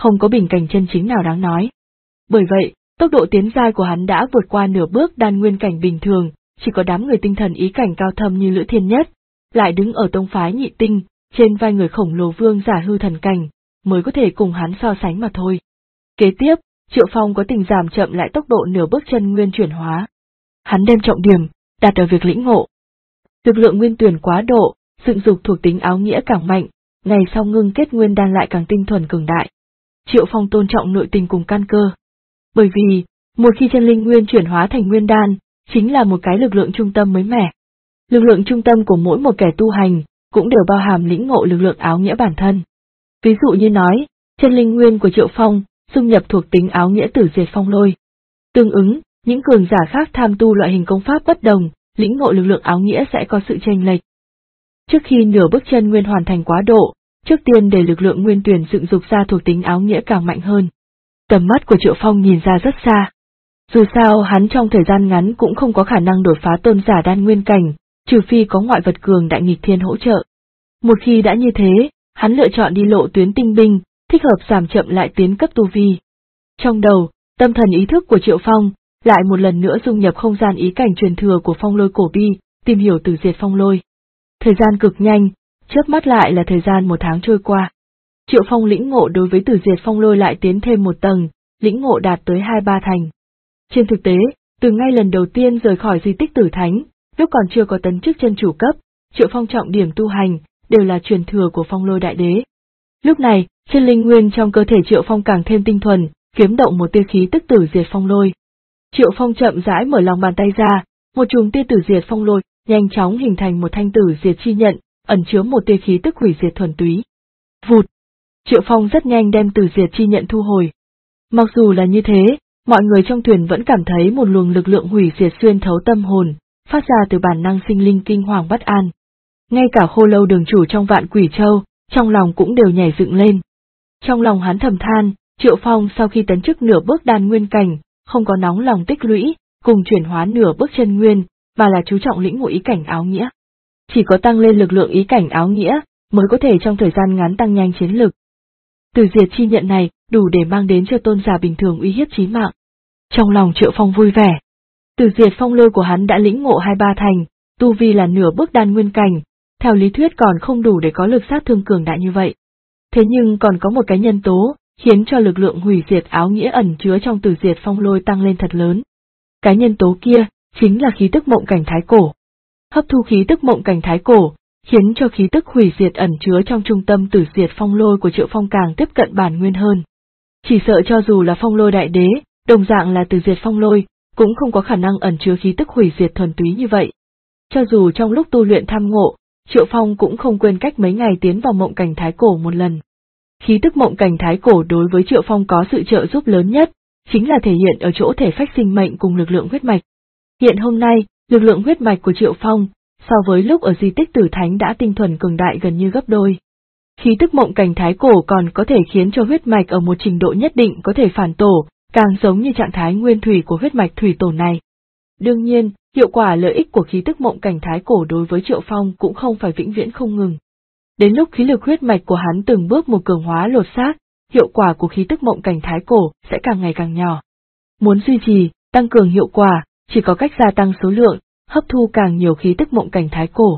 không có bình cảnh chân chính nào đáng nói. Bởi vậy, tốc độ tiến giai của hắn đã vượt qua nửa bước đan nguyên cảnh bình thường, chỉ có đám người tinh thần ý cảnh cao thâm như Lữ Thiên Nhất, lại đứng ở tông phái nhị tinh, trên vai người khổng lồ vương giả hư thần cảnh, mới có thể cùng hắn so sánh mà thôi. Kế tiếp, Triệu Phong có tình giảm chậm lại tốc độ nửa bước chân nguyên chuyển hóa. Hắn đem trọng điểm đặt ở việc lĩnh ngộ. Lực lượng nguyên tuyển quá độ, dựng dục thuộc tính áo nghĩa càng mạnh, ngày sau ngưng kết nguyên đan lại càng tinh thuần cường đại. Triệu Phong tôn trọng nội tình cùng căn cơ. Bởi vì, một khi chân linh nguyên chuyển hóa thành nguyên đan, chính là một cái lực lượng trung tâm mới mẻ. Lực lượng trung tâm của mỗi một kẻ tu hành, cũng đều bao hàm lĩnh ngộ lực lượng áo nghĩa bản thân. Ví dụ như nói, chân linh nguyên của Triệu Phong, dung nhập thuộc tính áo nghĩa tử diệt phong lôi. Tương ứng, những cường giả khác tham tu loại hình công pháp bất đồng, lĩnh ngộ lực lượng áo nghĩa sẽ có sự chênh lệch. Trước khi nửa bước chân nguyên hoàn thành quá độ, trước tiên để lực lượng nguyên tuyển dựng dục ra thuộc tính áo nghĩa càng mạnh hơn. Tầm mắt của Triệu Phong nhìn ra rất xa. Dù sao hắn trong thời gian ngắn cũng không có khả năng đột phá tôn giả đan nguyên cảnh, trừ phi có ngoại vật cường đại nghịch thiên hỗ trợ. Một khi đã như thế, hắn lựa chọn đi lộ tuyến tinh binh, thích hợp giảm chậm lại tiến cấp tu vi. Trong đầu, tâm thần ý thức của Triệu Phong lại một lần nữa dung nhập không gian ý cảnh truyền thừa của phong lôi cổ bi, tìm hiểu tử diệt phong lôi. Thời gian cực nhanh, chớp mắt lại là thời gian 1 tháng trôi qua. Triệu Phong lĩnh ngộ đối với tử diệt phong lôi lại tiến thêm một tầng, lĩnh ngộ đạt tới 2-3 thành. Trên thực tế, từ ngay lần đầu tiên rời khỏi di tích Tử Thánh, lúc còn chưa có tấn chức chân chủ cấp, Triệu Phong trọng điểm tu hành đều là truyền thừa của phong lôi đại đế. Lúc này, chân linh nguyên trong cơ thể Triệu Phong càng thêm tinh thuần, kiếm động một tia khí tức tử diệt phong lôi. Triệu Phong chậm rãi mở lòng bàn tay ra, một chùm tia tử diệt phong lôi nhanh chóng hình thành một thanh tử diệt chi nhận, ẩn chứa một tia khí tức hủy diệt thuần túy. Vụt! Triệu Phong rất nhanh đem tử diệt chi nhận thu hồi. Mặc dù là như thế, mọi người trong thuyền vẫn cảm thấy một luồng lực lượng hủy diệt xuyên thấu tâm hồn, phát ra từ bản năng sinh linh kinh hoàng bất an. Ngay cả Khô Lâu đường chủ trong Vạn Quỷ Châu, trong lòng cũng đều nhảy dựng lên. Trong lòng hắn thầm than, Triệu Phong sau khi tấn chức nửa bước đan nguyên cảnh, không có nóng lòng tích lũy, cùng chuyển hóa nửa bước chân nguyên, mà là chú trọng lĩnh ngộ ý cảnh áo nghĩa. Chỉ có tăng lên lực lượng ý cảnh áo nghĩa, mới có thể trong thời gian ngắn tăng nhanh chiến lực. Tử diệt chi nhận này, đủ để mang đến cho tôn giả bình thường uy hiếp chí mạng. Trong lòng Triệu Phong vui vẻ. Tử diệt phong lôi của hắn đã lĩnh ngộ 2-3 thành, tu vi là nửa bước đan nguyên cảnh, theo lý thuyết còn không đủ để có lực sát thương cường đại như vậy. Thế nhưng còn có một cái nhân tố, khiến cho lực lượng hủy diệt áo nghĩa ẩn chứa trong tử diệt phong lôi tăng lên thật lớn. Cái nhân tố kia, chính là khí tức mộng cảnh thái cổ. Hấp thu khí tức mộng cảnh thái cổ, khiến cho khí tức hủy diệt ẩn chứa trong trung tâm tử diệt phong lôi của Triệu Phong càng tiếp cận bản nguyên hơn. Chỉ sợ cho dù là phong lôi đại đế, đồng dạng là tử diệt phong lôi, cũng không có khả năng ẩn chứa khí tức hủy diệt thuần túy như vậy. Cho dù trong lúc tu luyện tham ngộ, Triệu Phong cũng không quên cách mấy ngày tiến vào mộng cảnh thái cổ một lần. Khí tức mộng cảnh thái cổ đối với Triệu Phong có sự trợ giúp lớn nhất, chính là thể hiện ở chỗ thể phách sinh mệnh cùng lực lượng huyết mạch. Hiện hôm nay, lực lượng huyết mạch của Triệu Phong, so với lúc ở di tích Tử Thánh đã tinh thuần cường đại gần như gấp đôi. Khí tức mộng cảnh thái cổ còn có thể khiến cho huyết mạch ở một trình độ nhất định có thể phản tổ, càng giống như trạng thái nguyên thủy của huyết mạch thủy tổ này. Đương nhiên, hiệu quả lợi ích của khí tức mộng cảnh thái cổ đối với Triệu Phong cũng không phải vĩnh viễn không ngừng. Đến lúc khí lực huyết mạch của hắn từng bước một cường hóa lột xác, hiệu quả của khí tức mộng cảnh thái cổ sẽ càng ngày càng nhỏ. Muốn duy trì, tăng cường hiệu quả, chỉ có cách gia tăng số lượng, hấp thu càng nhiều khí tức mộng cảnh thái cổ.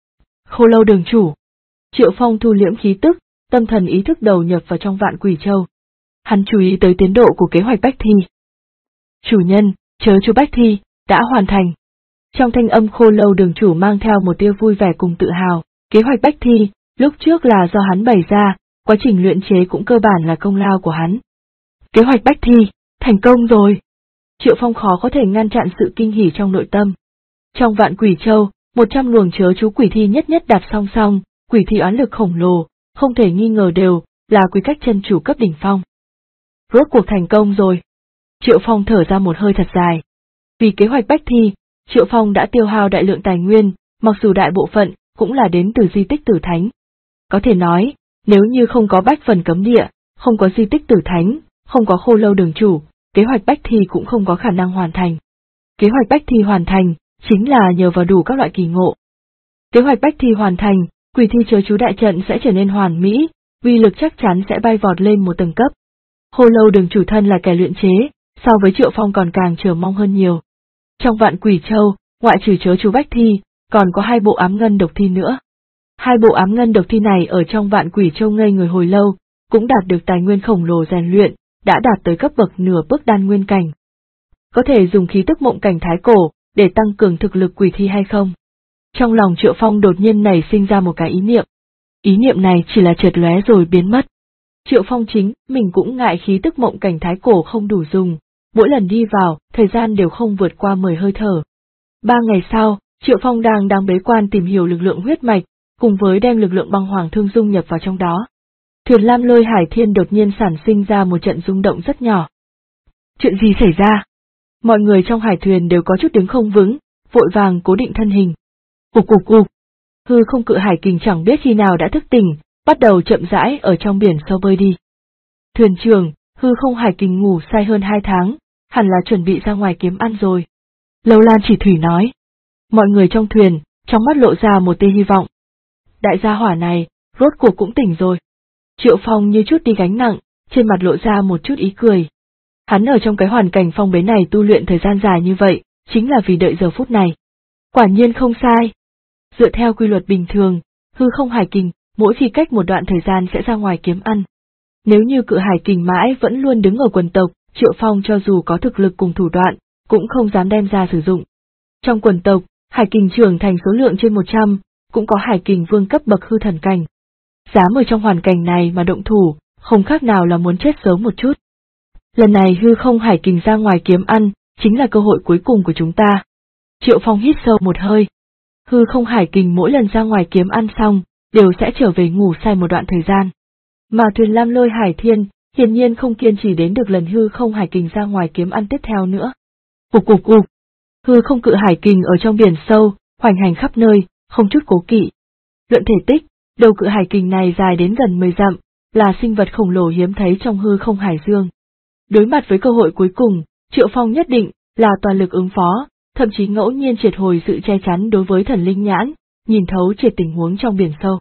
Khô Lâu đường chủ. Triệu Phong thu liễm khí tức, tâm thần ý thức đầu nhập vào trong Vạn Quỷ Châu. Hắn chú ý tới tiến độ của kế hoạch Bách Thi. Chủ nhân, chớ chú Bách Thi, đã hoàn thành. Trong thanh âm Khô Lâu đường chủ mang theo một tia vui vẻ cùng tự hào, kế hoạch Bách Thi, lúc trước là do hắn bày ra, quá trình luyện chế cũng cơ bản là công lao của hắn. Kế hoạch Bách Thi, thành công rồi. Triệu Phong khó có thể ngăn chặn sự kinh hỉ trong nội tâm. Trong Vạn Quỷ Châu, 100 luồng chớ chú quỷ thi nhất nhất đặt song song, quỷ thi oán lực khổng lồ, không thể nghi ngờ đều là quy cách chân chủ cấp đỉnh phong. Rốt cuộc thành công rồi. Triệu Phong thở ra một hơi thật dài. Vì kế hoạch Bách Thi, Triệu Phong đã tiêu hao đại lượng tài nguyên, mặc dù đại bộ phận cũng là đến từ di tích Tử Thánh. Có thể nói, nếu như không có Bách Phần Cấm Địa, không có di tích Tử Thánh, không có Khô Lâu đường chủ, kế hoạch Bách Thi cũng không có khả năng hoàn thành. Kế hoạch Bách Thi hoàn thành, chính là nhờ vào đủ các loại kỳ ngộ. Kế hoạch Bách Thi hoàn thành, quỷ thi chớ chú đại trận sẽ trở nên hoàn mỹ, uy lực chắc chắn sẽ bay vọt lên một tầng cấp. Khô Lâu Đường chủ thân là kẻ luyện chế, so với Triệu Phong còn càng chờ mong hơn nhiều. Trong Vạn Quỷ Châu, ngoại trừ chớ chú Bách Thi, còn có 2 bộ ám ngân độc thi nữa. 2 bộ ám ngân độc thi này ở trong Vạn Quỷ Châu ngây người hồi lâu, cũng đạt được tài nguyên khổng lồ rèn luyện, đã đạt tới cấp bậc nửa bước đan nguyên cảnh. Có thể dùng khí tức mộng cảnh thái cổ, để tăng cường thực lực quỷ thi hay không? Trong lòng Triệu Phong đột nhiên nảy sinh ra một cái ý niệm. Ý niệm này chỉ là chợt lóe rồi biến mất. Triệu Phong chính, mình cũng ngại khí tức mộng cảnh thái cổ không đủ dùng, mỗi lần đi vào, thời gian đều không vượt qua 10 hơi thở. 3 ngày sau, Triệu Phong đang bế quan tìm hiểu lực lượng huyết mạch, cùng với đem lực lượng băng hoàng thương dung nhập vào trong đó. Thuyền Lam Lôi Hải Thiên đột nhiên sản sinh ra một trận rung động rất nhỏ. Chuyện gì xảy ra? Mọi người trong hải thuyền đều có chút đứng không vững, vội vàng cố định thân hình. Ục ục ục. Hư không cự hải kình chẳng biết khi nào đã thức tỉnh, bắt đầu chậm rãi ở trong biển sâu bơi đi. Thuyền trưởng, hư không hải kình ngủ say hơn 2 tháng, hẳn là chuẩn bị ra ngoài kiếm ăn rồi. Lâu Lan Chỉ Thủy nói. Mọi người trong thuyền, trong mắt lộ ra một tia hy vọng. Đại gia hỏa này, rốt cuộc cũng tỉnh rồi. Triệu Phong như chút đi gánh nặng, trên mặt lộ ra một chút ý cười. Hắn ở trong cái hoàn cảnh phong bế này tu luyện thời gian dài như vậy, chính là vì đợi giờ phút này. Quả nhiên không sai. Dựa theo quy luật bình thường, hư không hải kình, mỗi khi cách một đoạn thời gian sẽ ra ngoài kiếm ăn. Nếu như cự hải kình mãi vẫn luôn đứng ở quần tộc, Triệu Phong cho dù có thực lực cùng thủ đoạn, cũng không dám đem ra sử dụng. Trong quần tộc, hải kình trưởng thành số lượng trên 100, cũng có hải kình vương cấp bậc hư thần cảnh. Dám ở trong hoàn cảnh này mà động thủ, không khác nào là muốn chết sớm một chút. Lần này hư không hải kình ra ngoài kiếm ăn, chính là cơ hội cuối cùng của chúng ta. Triệu Phong hít sâu một hơi. Hư không hải kình mỗi lần ra ngoài kiếm ăn xong, đều sẽ trở về ngủ say một đoạn thời gian. Mà thuyền Lam Lôi Hải Thiên, hiển nhiên không kiên trì đến được lần hư không hải kình ra ngoài kiếm ăn tiếp theo nữa. Ục ục ục. Hư không cự hải kình ở trong biển sâu, hoành hành khắp nơi, không chút cố kỵ. Luận thể tích, đầu cự hải kình này dài đến gần 10 dặm, là sinh vật khổng lồ hiếm thấy trong hư không hải dương. Đối mặt với cơ hội cuối cùng, Triệu Phong nhất định là toàn lực ứng phó, thậm chí ngẫu nhiên triệt hồi sự che chắn đối với thần linh nhãn, nhìn thấu triệt tình huống trong biển sâu.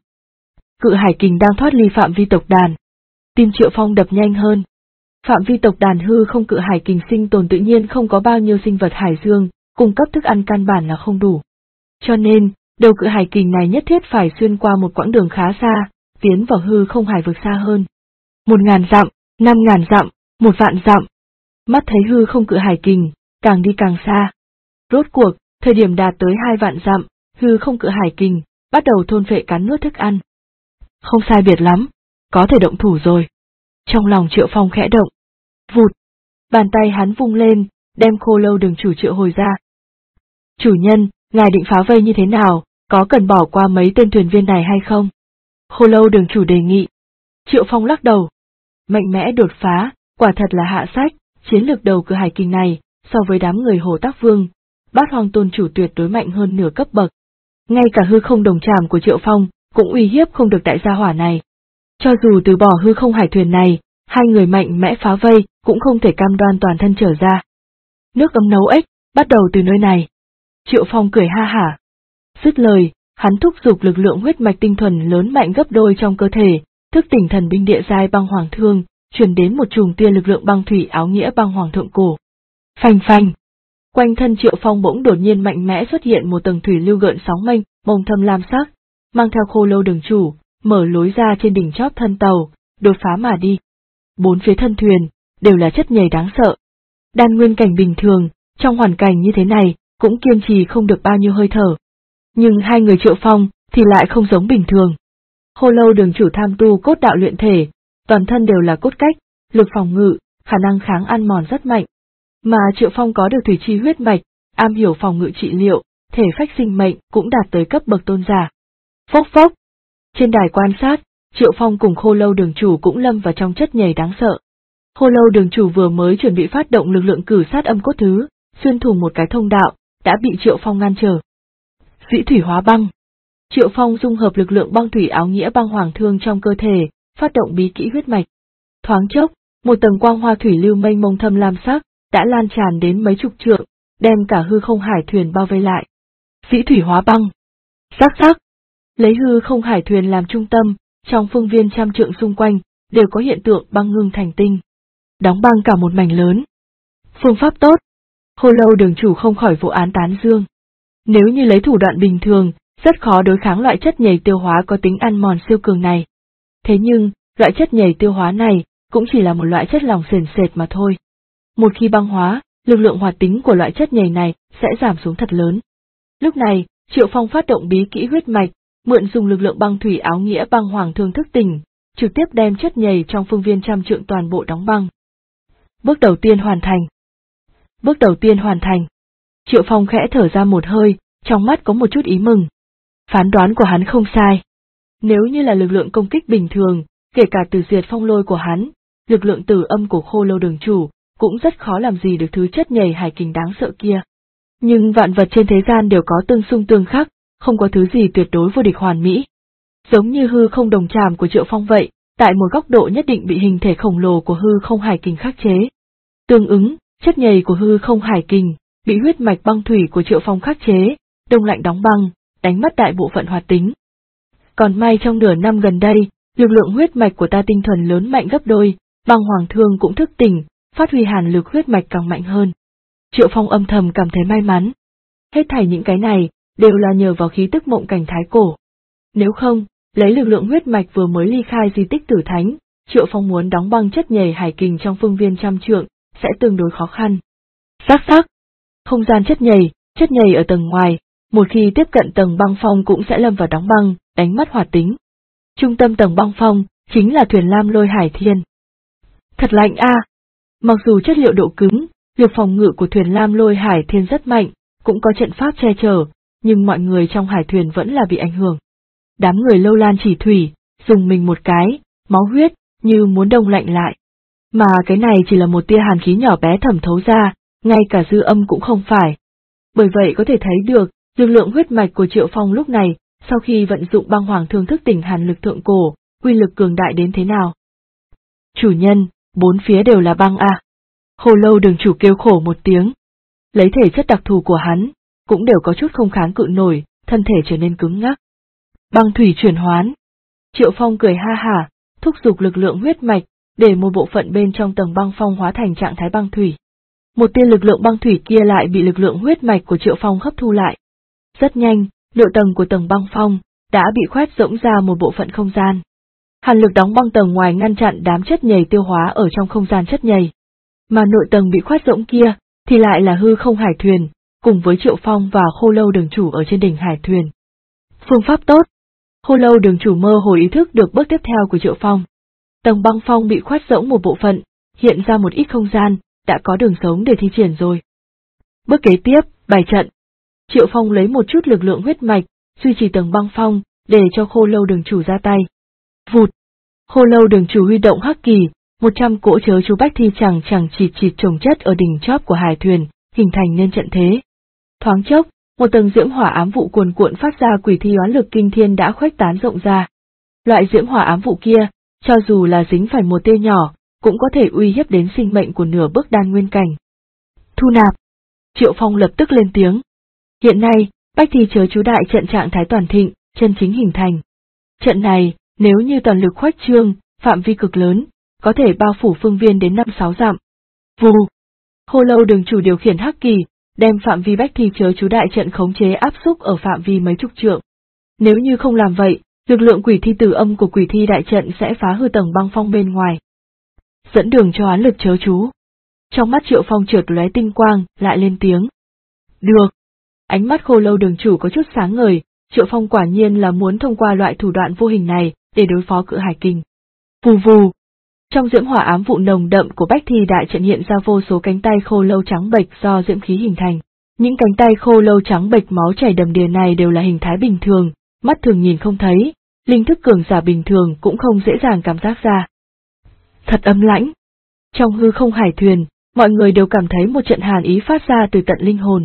Cự hải kình đang thoát ly phạm vi tộc đàn. Tim Triệu Phong đập nhanh hơn. Phạm vi tộc đàn hư không cự hải kình sinh tồn tự nhiên không có bao nhiêu sinh vật hải dương, cung cấp thức ăn căn bản là không đủ. Cho nên, đầu cự hải kình này nhất thiết phải xuyên qua một quãng đường khá xa, tiến vào hư không hải vực xa hơn. 1000 dặm, 5000 dặm, 1.000 dặm. Mắt thấy hư không cự hải kình, càng đi càng xa. Rốt cuộc, thời điểm đạt tới 2 vạn dặm, hư không cự hải kình, bắt đầu thôn phệ cắn nuốt thức ăn. Không sai biệt lắm, có thể động thủ rồi. Trong lòng Triệu Phong khẽ động. Vụt. Bàn tay hắn vung lên, đem Khô Lâu Đường chủ triệu hồi ra. Chủ nhân, ngài định phá vây như thế nào, có cần bỏ qua mấy tên thuyền viên này hay không? Khô Lâu Đường chủ đề nghị. Triệu Phong lắc đầu. Mạnh mẽ đột phá, quả thật là hạ sách, chiến lược đầu cự hải kình này, so với đám người Hồ Tác Vương, Bát Hoang Tôn chủ tuyệt đối mạnh hơn nửa cấp bậc. Ngay cả hư không đồng trảm của Triệu Phong, cũng uy hiếp không được đại gia hỏa này. Cho dù từ bỏ hư không hải thuyền này, 2 người mạnh mẽ phá vây, cũng không thể cam đoan toàn thân trở ra. Nước ấm nấu ếch, bắt đầu từ nơi này. Triệu Phong cười ha hả. Dứt lời, hắn thúc giục lực lượng huyết mạch tinh thuần lớn mạnh gấp đôi trong cơ thể, thức tỉnh thần binh địa giai băng hoàng thương, truyền đến một chùm tia lực lượng băng thủy áo nghĩa băng hoàng thượng cổ. Phanh phanh. Quanh thân Triệu Phong bỗng đột nhiên mạnh mẽ xuất hiện một tầng thủy lưu gợn sóng mênh mông thâm lam sắc, mang theo Khô Lâu Đường chủ, mở lối ra trên đỉnh chóp thân tàu, đột phá mà đi. 4 phía thân thuyền đều là chất nhầy đáng sợ. Đan nguyên cảnh bình thường, trong hoàn cảnh như thế này, cũng kiên trì không được bao nhiêu hơi thở. Nhưng 2 người Triệu Phong thì lại không giống bình thường. Khô Lâu Đường chủ tham tu cốt đạo luyện thể, toàn thân đều là cốt cách, lực phòng ngự, khả năng kháng ăn mòn rất mạnh. Mà Triệu Phong có được thủy chi huyết mạch, am hiểu phòng ngự trị liệu, thể phách sinh mệnh cũng đạt tới cấp bậc tôn giả. Phốc phốc. Trên đài quan sát, Triệu Phong cùng Khô Lâu Đường chủ cũng lâm vào trong chất nhầy đáng sợ. Khô Lâu Đường chủ vừa mới chuẩn bị phát động lực lượng cử sát âm cốt thứ, xuyên thủng một cái thông đạo, đã bị Triệu Phong ngăn trở. Dĩ thủy hóa băng. Triệu Phong dung hợp lực lượng băng thủy áo nghĩa băng hoàng thương trong cơ thể, phát động bí kỹ huyết mạch. Thoáng chốc, một tầng quang hoa thủy lưu mênh mông thâm lam sắc, đã lan tràn đến mấy chục trượng, đem cả hư không hải thuyền bao vây lại. Dĩ thủy hóa băng. Rắc rắc. Lấy hư không hải thuyền làm trung tâm, trong phương viên trăm trượng xung quanh, đều có hiện tượng băng ngưng thành tinh. đóng băng cả một mảnh lớn. Phương pháp tốt. Khô Lâu đường chủ không khỏi vô án tán dương. Nếu như lấy thủ đoạn bình thường, rất khó đối kháng loại chất nhầy tiêu hóa có tính ăn mòn siêu cường này. Thế nhưng, loại chất nhầy tiêu hóa này cũng chỉ là một loại chất lỏng sền sệt mà thôi. Một khi băng hóa, lực lượng hoạt tính của loại chất nhầy này sẽ giảm xuống thật lớn. Lúc này, Triệu Phong phát động bí kỹ huyết mạch, mượn dùng lực lượng băng thủy áo nghĩa băng hoàng thương thức tỉnh, trực tiếp đem chất nhầy trong phương viên trăm trượng toàn bộ đóng băng. Bước đầu tiên hoàn thành. Bước đầu tiên hoàn thành. Triệu Phong khẽ thở ra một hơi, trong mắt có một chút ý mừng. Phán đoán của hắn không sai. Nếu như là lực lượng công kích bình thường, kể cả từ diệt phong lôi của hắn, lực lượng tử âm của Khô Lâu đường chủ, cũng rất khó làm gì được thứ chất nhầy hải kình đáng sợ kia. Nhưng vạn vật trên thế gian đều có tương xung tương khắc, không có thứ gì tuyệt đối vô địch hoàn mỹ. Giống như hư không đồng trảm của Triệu Phong vậy, tại một góc độ nhất định bị hình thể khổng lồ của hư không hải kình khắc chế. Tương ứng, chất nhầy của hư không hải kình, bị huyết mạch băng thủy của Triệu Phong khắc chế, đông lạnh đóng băng, đánh mất đại bộ phận hoạt tính. Còn may trong nửa năm gần đây, lực lượng huyết mạch của ta tinh thuần lớn mạnh gấp đôi, băng hoàng thương cũng thức tỉnh, phát huy hàn lực huyết mạch càng mạnh hơn. Triệu Phong âm thầm cảm thấy may mắn. Hết thảy những cái này, đều là nhờ vào khí tức mộng cảnh thái cổ. Nếu không, lấy lực lượng huyết mạch vừa mới ly khai di tích tử thánh, Triệu Phong muốn đóng băng chất nhầy hải kình trong phương viên trăm trượng, sẽ tương đối khó khăn. Sắc. Không gian chất nhầy ở tầng ngoài, một khi tiếp cận tầng băng phong cũng sẽ lâm vào đóng băng, đánh mất hoạt tính. Trung tâm tầng băng phong, chính là thuyền lam lôi hải thiên. Thật lạnh a. Mặc dù chất liệu độ cứng, lực phòng ngự của thuyền lam lôi hải thiên rất mạnh, cũng có trận pháp che chở, nhưng mọi người trong hải thuyền vẫn là bị ảnh hưởng. Đám người Lâu Lan Chỉ Thủy, dùng mình một cái, máu huyết, như muốn đông lạnh lại. Mà cái này chỉ là một tia hàn khí nhỏ bé thẩm thấu ra, ngay cả dư âm cũng không phải. Bởi vậy có thể thấy được, lực lượng huyết mạch của Triệu Phong lúc này, sau khi vận dụng băng hoàng thương thức tỉnh hàn lực thượng cổ, uy lực cường đại đến thế nào. Chủ nhân, bốn phía đều là băng a. Khô Lâu đường chủ kêu khổ một tiếng. Lấy thể chất đặc thù của hắn, cũng đều có chút không kháng cự nổi, thân thể trở nên cứng ngắc. Băng thủy chuyển hoán. Triệu Phong cười ha hả, thúc giục lực lượng huyết mạch, để một bộ phận bên trong tầng băng phong hóa thành trạng thái băng thủy. Một tia lực lượng băng thủy kia lại bị lực lượng huyết mạch của Triệu Phong hấp thu lại. Rất nhanh, nội tầng của tầng băng phong đã bị khoét rỗng ra một bộ phận không gian. Hàn lực đóng băng tầng ngoài ngăn chặn đám chất nhầy tiêu hóa ở trong không gian chất nhầy. Mà nội tầng bị khoét rỗng kia thì lại là hư không hải thuyền, cùng với Triệu Phong và Khô Lâu đường chủ ở trên đỉnh hải thuyền. Phương pháp tốt. Khô Lâu đường chủ mơ hồ ý thức được bước tiếp theo của Triệu Phong. Tầng băng phong bị khoét rỗng một bộ phận, hiện ra một ít không gian, đã có đường sống để thi triển rồi. Bước kế tiếp, bài trận. Triệu Phong lấy một chút lực lượng huyết mạch, duy trì tầng băng phong, để cho Khô Lâu đường chủ ra tay. Vụt. Khô Lâu đường chủ huy động hắc kỳ, 100 cỗ chớ chú bách thi chẳng chịt chồng chất ở đỉnh chóp của hải thuyền, hình thành nên trận thế. Thoáng chốc, một tầng diễm hỏa ám vụ cuồn cuộn phát ra quỷ thi oán lực kinh thiên đã khuếch tán rộng ra. Loại diễm hỏa ám vụ kia, cho dù là dính phải một tia nhỏ, cũng có thể uy hiếp đến sinh mệnh của nửa bước đan nguyên cảnh. Thu nạp. Triệu Phong lập tức lên tiếng. Hiện nay, bách thi chớ chú đại trận trạng thái toàn thịnh, chân chính hình thành. Trận này, nếu như toàn lực khuếch trương, phạm vi cực lớn, có thể bao phủ phương viên đến 5-6 dặm. Vù. Khô Lâu đường chủ điều khiển hắc kỳ, đem phạm vi bách thi chớ chú đại trận khống chế áp xúc ở phạm vi mấy chục trượng. Nếu như không làm vậy, lực lượng quỷ thi tử âm của quỷ thi đại trận sẽ phá hư tầng băng phong bên ngoài. Dẫn đường cho oán lực chớ chú. Trong mắt Triệu Phong chợt lóe tinh quang, lại lên tiếng. Được. Ánh mắt Khô Lâu đường chủ có chút sáng ngời, Triệu Phong quả nhiên là muốn thông qua loại thủ đoạn vô hình này để đối phó cự hải kình. Vù vù. Trong diễm hỏa ám vụ nồng đậm của bách thi đại trận hiện ra vô số cánh tay khô lâu trắng bệch do diễm khí hình thành. Những cánh tay khô lâu trắng bệch máu chảy đầm đìa này đều là hình thái bình thường, mắt thường nhìn không thấy, linh thức cường giả bình thường cũng không dễ dàng cảm giác ra. Thật ấm lãnh. Trong hư không hải thuyền, mọi người đều cảm thấy một trận hàn ý phát ra từ tận linh hồn.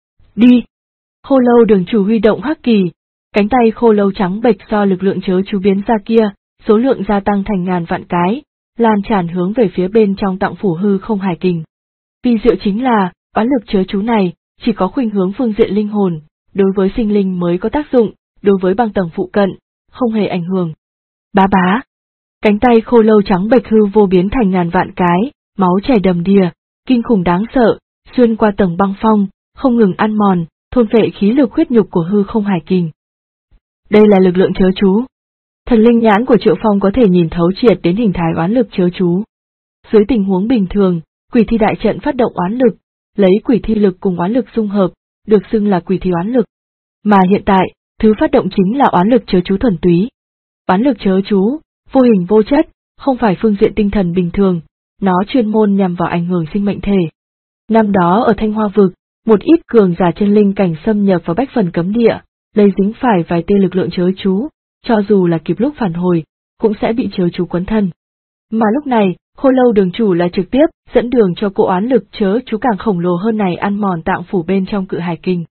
Đi! Khô Lâu đường chủ huy động hắc kỳ, cánh tay khô lâu trắng bệch do lực lượng chớ chú biến ra kia, số lượng gia tăng thành ngàn vạn cái, lan tràn hướng về phía bên trong tạng phủ hư không hải kình. Vì diệu chính là, oán lực chớ chú này, chỉ có khuynh hướng phương diện linh hồn, đối với sinh linh mới có tác dụng, đối với băng tầng phụ cận, không hề ảnh hưởng. Bá bá! Cánh tay khô lâu trắng bệch hư vô biến thành ngàn vạn cái, máu chảy đầm đìa, kinh khủng đáng sợ, xuyên qua tầng băng phong, không ngừng ăn mòn, thôn phệ khí lực huyết nhục của hư không hải kình. Đây là lực lượng chớ chú. Thần linh nhãn của Triệu Phong có thể nhìn thấu triệt đến hình thái oán lực chớ chú. Dưới tình huống bình thường, quỷ thi đại trận phát động oán lực, lấy quỷ thi lực cùng oán lực dung hợp, được xưng là quỷ thi oán lực. Mà hiện tại, thứ phát động chính là oán lực chớ chú thuần túy. Oán lực chớ chú, vô hình vô chất, không phải phương diện tinh thần bình thường, nó chuyên môn nhằm vào ảnh hưởng sinh mệnh thể. Năm đó ở Thanh Hoa Vực, một ít cường giả chân linh cảnh xâm nhập vào bách phần cấm địa, lấy dính phải vài tia lực lượng chớ chú, cho dù là kịp lúc phản hồi, cũng sẽ bị chớ chú quấn thân. Mà lúc này, Khô Lâu đường chủ là trực tiếp dẫn đường cho cỗ oán lực chớ chú càng khổng lồ hơn này ăn mòn tạng phủ bên trong cự hải kình.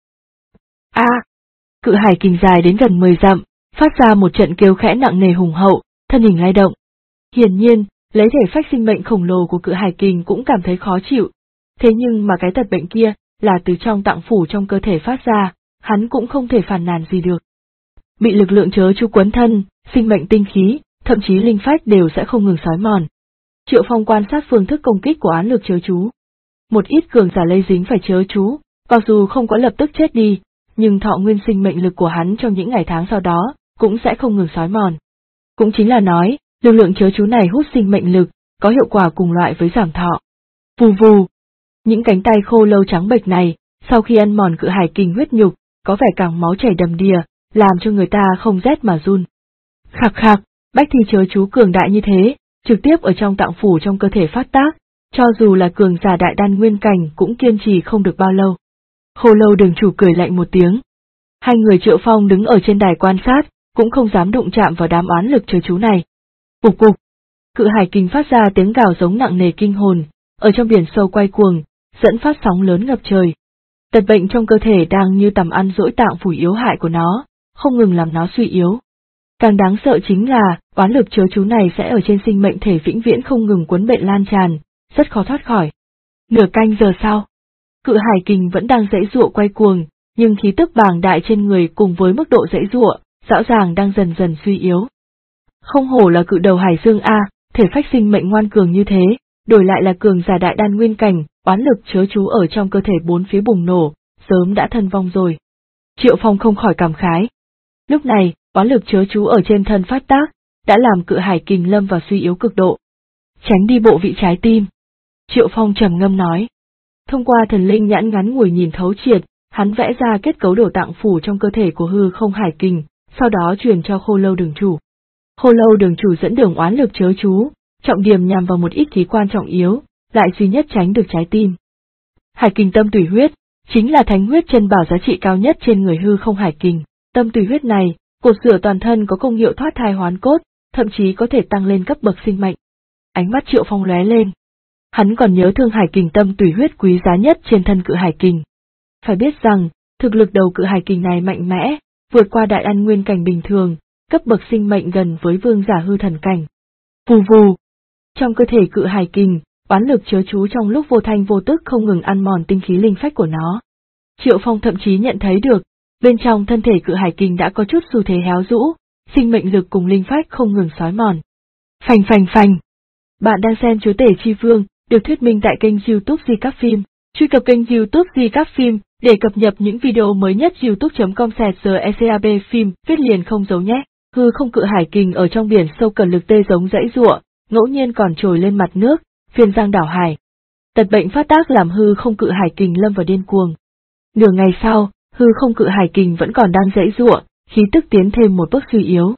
Cự hải kình dài đến gần 10 dặm, phát ra một trận kêu khẽ nặng nề hùng hậu, thân hình lay động. Hiển nhiên, lấy thể phách sinh mệnh khổng lồ của cự hải kình cũng cảm thấy khó chịu. Thế nhưng mà cái tật bệnh kia là từ trong tạng phủ trong cơ thể phát ra, hắn cũng không thể phàn nàn gì được. Bị lực lượng chớ chú quấn thân, sinh mệnh tinh khí, thậm chí linh phách đều sẽ không ngừng xói mòn. Triệu Phong quan sát phương thức công kích của oán lực chớ chú. Một ít cường giả lây dính phải chớ chú, mặc dù không có lập tức chết đi, nhưng thọ nguyên sinh mệnh lực của hắn trong những ngày tháng sau đó, cũng sẽ không ngừng xói mòn. Cũng chính là nói, lực lượng chớ chú này hút sinh mệnh lực, có hiệu quả cùng loại với giảm thọ. Vù vù. Những cánh tay khô lâu trắng bệch này, sau khi ăn mòn cự hải kình huyết nhục, có vẻ càng máu chảy đầm đìa, làm cho người ta không rét mà run. Khạc khạc, bách thi chớ chú cường đại như thế, trực tiếp ở trong tạng phủ trong cơ thể phát tác, cho dù là cường giả đại đan nguyên cảnh cũng kiên trì không được bao lâu. Khô Lâu đường chủ cười lạnh một tiếng. Hai người Triệu Phong đứng ở trên đài quan sát, cũng không dám đụng chạm vào đám oán lực chớ chú này. Cục cục. Cự hải kình phát ra tiếng gào giống nặng nề kinh hồn, ở trong biển sâu quay cuồng, dẫn phát sóng lớn ngập trời. Tật bệnh trong cơ thể đang như tầm ăn dỗi tạng phủ yếu hại của nó, không ngừng làm nó suy yếu. Càng đáng sợ chính là, oán lực chớ chú này sẽ ở trên sinh mệnh thể vĩnh viễn không ngừng quấn bệnh lan tràn, rất khó thoát khỏi. Nửa canh giờ sau, cự hải kình vẫn đang giãy giụa quay cuồng, nhưng khí tức bàng đại trên người cùng với mức độ giãy giụa, rõ ràng đang dần dần suy yếu. Không hổ là cự đầu hải dương A, thể phách sinh mệnh ngoan cường như thế, đổi lại là cường giả đại đan nguyên cảnh, oán lực chớ chú ở trong cơ thể bốn phía bùng nổ, sớm đã thân vong rồi. Triệu Phong không khỏi cảm khái. Lúc này, oán lực chớ chú ở trên thân phát tác, đã làm cự hải kình lâm vào suy yếu cực độ. Tránh đi bộ vị trái tim. Triệu Phong trầm ngâm nói. Thông qua thần linh nhãn ngắn ngủi nhìn thấu triệt, hắn vẽ ra kết cấu đổ tạng phủ trong cơ thể của hư không hải kình, sau đó truyền cho Khô Lâu đường chủ. Khô Lâu đường chủ dẫn đường oán lực chớ chú, trọng điểm nhằm vào một ít khí quan trọng yếu, lại duy nhất tránh được trái tim. Hải kình tâm tùy huyết, chính là thánh huyết chân bảo giá trị cao nhất trên người hư không hải kình. Tâm tùy huyết này, cột rửa toàn thân có công hiệu thoát thai hoán cốt, thậm chí có thể tăng lên cấp bậc sinh mệnh. Ánh mắt Triệu Phong lóe lên. Hắn còn nhớ thương hải kình tâm tùy huyết quý giá nhất trên thân cự hải kình. Phải biết rằng, thực lực đầu cự hải kình này mạnh mẽ, vượt qua đại ăn nguyên cảnh bình thường, cấp bậc sinh mệnh gần với vương giả hư thần cảnh. Vù vù. Trong cơ thể cự hải kình, oán lực chớ chú trong lúc vô thanh vô tức không ngừng ăn mòn tinh khí linh phách của nó. Triệu Phong thậm chí nhận thấy được, bên trong thân thể cự hải kình đã có chút xu thế héo rũ, sinh mệnh lực cùng linh phách không ngừng xói mòn. Phành phành phành. Bạn đang xem Chúa Tể Chi Vương, được thuyết minh tại kênh YouTube Di Các Phim. Truy cập kênh YouTube Di Các Phim để cập nhật những video mới nhất. youtube.com/recab phim viết liền không dấu nhé. Hư không cự hải kình ở trong biển sâu cần lực tê giống dãy giụa, ngẫu nhiên còn trồi lên mặt nước, phiên giang đảo hải. Tật bệnh phát tác làm hư không cự hải kình lâm vào điên cuồng. Nửa ngày sau, hư không cự hải kình vẫn còn đang dãy giụa, khí tức tiến thêm một bước suy yếu.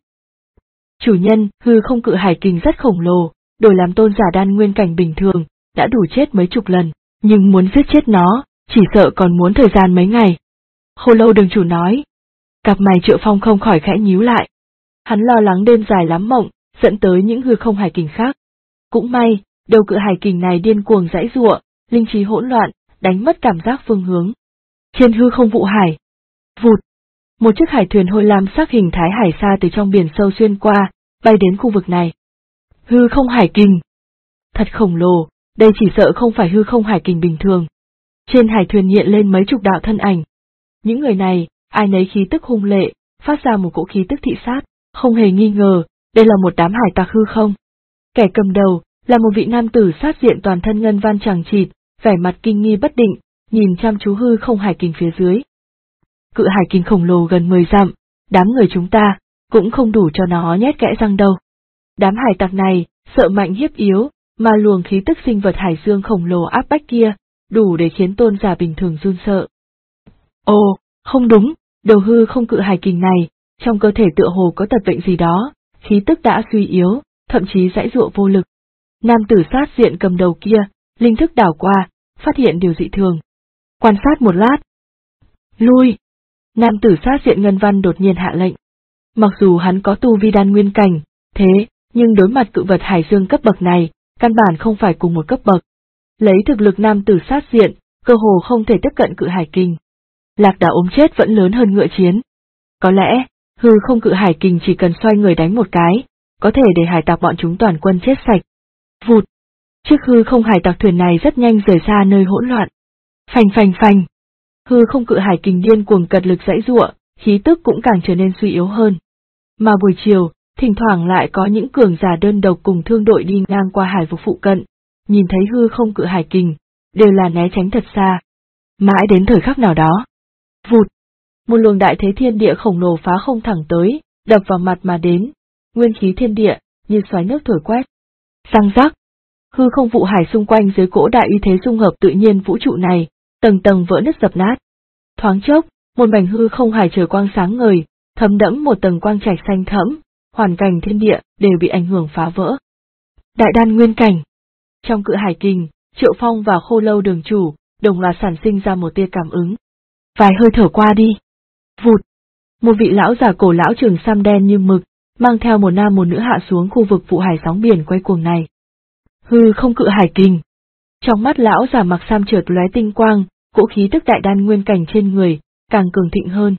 Chủ nhân, hư không cự hải kình rất khổng lồ, đổi làm tôn giả đan nguyên cảnh bình thường, đã đủ chết mấy chục lần, nhưng muốn giết chết nó, chỉ sợ còn muốn thời gian mấy ngày. Khô Lâu đường chủ nói. Cặp mày Triệu Phong không khỏi khẽ nhíu lại. Hắn lo lắng đêm dài lắm mộng, dẫn tới những hư không hải kình khác. Cũng may, đầu cự hải kình này điên cuồng dãy giụa, linh trí hỗn loạn, đánh mất cảm giác phương hướng. Trên hư không vụ hải. Vụt. Một chiếc hải thuyền hôi lam sắc hình thái hải xa từ trong biển sâu xuyên qua, bay đến khu vực này. Hư không hải kình. Thật khổng lồ, đây chỉ sợ không phải hư không hải kình bình thường. Trên hải thuyền hiện lên mấy chục đạo thân ảnh. Những người này, ai nấy khí tức hung lệ, phát ra một cỗ khí tức thị sát, không hề nghi ngờ, đây là một đám hải tặc hư không. Kẻ cầm đầu, là một vị nam tử sát diện toàn thân ngân van chằng chịt, vẻ mặt kinh nghi bất định, nhìn chăm chú hư không hải kình phía dưới. Cự hải kình khổng lồ gần 10 dặm, đám người chúng ta cũng không đủ cho nó nhét kẽ răng đâu. Đám hải tặc này sợ mạnh hiếp yếu, mà luồng khí tức sinh vật hải dương khổng lồ áp bách kia đủ để khiến tôn giả bình thường run sợ. Ồ, không đúng, đầu hư không cự hải kình này, trong cơ thể tựa hồ có tật bệnh gì đó, khí tức đã suy yếu, thậm chí giãy giụa vô lực. Nam tử sát diện cầm đầu kia, linh thức đảo qua, phát hiện điều dị thường. Quan sát một lát. Lui! Nam tử sát diện ngân văn đột nhiên hạ lệnh. Mặc dù hắn có tu vi đan nguyên cảnh, thế, nhưng đối mặt cự vật hải dương cấp bậc này, căn bản không phải cùng một cấp bậc. Lấy thực lực nam tử sát diện, cơ hồ không thể tiếp cận cự hải kình. Lạc đà ốm chết vẫn lớn hơn ngựa chiến. Có lẽ, hư không cự hải kình chỉ cần xoay người đánh một cái, có thể để hải tặc bọn chúng toàn quân chết sạch. Vụt! Chiếc hư không hải tặc thuyền này rất nhanh rời xa nơi hỗn loạn. Phành phành phành! Hư không cự hải kình điên cuồng cật lực giãy giụa, khí tức cũng càng trở nên suy yếu hơn. Mà buổi chiều, thỉnh thoảng lại có những cường giả đơn độc cùng thương đội đi ngang qua hải vực phụ cận, nhìn thấy hư không cự hải kình, đều là né tránh thật xa. Mãi đến thời khắc nào đó. Vụt! Một luồng đại thế thiên địa khổng lồ phá không thẳng tới, đập vào mặt mà đến, nguyên khí thiên địa, như xoáy nước thổi quét. Răng rắc! Hư không vụ hải xung quanh dưới cỗ đại uy thế dung hợp tự nhiên vũ trụ này, tầng tầng vỡ nứt dập nát. Thoáng chốc, một mảnh hư không hải trời quang sáng ngời, thấm đẫm một tầng quang trạch xanh thẫm, hoàn cảnh thiên địa đều bị ảnh hưởng phá vỡ. Đại đan nguyên cảnh. Trong cự hải kình, Triệu Phong và Khô Lâu đường chủ, đồng loạt sản sinh ra một tia cảm ứng. Vài hơi thở qua đi. Vụt! Một vị lão già cổ lão trường sam đen như mực, mang theo một nam một nữ hạ xuống khu vực vụ hải sóng biển quay cuồng này. Hư không cự hải kình. Trong mắt lão già mặc sam chợt lóe tinh quang, cỗ khí tức đại đan nguyên cảnh trên người, càng cường thịnh hơn.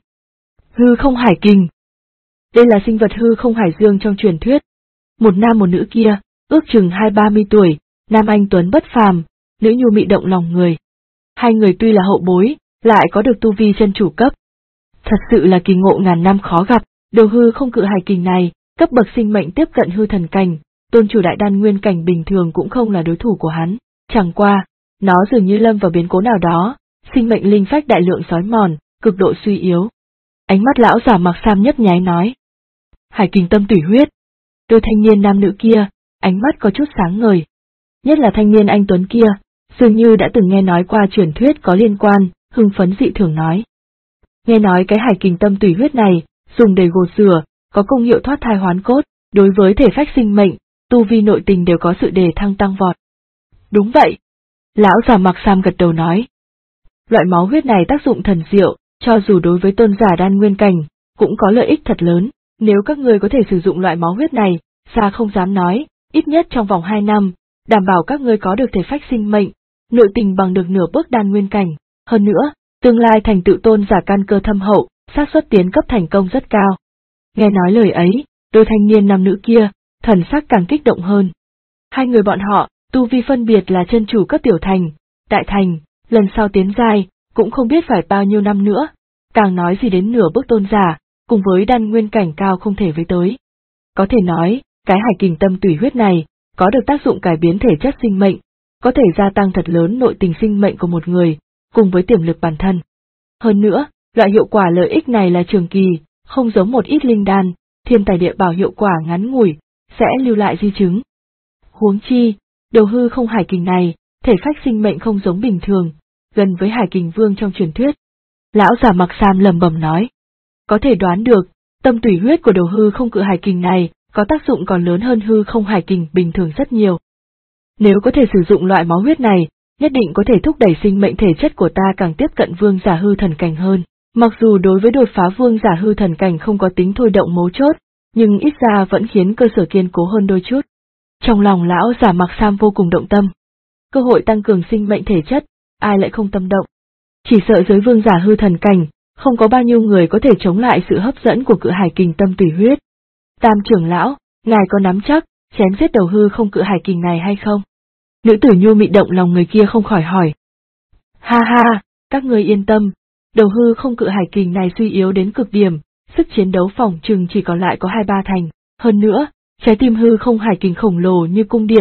Hư không hải kình. Đây là sinh vật hư không hải dương trong truyền thuyết. Một nam một nữ kia, ước chừng 20-30 tuổi, nam anh tuấn bất phàm, nữ nhu mị động lòng người. Hai người tuy là hậu bối, lại có được tu vi chân chủ cấp. Thật sự là kỳ ngộ ngàn năm khó gặp, đầu hư không cự hải kình này, cấp bậc sinh mệnh tiếp cận hư thần cảnh, tôn chủ đại đan nguyên cảnh bình thường cũng không là đối thủ của hắn, chẳng qua, nó dường như lâm vào biến cố nào đó, sinh mệnh linh phách đại lượng xói mòn, cực độ suy yếu. Ánh mắt lão giả mặc sam nhấp nháy nói. Hải kình tâm tủy huyết. Đôi thanh niên nam nữ kia, ánh mắt có chút sáng ngời. Nhất là thanh niên anh tuấn kia, dường như đã từng nghe nói qua truyền thuyết có liên quan, hưng phấn dị thường nói. Nghe nói cái hải kình tâm tủy huyết này, dùng để gột rửa, có công hiệu thoát thai hoán cốt, đối với thể phách sinh mệnh, tu vi nội tình đều có sự đề thăng tăng vọt. Đúng vậy. Lão già mặc sam gật đầu nói. Loại máu huyết này tác dụng thần diệu, cho dù đối với tôn giả đan nguyên cảnh, cũng có lợi ích thật lớn. Nếu các người có thể sử dụng loại máu huyết này, xa không dám nói, ít nhất trong vòng 2 năm, đảm bảo các ngươi có được thể phách sinh mệnh, nội tình bằng được nửa bước đan nguyên cảnh. Hơn nữa, tương lai thành tựu tôn giả căn cơ thâm hậu, xác suất tiến cấp thành công rất cao. Nghe nói lời ấy, đôi thanh niên nam nữ kia, thần sắc càng kích động hơn. Hai người bọn họ, tu vi phân biệt là chân chủ cấp tiểu thành, đại thành, lần sau tiến giai, cũng không biết phải bao nhiêu năm nữa, càng nói gì đến nửa bước tôn giả, cùng với đan nguyên cảnh cao không thể với tới. Có thể nói, cái hải kình tâm tủy huyết này, có được tác dụng cải biến thể chất sinh mệnh, có thể gia tăng thật lớn nội tình sinh mệnh của một người, cùng với tiềm lực bản thân. Hơn nữa, loại hiệu quả lợi ích này là trường kỳ, không giống một ít linh đan, thiên tài địa bảo hiệu quả ngắn ngủi, sẽ lưu lại di chứng. Huống chi, đầu hư không hải kình này, thể phách sinh mệnh không giống bình thường, gần với hải kình vương trong truyền thuyết. Lão già mặc sam lẩm bẩm nói. Có thể đoán được, tâm tủy huyết của đầu hư không cự hải kình này, có tác dụng còn lớn hơn hư không hải kình bình thường rất nhiều. Nếu có thể sử dụng loại máu huyết này, nhất định có thể thúc đẩy sinh mệnh thể chất của ta càng tiếp cận vương giả hư thần cảnh hơn. Mặc dù đối với đột phá vương giả hư thần cảnh không có tính thôi động mấu chốt, nhưng ít ra vẫn khiến cơ sở kiên cố hơn đôi chút. Trong lòng lão giả mặc sam vô cùng động tâm. Cơ hội tăng cường sinh mệnh thể chất, ai lại không tâm động. Chỉ sợ giới vương giả hư thần cảnh, không có bao nhiêu người có thể chống lại sự hấp dẫn của cự hải kình tâm tùy huyết. Tam trưởng lão, ngài có nắm chắc, chém giết đầu hư không cự hải kình này hay không? Nữ tử nhu mị động lòng người kia không khỏi hỏi. Ha ha, các người yên tâm, đầu hư không cự hải kình này suy yếu đến cực điểm, sức chiến đấu phỏng chừng chỉ còn lại có 2-3 thành. Hơn nữa, trái tim hư không hải kình khổng lồ như cung điện,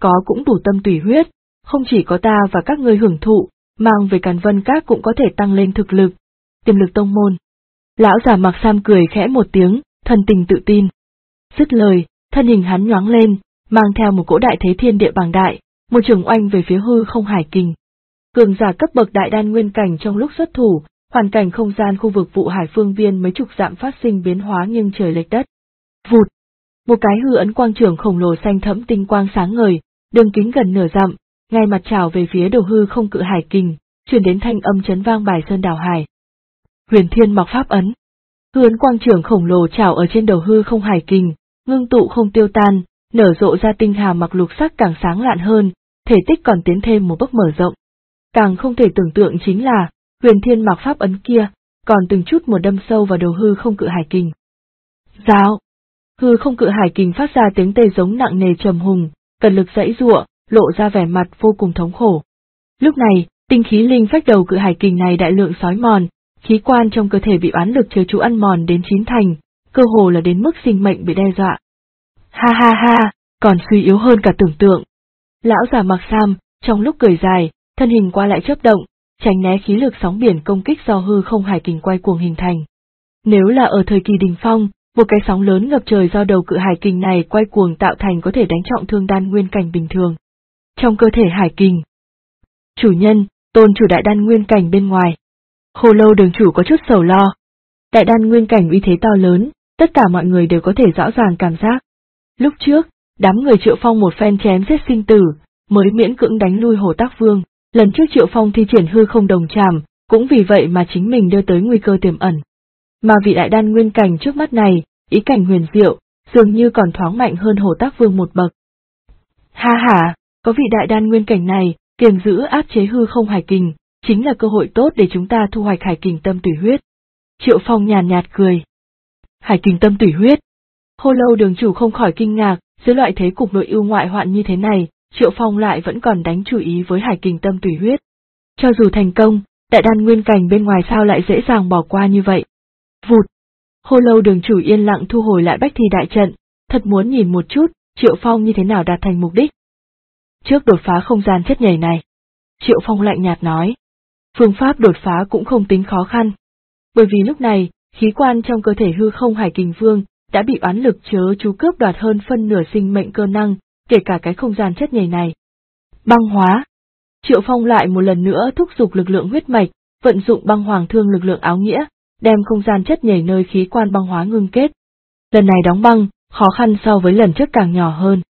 có cũng đủ tâm tùy huyết, không chỉ có ta và các ngươi hưởng thụ, mang về Càn Vân Các cũng có thể tăng lên thực lực, tiềm lực tông môn. Lão già mặc sam cười khẽ một tiếng, thần tình tự tin. Dứt lời, thân hình hắn nhoáng lên, mang theo một cỗ đại thế thiên địa bàng đại, một trường oanh về phía hư không hải kình. Cường giả cấp bậc đại đan nguyên cảnh trong lúc xuất thủ, hoàn cảnh không gian khu vực vụ hải phương viên mấy chục dặm phát sinh biến hóa nghiêng trời lệch đất. Vụt! Một cái hư ấn quang trường khổng lồ xanh thẫm tinh quang sáng ngời, đường kính gần nửa dặm, ngay mặt trào về phía đầu hư không cự hải kình, truyền đến thanh âm chấn vang bài sơn đảo hải. Huyền Thiên mặc pháp ấn. Hư ấn quang trường khổng lồ trào ở trên đầu hư không hải kình, ngưng tụ không tiêu tan, nở rộ ra tinh hà mặc lục sắc càng sáng lạn hơn, thể tích còn tiến thêm một bước mở rộng. Càng không thể tưởng tượng chính là, Huyền Thiên mặc pháp ấn kia, còn từng chút một đâm sâu vào đầu hư không cự hải kình. Rào! Hư không cự hải kình phát ra tiếng tê giống nặng nề trầm hùng, cật lực giãy giụa, lộ ra vẻ mặt vô cùng thống khổ. Lúc này, tinh khí linh phách đầu cự hải kình này đại lượng xói mòn, khí quan trong cơ thể bị oán lực chớ chú ăn mòn đến chín thành, cơ hồ là đến mức sinh mệnh bị đe dọa. Ha ha ha, còn suy yếu hơn cả tưởng tượng. Lão già mặc sam, trong lúc cười dài, thân hình qua lại chớp động, tránh né khí lực sóng biển công kích do hư không hải kình quay cuồng hình thành. Nếu là ở thời kỳ đỉnh phong, một cái sóng lớn ngập trời do đầu cự hải kình này quay cuồng tạo thành có thể đánh trọng thương đan nguyên cảnh bình thường. Trong cơ thể hải kình, chủ nhân, tôn chủ đại đan nguyên cảnh bên ngoài. Khô Lâu đường chủ có chút sầu lo. Đại đan nguyên cảnh uy thế to lớn, tất cả mọi người đều có thể rõ ràng cảm giác. Lúc trước, đám người Triệu Phong một phen chém giết sinh tử, mới miễn cưỡng đánh lui Hồ Tác Vương. Lần trước Triệu Phong thi triển hư không đồng trảm, cũng vì vậy mà chính mình đưa tới nguy cơ tiềm ẩn. Mà vị đại đan nguyên cảnh trước mắt này, ý cảnh huyền diệu, dường như còn thoáng mạnh hơn Hồ Tác Vương một bậc. Ha ha, có vị đại đan nguyên cảnh này, kiềm giữ áp chế hư không hải kình, chính là cơ hội tốt để chúng ta thu hoạch hải kình tâm tùy huyết. Triệu Phong nhàn nhạt cười. Hải kình tâm tùy huyết. Khô Lâu đường chủ không khỏi kinh ngạc, dưới loại thế cục nội ưu ngoại hoạn như thế này, Triệu Phong lại vẫn còn đánh chú ý với hải kình tâm tùy huyết. Cho dù thành công, đại đan nguyên cảnh bên ngoài sao lại dễ dàng bỏ qua như vậy. Vụt! Khô Lâu đường chủ yên lặng thu hồi lại bách thi đại trận, thật muốn nhìn một chút, Triệu Phong như thế nào đạt thành mục đích. Trước đột phá không gian chất nhảy này, Triệu Phong lạnh nhạt nói. Phương pháp đột phá cũng không tính khó khăn. Bởi vì lúc này, khí quan trong cơ thể hư không hải kình vương, đã bị oán lực chớ chú cướp đoạt hơn phân nửa sinh mệnh cơ năng, kể cả cái không gian chất nhảy này. Băng hóa. Triệu Phong lại một lần nữa thúc giục lực lượng huyết mạch, vận dụng băng hoàng thương lực lượng áo nghĩa, đem không gian chất nhảy nơi khí quan băng hóa ngưng kết. Lần này đóng băng, khó khăn so với lần trước càng nhỏ hơn.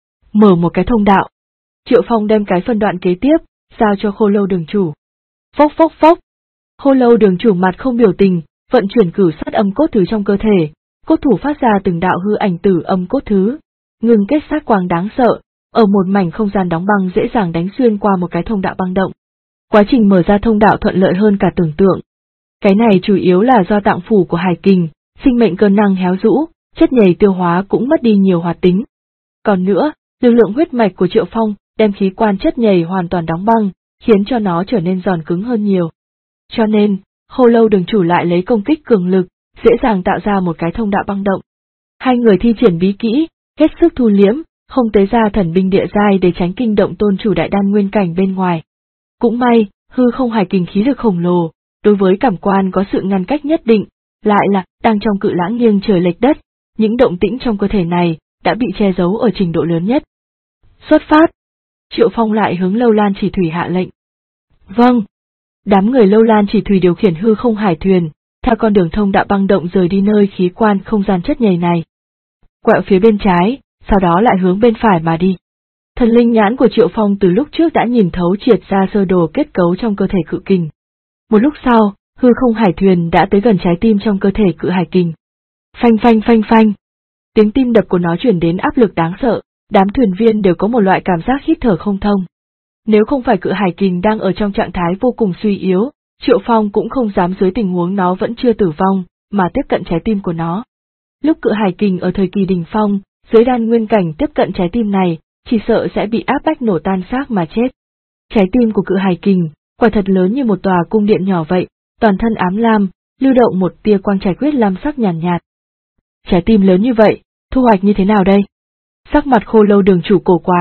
Mở một cái thông đạo. Triệu Phong đem cái phân đoạn kế tiếp, giao cho Khô Lâu đường chủ. Phốc phốc phốc. Khô Lâu đường chủ mặt không biểu tình, vận chuyển cửu sát âm cốt thứ trong cơ thể, cốt thủ phát ra từng đạo hư ảnh tử âm cốt thứ, ngưng kết sát quang đáng sợ, ở một mảnh không gian đóng băng dễ dàng đánh xuyên qua một cái thông đạo băng động. Quá trình mở ra thông đạo thuận lợi hơn cả tưởng tượng. Cái này chủ yếu là do tạng phủ của hải kình, sinh mệnh cơ năng héo rũ, chất nhầy tiêu hóa cũng mất đi nhiều hoạt tính. Còn nữa, lực lượng huyết mạch của Triệu Phong đem khí quan chất nhầy hoàn toàn đóng băng, khiến cho nó trở nên giòn cứng hơn nhiều. Cho nên, Khô Lâu đường chủ lại lấy công kích cường lực, dễ dàng tạo ra một cái thông đạo băng động. Hai người thi triển bí kỹ, hết sức thu liễm, không tế ra thần binh địa giai để tránh kinh động tôn chủ đại đan nguyên cảnh bên ngoài. Cũng may, hư không hải kình khí lực khổng lồ, đối với cảm quan có sự ngăn cách nhất định, lại là đang trong cự lãng nghiêng trời lệch đất, những động tĩnh trong cơ thể này đã bị che giấu ở trình độ lớn nhất. Xuất phát! Triệu Phong lại hướng Lâu Lan Chỉ Thủy hạ lệnh. Vâng! Đám người Lâu Lan Chỉ Thủy điều khiển hư không hải thuyền, theo con đường thông đạo băng động rời đi nơi khí quan không gian chất nhầy này. Quẹo phía bên trái, sau đó lại hướng bên phải mà đi. Thần linh nhãn của Triệu Phong từ lúc trước đã nhìn thấu triệt ra sơ đồ kết cấu trong cơ thể cự kình. Một lúc sau, hư không hải thuyền đã tới gần trái tim trong cơ thể cự hải kình. Phanh phanh phanh phanh. Tiếng tim đập của nó truyền đến áp lực đáng sợ, đám thuyền viên đều có một loại cảm giác hít thở không thông. Nếu không phải cự hải kình đang ở trong trạng thái vô cùng suy yếu, Triệu Phong cũng không dám dưới tình huống nó vẫn chưa tử vong, mà tiếp cận trái tim của nó. Lúc cự hải kình ở thời kỳ đỉnh phong, dưới đan nguyên cảnh tiếp cận trái tim này, chỉ sợ sẽ bị áp bách nổ tan xác mà chết. Trái tim của cự hải kình, quả thật lớn như một tòa cung điện nhỏ vậy, toàn thân ám lam, lưu động một tia quang trạch huyết lam sắc nhàn nhạt. Trái tim lớn như vậy, thu hoạch như thế nào đây? Sắc mặt Khô Lâu đường chủ cổ quái,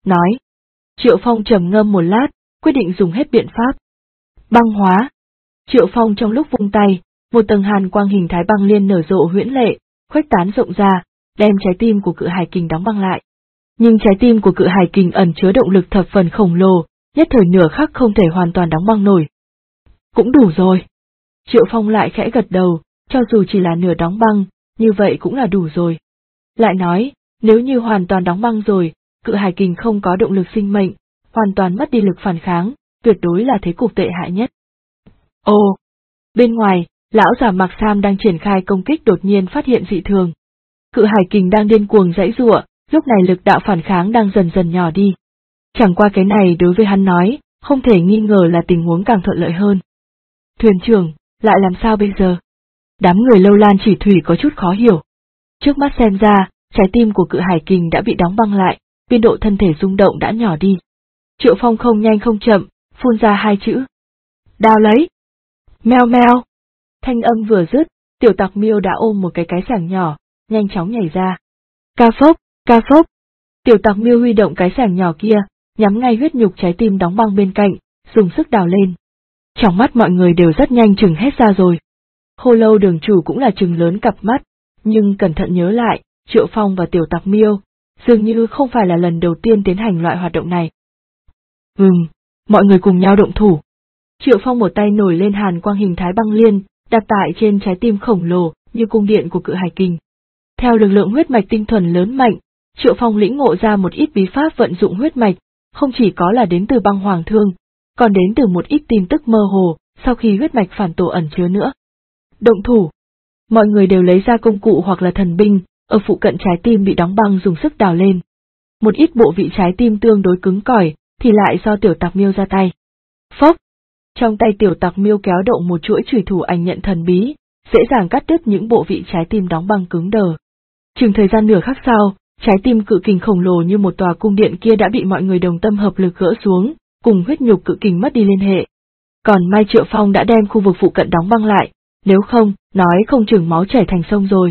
nói. Triệu Phong trầm ngâm một lát, quyết định dùng hết biện pháp. Băng hóa. Triệu Phong trong lúc vung tay, một tầng hàn quang hình thái băng liên nở rộ huyễn lệ, khuếch tán rộng ra, đem trái tim của Cự Hải Kình đóng băng lại. Nhưng trái tim của Cự Hải Kình ẩn chứa động lực thập phần khổng lồ, nhất thời nửa khắc không thể hoàn toàn đóng băng nổi. Cũng đủ rồi. Triệu Phong lại khẽ gật đầu, cho dù chỉ là nửa đóng băng, như vậy cũng là đủ rồi. Lại nói, nếu như hoàn toàn đóng băng rồi, Cự Hải Kình không có động lực sinh mệnh, hoàn toàn mất đi lực phản kháng, tuyệt đối là thế cục tệ hại nhất. Ồ! Bên ngoài, lão già mặc sam đang triển khai công kích đột nhiên phát hiện dị thường. Cự Hải Kình đang điên cuồng giãy giụa, lúc này lực đạo phản kháng đang dần dần nhỏ đi. Chẳng qua cái này đối với hắn nói, không thể nghi ngờ là tình huống càng thuận lợi hơn. Thuyền trưởng, lại làm sao bây giờ? Đám người Lâu Lan Chỉ Thủy có chút khó hiểu. Trước mắt xem ra, trái tim của Cự Hải Kình đã bị đóng băng lại, biên độ thân thể rung động đã nhỏ đi. Triệu Phong không nhanh không chậm, phun ra hai chữ. Đao lấy! Meo meo! Thanh âm vừa dứt, tiểu tặc miêu đã ôm một cái sảng nhỏ, nhanh chóng nhảy ra. Ca phốc, ca phốc! Tiểu tặc miêu huy động cái sảng nhỏ kia, nhắm ngay huyết nhục trái tim đóng băng bên cạnh, dùng sức đào lên. Trong mắt mọi người đều rất nhanh trừng hết ra rồi. Khô Lâu đường chủ cũng là trừng lớn cặp mắt, nhưng cẩn thận nhớ lại, Triệu Phong và tiểu tặc miêu, dường như không phải là lần đầu tiên tiến hành loại hoạt động này. Mọi người cùng nhau động thủ. Triệu Phong một tay nổi lên hàn quang hình thái băng liên, đặt tại trên trái tim khổng lồ, như cung điện của Cự Hải Kình. Theo lực lượng huyết mạch tinh thuần lớn mạnh, Triệu Phong lĩnh ngộ ra một ít bí pháp vận dụng huyết mạch, không chỉ có là đến từ băng hoàng thương, còn đến từ một ít tin tức mơ hồ, sau khi huyết mạch phản tổ ẩn chứa nữa. Động thủ. Mọi người đều lấy ra công cụ hoặc là thần binh, ở phụ cận trái tim bị đóng băng dùng sức đào lên. Một ít bộ vị trái tim tương đối cứng cỏi, thì lại do tiểu tặc miêu ra tay. Phốc! Trong tay tiểu tặc miêu kéo động một chuỗi chùy thủ ảnh nhận thần bí, dễ dàng cắt đứt những bộ vị trái tim đóng băng cứng đờ. Chừng thời gian nửa khắc sau, trái tim cự kình khổng lồ như một tòa cung điện kia đã bị mọi người đồng tâm hợp lực gỡ xuống, cùng huyết nhục cự kình mất đi liên hệ. Còn may Triệu Phong đã đem khu vực phụ cận đóng băng lại, nếu không, nói không chừng máu chảy thành sông rồi.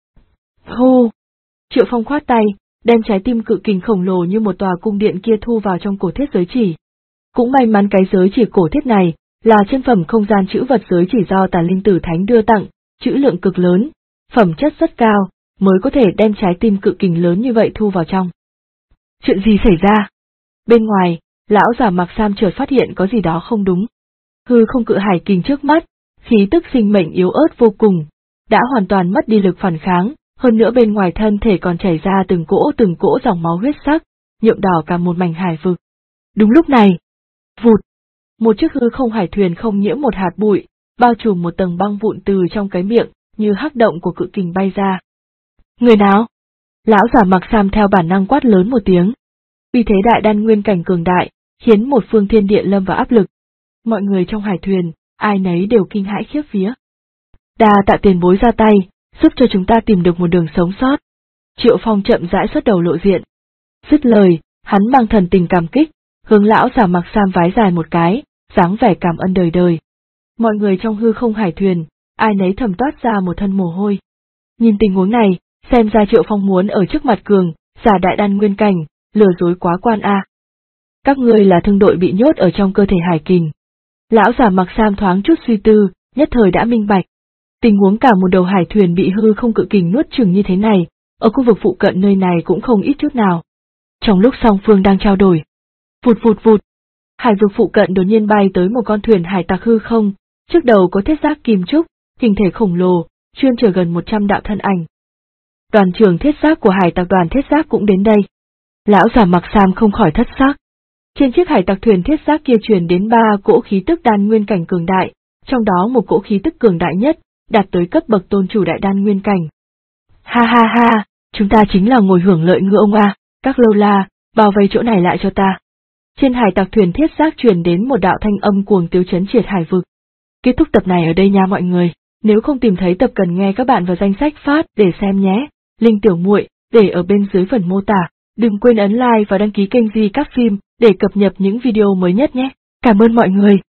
Hô! Triệu Phong khoát tay, đem trái tim cự kình khổng lồ như một tòa cung điện kia thu vào trong cổ thiết giới chỉ. Cũng may mắn cái giới chỉ cổ thiết này là chân phẩm không gian trữ vật giới chỉ do Tà Linh Tử Thánh đưa tặng, trữ lượng cực lớn, phẩm chất rất cao, mới có thể đem trái tim cự kình lớn như vậy thu vào trong. Chuyện gì xảy ra? Bên ngoài, lão già mặc sam chợt phát hiện có gì đó không đúng. Hư không Cự Hải Kình trước mắt, khí tức sinh mệnh yếu ớt vô cùng, đã hoàn toàn mất đi lực phản kháng, hơn nữa bên ngoài thân thể còn chảy ra từng cỗ dòng máu huyết sắc, nhuộm đỏ cả một mảnh hải vực. Đúng lúc này, vụt, một chiếc hư không hải thuyền không nhiễm một hạt bụi, bao trùm một tầng băng vụn từ trong cái miệng, như hắc động của cự kình bay ra. Người nào? Lão giả mặc sam theo bản năng quát lớn một tiếng. Uy thế đại đan nguyên cảnh cường đại, khiến một phương thiên địa lâm vào áp lực. Mọi người trong hải thuyền, ai nấy đều kinh hãi khiếp vía. Đa tạ tiền bối ra tay, giúp cho chúng ta tìm được một đường sống sót. Triệu Phong chậm rãi xuất đầu lộ diện. Dứt lời, hắn mang thần tình cảm kích, hướng lão giả mặc sam vái dài một cái, dáng vẻ cảm ơn đời đời. Mọi người trong hư không hải thuyền, ai nấy thầm toát ra một thân mồ hôi. Nhìn tình huống này, xem ra Triệu Phong muốn ở trước mặt cường, giả đại đan nguyên cảnh, lừa dối quá quan a. Các ngươi là thương đội bị nhốt ở trong cơ thể hải kình. Lão giả mặc sam thoáng chút suy tư, nhất thời đã minh bạch. Tình huống cả một đầu hải thuyền bị hư không cự kình nuốt chửng như thế này, ở khu vực phụ cận nơi này cũng không ít chút nào. Trong lúc song phương đang trao đổi, vụt vụt vụt, hải vực phụ cận đột nhiên bay tới một con thuyền hải tặc hư không, trước đầu có thiết giáp kim trúc, hình thể khổng lồ, chuyên chở gần 100 đạo thân ảnh. Đoàn trưởng thiết giáp của hải tặc đoàn thiết giáp cũng đến đây. Lão giả mặc sam không khỏi thất sắc. Trên chiếc hải tặc thuyền thiết giáp kia truyền đến 3 cỗ khí tức đan nguyên cảnh cường đại, trong đó một cỗ khí tức cường đại nhất, đạt tới cấp bậc tôn chủ đại đan nguyên cảnh. Ha ha ha, chúng ta chính là ngồi hưởng lợi ngư ông a, các lâu la, bao vây chỗ này lại cho ta. Trên hải tặc thuyền thiết giáp truyền đến một đạo thanh âm cuồng tiếu chấn triệt hải vực. Kết thúc tập này ở đây nha mọi người, nếu không tìm thấy tập cần nghe các bạn vào danh sách phát để xem nhé, link tiểu muội để ở bên dưới phần mô tả, đừng quên ấn like và đăng ký kênh Di Các Phim để cập nhật những video mới nhất nhé. Cảm ơn mọi người.